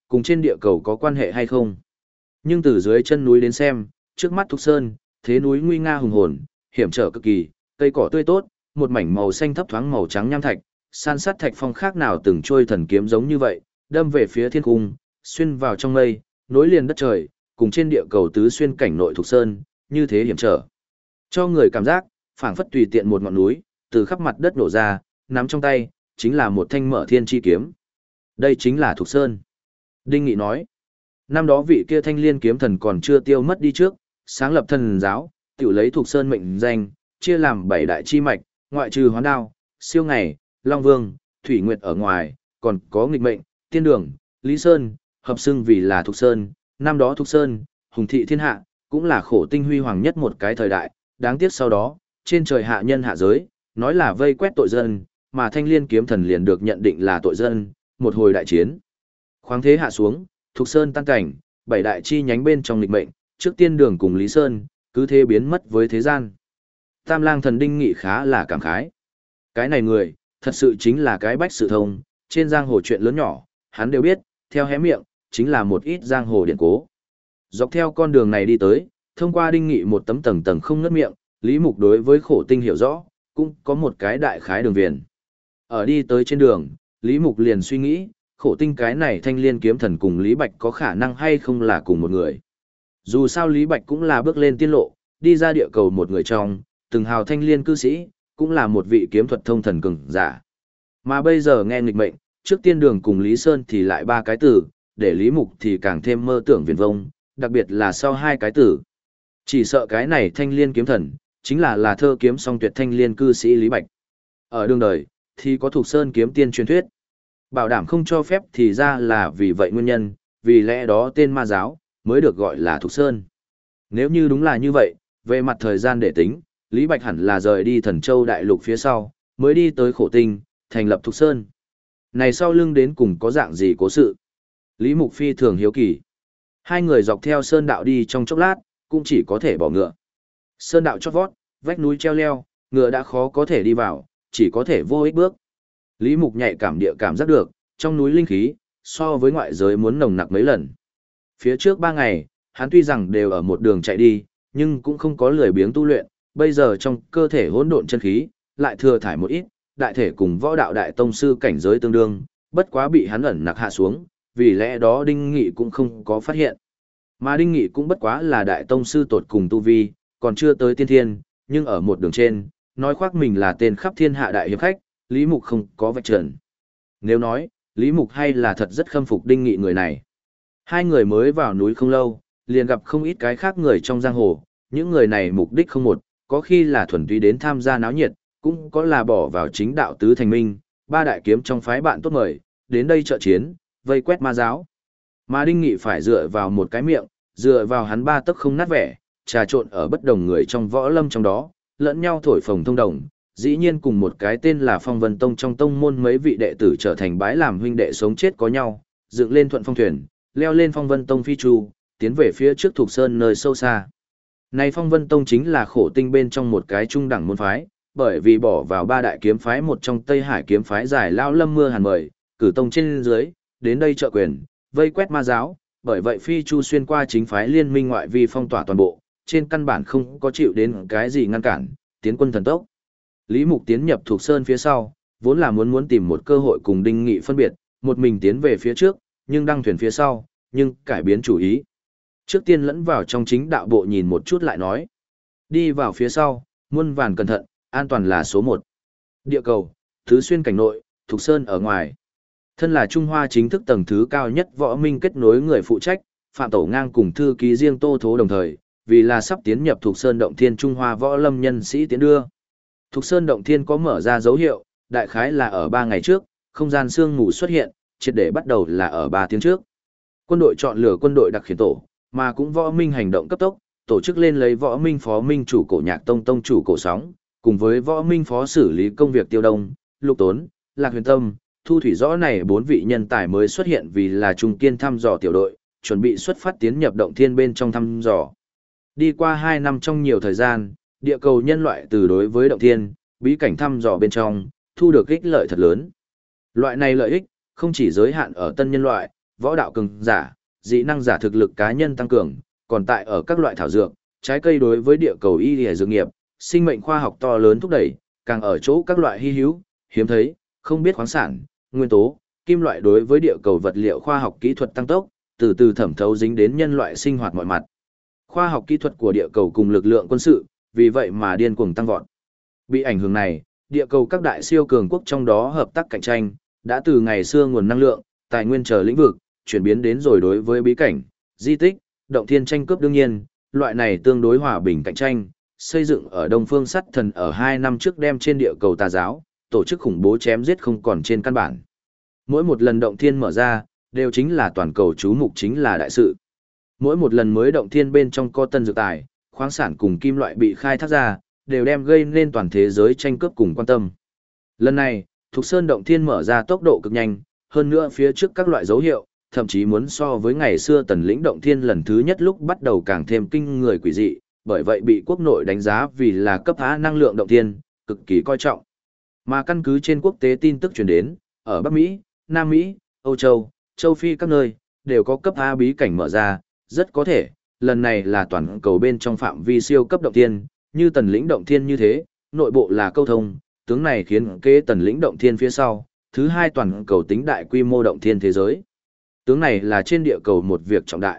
cùng trên địa cầu có quan hệ hay không. Nhưng từ dưới chân núi đến xem, trước mắt Thục Sơn, thế núi nguy nga hùng hồn, hiểm trở cực kỳ, cây cỏ tươi tốt, một mảnh màu xanh thấp thoáng màu trắng nham thạch, san sát thạch phong khác nào từng trôi thần kiếm giống như vậy, đâm về phía thiên cung, xuyên vào trong mây, nối liền đất trời, cùng trên địa cầu tứ xuyên cảnh nội Thục Sơn, như thế hiểm trở. Cho người cảm giác, phảng phất tùy tiện một ngọn núi, từ khắp mặt đất đổ ra, nắm trong tay, chính là một thanh mở thiên chi kiếm. Đây chính là Thục Sơn. Đinh Nghị nói, năm đó vị kia thanh liên kiếm thần còn chưa tiêu mất đi trước, sáng lập thần giáo, tự lấy Thục Sơn mệnh danh, chia làm 7 đại chi mạch, ngoại trừ Hoán Đao, Siêu Ngày, Long Vương, Thủy Nguyệt ở ngoài, còn có Nghịch Mệnh, Tiên Đường, Lý Sơn, hợp xưng vì là Thục Sơn. Năm đó Thục Sơn, hùng thị thiên hạ, cũng là khổ tinh huy hoàng nhất một cái thời đại, đáng tiếc sau đó, trên trời hạ nhân hạ giới, nói là vây quét tội dân, mà thanh liên kiếm thần liền được nhận định là tội dân, một hồi đại chiến. Khoáng thế hạ xuống, Thục Sơn tan cảnh, 7 đại chi nhánh bên trong Nghịch Mệnh, trước Tiên Đường cùng Lý Sơn, cứ thế biến mất với thế gian. Tam Lang Thần Đinh Nghị khá là cảm khái. Cái này người, thật sự chính là cái bách sự thông, trên giang hồ chuyện lớn nhỏ, hắn đều biết, theo hé miệng, chính là một ít giang hồ điện cố. Dọc theo con đường này đi tới, thông qua Đinh Nghị một tấm tầng tầng không ngớt miệng, Lý Mục đối với khổ tinh hiểu rõ, cũng có một cái đại khái đường viền. Ở đi tới trên đường, Lý Mục liền suy nghĩ, khổ tinh cái này thanh liên kiếm thần cùng Lý Bạch có khả năng hay không là cùng một người. Dù sao Lý Bạch cũng là bước lên tiên lộ, đi ra địa cầu một người trong, từng hào thanh liên cư sĩ, cũng là một vị kiếm thuật thông thần cường giả. Mà bây giờ nghe Nghịch Mệnh, trước Tiên Đường cùng Lý Sơn thì lại 3 cái từ, để Lý Mục thì càng thêm mơ tưởng viển vông, đặc biệt là sau 2 cái từ. Chỉ sợ cái này thanh liên kiếm thần, chính là thơ kiếm song tuyệt thanh liên cư sĩ Lý Bạch. Ở đường đời, thì có Thục Sơn kiếm tiên truyền thuyết. Bảo đảm không cho phép thì ra là vì vậy nguyên nhân, vì lẽ đó tên ma giáo, mới được gọi là Thục Sơn. Nếu như đúng là như vậy, về mặt thời gian để tính, Lý Bạch hẳn là rời đi Thần Châu đại lục phía sau, mới đi tới khổ tinh, thành lập Thục Sơn. Này sau lưng đến cùng có dạng gì cố sự? Lý Mục phi thường hiếu kỳ. Hai người dọc theo sơn đạo đi trong chốc lát, cũng chỉ có thể bỏ ngựa. Sơn đạo chót vót, vách núi treo leo, ngựa đã khó có thể đi vào, chỉ có thể vô ích bước. Lý Mục nhạy cảm địa cảm giác được, trong núi linh khí, so với ngoại giới muốn nồng nặc mấy lần. Phía trước 3 ngày, hắn tuy rằng đều ở một đường chạy đi, nhưng cũng không có lười biếng tu luyện, bây giờ trong cơ thể hỗn độn chân khí, lại thừa thải một ít, đại thể cùng võ đạo đại tông sư cảnh giới tương đương, bất quá bị hắn ẩn nặc hạ xuống, vì lẽ đó Đinh Nghị cũng không có phát hiện. Mà Đinh Nghị cũng bất quá là đại tông sư tột cùng tu vi, còn chưa tới tiên thiên, nhưng ở một đường trên, nói khoác mình là tên khắp thiên hạ đại hiệp khách, Lý Mục không có vạch trần. Nếu nói, Lý Mục hay là thật rất khâm phục Đinh Nghị người này. Hai người mới vào núi không lâu, liền gặp không ít cái khác người trong giang hồ, những người này mục đích không một, có khi là thuần túy đến tham gia náo nhiệt, cũng có là bỏ vào chính đạo tứ thành minh, 3 đại kiếm trong phái bạn tốt mời, đến đây trợ chiến, vây quét ma giáo. Mà Đinh Nghị phải dựa vào một cái miệng, dựa vào hắn 3 tấc không nát vẻ, trà trộn ở bất đồng người trong võ lâm trong đó, lẫn nhau thổi phồng thông đồng, dĩ nhiên cùng một cái tên là Phong Vân Tông trong tông môn mấy vị đệ tử trở thành bái làm huynh đệ sống chết có nhau, dựng lên thuận phong thuyền, leo lên Phong Vân Tông phi chu, tiến về phía trước Thục Sơn nơi sâu xa. Này Phong Vân Tông chính là khổ tinh bên trong một cái trung đẳng môn phái, bởi vì bỏ vào 3 đại kiếm phái một trong Tây Hải kiếm phái giải lao lâm mưa hàn mời, cử tông trên dưới, đến đây trợ quyền, vây quét ma giáo, bởi vậy phi chu xuyên qua chính phái liên minh ngoại vi phong tỏa toàn bộ, trên căn bản không có chịu đến cái gì ngăn cản, tiến quân thần tốc. Lý Mục tiến nhập Thục Sơn phía sau, vốn là muốn tìm một cơ hội cùng Đinh Nghị phân biệt, một mình tiến về phía trước, nhưng đăng thuyền phía sau, nhưng cải biến chủ ý. Trước tiên lẫn vào trong chính đạo bộ nhìn một chút lại nói. Đi vào phía sau, muôn vàn cẩn thận, an toàn là số 1. Địa cầu, Thứ Xuyên cảnh nội, Thục Sơn ở ngoài. Thân là Trung Hoa chính thức tầng thứ cao nhất võ minh kết nối người phụ trách, Phạm Tổ Ngang cùng thư ký riêng Tô Thố đồng thời, vì là sắp tiến nhập Thục Sơn Động Thiên Trung Hoa võ lâm nhân sĩ tiến đưa. Thục Sơn Động Thiên có mở ra dấu hiệu, đại khái là ở 3 ngày trước, không gian sương mù xuất hiện, triệt để bắt đầu là ở 3 tiếng trước. Quân đội chọn lựa quân đội đặc khiển tổ, mà cũng võ minh hành động cấp tốc, tổ chức lên lấy võ minh phó minh chủ cổ nhạc tông tông chủ cổ sóng, cùng với võ minh phó xử lý công việc tiêu đông, lục tốn, lạc huyền tâm, thu thủy rõ này 4 vị nhân tài mới xuất hiện vì là trung kiên thăm dò tiểu đội, chuẩn bị xuất phát tiến nhập động thiên bên trong thăm dò. Đi qua 2 năm trong nhiều thời gian, địa cầu nhân loại từ đối với động thiên, bí cảnh thăm dò bên trong, thu được ích lợi thật lớn. Loại này lợi ích, không chỉ giới hạn ở tân nhân loại, võ đạo cường giả, dị năng giả thực lực cá nhân tăng cường, còn tại ở các loại thảo dược, trái cây đối với địa cầu y y dược nghiệp, sinh mệnh khoa học to lớn thúc đẩy, càng ở chỗ các loại hy hữu, hiếm thấy, không biết khoáng sản, nguyên tố, kim loại đối với địa cầu vật liệu khoa học kỹ thuật tăng tốc, từ từ thẩm thấu dính đến nhân loại sinh hoạt mọi mặt. Khoa học kỹ thuật của địa cầu cùng lực lượng quân sự, vì vậy mà điên cuồng tăng vọt. Bị ảnh hưởng này, địa cầu các đại siêu cường quốc trong đó hợp tác cạnh tranh, đã từ ngày xưa nguồn năng lượng, tài nguyên chờ lĩnh vực, chuyển biến đến rồi đối với bí cảnh, di tích, động thiên tranh cướp đương nhiên, loại này tương đối hòa bình cạnh tranh, xây dựng ở Đông Phương Sắt Thần ở 2 năm trước đem trên địa cầu tà giáo, tổ chức khủng bố chém giết không còn trên căn bản. Mỗi một lần động thiên mở ra, đều chính là toàn cầu chú mục chính là đại sự. Mỗi một lần mới động thiên bên trong có tân dược tài, khoáng sản cùng kim loại bị khai thác ra, đều đem gây nên toàn thế giới tranh cướp cùng quan tâm. Lần này, Thục Sơn động thiên mở ra tốc độ cực nhanh, hơn nữa phía trước các loại dấu hiệu, thậm chí muốn so với ngày xưa Tần Lĩnh động thiên lần thứ nhất lúc bắt đầu càng thêm kinh người quỷ dị, bởi vậy bị quốc nội đánh giá vì là cấp A năng lượng động thiên, cực kỳ coi trọng. Mà căn cứ trên quốc tế tin tức truyền đến, ở Bắc Mỹ, Nam Mỹ, Âu Châu, Châu Phi các nơi, đều có cấp A bí cảnh mở ra, rất có thể, lần này là toàn cầu bên trong phạm vi siêu cấp động thiên, như Tần Lĩnh động thiên như thế, nội bộ là câu thông, tướng này khiến kế Tần Lĩnh động thiên phía sau, thứ hai toàn cầu tính đại quy mô động thiên thế giới. Tướng này là trên địa cầu một việc trọng đại.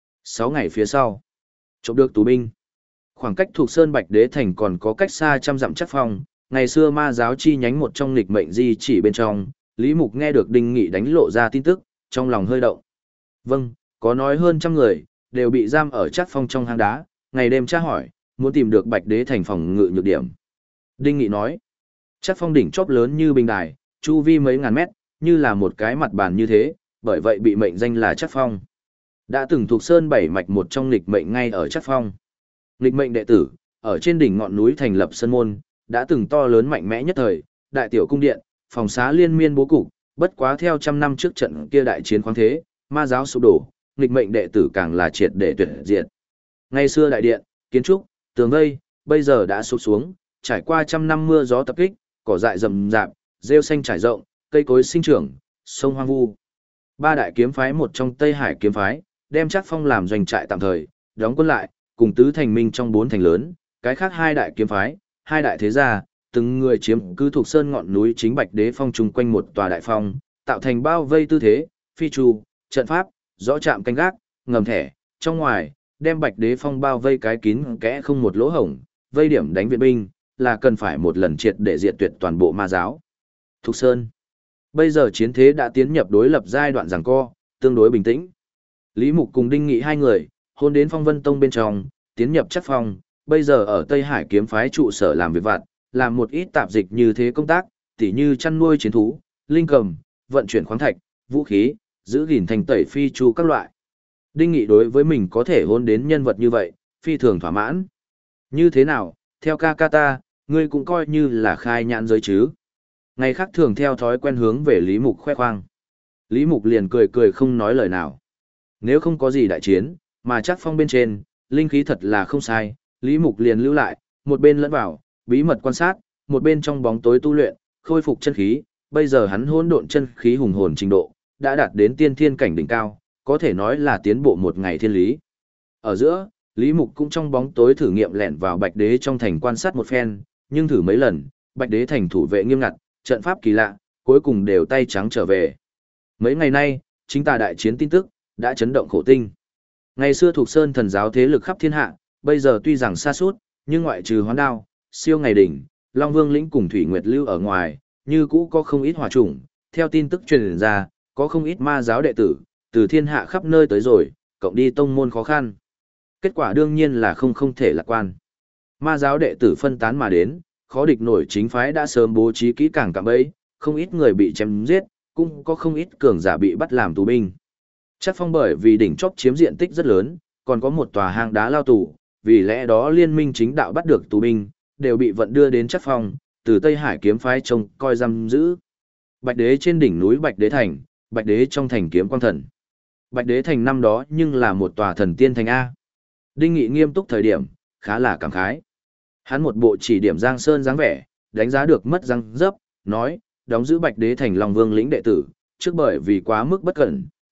6 ngày phía sau, trộm được tù binh. Khoảng cách thuộc Sơn Bạch Đế Thành còn có cách xa trăm dặm Chắc Phong, ngày xưa ma giáo chi nhánh một trong nghịch mệnh di chỉ bên trong, Lý Mục nghe được Đinh Nghị đánh lộ ra tin tức, trong lòng hơi động. Vâng, có nói hơn trăm người, đều bị giam ở Chắc Phong trong hang đá, ngày đêm tra hỏi, muốn tìm được Bạch Đế Thành phòng ngự nhược điểm. Đinh Nghị nói, Chắc Phong đỉnh chóp lớn như bình đài, chu vi mấy ngàn mét, như là một cái mặt bàn như thế, bởi vậy bị mệnh danh là Chắc Phong. Đã từng thuộc Sơn bảy mạch một trong nghịch mệnh ngay ở Chắc Phong. Nghịch mệnh đệ tử, ở trên đỉnh ngọn núi thành lập sân môn, đã từng to lớn mạnh mẽ nhất thời, đại tiểu cung điện, phòng xá liên miên bố cục, bất quá theo trăm năm trước trận kia đại chiến khoáng thế, ma giáo sụp đổ, nghịch mệnh đệ tử càng là triệt để tuyệt diệt. Ngày xưa đại điện, kiến trúc, tường vây, bây giờ đã sụp xuống, trải qua trăm năm mưa gió tập kích, cỏ dại rậm rạp, rêu xanh trải rộng, cây cối sinh trưởng, sông hoang vu. Ba đại kiếm phái một trong Tây Hải kiếm phái, đem Trác Phong làm doanh trại tạm thời, đóng quân lại, cùng tứ thành minh trong 4 thành lớn, cái khác hai đại kiếm phái, hai đại thế gia, từng người chiếm cứ thuộc sơn ngọn núi chính Bạch Đế Phong chung quanh một tòa đại phong, tạo thành bao vây tư thế, phi trù, trận pháp, rõ chạm canh gác, ngầm thẻ, trong ngoài, đem Bạch Đế Phong bao vây cái kín kẽ không một lỗ hổng, vây điểm đánh viện binh, là cần phải một lần triệt để diệt tuyệt toàn bộ ma giáo. Thục Sơn. Bây giờ chiến thế đã tiến nhập đối lập giai đoạn giằng co, tương đối bình tĩnh. Lý Mục cùng Đinh Nghị hai người, hôn đến Phong Vân Tông bên trong, tiến nhập Chắc Phong, bây giờ ở Tây Hải kiếm phái trụ sở làm việc vặt, làm một ít tạp dịch như thế công tác, tỉ như chăn nuôi chiến thú, linh cầm, vận chuyển khoáng thạch, vũ khí, giữ gìn thành tẩy phi chu các loại. Đinh Nghị đối với mình có thể hôn đến nhân vật như vậy, phi thường thỏa mãn. Như thế nào, theo ca ca ta, ngươi cũng coi như là khai nhãn giới chứ. Ngày khác thường theo thói quen hướng về Lý Mục khoe khoang. Lý Mục liền cười cười không nói lời nào. Nếu không có gì đại chiến, mà Chắc Phong bên trên, linh khí thật là không sai, Lý Mục liền lưu lại, một bên lẫn vào, bí mật quan sát, một bên trong bóng tối tu luyện, khôi phục chân khí, bây giờ hắn hỗn độn chân khí hùng hồn trình độ, đã đạt đến tiên thiên cảnh đỉnh cao, có thể nói là tiến bộ một ngày thiên lý. Ở giữa, Lý Mục cũng trong bóng tối thử nghiệm lẻn vào Bạch Đế trong thành quan sát một phen, nhưng thử mấy lần, Bạch Đế thành thủ vệ nghiêm ngặt, trận pháp kỳ lạ, cuối cùng đều tay trắng trở về. Mấy ngày nay, chính tà đại chiến tin tức, đã chấn động khổ tinh. Ngày xưa thuộc Sơn thần giáo thế lực khắp thiên hạ, bây giờ tuy rằng xa suốt, nhưng ngoại trừ Hoán Đao, Siêu Ngày Đỉnh, Long Vương lĩnh cùng Thủy Nguyệt Lưu ở ngoài, như cũ có không ít hòa chủng, theo tin tức truyền ra, có không ít ma giáo đệ tử, từ thiên hạ khắp nơi tới rồi, cộng đi tông môn khó khăn. Kết quả đương nhiên là không thể lạc quan. Ma giáo đệ tử phân tán mà đến, khó địch nổi chính phái đã sớm bố trí kỹ càng cạm bẫy, không ít người bị chém giết, cũng có không ít cường giả bị bắt làm tù binh. Chắc Phong bởi vì đỉnh chóp chiếm diện tích rất lớn, còn có một tòa hang đá lao tù, vì lẽ đó liên minh chính đạo bắt được tù binh, đều bị vận đưa đến Chắc Phong, từ Tây Hải kiếm phái trông coi giam giữ. Bạch Đế trên đỉnh núi Bạch Đế Thành, Bạch Đế trong thành kiếm quang thần. Bạch Đế Thành năm đó nhưng là một tòa thần tiên thành A. Đinh Nghị nghiêm túc thời điểm, khá là cảm khái. Hắn một bộ chỉ điểm Giang Sơn dáng vẻ, đánh giá được mất răng dấp, nói, đóng giữ Bạch Đế Thành Long Vương lĩnh đệ tử, trước bởi vì quá mức bất cẩn,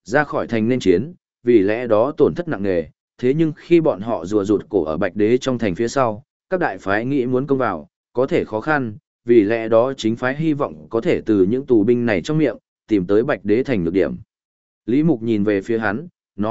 ra khỏi thành nên chiến, vì lẽ đó tổn thất nặng nề, thế nhưng khi bọn họ rùa rụt cổ ở Bạch Đế trong thành phía sau, các đại phái nghĩ muốn công vào, có thể khó khăn, vì lẽ đó chính phái hy vọng có thể từ những tù binh này trong miệng, tìm tới Bạch Đế thành nhược điểm. Lý Mục nhìn về phía hắn,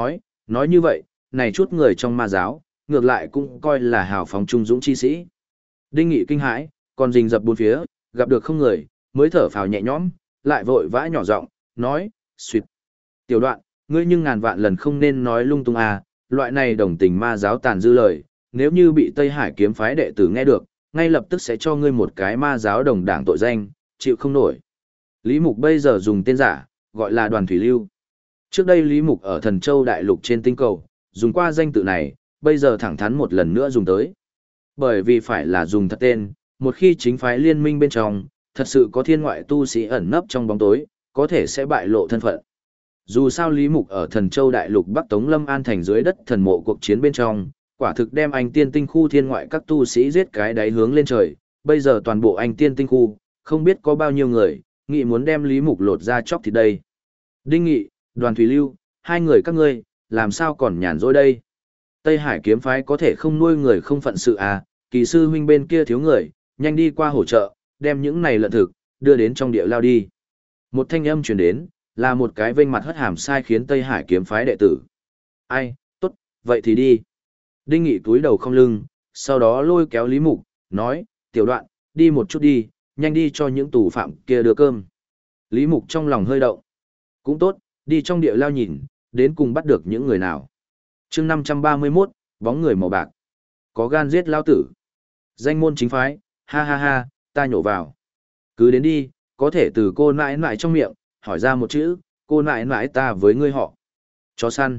nói như vậy, này chút người trong ma giáo, ngược lại cũng coi là hào phóng trung dũng chi sĩ. Đinh Nghị kinh hãi, còn rình rập bốn phía, gặp được không người, mới thở phào nhẹ nhõm, lại vội vã nhỏ giọng, nói, "Xuyệt. Tiểu Đoạn, ngươi nhưng ngàn vạn lần không nên nói lung tung à, loại này đồng tình ma giáo tàn dư lời, nếu như bị Tây Hải kiếm phái đệ tử nghe được, ngay lập tức sẽ cho ngươi một cái ma giáo đồng đảng tội danh, chịu không nổi." Lý Mục bây giờ dùng tên giả, gọi là Đoàn Thủy Lưu. Trước đây Lý Mục ở Thần Châu Đại Lục trên tinh cầu, dùng qua danh tự này, bây giờ thẳng thắn một lần nữa dùng tới. Bởi vì phải là dùng thật tên, một khi chính phái liên minh bên trong, thật sự có thiên ngoại tu sĩ ẩn nấp trong bóng tối, có thể sẽ bại lộ thân phận. Dù sao Lý Mục ở Thần Châu Đại Lục Bắc Tống Lâm An thành dưới đất thần mộ cuộc chiến bên trong, quả thực đem anh tiên tinh khu thiên ngoại các tu sĩ giết cái đáy hướng lên trời, bây giờ toàn bộ anh tiên tinh khu, không biết có bao nhiêu người, nghị muốn đem Lý Mục lột ra chóc thịt đây. Đinh Nghị, Đoàn Thủy Lưu, hai người các ngươi, làm sao còn nhàn rỗi đây? Tây Hải kiếm phái có thể không nuôi người không phận sự à, kỳ sư huynh bên kia thiếu người, nhanh đi qua hỗ trợ, đem những này lợn thực, đưa đến trong địa lao đi. Một thanh âm truyền đến, là một cái vênh mặt hất hàm sai khiến Tây Hải kiếm phái đệ tử. Ai, tốt, vậy thì đi. Đinh Nghị túi đầu không lưng, sau đó lôi kéo Lý Mục, nói, Tiểu Đoạn, đi một chút đi, nhanh đi cho những tù phạm kia đưa cơm. Lý Mục trong lòng hơi động. Cũng tốt, đi trong địa lao nhìn, đến cùng bắt được những người nào. chương 531, bóng người màu bạc. Có gan giết lao tử. Danh môn chính phái, ha ha ha, ta nhổ vào. Cứ đến đi, có thể từ cô nãi nãi trong miệng, hỏi ra một chữ, cô nãi nãi ta với ngươi họ. Chó săn.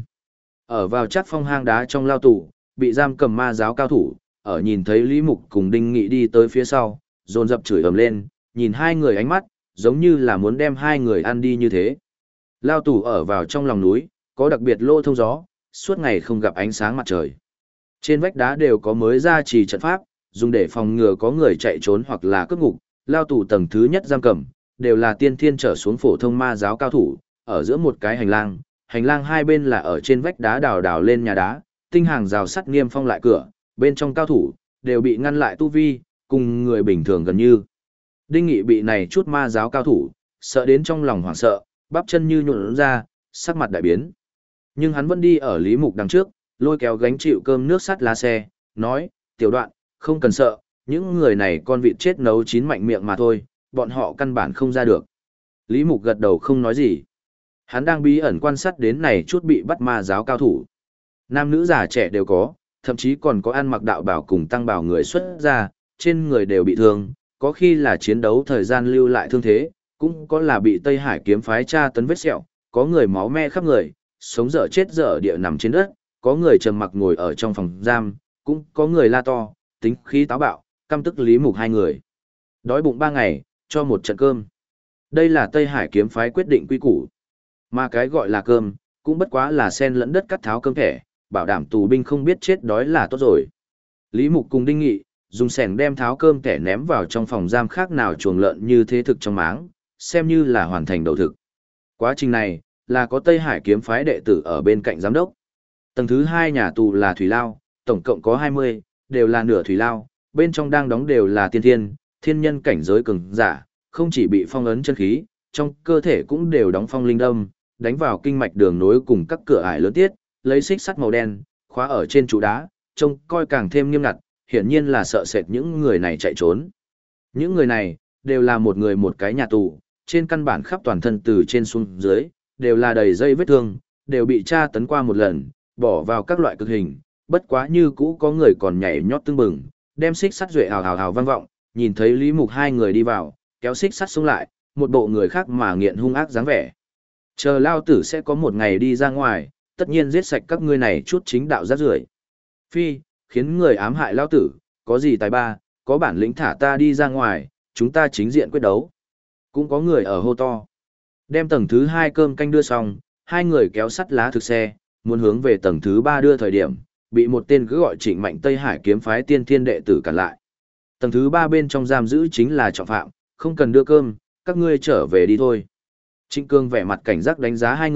Ở vào chắc phong hang đá trong lao tù, bị giam cầm ma giáo cao thủ, ở nhìn thấy Lý Mục cùng Đinh Nghị đi tới phía sau, dồn dập chửi ầm lên, nhìn hai người ánh mắt, giống như là muốn đem hai người ăn đi như thế. Lao tù ở vào trong lòng núi, có đặc biệt lỗ thông gió, suốt ngày không gặp ánh sáng mặt trời. Trên vách đá đều có mới ra trì trận pháp, dùng để phòng ngừa có người chạy trốn hoặc là cướp ngục. Lao tù tầng thứ nhất giam cầm, đều là tiên thiên trở xuống phổ thông ma giáo cao thủ, ở giữa một cái hành lang hai bên là ở trên vách đá đào lên nhà đá, tinh hàng rào sắt nghiêm phong lại cửa, bên trong cao thủ, đều bị ngăn lại tu vi, cùng người bình thường gần như. Đinh Nghị bị này chút ma giáo cao thủ, sợ đến trong lòng hoảng sợ, bắp chân như nhuộn ra, sắc mặt đại biến. Nhưng hắn vẫn đi ở Lý Mục đằng trước, lôi kéo gánh chịu cơm nước sắt lá xe, nói, Tiểu Đoạn, không cần sợ, những người này con vịt chết nấu chín mạnh miệng mà thôi, bọn họ căn bản không ra được. Lý Mục gật đầu không nói gì. Hắn đang bí ẩn quan sát đến này chút bị bắt ma giáo cao thủ. Nam nữ già trẻ đều có, thậm chí còn có ăn mặc đạo bảo cùng tăng bảo người xuất ra, trên người đều bị thương, có khi là chiến đấu thời gian lưu lại thương thế, cũng có là bị Tây Hải kiếm phái tra tấn vết sẹo, có người máu me khắp người, sống dở chết dở địa nằm trên đất, có người trầm mặc ngồi ở trong phòng giam, cũng có người la to, tính khí táo bạo, căm tức Lý Mục hai người. Đói bụng 3 ngày, cho một trận cơm. Đây là Tây Hải kiếm phái quyết định quy củ. Mà cái gọi là cơm, cũng bất quá là sen lẫn đất cắt tháo cơm thẻ, bảo đảm tù binh không biết chết đói là tốt rồi. Lý Mục cùng Đinh Nghị, dùng sẻng đem tháo cơm thẻ ném vào trong phòng giam khác nào chuồng lợn như thế thực trong máng, xem như là hoàn thành đầu thực. Quá trình này, là có Tây Hải kiếm phái đệ tử ở bên cạnh giám đốc. Tầng thứ 2 nhà tù là Thủy Lao, tổng cộng có 20, đều là nửa Thủy Lao, bên trong đang đóng đều là thiên nhân cảnh giới cường giả, không chỉ bị phong ấn chân khí, trong cơ thể cũng đều đóng phong linh đâm, đánh vào kinh mạch đường nối cùng các cửa ải lớn tiết, lấy xích sắt màu đen, khóa ở trên trụ đá, trông coi càng thêm nghiêm ngặt, hiển nhiên là sợ sệt những người này chạy trốn. Những người này, đều là một người một cái nhà tù, trên căn bản khắp toàn thân từ trên xuống dưới, đều là đầy dây vết thương, đều bị tra tấn qua một lần, bỏ vào các loại cực hình, bất quá như cũ có người còn nhảy nhót tưng bừng, đem xích sắt duệ hào hào hào vang vọng, nhìn thấy Lý Mục hai người đi vào, kéo xích sắt xuống lại, một bộ người khác mà nghiện hung ác dáng vẻ. Chờ lao tử sẽ có một ngày đi ra ngoài, tất nhiên giết sạch các ngươi này chút chính đạo rác rưởi. Phi, khiến người ám hại lao tử, có gì tài ba, có bản lĩnh thả ta đi ra ngoài, chúng ta chính diện quyết đấu. Cũng có người ở hô to. Đem tầng thứ 2 cơm canh đưa xong, hai người kéo sắt lá thực xe, muốn hướng về tầng thứ 3 đưa thời điểm, bị một tên cứ gọi Trịnh Mạnh Tây Hải kiếm phái tiên thiên đệ tử cản lại. Tầng thứ 3 bên trong giam giữ chính là trọng phạm, không cần đưa cơm, các ngươi trở về đi thôi. Trịnh Cương vẻ mặt cảnh giác đánh giá hai người,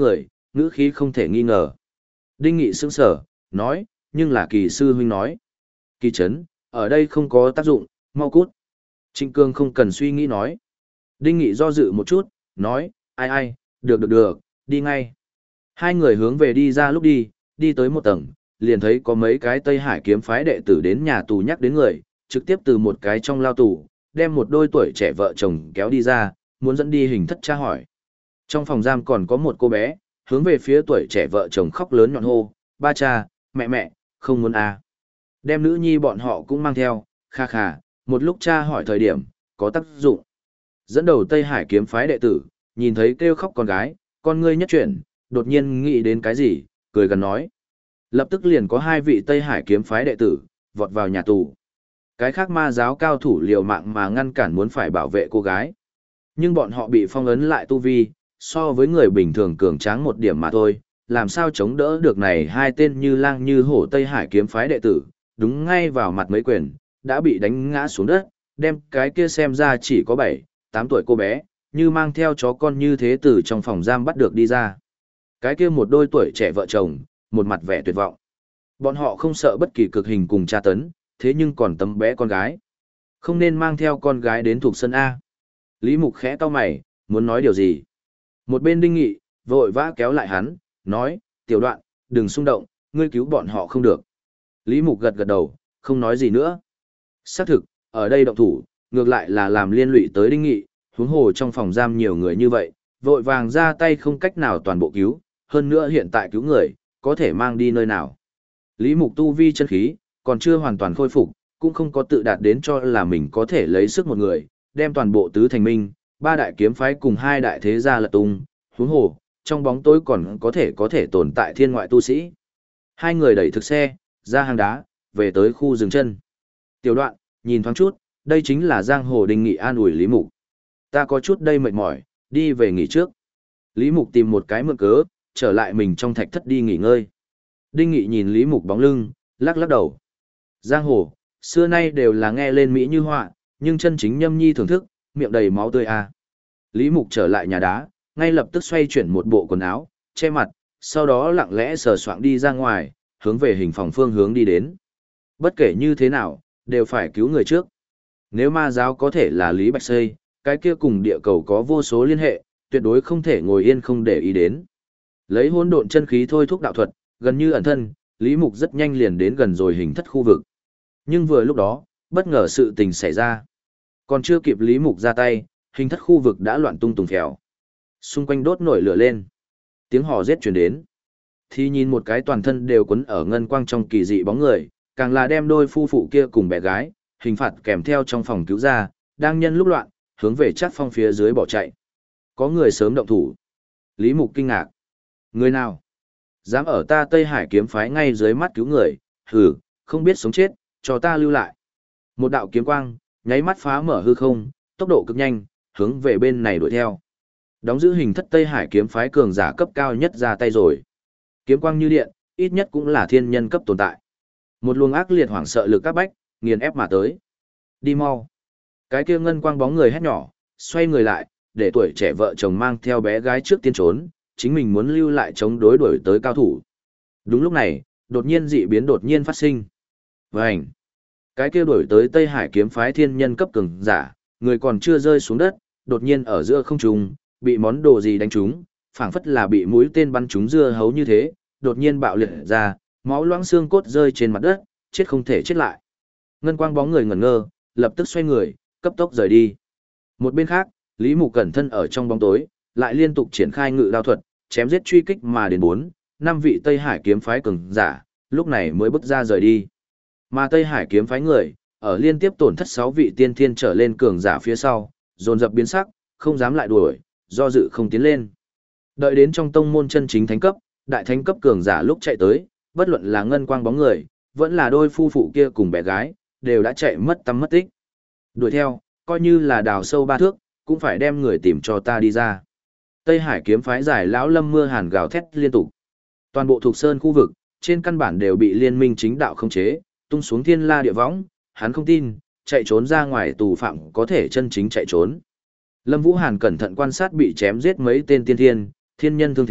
ngữ khí không thể nghi ngờ. Đinh Nghị sững sờ, nói, nhưng là Kỳ sư huynh nói. Kỳ trấn, ở đây không có tác dụng, mau cút. Trịnh Cương không cần suy nghĩ nói. Đinh Nghị do dự một chút, nói, ai, được, đi ngay. Hai người hướng về đi ra lúc đi tới một tầng, liền thấy có mấy cái Tây Hải kiếm phái đệ tử đến nhà tù nhắc đến người, trực tiếp từ một cái trong lao tù, đem một đôi tuổi trẻ vợ chồng kéo đi ra, muốn dẫn đi hình thất tra hỏi. Trong phòng giam còn có một cô bé, hướng về phía tuổi trẻ vợ chồng khóc lớn nhọn hô, ba cha, mẹ, không muốn à. Đem nữ nhi bọn họ cũng mang theo, kha, một lúc cha hỏi thời điểm, có tác dụng. Dẫn đầu Tây Hải kiếm phái đệ tử, nhìn thấy kêu khóc con gái, con ngươi nhất chuyển, đột nhiên nghĩ đến cái gì, cười gần nói. Lập tức liền có hai vị Tây Hải kiếm phái đệ tử, vọt vào nhà tù. Cái khác ma giáo cao thủ liều mạng mà ngăn cản muốn phải bảo vệ cô gái. Nhưng bọn họ bị phong ấn lại tu vi, so với người bình thường cường tráng một điểm mà thôi, làm sao chống đỡ được này hai tên như lang như hổ Tây Hải kiếm phái đệ tử, đúng ngay vào mặt mấy quyền, đã bị đánh ngã xuống đất, đem cái kia xem ra chỉ có 7, 8 tuổi cô bé, như mang theo chó con như thế từ trong phòng giam bắt được đi ra. Cái kia một đôi tuổi trẻ vợ chồng, một mặt vẻ tuyệt vọng. Bọn họ không sợ bất kỳ cực hình cùng tra tấn, thế nhưng còn tấm bé con gái. Không nên mang theo con gái đến thuộc sân A. Lý Mục khẽ cau mày, muốn nói điều gì. Một bên Đinh Nghị, vội vã kéo lại hắn, nói, Tiểu Đoạn, đừng xung động, ngươi cứu bọn họ không được. Lý Mục gật đầu, không nói gì nữa. Xác thực, ở đây động thủ, ngược lại là làm liên lụy tới Đinh Nghị, huống hồ trong phòng giam nhiều người như vậy, vội vàng ra tay không cách nào toàn bộ cứu, hơn nữa hiện tại cứu người, có thể mang đi nơi nào. Lý Mục tu vi chân khí, còn chưa hoàn toàn khôi phục, cũng không có tự đạt đến cho là mình có thể lấy sức một người, đem toàn bộ tứ thành minh, ba đại kiếm phái cùng hai đại thế gia lật tung, huống hồ, trong bóng tối còn có thể tồn tại thiên ngoại tu sĩ. Hai người đẩy thực xe, ra hang đá, về tới khu dừng chân. Tiểu Đoạn, nhìn thoáng chút, đây chính là giang hồ Đinh Nghị an ủi Lý Mục. Ta có chút đây mệt mỏi, đi về nghỉ trước. Lý Mục tìm một cái mượn cớ, trở lại mình trong thạch thất đi nghỉ ngơi. Đinh Nghị nhìn Lý Mục bóng lưng, lắc đầu. Giang hồ, xưa nay đều là nghe lên mỹ như họa, nhưng chân chính nhâm nhi thưởng thức, miệng đầy máu tươi a. Lý Mục trở lại nhà đá, ngay lập tức xoay chuyển một bộ quần áo, che mặt, sau đó lặng lẽ sờ soạng đi ra ngoài, hướng về hình phòng phương hướng đi đến. Bất kể như thế nào, đều phải cứu người trước. Nếu ma giáo có thể là Lý Bạch Xây, cái kia cùng địa cầu có vô số liên hệ, tuyệt đối không thể ngồi yên không để ý đến. Lấy hỗn độn chân khí thôi thúc đạo thuật, gần như ẩn thân, Lý Mục rất nhanh liền đến gần rồi hình thất khu vực. Nhưng vừa lúc đó, bất ngờ sự tình xảy ra. Còn chưa kịp Lý Mục ra tay, hình thất khu vực đã loạn tung tùng phèo. Xung quanh đốt nổi lửa lên. Tiếng hò rết truyền đến. Thì nhìn một cái toàn thân đều quấn ở ngân quang trong kỳ dị bóng người, càng là đem đôi phu phụ kia cùng bé gái, hình phạt kèm theo trong phòng cứu ra, đang nhân lúc loạn, hướng về Trác Phong phía dưới bỏ chạy. Có người sớm động thủ. Lý Mục kinh ngạc. Người nào? Dám ở ta Tây Hải kiếm phái ngay dưới mắt cứu người, hừ, không biết sống chết, cho ta lưu lại. Một đạo kiếm quang, nháy mắt phá mở hư không, tốc độ cực nhanh, hướng về bên này đuổi theo. Đóng giữ hình thất Tây Hải kiếm phái cường giả cấp cao nhất ra tay rồi. Kiếm quang như điện, ít nhất cũng là thiên nhân cấp tồn tại. Một luồng ác liệt hoảng sợ lực các bách, nghiền ép mà tới. Đi mau. Cái kia ngân quang bóng người hét nhỏ, xoay người lại, để tuổi trẻ vợ chồng mang theo bé gái trước tiên trốn, chính mình muốn lưu lại chống đối đuổi tới cao thủ. Đúng lúc này, đột nhiên dị biến đột nhiên phát sinh. Vành. Cái kia đuổi tới Tây Hải kiếm phái thiên nhân cấp cường giả, người còn chưa rơi xuống đất, đột nhiên ở giữa không trung, bị món đồ gì đánh trúng, phảng phất là bị mũi tên bắn trúng dưa hấu như thế, đột nhiên bạo liệt ra, máu loãng xương cốt rơi trên mặt đất, chết không thể chết lại. Ngân quang bóng người ngẩn ngơ, lập tức xoay người, cấp tốc rời đi. Một bên khác, Lý Mục cẩn thân ở trong bóng tối, lại liên tục triển khai ngự đao thuật, chém giết truy kích mà đến 4, 5 vị Tây Hải kiếm phái cường giả, lúc này mới bước ra rời đi. Mà Tây Hải kiếm phái người, ở liên tiếp tổn thất 6 vị tiên thiên trở lên cường giả phía sau, dồn dập biến sắc, không dám lại đuổi, do dự không tiến lên. Đợi đến trong tông môn chân chính thánh cấp, đại thánh cấp cường giả lúc chạy tới, bất luận là ngân quang bóng người, vẫn là đôi phu phụ kia cùng bé gái, đều đã chạy mất tăm mất tích. Đuổi theo, coi như là đào sâu 3 thước, cũng phải đem người tìm cho ta đi ra. Tây Hải kiếm phái giải lão lâm mưa hàn gào thét liên tục. Toàn bộ thuộc sơn khu vực, trên căn bản đều bị liên minh chính đạo khống chế, tung xuống thiên la địa võng, hắn không tin, chạy trốn ra ngoài tù phạm có thể chân chính chạy trốn. Lâm Vũ Hàn cẩn thận quan sát bị chém giết mấy tên tiên thiên, thiên nhân thương thế,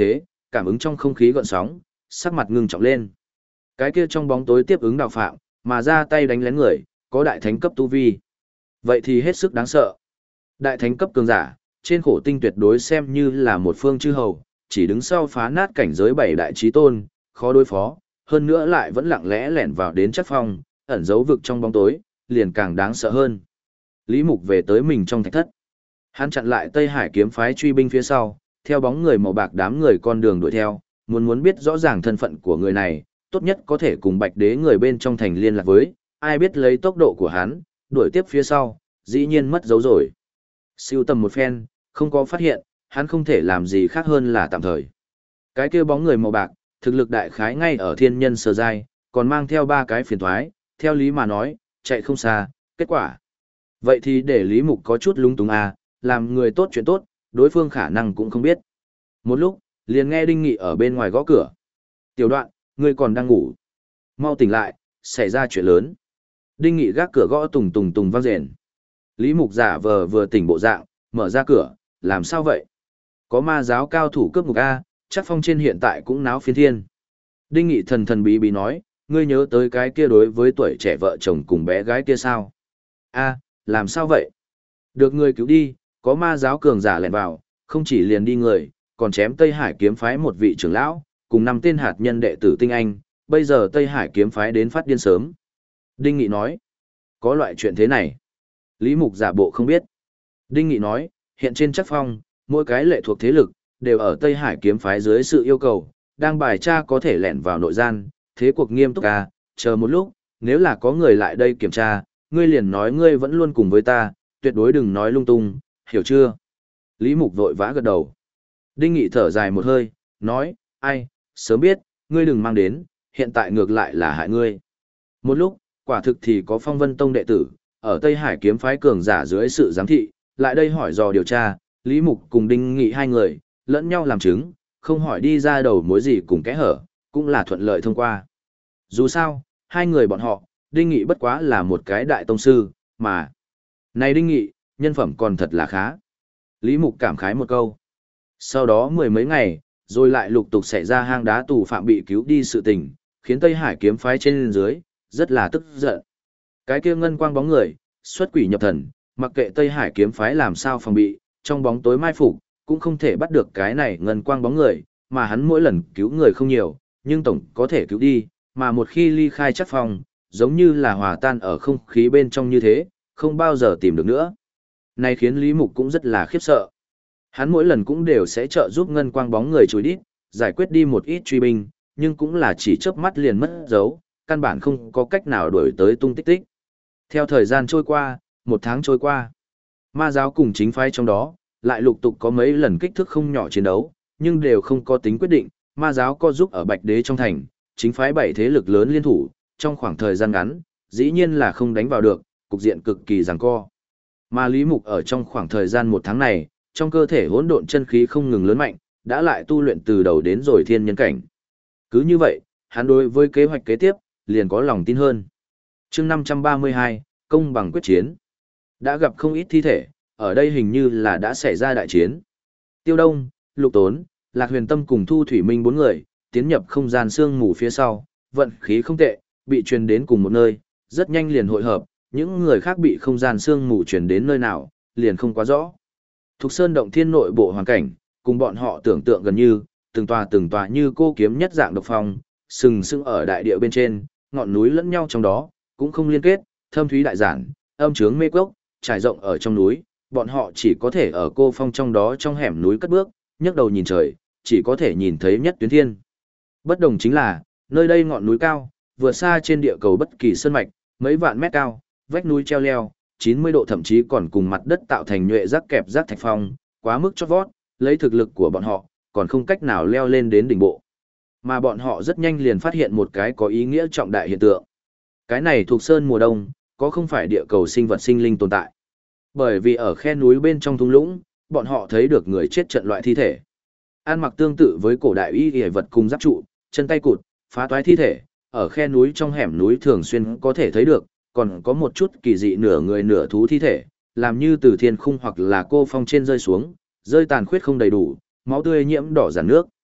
cảm ứng trong không khí gợn sóng, sắc mặt ngưng trọng lên. Cái kia trong bóng tối tiếp ứng đạo phạm, mà ra tay đánh lén người, có đại thánh cấp tu vi. Vậy thì hết sức đáng sợ. Đại thánh cấp cường giả, trên khổ tinh tuyệt đối xem như là một phương chư hầu, chỉ đứng sau phá nát cảnh giới bảy đại chí tôn, khó đối phó, hơn nữa lại vẫn lặng lẽ lẻn vào đến chắc phong, ẩn giấu vực trong bóng tối, liền càng đáng sợ hơn. Lý Mục về tới mình trong thạch thất. Hắn chặn lại Tây Hải kiếm phái truy binh phía sau, theo bóng người màu bạc đám người con đường đuổi theo, muốn biết rõ ràng thân phận của người này, tốt nhất có thể cùng Bạch Đế người bên trong thành liên lạc với, ai biết lấy tốc độ của hắn, đuổi tiếp phía sau, dĩ nhiên mất dấu rồi. Siêu tầm một phen, không có phát hiện, hắn không thể làm gì khác hơn là tạm thời. Cái kia bóng người màu bạc, thực lực đại khái ngay ở thiên nhân sơ giai, còn mang theo 3 cái phiền toái, theo lý mà nói, chạy không xa, kết quả. Vậy thì để Lý Mục có chút lung túng à, làm người tốt chuyện tốt, đối phương khả năng cũng không biết. Một lúc, liền nghe Đinh Nghị ở bên ngoài gõ cửa. Tiểu Đoạn, ngươi còn đang ngủ. Mau tỉnh lại, xảy ra chuyện lớn. Đinh Nghị gác cửa gõ tùng tùng tùng vang rền. Lý Mục giả vờ vừa tỉnh bộ dạng, mở ra cửa, làm sao vậy? Có ma giáo cao thủ cướp ngục A, chắc phong trên hiện tại cũng náo phiên thiên. Đinh Nghị thần thần bí bí nói, ngươi nhớ tới cái kia đối với tuổi trẻ vợ chồng cùng bé gái kia sao? A, làm sao vậy? Được người cứu đi, có ma giáo cường giả lẻn vào, không chỉ liền đi người, còn chém Tây Hải kiếm phái một vị trưởng lão, cùng 5 tên hạt nhân đệ tử tinh anh, bây giờ Tây Hải kiếm phái đến phát điên sớm. Đinh Nghị nói, có loại chuyện thế này. Lý Mục giả bộ không biết. Đinh Nghị nói, hiện trên chắc phong, mỗi cái lệ thuộc thế lực, đều ở Tây Hải kiếm phái dưới sự yêu cầu, đang bài tra có thể lẻn vào nội gian, thế cuộc nghiêm túc à, chờ một lúc, nếu là có người lại đây kiểm tra, ngươi liền nói ngươi vẫn luôn cùng với ta, tuyệt đối đừng nói lung tung, hiểu chưa? Lý Mục vội vã gật đầu. Đinh Nghị thở dài một hơi, nói, ai, sớm biết, ngươi đừng mang đến, hiện tại ngược lại là hại ngươi. Một lúc, quả thực thì có Phong Vân Tông đệ tử, ở Tây Hải kiếm phái cường giả dưới sự giám thị, lại đây hỏi dò điều tra, Lý Mục cùng Đinh Nghị hai người, lẫn nhau làm chứng, không hỏi đi ra đầu mối gì cùng kẽ hở, cũng là thuận lợi thông qua. Dù sao, hai người bọn họ, Đinh Nghị bất quá là một cái đại tông sư, mà. Này Đinh Nghị, nhân phẩm còn thật là khá. Lý Mục cảm khái một câu. Sau đó 10 mấy ngày, rồi lại lục tục xảy ra hang đá tù phạm bị cứu đi sự tình, khiến Tây Hải kiếm phái trên dưới, rất là tức giận. Cái kia ngân quang bóng người, xuất quỷ nhập thần, mặc kệ Tây Hải kiếm phái làm sao phòng bị, trong bóng tối mai phục, cũng không thể bắt được cái này ngân quang bóng người, mà hắn mỗi lần cứu người không nhiều, nhưng tổng có thể cứu đi, mà một khi ly khai chắc phòng, giống như là hòa tan ở không khí bên trong như thế, không bao giờ tìm được nữa. Này khiến Lý Mục cũng rất là khiếp sợ. Hắn mỗi lần cũng đều sẽ trợ giúp ngân quang bóng người chối đít, giải quyết đi một ít truy binh, nhưng cũng là chỉ chớp mắt liền mất dấu, căn bản không có cách nào đuổi tới tung tích tích. Theo thời gian trôi qua, 1 tháng trôi qua, ma giáo cùng chính phái trong đó, lại lục tục có mấy lần kích thước không nhỏ chiến đấu, nhưng đều không có tính quyết định, ma giáo có giúp ở Bạch Đế trong thành, chính phái 7 thế lực lớn liên thủ, trong khoảng thời gian ngắn, dĩ nhiên là không đánh vào được, cục diện cực kỳ giằng co. Mà Lý Mục ở trong khoảng thời gian 1 tháng này, trong cơ thể hỗn độn chân khí không ngừng lớn mạnh, đã lại tu luyện từ đầu đến rồi thiên nhân cảnh. Cứ như vậy, hắn đối với kế hoạch kế tiếp, liền có lòng tin hơn. Chương 532, công bằng quyết chiến. Đã gặp không ít thi thể, ở đây hình như là đã xảy ra đại chiến. Tiêu Đông, Lục Tốn, Lạc Huyền Tâm cùng Thu Thủy Minh 4 người, tiến nhập không gian sương mù phía sau, vận khí không tệ, bị truyền đến cùng một nơi, rất nhanh liền hội hợp, những người khác bị không gian sương mù truyền đến nơi nào, liền không quá rõ. Thục Sơn động thiên nội bộ hoàn cảnh, cùng bọn họ tưởng tượng gần như, từng tòa như cô kiếm nhất dạng độc phong, sừng sững ở đại địa bên trên, ngọn núi lẫn nhau trong đó, cũng không liên kết, thâm thúy đại giản, âm trướng mê cốc, trải rộng ở trong núi, bọn họ chỉ có thể ở cô phong trong đó trong hẻm núi cất bước, nhấc đầu nhìn trời, chỉ có thể nhìn thấy nhất tuyến thiên. Bất đồng chính là, nơi đây ngọn núi cao, vượt xa trên địa cầu bất kỳ sơn mạch, mấy vạn mét cao, vách núi treo leo, 90 độ thậm chí còn cùng mặt đất tạo thành nhuệ rác kẹp rác thạch phong, quá mức chót vót, lấy thực lực của bọn họ, còn không cách nào leo lên đến đỉnh bộ. Mà bọn họ rất nhanh liền phát hiện một cái có ý nghĩa trọng đại hiện tượng. Cái này thuộc sơn mùa đông, có không phải địa cầu sinh vật sinh linh tồn tại. Bởi vì ở khe núi bên trong thung lũng, bọn họ thấy được người chết trận loại thi thể. Ăn mặc tương tự với cổ đại y y vật cùng giáp trụ, chân tay cụt, phá toái thi thể, ở khe núi trong hẻm núi thường xuyên có thể thấy được, còn có một chút kỳ dị nửa người nửa thú thi thể, làm như từ thiên khung hoặc là cô phong trên rơi xuống, rơi tàn khuyết không đầy đủ, máu tươi nhiễm đỏ giản nước.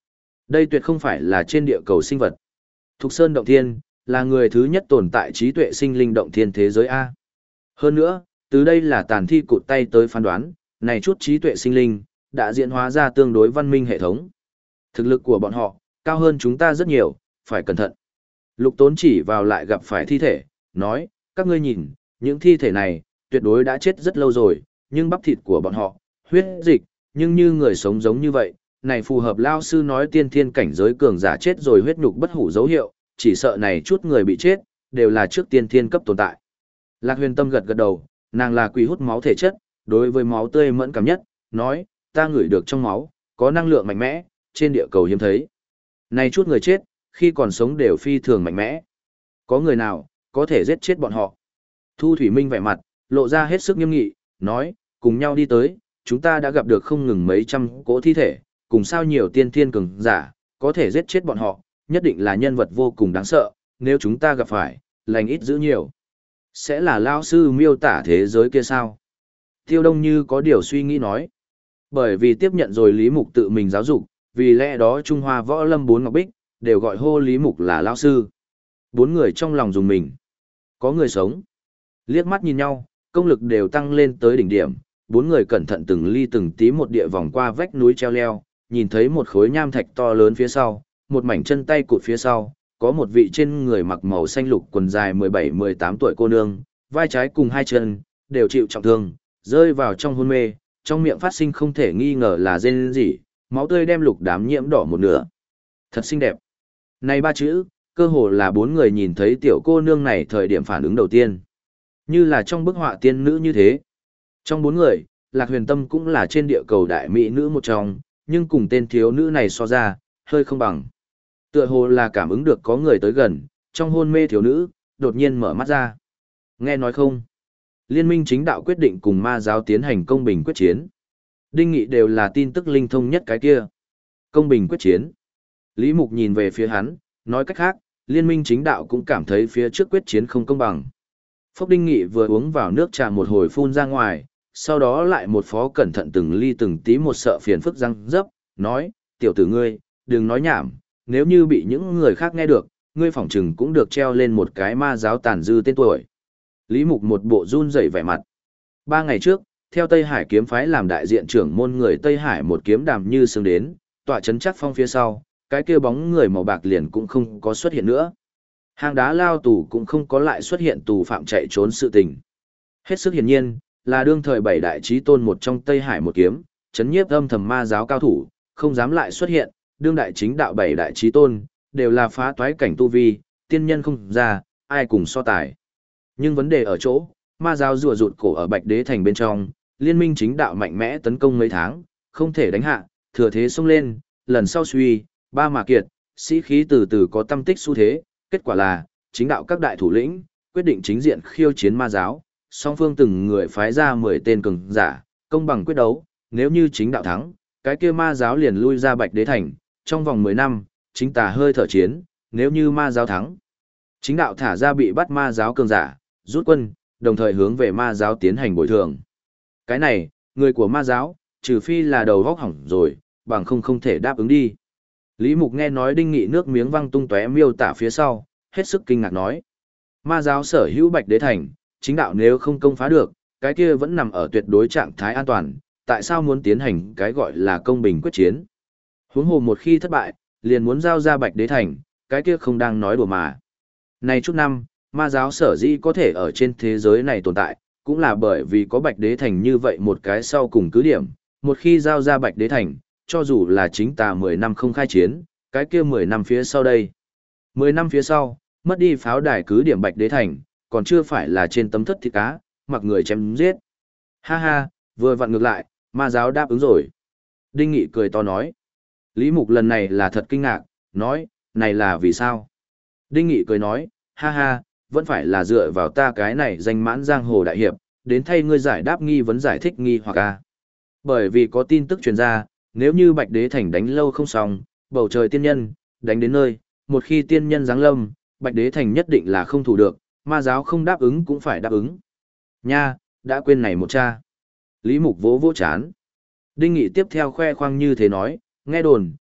Đây tuyệt không phải là trên địa cầu sinh vật. Thục Sơn Động Thiên, là người thứ nhất tồn tại trí tuệ sinh linh động thiên thế giới A. Hơn nữa, từ đây là tàn thi cụt tay tới phán đoán, này chút trí tuệ sinh linh, đã diễn hóa ra tương đối văn minh hệ thống. Thực lực của bọn họ, cao hơn chúng ta rất nhiều, phải cẩn thận. Lục Tốn chỉ vào lại gặp phải thi thể, nói, các ngươi nhìn, những thi thể này, tuyệt đối đã chết rất lâu rồi, nhưng bắp thịt của bọn họ, huyết dịch, nhưng như người sống giống như vậy, này phù hợp lao sư nói tiên thiên cảnh giới cường giả chết rồi huyết nhục bất hủ dấu hiệu, chỉ sợ này chút người bị chết, đều là trước tiên thiên cấp tồn tại. Lạc Huyền Tâm gật gật đầu, nàng là quỷ hút máu thể chất, đối với máu tươi mẫn cảm nhất, nói, ta ngửi được trong máu, có năng lượng mạnh mẽ, trên địa cầu hiếm thấy. Này chút người chết, khi còn sống đều phi thường mạnh mẽ. Có người nào, có thể giết chết bọn họ. Thu Thủy Minh vẻ mặt, lộ ra hết sức nghiêm nghị, nói, cùng nhau đi tới, chúng ta đã gặp được không ngừng mấy trăm cỗ thi thể, cùng sao nhiều tiên thiên cường giả, có thể giết chết bọn họ, nhất định là nhân vật vô cùng đáng sợ, nếu chúng ta gặp phải, lành ít giữ nhiều. Sẽ là lao sư miêu tả thế giới kia sao? Tiêu Đông Như có điều suy nghĩ nói. Bởi vì tiếp nhận rồi Lý Mục tự mình giáo dục, vì lẽ đó Trung Hoa Võ Lâm bốn Ngọc Bích, đều gọi hô Lý Mục là lao sư. Bốn người trong lòng dùng mình. Có người sống. Liếc mắt nhìn nhau, công lực đều tăng lên tới đỉnh điểm. Bốn người cẩn thận từng ly từng tí một địa vòng qua vách núi treo leo, nhìn thấy một khối nham thạch to lớn phía sau, một mảnh chân tay cụt phía sau, có một vị trên người mặc màu xanh lục quần dài 17-18 tuổi cô nương, vai trái cùng hai chân, đều chịu trọng thương, rơi vào trong hôn mê, trong miệng phát sinh không thể nghi ngờ là rên rỉ, máu tươi đem lục đám nhiễm đỏ một nửa. Thật xinh đẹp. Này ba chữ, cơ hồ là bốn người nhìn thấy tiểu cô nương này thời điểm phản ứng đầu tiên. Như là trong bức họa tiên nữ như thế. Trong bốn người, Lạc Huyền Tâm cũng là trên địa cầu đại mỹ nữ một trong, nhưng cùng tên thiếu nữ này so ra, hơi không bằng. Tựa hồ là cảm ứng được có người tới gần, trong hôn mê thiếu nữ, đột nhiên mở mắt ra. Nghe nói không? Liên minh chính đạo quyết định cùng ma giáo tiến hành công bình quyết chiến. Đinh Nghị đều là tin tức linh thông nhất cái kia. Công bình quyết chiến. Lý Mục nhìn về phía hắn, nói cách khác, liên minh chính đạo cũng cảm thấy phía trước quyết chiến không công bằng. Phốc Đinh Nghị vừa uống vào nước trà một hồi phun ra ngoài, sau đó lại một phó cẩn thận từng ly từng tí một sợ phiền phức răng dấp, nói, tiểu tử ngươi, đừng nói nhảm, nếu như bị những người khác nghe được, ngươi phỏng chừng cũng được treo lên một cái ma giáo tàn dư tên tuổi. Lý Mục một bộ run rẩy vẻ mặt. 3 ngày trước, theo Tây Hải kiếm phái làm đại diện trưởng môn người Tây Hải một kiếm đàm như sương đến, tọa chấn chắc phong phía sau, cái kia bóng người màu bạc liền cũng không có xuất hiện nữa. Hang đá lao tù cũng không có lại xuất hiện tù phạm chạy trốn sự tình. Hết sức hiển nhiên, là đương thời 7 đại chí tôn một trong Tây Hải một kiếm, chấn nhiếp âm thầm ma giáo cao thủ, không dám lại xuất hiện, đương đại chính đạo 7 đại chí tôn, đều là phá toái cảnh tu vi, tiên nhân không ra, ai cùng so tài. Nhưng vấn đề ở chỗ, ma giáo rùa rụt cổ ở Bạch Đế Thành bên trong, liên minh chính đạo mạnh mẽ tấn công mấy tháng, không thể đánh hạ, thừa thế xông lên, lần sau suy, ba mà kiệt, sĩ khí từ từ có tâm tích xu thế, kết quả là, chính đạo các đại thủ lĩnh, quyết định chính diện khiêu chiến ma giáo, song phương từng người phái ra 10 tên cường giả, công bằng quyết đấu, nếu như chính đạo thắng, cái kia ma giáo liền lui ra Bạch Đế Thành, trong vòng 10 năm, chính tà hơi thở chiến, nếu như ma giáo thắng, chính đạo thả ra bị bắt ma giáo cường giả, rút quân, đồng thời hướng về ma giáo tiến hành bồi thường. Cái này, người của ma giáo, trừ phi là đầu vóc hỏng rồi, bằng không thể đáp ứng đi. Lý Mục nghe nói Đinh Nghị nước miếng văng tung tóe miêu tả phía sau, hết sức kinh ngạc nói. Ma giáo sở hữu Bạch Đế Thành, chính đạo nếu không công phá được, cái kia vẫn nằm ở tuyệt đối trạng thái an toàn, tại sao muốn tiến hành cái gọi là công bình quyết chiến? Huống hồ một khi thất bại, liền muốn giao ra Bạch Đế Thành, cái kia không đang nói đùa mà. Này chút năm, ma giáo sở dĩ có thể ở trên thế giới này tồn tại, cũng là bởi vì có Bạch Đế Thành như vậy một cái sau cùng cứ điểm, một khi giao ra Bạch Đế Thành, cho dù là chính tà 10 năm không khai chiến, cái kia 10 năm phía sau đây. 10 năm phía sau, mất đi pháo đài cứ điểm Bạch Đế Thành, còn chưa phải là trên tấm thất thịt cá, mặc người chém giết. Ha ha, vừa vặn ngược lại, ma giáo đáp ứng rồi. Đinh Nghị cười to nói. Lý Mục lần này là thật kinh ngạc, nói, này là vì sao? Đinh Nghị cười nói, ha ha, vẫn phải là dựa vào ta cái này danh mãn giang hồ đại hiệp, đến thay ngươi giải đáp nghi vấn giải thích nghi hoặc a. Bởi vì có tin tức truyền ra, nếu như Bạch Đế Thành đánh lâu không xong, bầu trời tiên nhân, đánh đến nơi, một khi tiên nhân giáng lâm, Bạch Đế Thành nhất định là không thủ được, ma giáo không đáp ứng cũng phải đáp ứng. Nha, đã quên này một cha. Lý Mục vỗ vỗ chán. Đinh Nghị tiếp theo khoe khoang như thế nói, nghe đồn,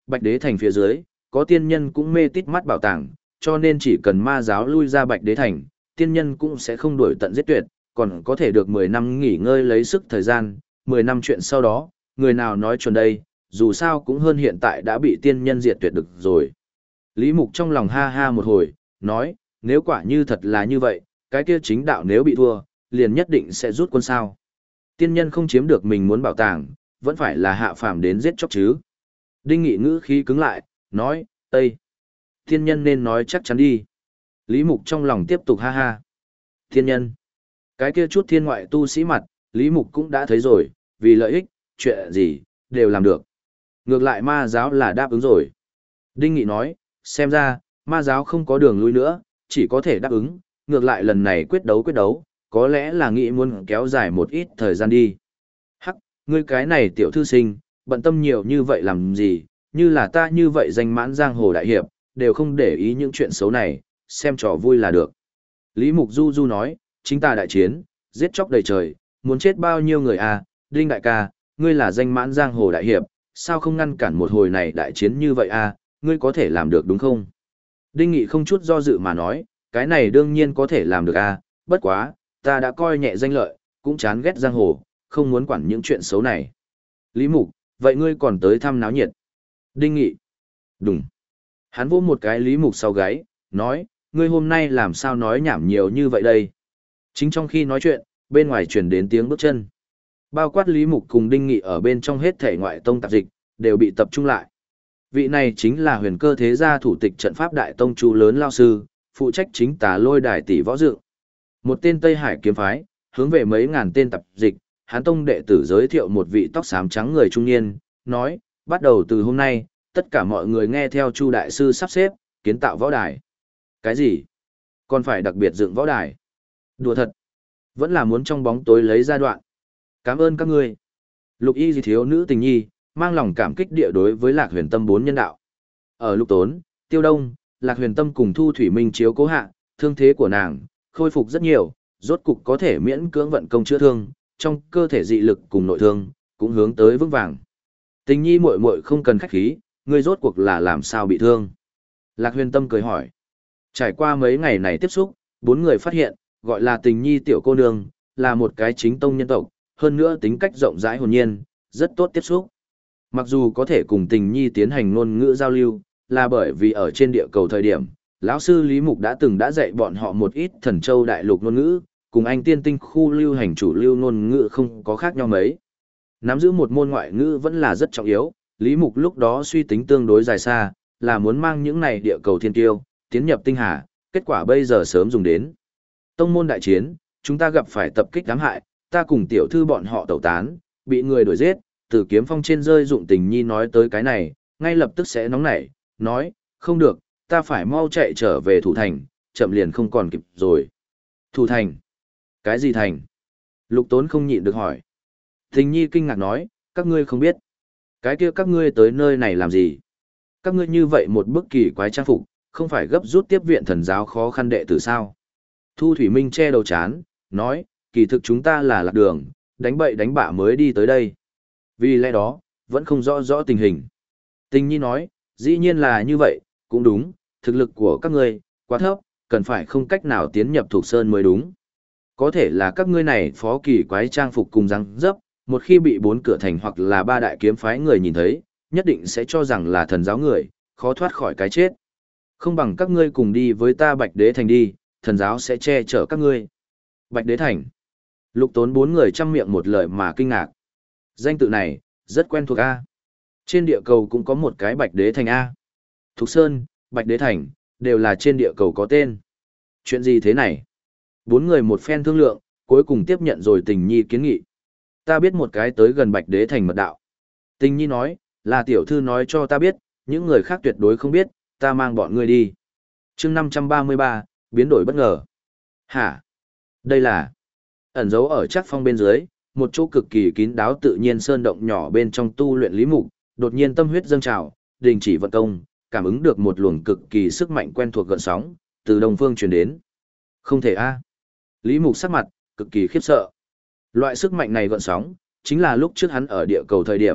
Bạch Đế Thành phía dưới, có tiên nhân cũng mê tít mắt bảo tàng, cho nên chỉ cần ma giáo lui ra Bạch Đế Thành, tiên nhân cũng sẽ không đuổi tận giết tuyệt, còn có thể được 10 năm nghỉ ngơi lấy sức thời gian, 10 năm chuyện sau đó, người nào nói chuẩn đây, dù sao cũng hơn hiện tại đã bị tiên nhân diệt tuyệt được rồi. Lý Mục trong lòng ha ha một hồi, nói, nếu quả như thật là như vậy, cái kia chính đạo nếu bị thua, liền nhất định sẽ rút quân sao. Tiên nhân không chiếm được mình muốn bảo tàng, vẫn phải là hạ phàm đến giết chóc chứ. Đinh Nghị ngữ khí cứng lại, nói, Ê! Tiên nhân nên nói chắc chắn đi. Lý Mục trong lòng tiếp tục ha ha. Tiên nhân! Cái kia chút thiên ngoại tu sĩ mặt, Lý Mục cũng đã thấy rồi, vì lợi ích, chuyện gì, đều làm được. Ngược lại ma giáo là đáp ứng rồi. Đinh Nghị nói, xem ra, ma giáo không có đường lui nữa, chỉ có thể đáp ứng, ngược lại lần này quyết đấu, có lẽ là nghĩ muốn kéo dài một ít thời gian đi. Hắc, ngươi cái này tiểu thư sinh, bận tâm nhiều như vậy làm gì, như là ta như vậy danh mãn giang hồ đại hiệp, đều không để ý những chuyện xấu này, xem trò vui là được. Lý Mục Du Du nói, chính ta đại chiến, giết chóc đầy trời, muốn chết bao nhiêu người à, Đinh đại ca, ngươi là danh mãn giang hồ đại hiệp, sao không ngăn cản một hồi này đại chiến như vậy à, ngươi có thể làm được đúng không? Đinh Nghị không chút do dự mà nói, cái này đương nhiên có thể làm được à, bất quá, ta đã coi nhẹ danh lợi, cũng chán ghét giang hồ, không muốn quản những chuyện xấu này. Lý Mục, vậy ngươi còn tới thăm náo nhiệt. Đinh Nghị. Đúng. Hắn vỗ một cái Lý Mục sau gáy, nói, ngươi hôm nay làm sao nói nhảm nhiều như vậy đây? Chính trong khi nói chuyện, bên ngoài truyền đến tiếng bước chân. Bao quát Lý Mục cùng Đinh Nghị ở bên trong hết thể ngoại tông tạp dịch, đều bị tập trung lại. Vị này chính là huyền cơ thế gia thủ tịch trận pháp đại tông chú lớn lao sư, phụ trách chính tà lôi đài tỷ võ dự. Một tên Tây Hải kiếm phái, hướng về mấy ngàn tên tập dịch, Hán tông đệ tử giới thiệu một vị tóc xám trắng người trung niên, nói, bắt đầu từ hôm nay, tất cả mọi người nghe theo Chu đại sư sắp xếp, kiến tạo võ đài. Cái gì? Còn phải đặc biệt dựng võ đài? Đùa thật. Vẫn là muốn trong bóng tối lấy ra đoạn. Cảm ơn các ngươi. Lục y gì thiếu nữ tình nhi, mang lòng cảm kích địa đối với Lạc Huyền Tâm bốn nhân đạo. Ở Lục Tốn, Tiêu Đông, Lạc Huyền Tâm cùng Thu Thủy Minh chiếu cố hạ, thương thế của nàng khôi phục rất nhiều, rốt cục có thể miễn cưỡng vận công chữa thương, trong cơ thể dị lực cùng nội thương cũng hướng tới vững vàng. Tình nhi muội muội không cần khách khí, ngươi rốt cuộc là làm sao bị thương? Lạc Huyền Tâm cười hỏi. Trải qua mấy ngày này tiếp xúc, bốn người phát hiện, gọi là Tình nhi tiểu cô nương, là một cái chính tông nhân tộc, hơn nữa tính cách rộng rãi hồn nhiên, rất tốt tiếp xúc. Mặc dù có thể cùng Tình nhi tiến hành ngôn ngữ giao lưu, là bởi vì ở trên địa cầu thời điểm, lão sư Lý Mục đã dạy bọn họ một ít thần châu đại lục ngôn ngữ, cùng anh tiên tinh khu lưu hành chủ lưu ngôn ngữ không có khác nhau mấy. Nắm giữ một môn ngoại ngữ vẫn là rất trọng yếu, Lý Mục lúc đó suy tính tương đối dài xa, là muốn mang những này địa cầu thiên tiêu, tiến nhập tinh hà, kết quả bây giờ sớm dùng đến. Tông môn đại chiến, chúng ta gặp phải tập kích ám hại, ta cùng tiểu thư bọn họ tẩu tán, bị người đuổi giết, từ kiếm phong trên rơi dụng Tình nhi nói tới cái này, ngay lập tức sẽ nóng nảy, nói, không được, ta phải mau chạy trở về thủ thành, chậm liền không còn kịp rồi. Thủ thành? Cái gì thành? Lục Tốn không nhịn được hỏi. Tình nhi kinh ngạc nói, các ngươi không biết. Cái kia các ngươi tới nơi này làm gì? Các ngươi như vậy một bức kỳ quái trang phục, không phải gấp rút tiếp viện thần giáo khó khăn đệ tử sao? Thu Thủy Minh che đầu chán, nói, kỳ thực chúng ta là lạc đường, đánh bậy đánh bạ mới đi tới đây. Vì lẽ đó, vẫn không rõ tình hình. Tình nhi nói, dĩ nhiên là như vậy, cũng đúng, thực lực của các ngươi quá thấp, cần phải không cách nào tiến nhập thuộc sơn mới đúng. Có thể là các ngươi này phó kỳ quái trang phục cùng răng dấp, một khi bị bốn cửa thành hoặc là ba đại kiếm phái người nhìn thấy, nhất định sẽ cho rằng là thần giáo người, khó thoát khỏi cái chết. Không bằng các ngươi cùng đi với ta Bạch Đế Thành đi, thần giáo sẽ che chở các ngươi. Bạch Đế Thành. Lục Tốn bốn người chăm miệng một lời mà kinh ngạc. Danh tự này, rất quen thuộc A. Trên địa cầu cũng có một cái Bạch Đế Thành A. Thục Sơn, Bạch Đế Thành, đều là trên địa cầu có tên. Chuyện gì thế này? Bốn người một phen thương lượng, cuối cùng tiếp nhận rồi Tình nhi kiến nghị. Ta biết một cái tới gần Bạch Đế Thành mật đạo. Tình nhi nói, là tiểu thư nói cho ta biết, những người khác tuyệt đối không biết, ta mang bọn ngươi đi. chương 533, biến đổi bất ngờ. Hả? Đây là ẩn dấu ở chắc phong bên dưới, một chỗ cực kỳ kín đáo tự nhiên sơn động nhỏ bên trong tu luyện Lý Mục, đột nhiên tâm huyết dâng trào, đình chỉ vận công, cảm ứng được một luồng cực kỳ sức mạnh quen thuộc gợn sóng, từ đông phương truyền đến. Không thể a. Lý Mục sắc mặt cực kỳ khiếp sợ. Loại sức mạnh này gợn sóng, chính là lúc trước hắn ở địa cầu thời điểm,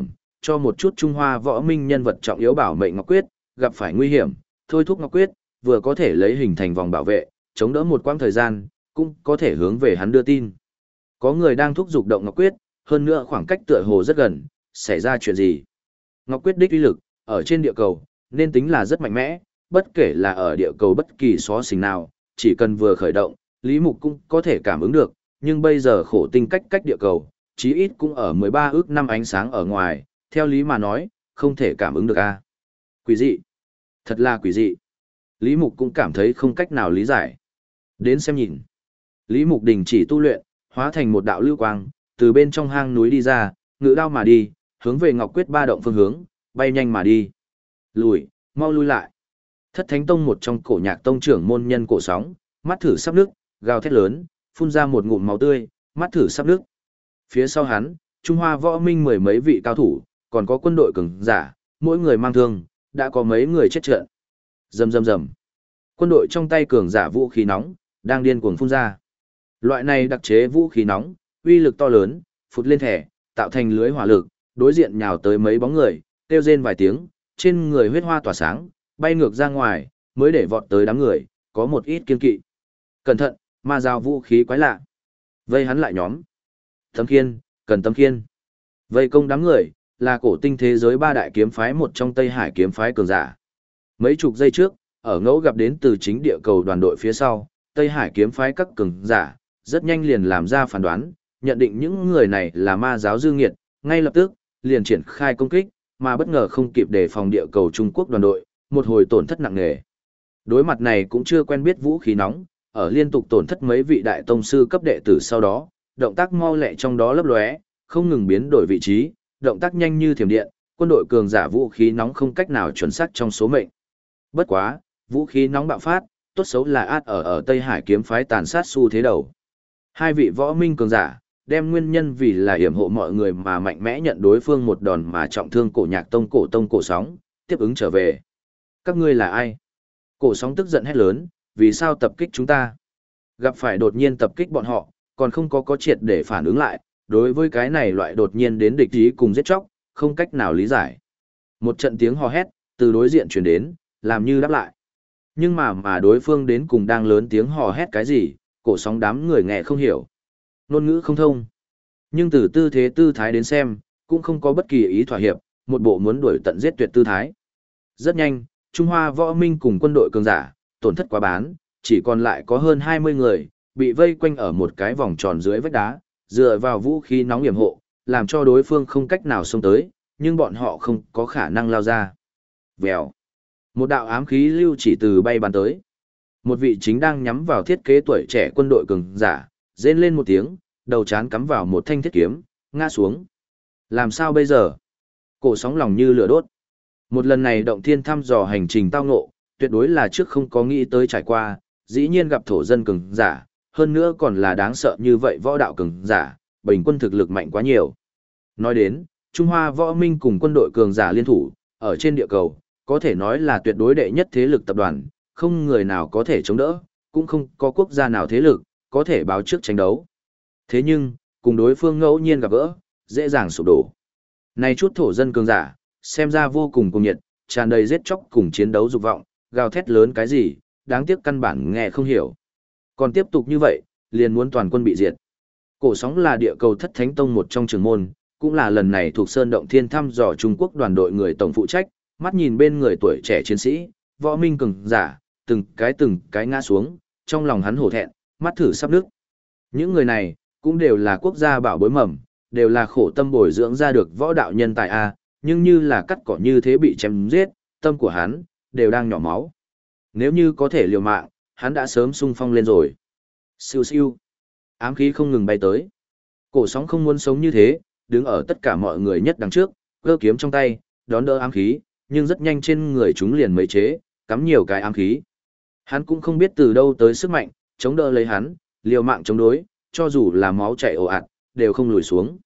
cho một chút Trung Hoa võ minh nhân vật trọng yếu bảo mệnh Ngọc Quyết, gặp phải nguy hiểm, thôi thúc Ngọc Quyết, vừa có thể lấy hình thành vòng bảo vệ, chống đỡ một quãng thời gian, cũng có thể hướng về hắn đưa tin. Có người đang thúc giục động Ngọc Quyết, hơn nữa khoảng cách tựa hồ rất gần, xảy ra chuyện gì? Ngọc Quyết đích uy lực, ở trên địa cầu, nên tính là rất mạnh mẽ, bất kể là ở địa cầu bất kỳ xó xỉnh nào, chỉ cần vừa khởi động, Lý Mục cũng có thể cảm ứng được, nhưng bây giờ khổ tinh cách địa cầu, chí ít cũng ở 13 ước năm ánh sáng ở ngoài, theo lý mà nói, không thể cảm ứng được a. Quỷ dị. Thật là quỷ dị. Lý Mục cũng cảm thấy không cách nào lý giải. Đến xem nhìn. Lý Mục đình chỉ tu luyện, hóa thành một đạo lưu quang, từ bên trong hang núi đi ra, ngự đao mà đi, hướng về Ngọc Quyết ba động phương hướng, bay nhanh mà đi. Lùi, mau lui lại. Thất Thánh Tông một trong cổ nhạc tông trưởng môn nhân cổ sóng, mắt thử sắp nước, gào thét lớn, phun ra một ngụm máu tươi, mắt thử sắp nước. Phía sau hắn, Trung Hoa võ minh mười mấy vị cao thủ, còn có quân đội cường giả, mỗi người mang thương, đã có mấy người chết trận. Rầm rầm rầm. Quân đội trong tay cường giả vũ khí nóng, đang điên cuồng phun ra. Loại này đặc chế vũ khí nóng, uy lực to lớn, phụt lên thẻ, tạo thành lưới hỏa lực, đối diện nhào tới mấy bóng người, kêu rên vài tiếng, trên người huyết hoa tỏa sáng, bay ngược ra ngoài, mới để vọt tới đám người, có một ít kiên kỵ. Cẩn thận, ma dao vũ khí quái lạ. Vây hắn lại nhóm. Tấm khiên, cần tấm khiên. Vây công đám người, là cổ tinh thế giới ba đại kiếm phái một trong Tây Hải kiếm phái cường giả. Mấy chục giây trước, ở ngẫu gặp đến từ chính địa cầu đoàn đội phía sau, Tây Hải kiếm phái các cường giả, rất nhanh liền làm ra phán đoán, nhận định những người này là ma giáo dư nghiệt, ngay lập tức, liền triển khai công kích, mà bất ngờ không kịp đề phòng địa cầu Trung Quốc đoàn đội, một hồi tổn thất nặng nề. Đối mặt này cũng chưa quen biết vũ khí nóng, ở liên tục tổn thất mấy vị đại tông sư cấp đệ tử sau đó, động tác mau lẹ trong đó lấp lóe, không ngừng biến đổi vị trí, động tác nhanh như thiểm điện, quân đội cường giả vũ khí nóng không cách nào chuẩn xác trong số mệnh. Bất quá, vũ khí nóng bạo phát, tốt xấu là át ở Tây Hải kiếm phái tàn sát xu thế đầu. Hai vị võ minh cường giả, đem nguyên nhân vì là yểm hộ mọi người mà mạnh mẽ nhận đối phương một đòn mà trọng thương cổ nhạc tông cổ sóng, tiếp ứng trở về. Các ngươi là ai? Cổ sóng tức giận hét lớn, vì sao tập kích chúng ta? Gặp phải đột nhiên tập kích bọn họ, còn không có triệt để phản ứng lại, đối với cái này loại đột nhiên đến địch ý cùng giết chóc, không cách nào lý giải. Một trận tiếng hò hét, từ đối diện truyền đến, làm như đáp lại. Nhưng mà đối phương đến cùng đang lớn tiếng hò hét cái gì, cổ sóng đám người nghe không hiểu. Ngôn ngữ không thông. Nhưng từ tư thái đến xem, cũng không có bất kỳ ý thỏa hiệp, một bộ muốn đuổi tận giết tuyệt tư thái. Rất nhanh, Trung Hoa võ minh cùng quân đội cường giả, tổn thất quá bán, chỉ còn lại có hơn 20 người, bị vây quanh ở một cái vòng tròn dưới vách đá, dựa vào vũ khí nóng yểm hộ, làm cho đối phương không cách nào xông tới, nhưng bọn họ không có khả năng lao ra. Vèo. Một đạo ám khí lưu chỉ từ bay bắn tới. Một vị chính đang nhắm vào thiết kế tuổi trẻ quân đội cường giả, rên lên một tiếng, đầu chán cắm vào một thanh thiết kiếm, ngã xuống. Làm sao bây giờ? Cổ sóng lòng như lửa đốt. Một lần này động thiên thăm dò hành trình tao ngộ, tuyệt đối là trước không có nghĩ tới trải qua, dĩ nhiên gặp thổ dân cường giả, hơn nữa còn là đáng sợ như vậy võ đạo cường giả, bình quân thực lực mạnh quá nhiều. Nói đến, Trung Hoa võ minh cùng quân đội cường giả liên thủ, ở trên địa cầu, có thể nói là tuyệt đối đệ nhất thế lực tập đoàn, không người nào có thể chống đỡ, cũng không có quốc gia nào thế lực, có thể báo trước tranh đấu. Thế nhưng, cùng đối phương ngẫu nhiên gặp gỡ, dễ dàng sụp đổ. Này chút thổ dân cường giả, xem ra vô cùng cuồng nhiệt, tràn đầy giết chóc cùng chiến đấu dục vọng, gào thét lớn cái gì, đáng tiếc căn bản nghe không hiểu. Còn tiếp tục như vậy, liền muốn toàn quân bị diệt. Cổ sóng là địa cầu Thất Thánh Tông một trong trưởng môn, cũng là lần này thuộc Sơn Động Thiên thăm dò Trung Quốc đoàn đội người tổng phụ trách, mắt nhìn bên người tuổi trẻ chiến sĩ, võ minh cường giả, từng cái ngã xuống, trong lòng hắn hổ thẹn, mắt thử sắp nước. Những người này, cũng đều là quốc gia bảo bối mầm, đều là khổ tâm bồi dưỡng ra được võ đạo nhân tài A, nhưng như là cắt cỏ như thế bị chém giết, tâm của hắn, đều đang nhỏ máu. Nếu như có thể liều mạng, hắn đã sớm sung phong lên rồi. Siêu siêu. Ám khí không ngừng bay tới. Cổ sóng không muốn sống như thế, đứng ở tất cả mọi người nhất đằng trước, cơ kiếm trong tay, đón đỡ ám khí, nhưng rất nhanh trên người chúng liền mấy chế, cắm nhiều cái ám khí. Hắn cũng không biết từ đâu tới sức mạnh, chống đỡ lấy hắn, liều mạng chống đối, cho dù là máu chảy ồ ạt, đều không lùi xuống.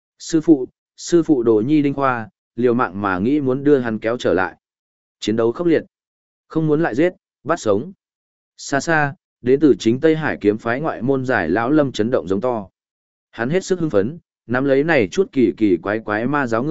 Sư phụ Đồ Nhi Đinh Khoa, liều mạng mà nghĩ muốn đưa hắn kéo trở lại. Chiến đấu khốc liệt, không muốn lại giết, bắt sống. Xa xa, đến từ chính Tây Hải kiếm phái ngoại môn giải lão Lâm chấn động giống to. Hắn hết sức hưng phấn, nắm lấy này chút kỳ kỳ quái quái ma giáo người,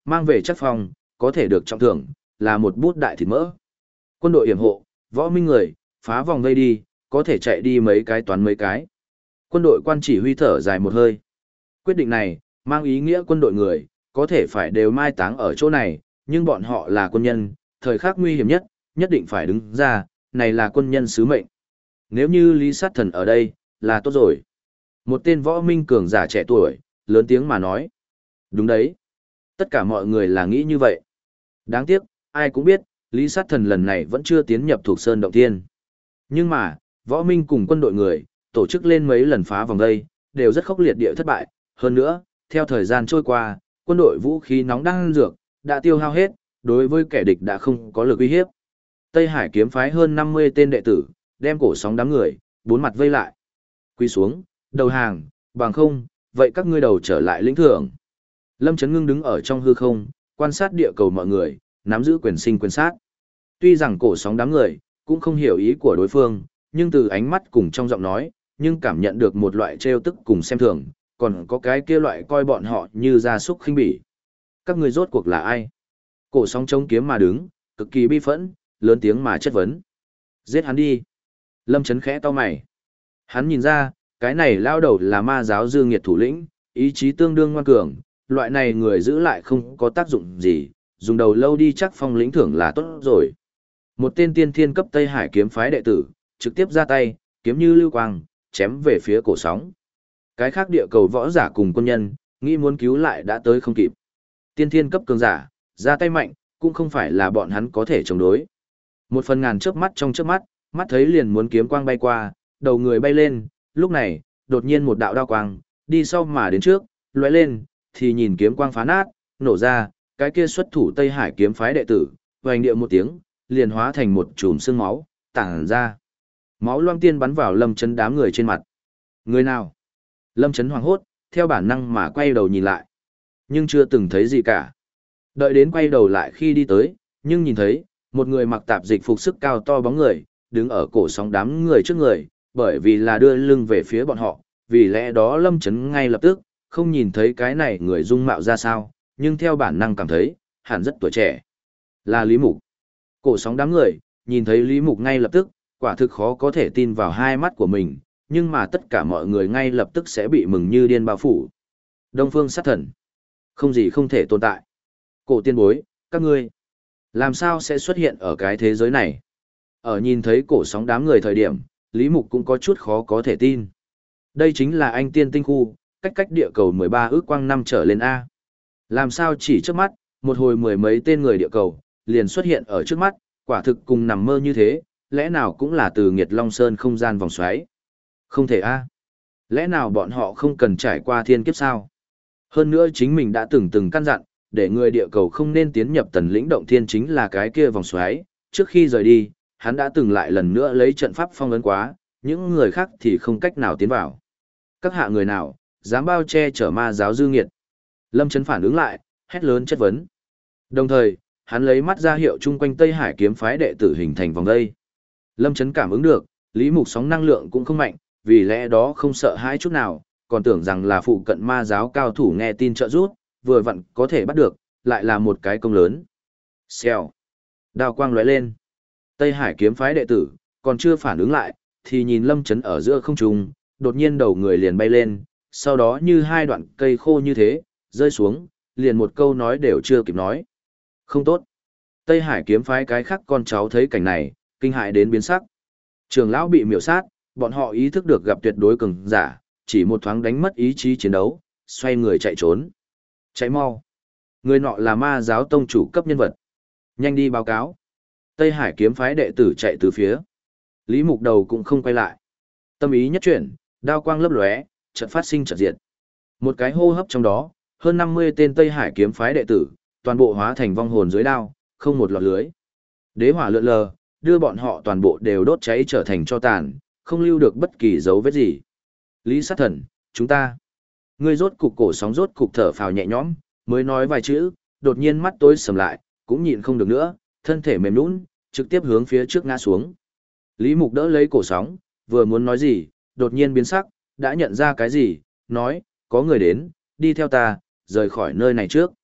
mang về chắc phòng, có thể được trọng thưởng, là một bút đại thịt mỡ. Quân đội yểm hộ, võ minh người, phá vòng vây đi, có thể chạy đi mấy cái toán mấy cái. Quân đội quan chỉ huy thở dài một hơi. Quyết định này, mang ý nghĩa quân đội người, có thể phải đều mai táng ở chỗ này, nhưng bọn họ là quân nhân, thời khắc nguy hiểm nhất, nhất định phải đứng ra, này là quân nhân sứ mệnh. Nếu như Lý Sát Thần ở đây, là tốt rồi. Một tên võ minh cường giả trẻ tuổi, lớn tiếng mà nói. Đúng đấy. Tất cả mọi người là nghĩ như vậy. Đáng tiếc, ai cũng biết, Lý Sát Thần lần này vẫn chưa tiến nhập thuộc Sơn Động Thiên. Nhưng mà, võ minh cùng quân đội người, tổ chức lên mấy lần phá vòng đây, đều rất khốc liệt địa thất bại. Hơn nữa, theo thời gian trôi qua, quân đội vũ khí nóng đang dược, đã tiêu hao hết, đối với kẻ địch đã không có lực uy hiếp. Tây Hải kiếm phái hơn 50 tên đệ tử, đem cổ sóng đám người, bốn mặt vây lại. Quy xuống, đầu hàng, bằng không, vậy các ngươi đầu trở lại lĩnh thưởng. Lâm Chấn Ngưng đứng ở trong hư không, quan sát địa cầu mọi người, nắm giữ quyền sinh quyền sát. Tuy rằng cổ sóng đám người, cũng không hiểu ý của đối phương, nhưng từ ánh mắt cùng trong giọng nói, nhưng cảm nhận được một loại trêu tức cùng xem thường, còn có cái kia loại coi bọn họ như gia súc khinh bỉ. Các ngươi rốt cuộc là ai? Cổ sóng chống kiếm mà đứng, cực kỳ bi phẫn, lớn tiếng mà chất vấn. Giết hắn đi. Lâm Chấn khẽ to mày. Hắn nhìn ra, cái này lao đầu là ma giáo Dương Nghiệt thủ lĩnh, ý chí tương đương ngoan cường, loại này người giữ lại không có tác dụng gì, dùng đầu lâu đi chắc phong lĩnh thưởng là tốt rồi. Một tên tiên thiên cấp Tây Hải kiếm phái đệ tử, trực tiếp ra tay, kiếm như lưu quang, chém về phía cổ sóng. Cái khác địa cầu võ giả cùng quân nhân, nghĩ muốn cứu lại đã tới không kịp. Tiên thiên cấp cường giả, ra tay mạnh, cũng không phải là bọn hắn có thể chống đối. Một phần ngàn chớp mắt trong chớp mắt, mắt thấy liền muốn kiếm quang bay qua, đầu người bay lên, lúc này, đột nhiên một đạo đao quang, đi sau mà đến trước, lóe lên, thì nhìn kiếm quang phá nát, nổ ra, cái kia xuất thủ Tây Hải kiếm phái đệ tử, vành địa một tiếng, liền hóa thành một chùm xương máu, tản ra. Máu loang tiên bắn vào Lâm Chấn đám người trên mặt. Người nào? Lâm Chấn hoảng hốt, theo bản năng mà quay đầu nhìn lại. Nhưng chưa từng thấy gì cả. Đợi đến quay đầu lại khi đi tới, nhưng nhìn thấy, một người mặc tạp dịch phục sức cao to bóng người, đứng ở cổ sóng đám người trước người, bởi vì là đưa lưng về phía bọn họ, vì lẽ đó Lâm Chấn ngay lập tức, không nhìn thấy cái này người dung mạo ra sao, nhưng theo bản năng cảm thấy, hẳn rất tuổi trẻ. Là Lý Mục. Cổ sóng đám người, nhìn thấy Lý Mục ngay lập tức, quả thực khó có thể tin vào hai mắt của mình, nhưng mà tất cả mọi người ngay lập tức sẽ bị mừng như điên bao phủ. Đông Phương Sát Thần. Không gì không thể tồn tại. Cổ tiên bối, các ngươi, làm sao sẽ xuất hiện ở cái thế giới này? Ở nhìn thấy cổ sóng đám người thời điểm, Lý Mục cũng có chút khó có thể tin. Đây chính là anh tiên tinh khu, cách địa cầu 13 ước quang năm trở lên A. Làm sao chỉ trước mắt, một hồi mười mấy tên người địa cầu, liền xuất hiện ở trước mắt, quả thực cùng nằm mơ như thế, lẽ nào cũng là từ Nghiệt Long Sơn không gian vòng xoáy. Không thể A. Lẽ nào bọn họ không cần trải qua thiên kiếp sao? Hơn nữa chính mình đã từng căn dặn, để người địa cầu không nên tiến nhập tần lĩnh động thiên chính là cái kia vòng xoáy, trước khi rời đi, hắn đã từng lại lần nữa lấy trận pháp phong ấn quá, những người khác thì không cách nào tiến vào. Các hạ người nào, dám bao che chở ma giáo dư nghiệt. Lâm Chấn phản ứng lại, hét lớn chất vấn. Đồng thời, hắn lấy mắt ra hiệu chung quanh Tây Hải kiếm phái đệ tử hình thành vòng dây. Lâm Chấn cảm ứng được, Lý Mục sóng năng lượng cũng không mạnh, vì lẽ đó không sợ hãi chút nào, còn tưởng rằng là phụ cận ma giáo cao thủ nghe tin trợ giúp, vừa vặn có thể bắt được, lại là một cái công lớn. Xèo. Đao quang lóe lên. Tây Hải kiếm phái đệ tử, còn chưa phản ứng lại, thì nhìn Lâm Chấn ở giữa không trung, đột nhiên đầu người liền bay lên, sau đó như hai đoạn cây khô như thế, rơi xuống, liền một câu nói đều chưa kịp nói. Không tốt. Tây Hải kiếm phái cái khác con cháu thấy cảnh này, kinh hại đến biến sắc. Trường lão bị miểu sát, bọn họ ý thức được gặp tuyệt đối cường giả, chỉ một thoáng đánh mất ý chí chiến đấu, xoay người chạy trốn. Chạy mau. Người nọ là ma giáo tông chủ cấp nhân vật. Nhanh đi báo cáo. Tây Hải kiếm phái đệ tử chạy từ phía. Lý Mục đầu cũng không quay lại. Tâm ý nhất chuyển, đao quang lấp lóe, chợt phát sinh chợt diệt. Một cái hô hấp trong đó, hơn 50 tên Tây Hải kiếm phái đệ tử, toàn bộ hóa thành vong hồn dưới đao, không một lọt lưới. Đế hỏa lượn lờ, đưa bọn họ toàn bộ đều đốt cháy trở thành tro tàn, không lưu được bất kỳ dấu vết gì. Lý Sát Thần, chúng ta. Ngươi rốt cục cổ sóng rốt cục thở phào nhẹ nhõm, mới nói vài chữ, đột nhiên mắt tối sầm lại, cũng nhịn không được nữa, thân thể mềm nhũn, trực tiếp hướng phía trước ngã xuống. Lý Mục đỡ lấy cổ sóng, vừa muốn nói gì, đột nhiên biến sắc, đã nhận ra cái gì, nói, có người đến, đi theo ta, rời khỏi nơi này trước.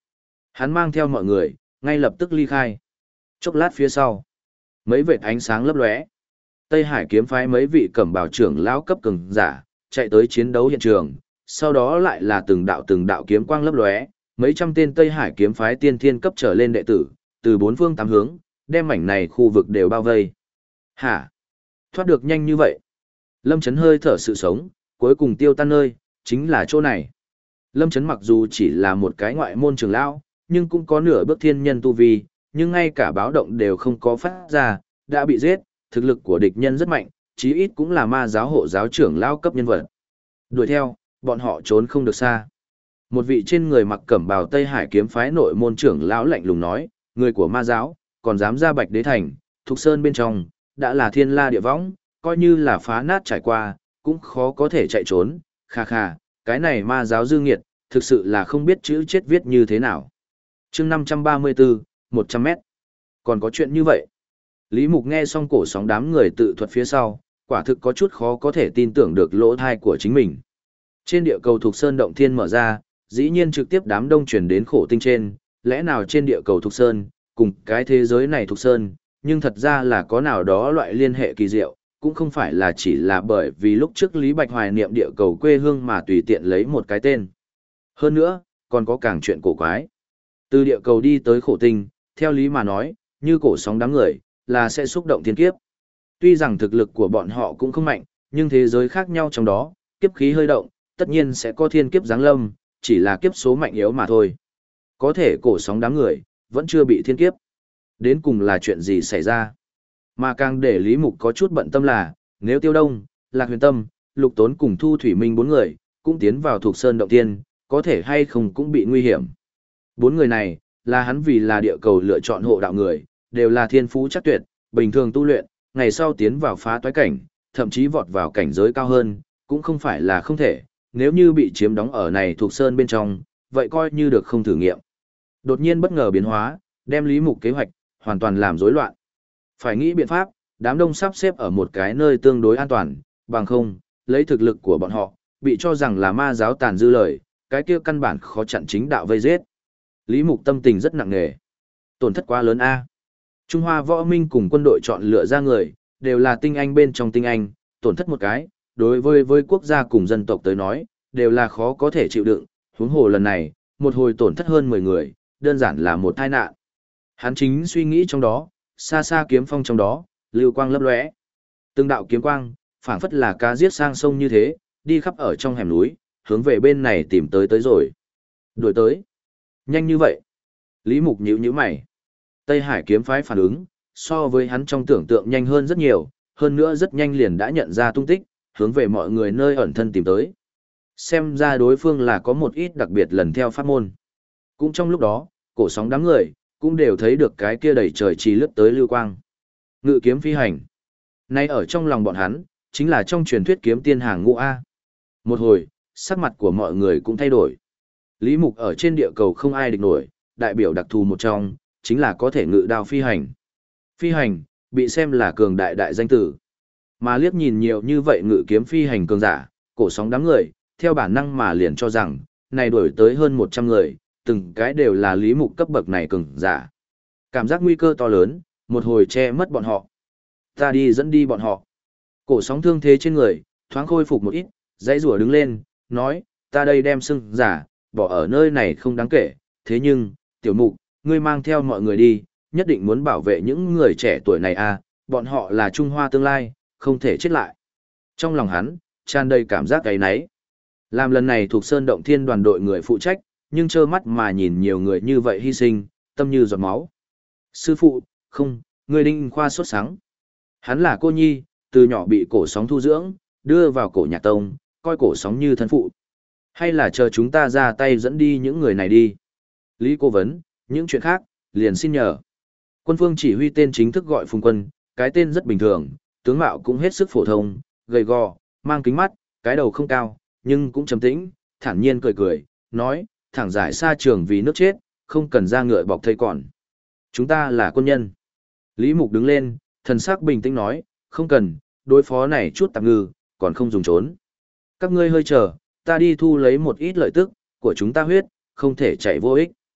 Hắn mang theo mọi người, ngay lập tức ly khai. Chốc lát phía sau, mấy vệt ánh sáng lấp lóe. Tây Hải kiếm phái mấy vị cẩm bào trưởng lão cấp cường giả, chạy tới chiến đấu hiện trường, sau đó lại là từng đạo kiếm quang lấp lóe, mấy trăm tên Tây Hải kiếm phái tiên thiên cấp trở lên đệ tử, từ bốn phương tám hướng, đem mảnh này khu vực đều bao vây. Hả? Thoát được nhanh như vậy? Lâm Chấn hơi thở sự sống, cuối cùng tiêu tan nơi, chính là chỗ này. Lâm Chấn mặc dù chỉ là một cái ngoại môn trưởng lão, nhưng cũng có nửa bước thiên nhân tu vi, nhưng ngay cả báo động đều không có phát ra, đã bị giết, thực lực của địch nhân rất mạnh, chí ít cũng là ma giáo hộ giáo trưởng lão cấp nhân vật. Đuổi theo, bọn họ trốn không được xa. Một vị trên người mặc cẩm bào Tây Hải kiếm phái nội môn trưởng lão lạnh lùng nói, người của ma giáo, còn dám ra Bạch Đế Thành, Thục Sơn bên trong, đã là thiên la địa võng, coi như là phá nát trải qua, cũng khó có thể chạy trốn, kha kha, cái này ma giáo dư nghiệt, thực sự là không biết chữ chết viết như thế nào. chương 534, 100 mét. Còn có chuyện như vậy. Lý Mục nghe xong cổ sóng đám người tự thuật phía sau, quả thực có chút khó có thể tin tưởng được lỗ thai của chính mình. Trên địa cầu Thục Sơn động thiên mở ra, dĩ nhiên trực tiếp đám đông chuyển đến khổ tinh trên, lẽ nào trên địa cầu Thục Sơn, cùng cái thế giới này Thục Sơn, nhưng thật ra là có nào đó loại liên hệ kỳ diệu, cũng không phải là chỉ là bởi vì lúc trước Lý Bạch hoài niệm địa cầu quê hương mà tùy tiện lấy một cái tên. Hơn nữa, còn có càng chuyện cổ quái. Từ địa cầu đi tới khổ tinh, theo lý mà nói, như cổ sóng đám người, là sẽ xúc động thiên kiếp. Tuy rằng thực lực của bọn họ cũng không mạnh, nhưng thế giới khác nhau trong đó, kiếp khí hơi động, tất nhiên sẽ có thiên kiếp giáng lâm, chỉ là kiếp số mạnh yếu mà thôi. Có thể cổ sóng đám người, vẫn chưa bị thiên kiếp. Đến cùng là chuyện gì xảy ra? Mà càng để Lý Mục có chút bận tâm là, nếu Tiêu Đông, Lạc Huyền Tâm, Lục Tốn cùng Thu Thủy Minh bốn người, cũng tiến vào Thục Sơn Động Tiên, có thể hay không cũng bị nguy hiểm. Bốn người này, là hắn vì là địa cầu lựa chọn hộ đạo người, đều là thiên phú chắc tuyệt, bình thường tu luyện, ngày sau tiến vào phá toái cảnh, thậm chí vọt vào cảnh giới cao hơn, cũng không phải là không thể, nếu như bị chiếm đóng ở này Thục Sơn bên trong, vậy coi như được không thử nghiệm. Đột nhiên bất ngờ biến hóa, đem Lý Mục kế hoạch, hoàn toàn làm rối loạn. Phải nghĩ biện pháp, đám đông sắp xếp ở một cái nơi tương đối an toàn, bằng không, lấy thực lực của bọn họ, bị cho rằng là ma giáo tàn dư lời, cái kia căn bản khó chặn chính đạo vây giết. Lý Mục tâm tình rất nặng nề. Tổn thất quá lớn a. Trung Hoa Võ Minh cùng quân đội chọn lựa ra người, đều là tinh anh bên trong tinh anh, tổn thất một cái, đối với quốc gia cùng dân tộc tới nói, đều là khó có thể chịu đựng, huống hồ lần này, một hồi tổn thất hơn 10 người, đơn giản là một tai nạn. Hắn chính suy nghĩ trong đó, xa xa kiếm phong trong đó, lưu quang lấp lóe. Từng đạo kiếm quang, phảng phất là cá giết sang sông như thế, đi khắp ở trong hẻm núi, hướng về bên này tìm tới rồi. Đuổi tới. Nhanh như vậy. Lý Mục nhíu mày. Tây Hải kiếm phái phản ứng, so với hắn trong tưởng tượng nhanh hơn rất nhiều, hơn nữa rất nhanh liền đã nhận ra tung tích, hướng về mọi người nơi ẩn thân tìm tới. Xem ra đối phương là có một ít đặc biệt lần theo pháp môn. Cũng trong lúc đó, cổ sóng đám người, cũng đều thấy được cái kia đầy trời trì lướt tới lưu quang. Ngự kiếm phi hành. Nay ở trong lòng bọn hắn, chính là trong truyền thuyết kiếm tiên hàng ngũ A. Một hồi, sắc mặt của mọi người cũng thay đổi. Lý Mục ở trên địa cầu không ai địch nổi, đại biểu đặc thù một trong, chính là có thể ngự đao phi hành. Phi hành, bị xem là cường đại đại danh tử. Mà liếc nhìn nhiều như vậy ngự kiếm phi hành cường giả, cổ sóng đám người, theo bản năng mà liền cho rằng, này đuổi tới hơn 100 người, từng cái đều là Lý Mục cấp bậc này cường giả. Cảm giác nguy cơ to lớn, một hồi che mất bọn họ. Ta đi dẫn đi bọn họ. Cổ sóng thương thế trên người, thoáng khôi phục một ít, dãy rủa đứng lên, nói, ta đây đem xưng giả, bỏ ở nơi này không đáng kể, thế nhưng, tiểu mục, ngươi mang theo mọi người đi, nhất định muốn bảo vệ những người trẻ tuổi này à, bọn họ là Trung Hoa tương lai, không thể chết lại. Trong lòng hắn, tràn đầy cảm giác cái nấy. Làm lần này thuộc Sơn Động Thiên đoàn đội người phụ trách, nhưng trơ mắt mà nhìn nhiều người như vậy hy sinh, tâm như giọt máu. Sư phụ, không, người Đinh Khoa sốt sáng. Hắn là cô nhi, từ nhỏ bị cổ sóng thu dưỡng, đưa vào cổ nhạc tông, coi cổ sóng như thân phụ. Hay là chờ chúng ta ra tay dẫn đi những người này đi? Lý Cố vấn, những chuyện khác, liền xin nhờ. Quân phương chỉ huy tên chính thức gọi Phùng Quân, cái tên rất bình thường, tướng mạo cũng hết sức phổ thông, gầy gò, mang kính mắt, cái đầu không cao, nhưng cũng trầm tĩnh, thản nhiên cười cười, nói, thẳng giải xa trường vì nước chết, không cần ra ngựa bọc thây còn. Chúng ta là quân nhân. Lý Mục đứng lên, thần sắc bình tĩnh nói, không cần, đối phó này chút tạp ngư, còn không dùng trốn. Các ngươi hơi chờ, ta đi thu lấy một ít lợi tức, của chúng ta huyết, không thể chạy vô ích.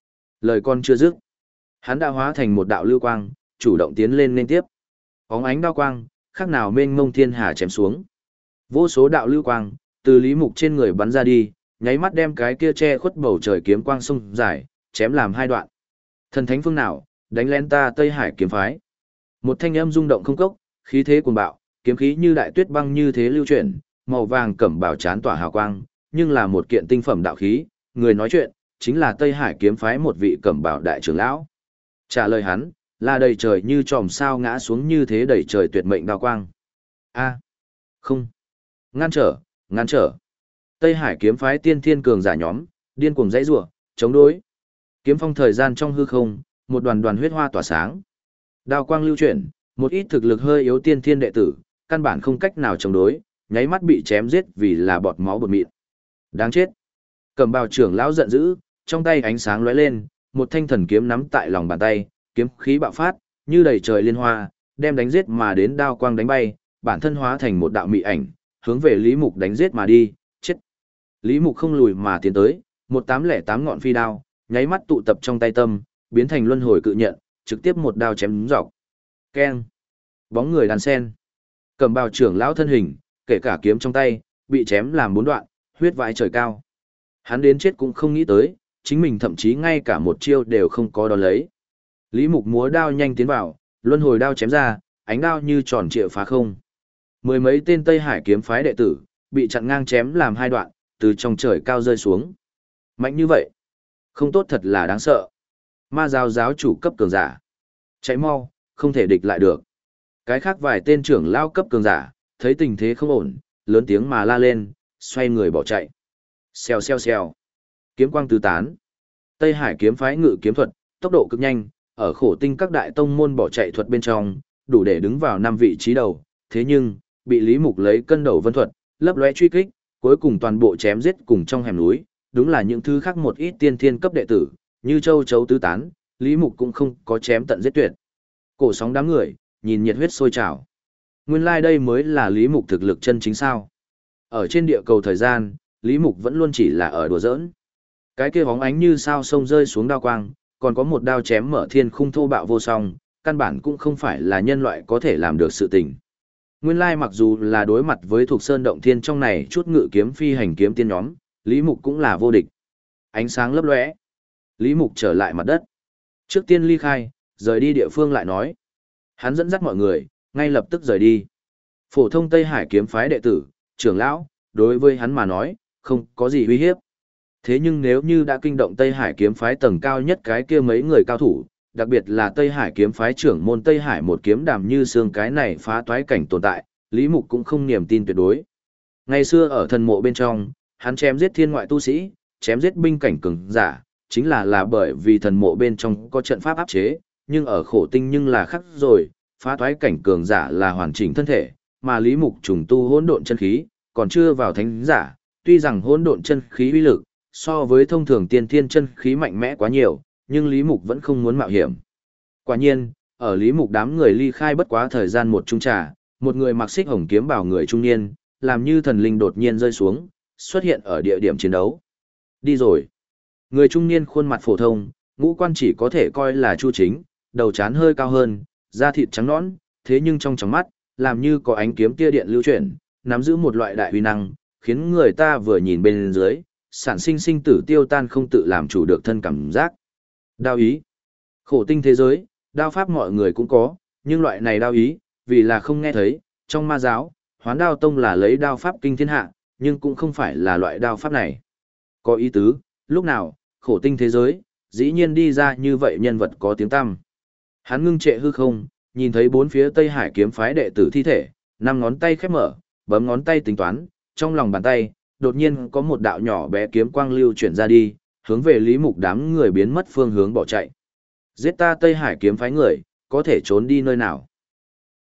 Lời con chưa dứt, hắn đã hóa thành một đạo lưu quang, chủ động tiến lên liên tiếp. Óng ánh đao quang, khác nào mênh mông thiên hà chém xuống. Vô số đạo lưu quang, từ Lý Mục trên người bắn ra đi, nháy mắt đem cái kia che khuất bầu trời kiếm quang sông dài, chém làm hai đoạn. Thần thánh phương nào, đánh lén ta Tây Hải kiếm phái. Một thanh âm rung động không cốc, khí thế cuồng bạo, kiếm khí như đại tuyết băng như thế lưu chuyển, màu vàng cẩm bào chán tỏa hào quang, nhưng là một kiện tinh phẩm đạo khí, người nói chuyện chính là Tây Hải kiếm phái một vị cẩm bào đại trưởng lão. Trả lời hắn, là đầy trời như chòm sao ngã xuống như thế đầy trời tuyệt mệnh đao quang. A, không, ngăn trở, ngăn trở. Tây Hải kiếm phái tiên thiên cường giả nhóm, điên cuồng dãy rủa, chống đối. Kiếm phong thời gian trong hư không, một đoàn đoàn huyết hoa tỏa sáng. Đao quang lưu chuyển, một ít thực lực hơi yếu tiên thiên đệ tử, căn bản không cách nào chống đối, nháy mắt bị chém giết vì là bọt máu bột mịn. Đáng chết. Cẩm bào trưởng lão giận dữ, trong tay ánh sáng lóe lên, một thanh thần kiếm nắm tại lòng bàn tay, kiếm khí bạo phát, như đầy trời liên hoa, đem đánh giết mà đến đao quang đánh bay, bản thân hóa thành một đạo mị ảnh, hướng về Lý Mục đánh giết mà đi, chết. Lý Mục không lùi mà tiến tới, 1808 ngọn phi đao, nháy mắt tụ tập trong tay tâm, biến thành luân hồi cự nhận, trực tiếp một đao chém đúng dọc. Keng. Bóng người đàn sen. Cẩm bào trưởng lão thân hình, kể cả kiếm trong tay, bị chém làm 4 đoạn, huyết vãi trời cao. Hắn đến chết cũng không nghĩ tới, chính mình thậm chí ngay cả một chiêu đều không có đón lấy. Lý Mục múa đao nhanh tiến vào, luân hồi đao chém ra, ánh đao như tròn trịa phá không. Mười mấy tên Tây Hải kiếm phái đệ tử, bị chặn ngang chém làm hai đoạn, từ trong trời cao rơi xuống. Mạnh như vậy, không tốt thật là đáng sợ. Ma giáo giáo chủ cấp cường giả. Chạy mau, không thể địch lại được. Cái khác vài tên trưởng lao cấp cường giả, thấy tình thế không ổn, lớn tiếng mà la lên, xoay người bỏ chạy. Xèo xèo xèo. Kiếm quang tứ tán. Tây Hải kiếm phái ngự kiếm thuật, tốc độ cực nhanh, ở khổ tinh các đại tông môn bỏ chạy thuật bên trong, đủ để đứng vào 5 vị trí đầu. Thế nhưng, bị Lý Mục lấy cân đầu vân thuật, lấp lóe truy kích, cuối cùng toàn bộ chém giết cùng trong hẻm núi. Đúng là những thứ khác một ít tiên thiên cấp đệ tử, như châu chấu tứ tán, Lý Mục cũng không có chém tận giết tuyệt. Cổ sóng đám người, nhìn nhiệt huyết sôi trào. Nguyên lai đây mới là Lý Mục thực lực chân chính sao. Ở trên địa cầu thời gian, Lý Mục vẫn luôn chỉ là ở đùa giỡn. Cái kia bóng ánh như sao sông rơi xuống đao quang, còn có một đao chém mở thiên khung thô bạo vô song, căn bản cũng không phải là nhân loại có thể làm được sự tình. Nguyên lai mặc dù là đối mặt với thuộc sơn động thiên trong này chút ngự kiếm phi hành kiếm tiên nhóm, Lý Mục cũng là vô địch. Ánh sáng lấp lóe. Lý Mục trở lại mặt đất. Trước tiên ly khai, rời đi địa phương lại nói. Hắn dẫn dắt mọi người, ngay lập tức rời đi. Phổ thông Tây Hải kiếm phái đệ tử, trưởng lão, đối với hắn mà nói, không có gì uy hiếp. Thế nhưng nếu như đã kinh động Tây Hải kiếm phái tầng cao nhất cái kia mấy người cao thủ, đặc biệt là Tây Hải kiếm phái trưởng môn Tây Hải một kiếm đàm như xương cái này phá toái cảnh tồn tại, Lý Mục cũng không niềm tin tuyệt đối. Ngày xưa ở thần mộ bên trong, hắn chém giết thiên ngoại tu sĩ, chém giết binh cảnh cường giả, chính là bởi vì thần mộ bên trong có trận pháp áp chế, nhưng ở khổ tinh nhưng là khác rồi, phá toái cảnh cường giả là hoàn chỉnh thân thể, mà Lý Mục trùng tu hỗn độn chân khí, còn chưa vào thánh giả, tuy rằng hỗn độn chân khí uy lực so với thông thường tiên thiên chân khí mạnh mẽ quá nhiều, nhưng Lý Mục vẫn không muốn mạo hiểm. Quả nhiên, ở Lý Mục đám người ly khai bất quá thời gian một chung trà, một người mặc xích hồng kiếm bảo người trung niên, làm như thần linh đột nhiên rơi xuống, xuất hiện ở địa điểm chiến đấu. Đi rồi. Người trung niên khuôn mặt phổ thông, ngũ quan chỉ có thể coi là chu chính, đầu trán hơi cao hơn, da thịt trắng nõn, thế nhưng trong tròng mắt, làm như có ánh kiếm tia điện lưu chuyển, nắm giữ một loại đại uy năng, khiến người ta vừa nhìn bên dưới, sản sinh sinh tử tiêu tan không tự làm chủ được thân cảm giác. Đao ý. Khổ tinh thế giới, đao pháp mọi người cũng có, nhưng loại này đao ý, vì là không nghe thấy, trong ma giáo, Hoán Đao Tông là lấy đao pháp kinh thiên hạ, nhưng cũng không phải là loại đao pháp này. Có ý tứ, lúc nào, khổ tinh thế giới, dĩ nhiên đi ra như vậy nhân vật có tiếng tăm. Hắn ngưng trệ hư không, nhìn thấy bốn phía Tây Hải kiếm phái đệ tử thi thể, 5 ngón tay khép mở, bấm ngón tay tính toán, trong lòng bàn tay, đột nhiên có một đạo nhỏ bé kiếm quang lưu chuyển ra đi, hướng về Lý Mục đám người biến mất phương hướng bỏ chạy. Giết ta Tây Hải kiếm phái người, có thể trốn đi nơi nào?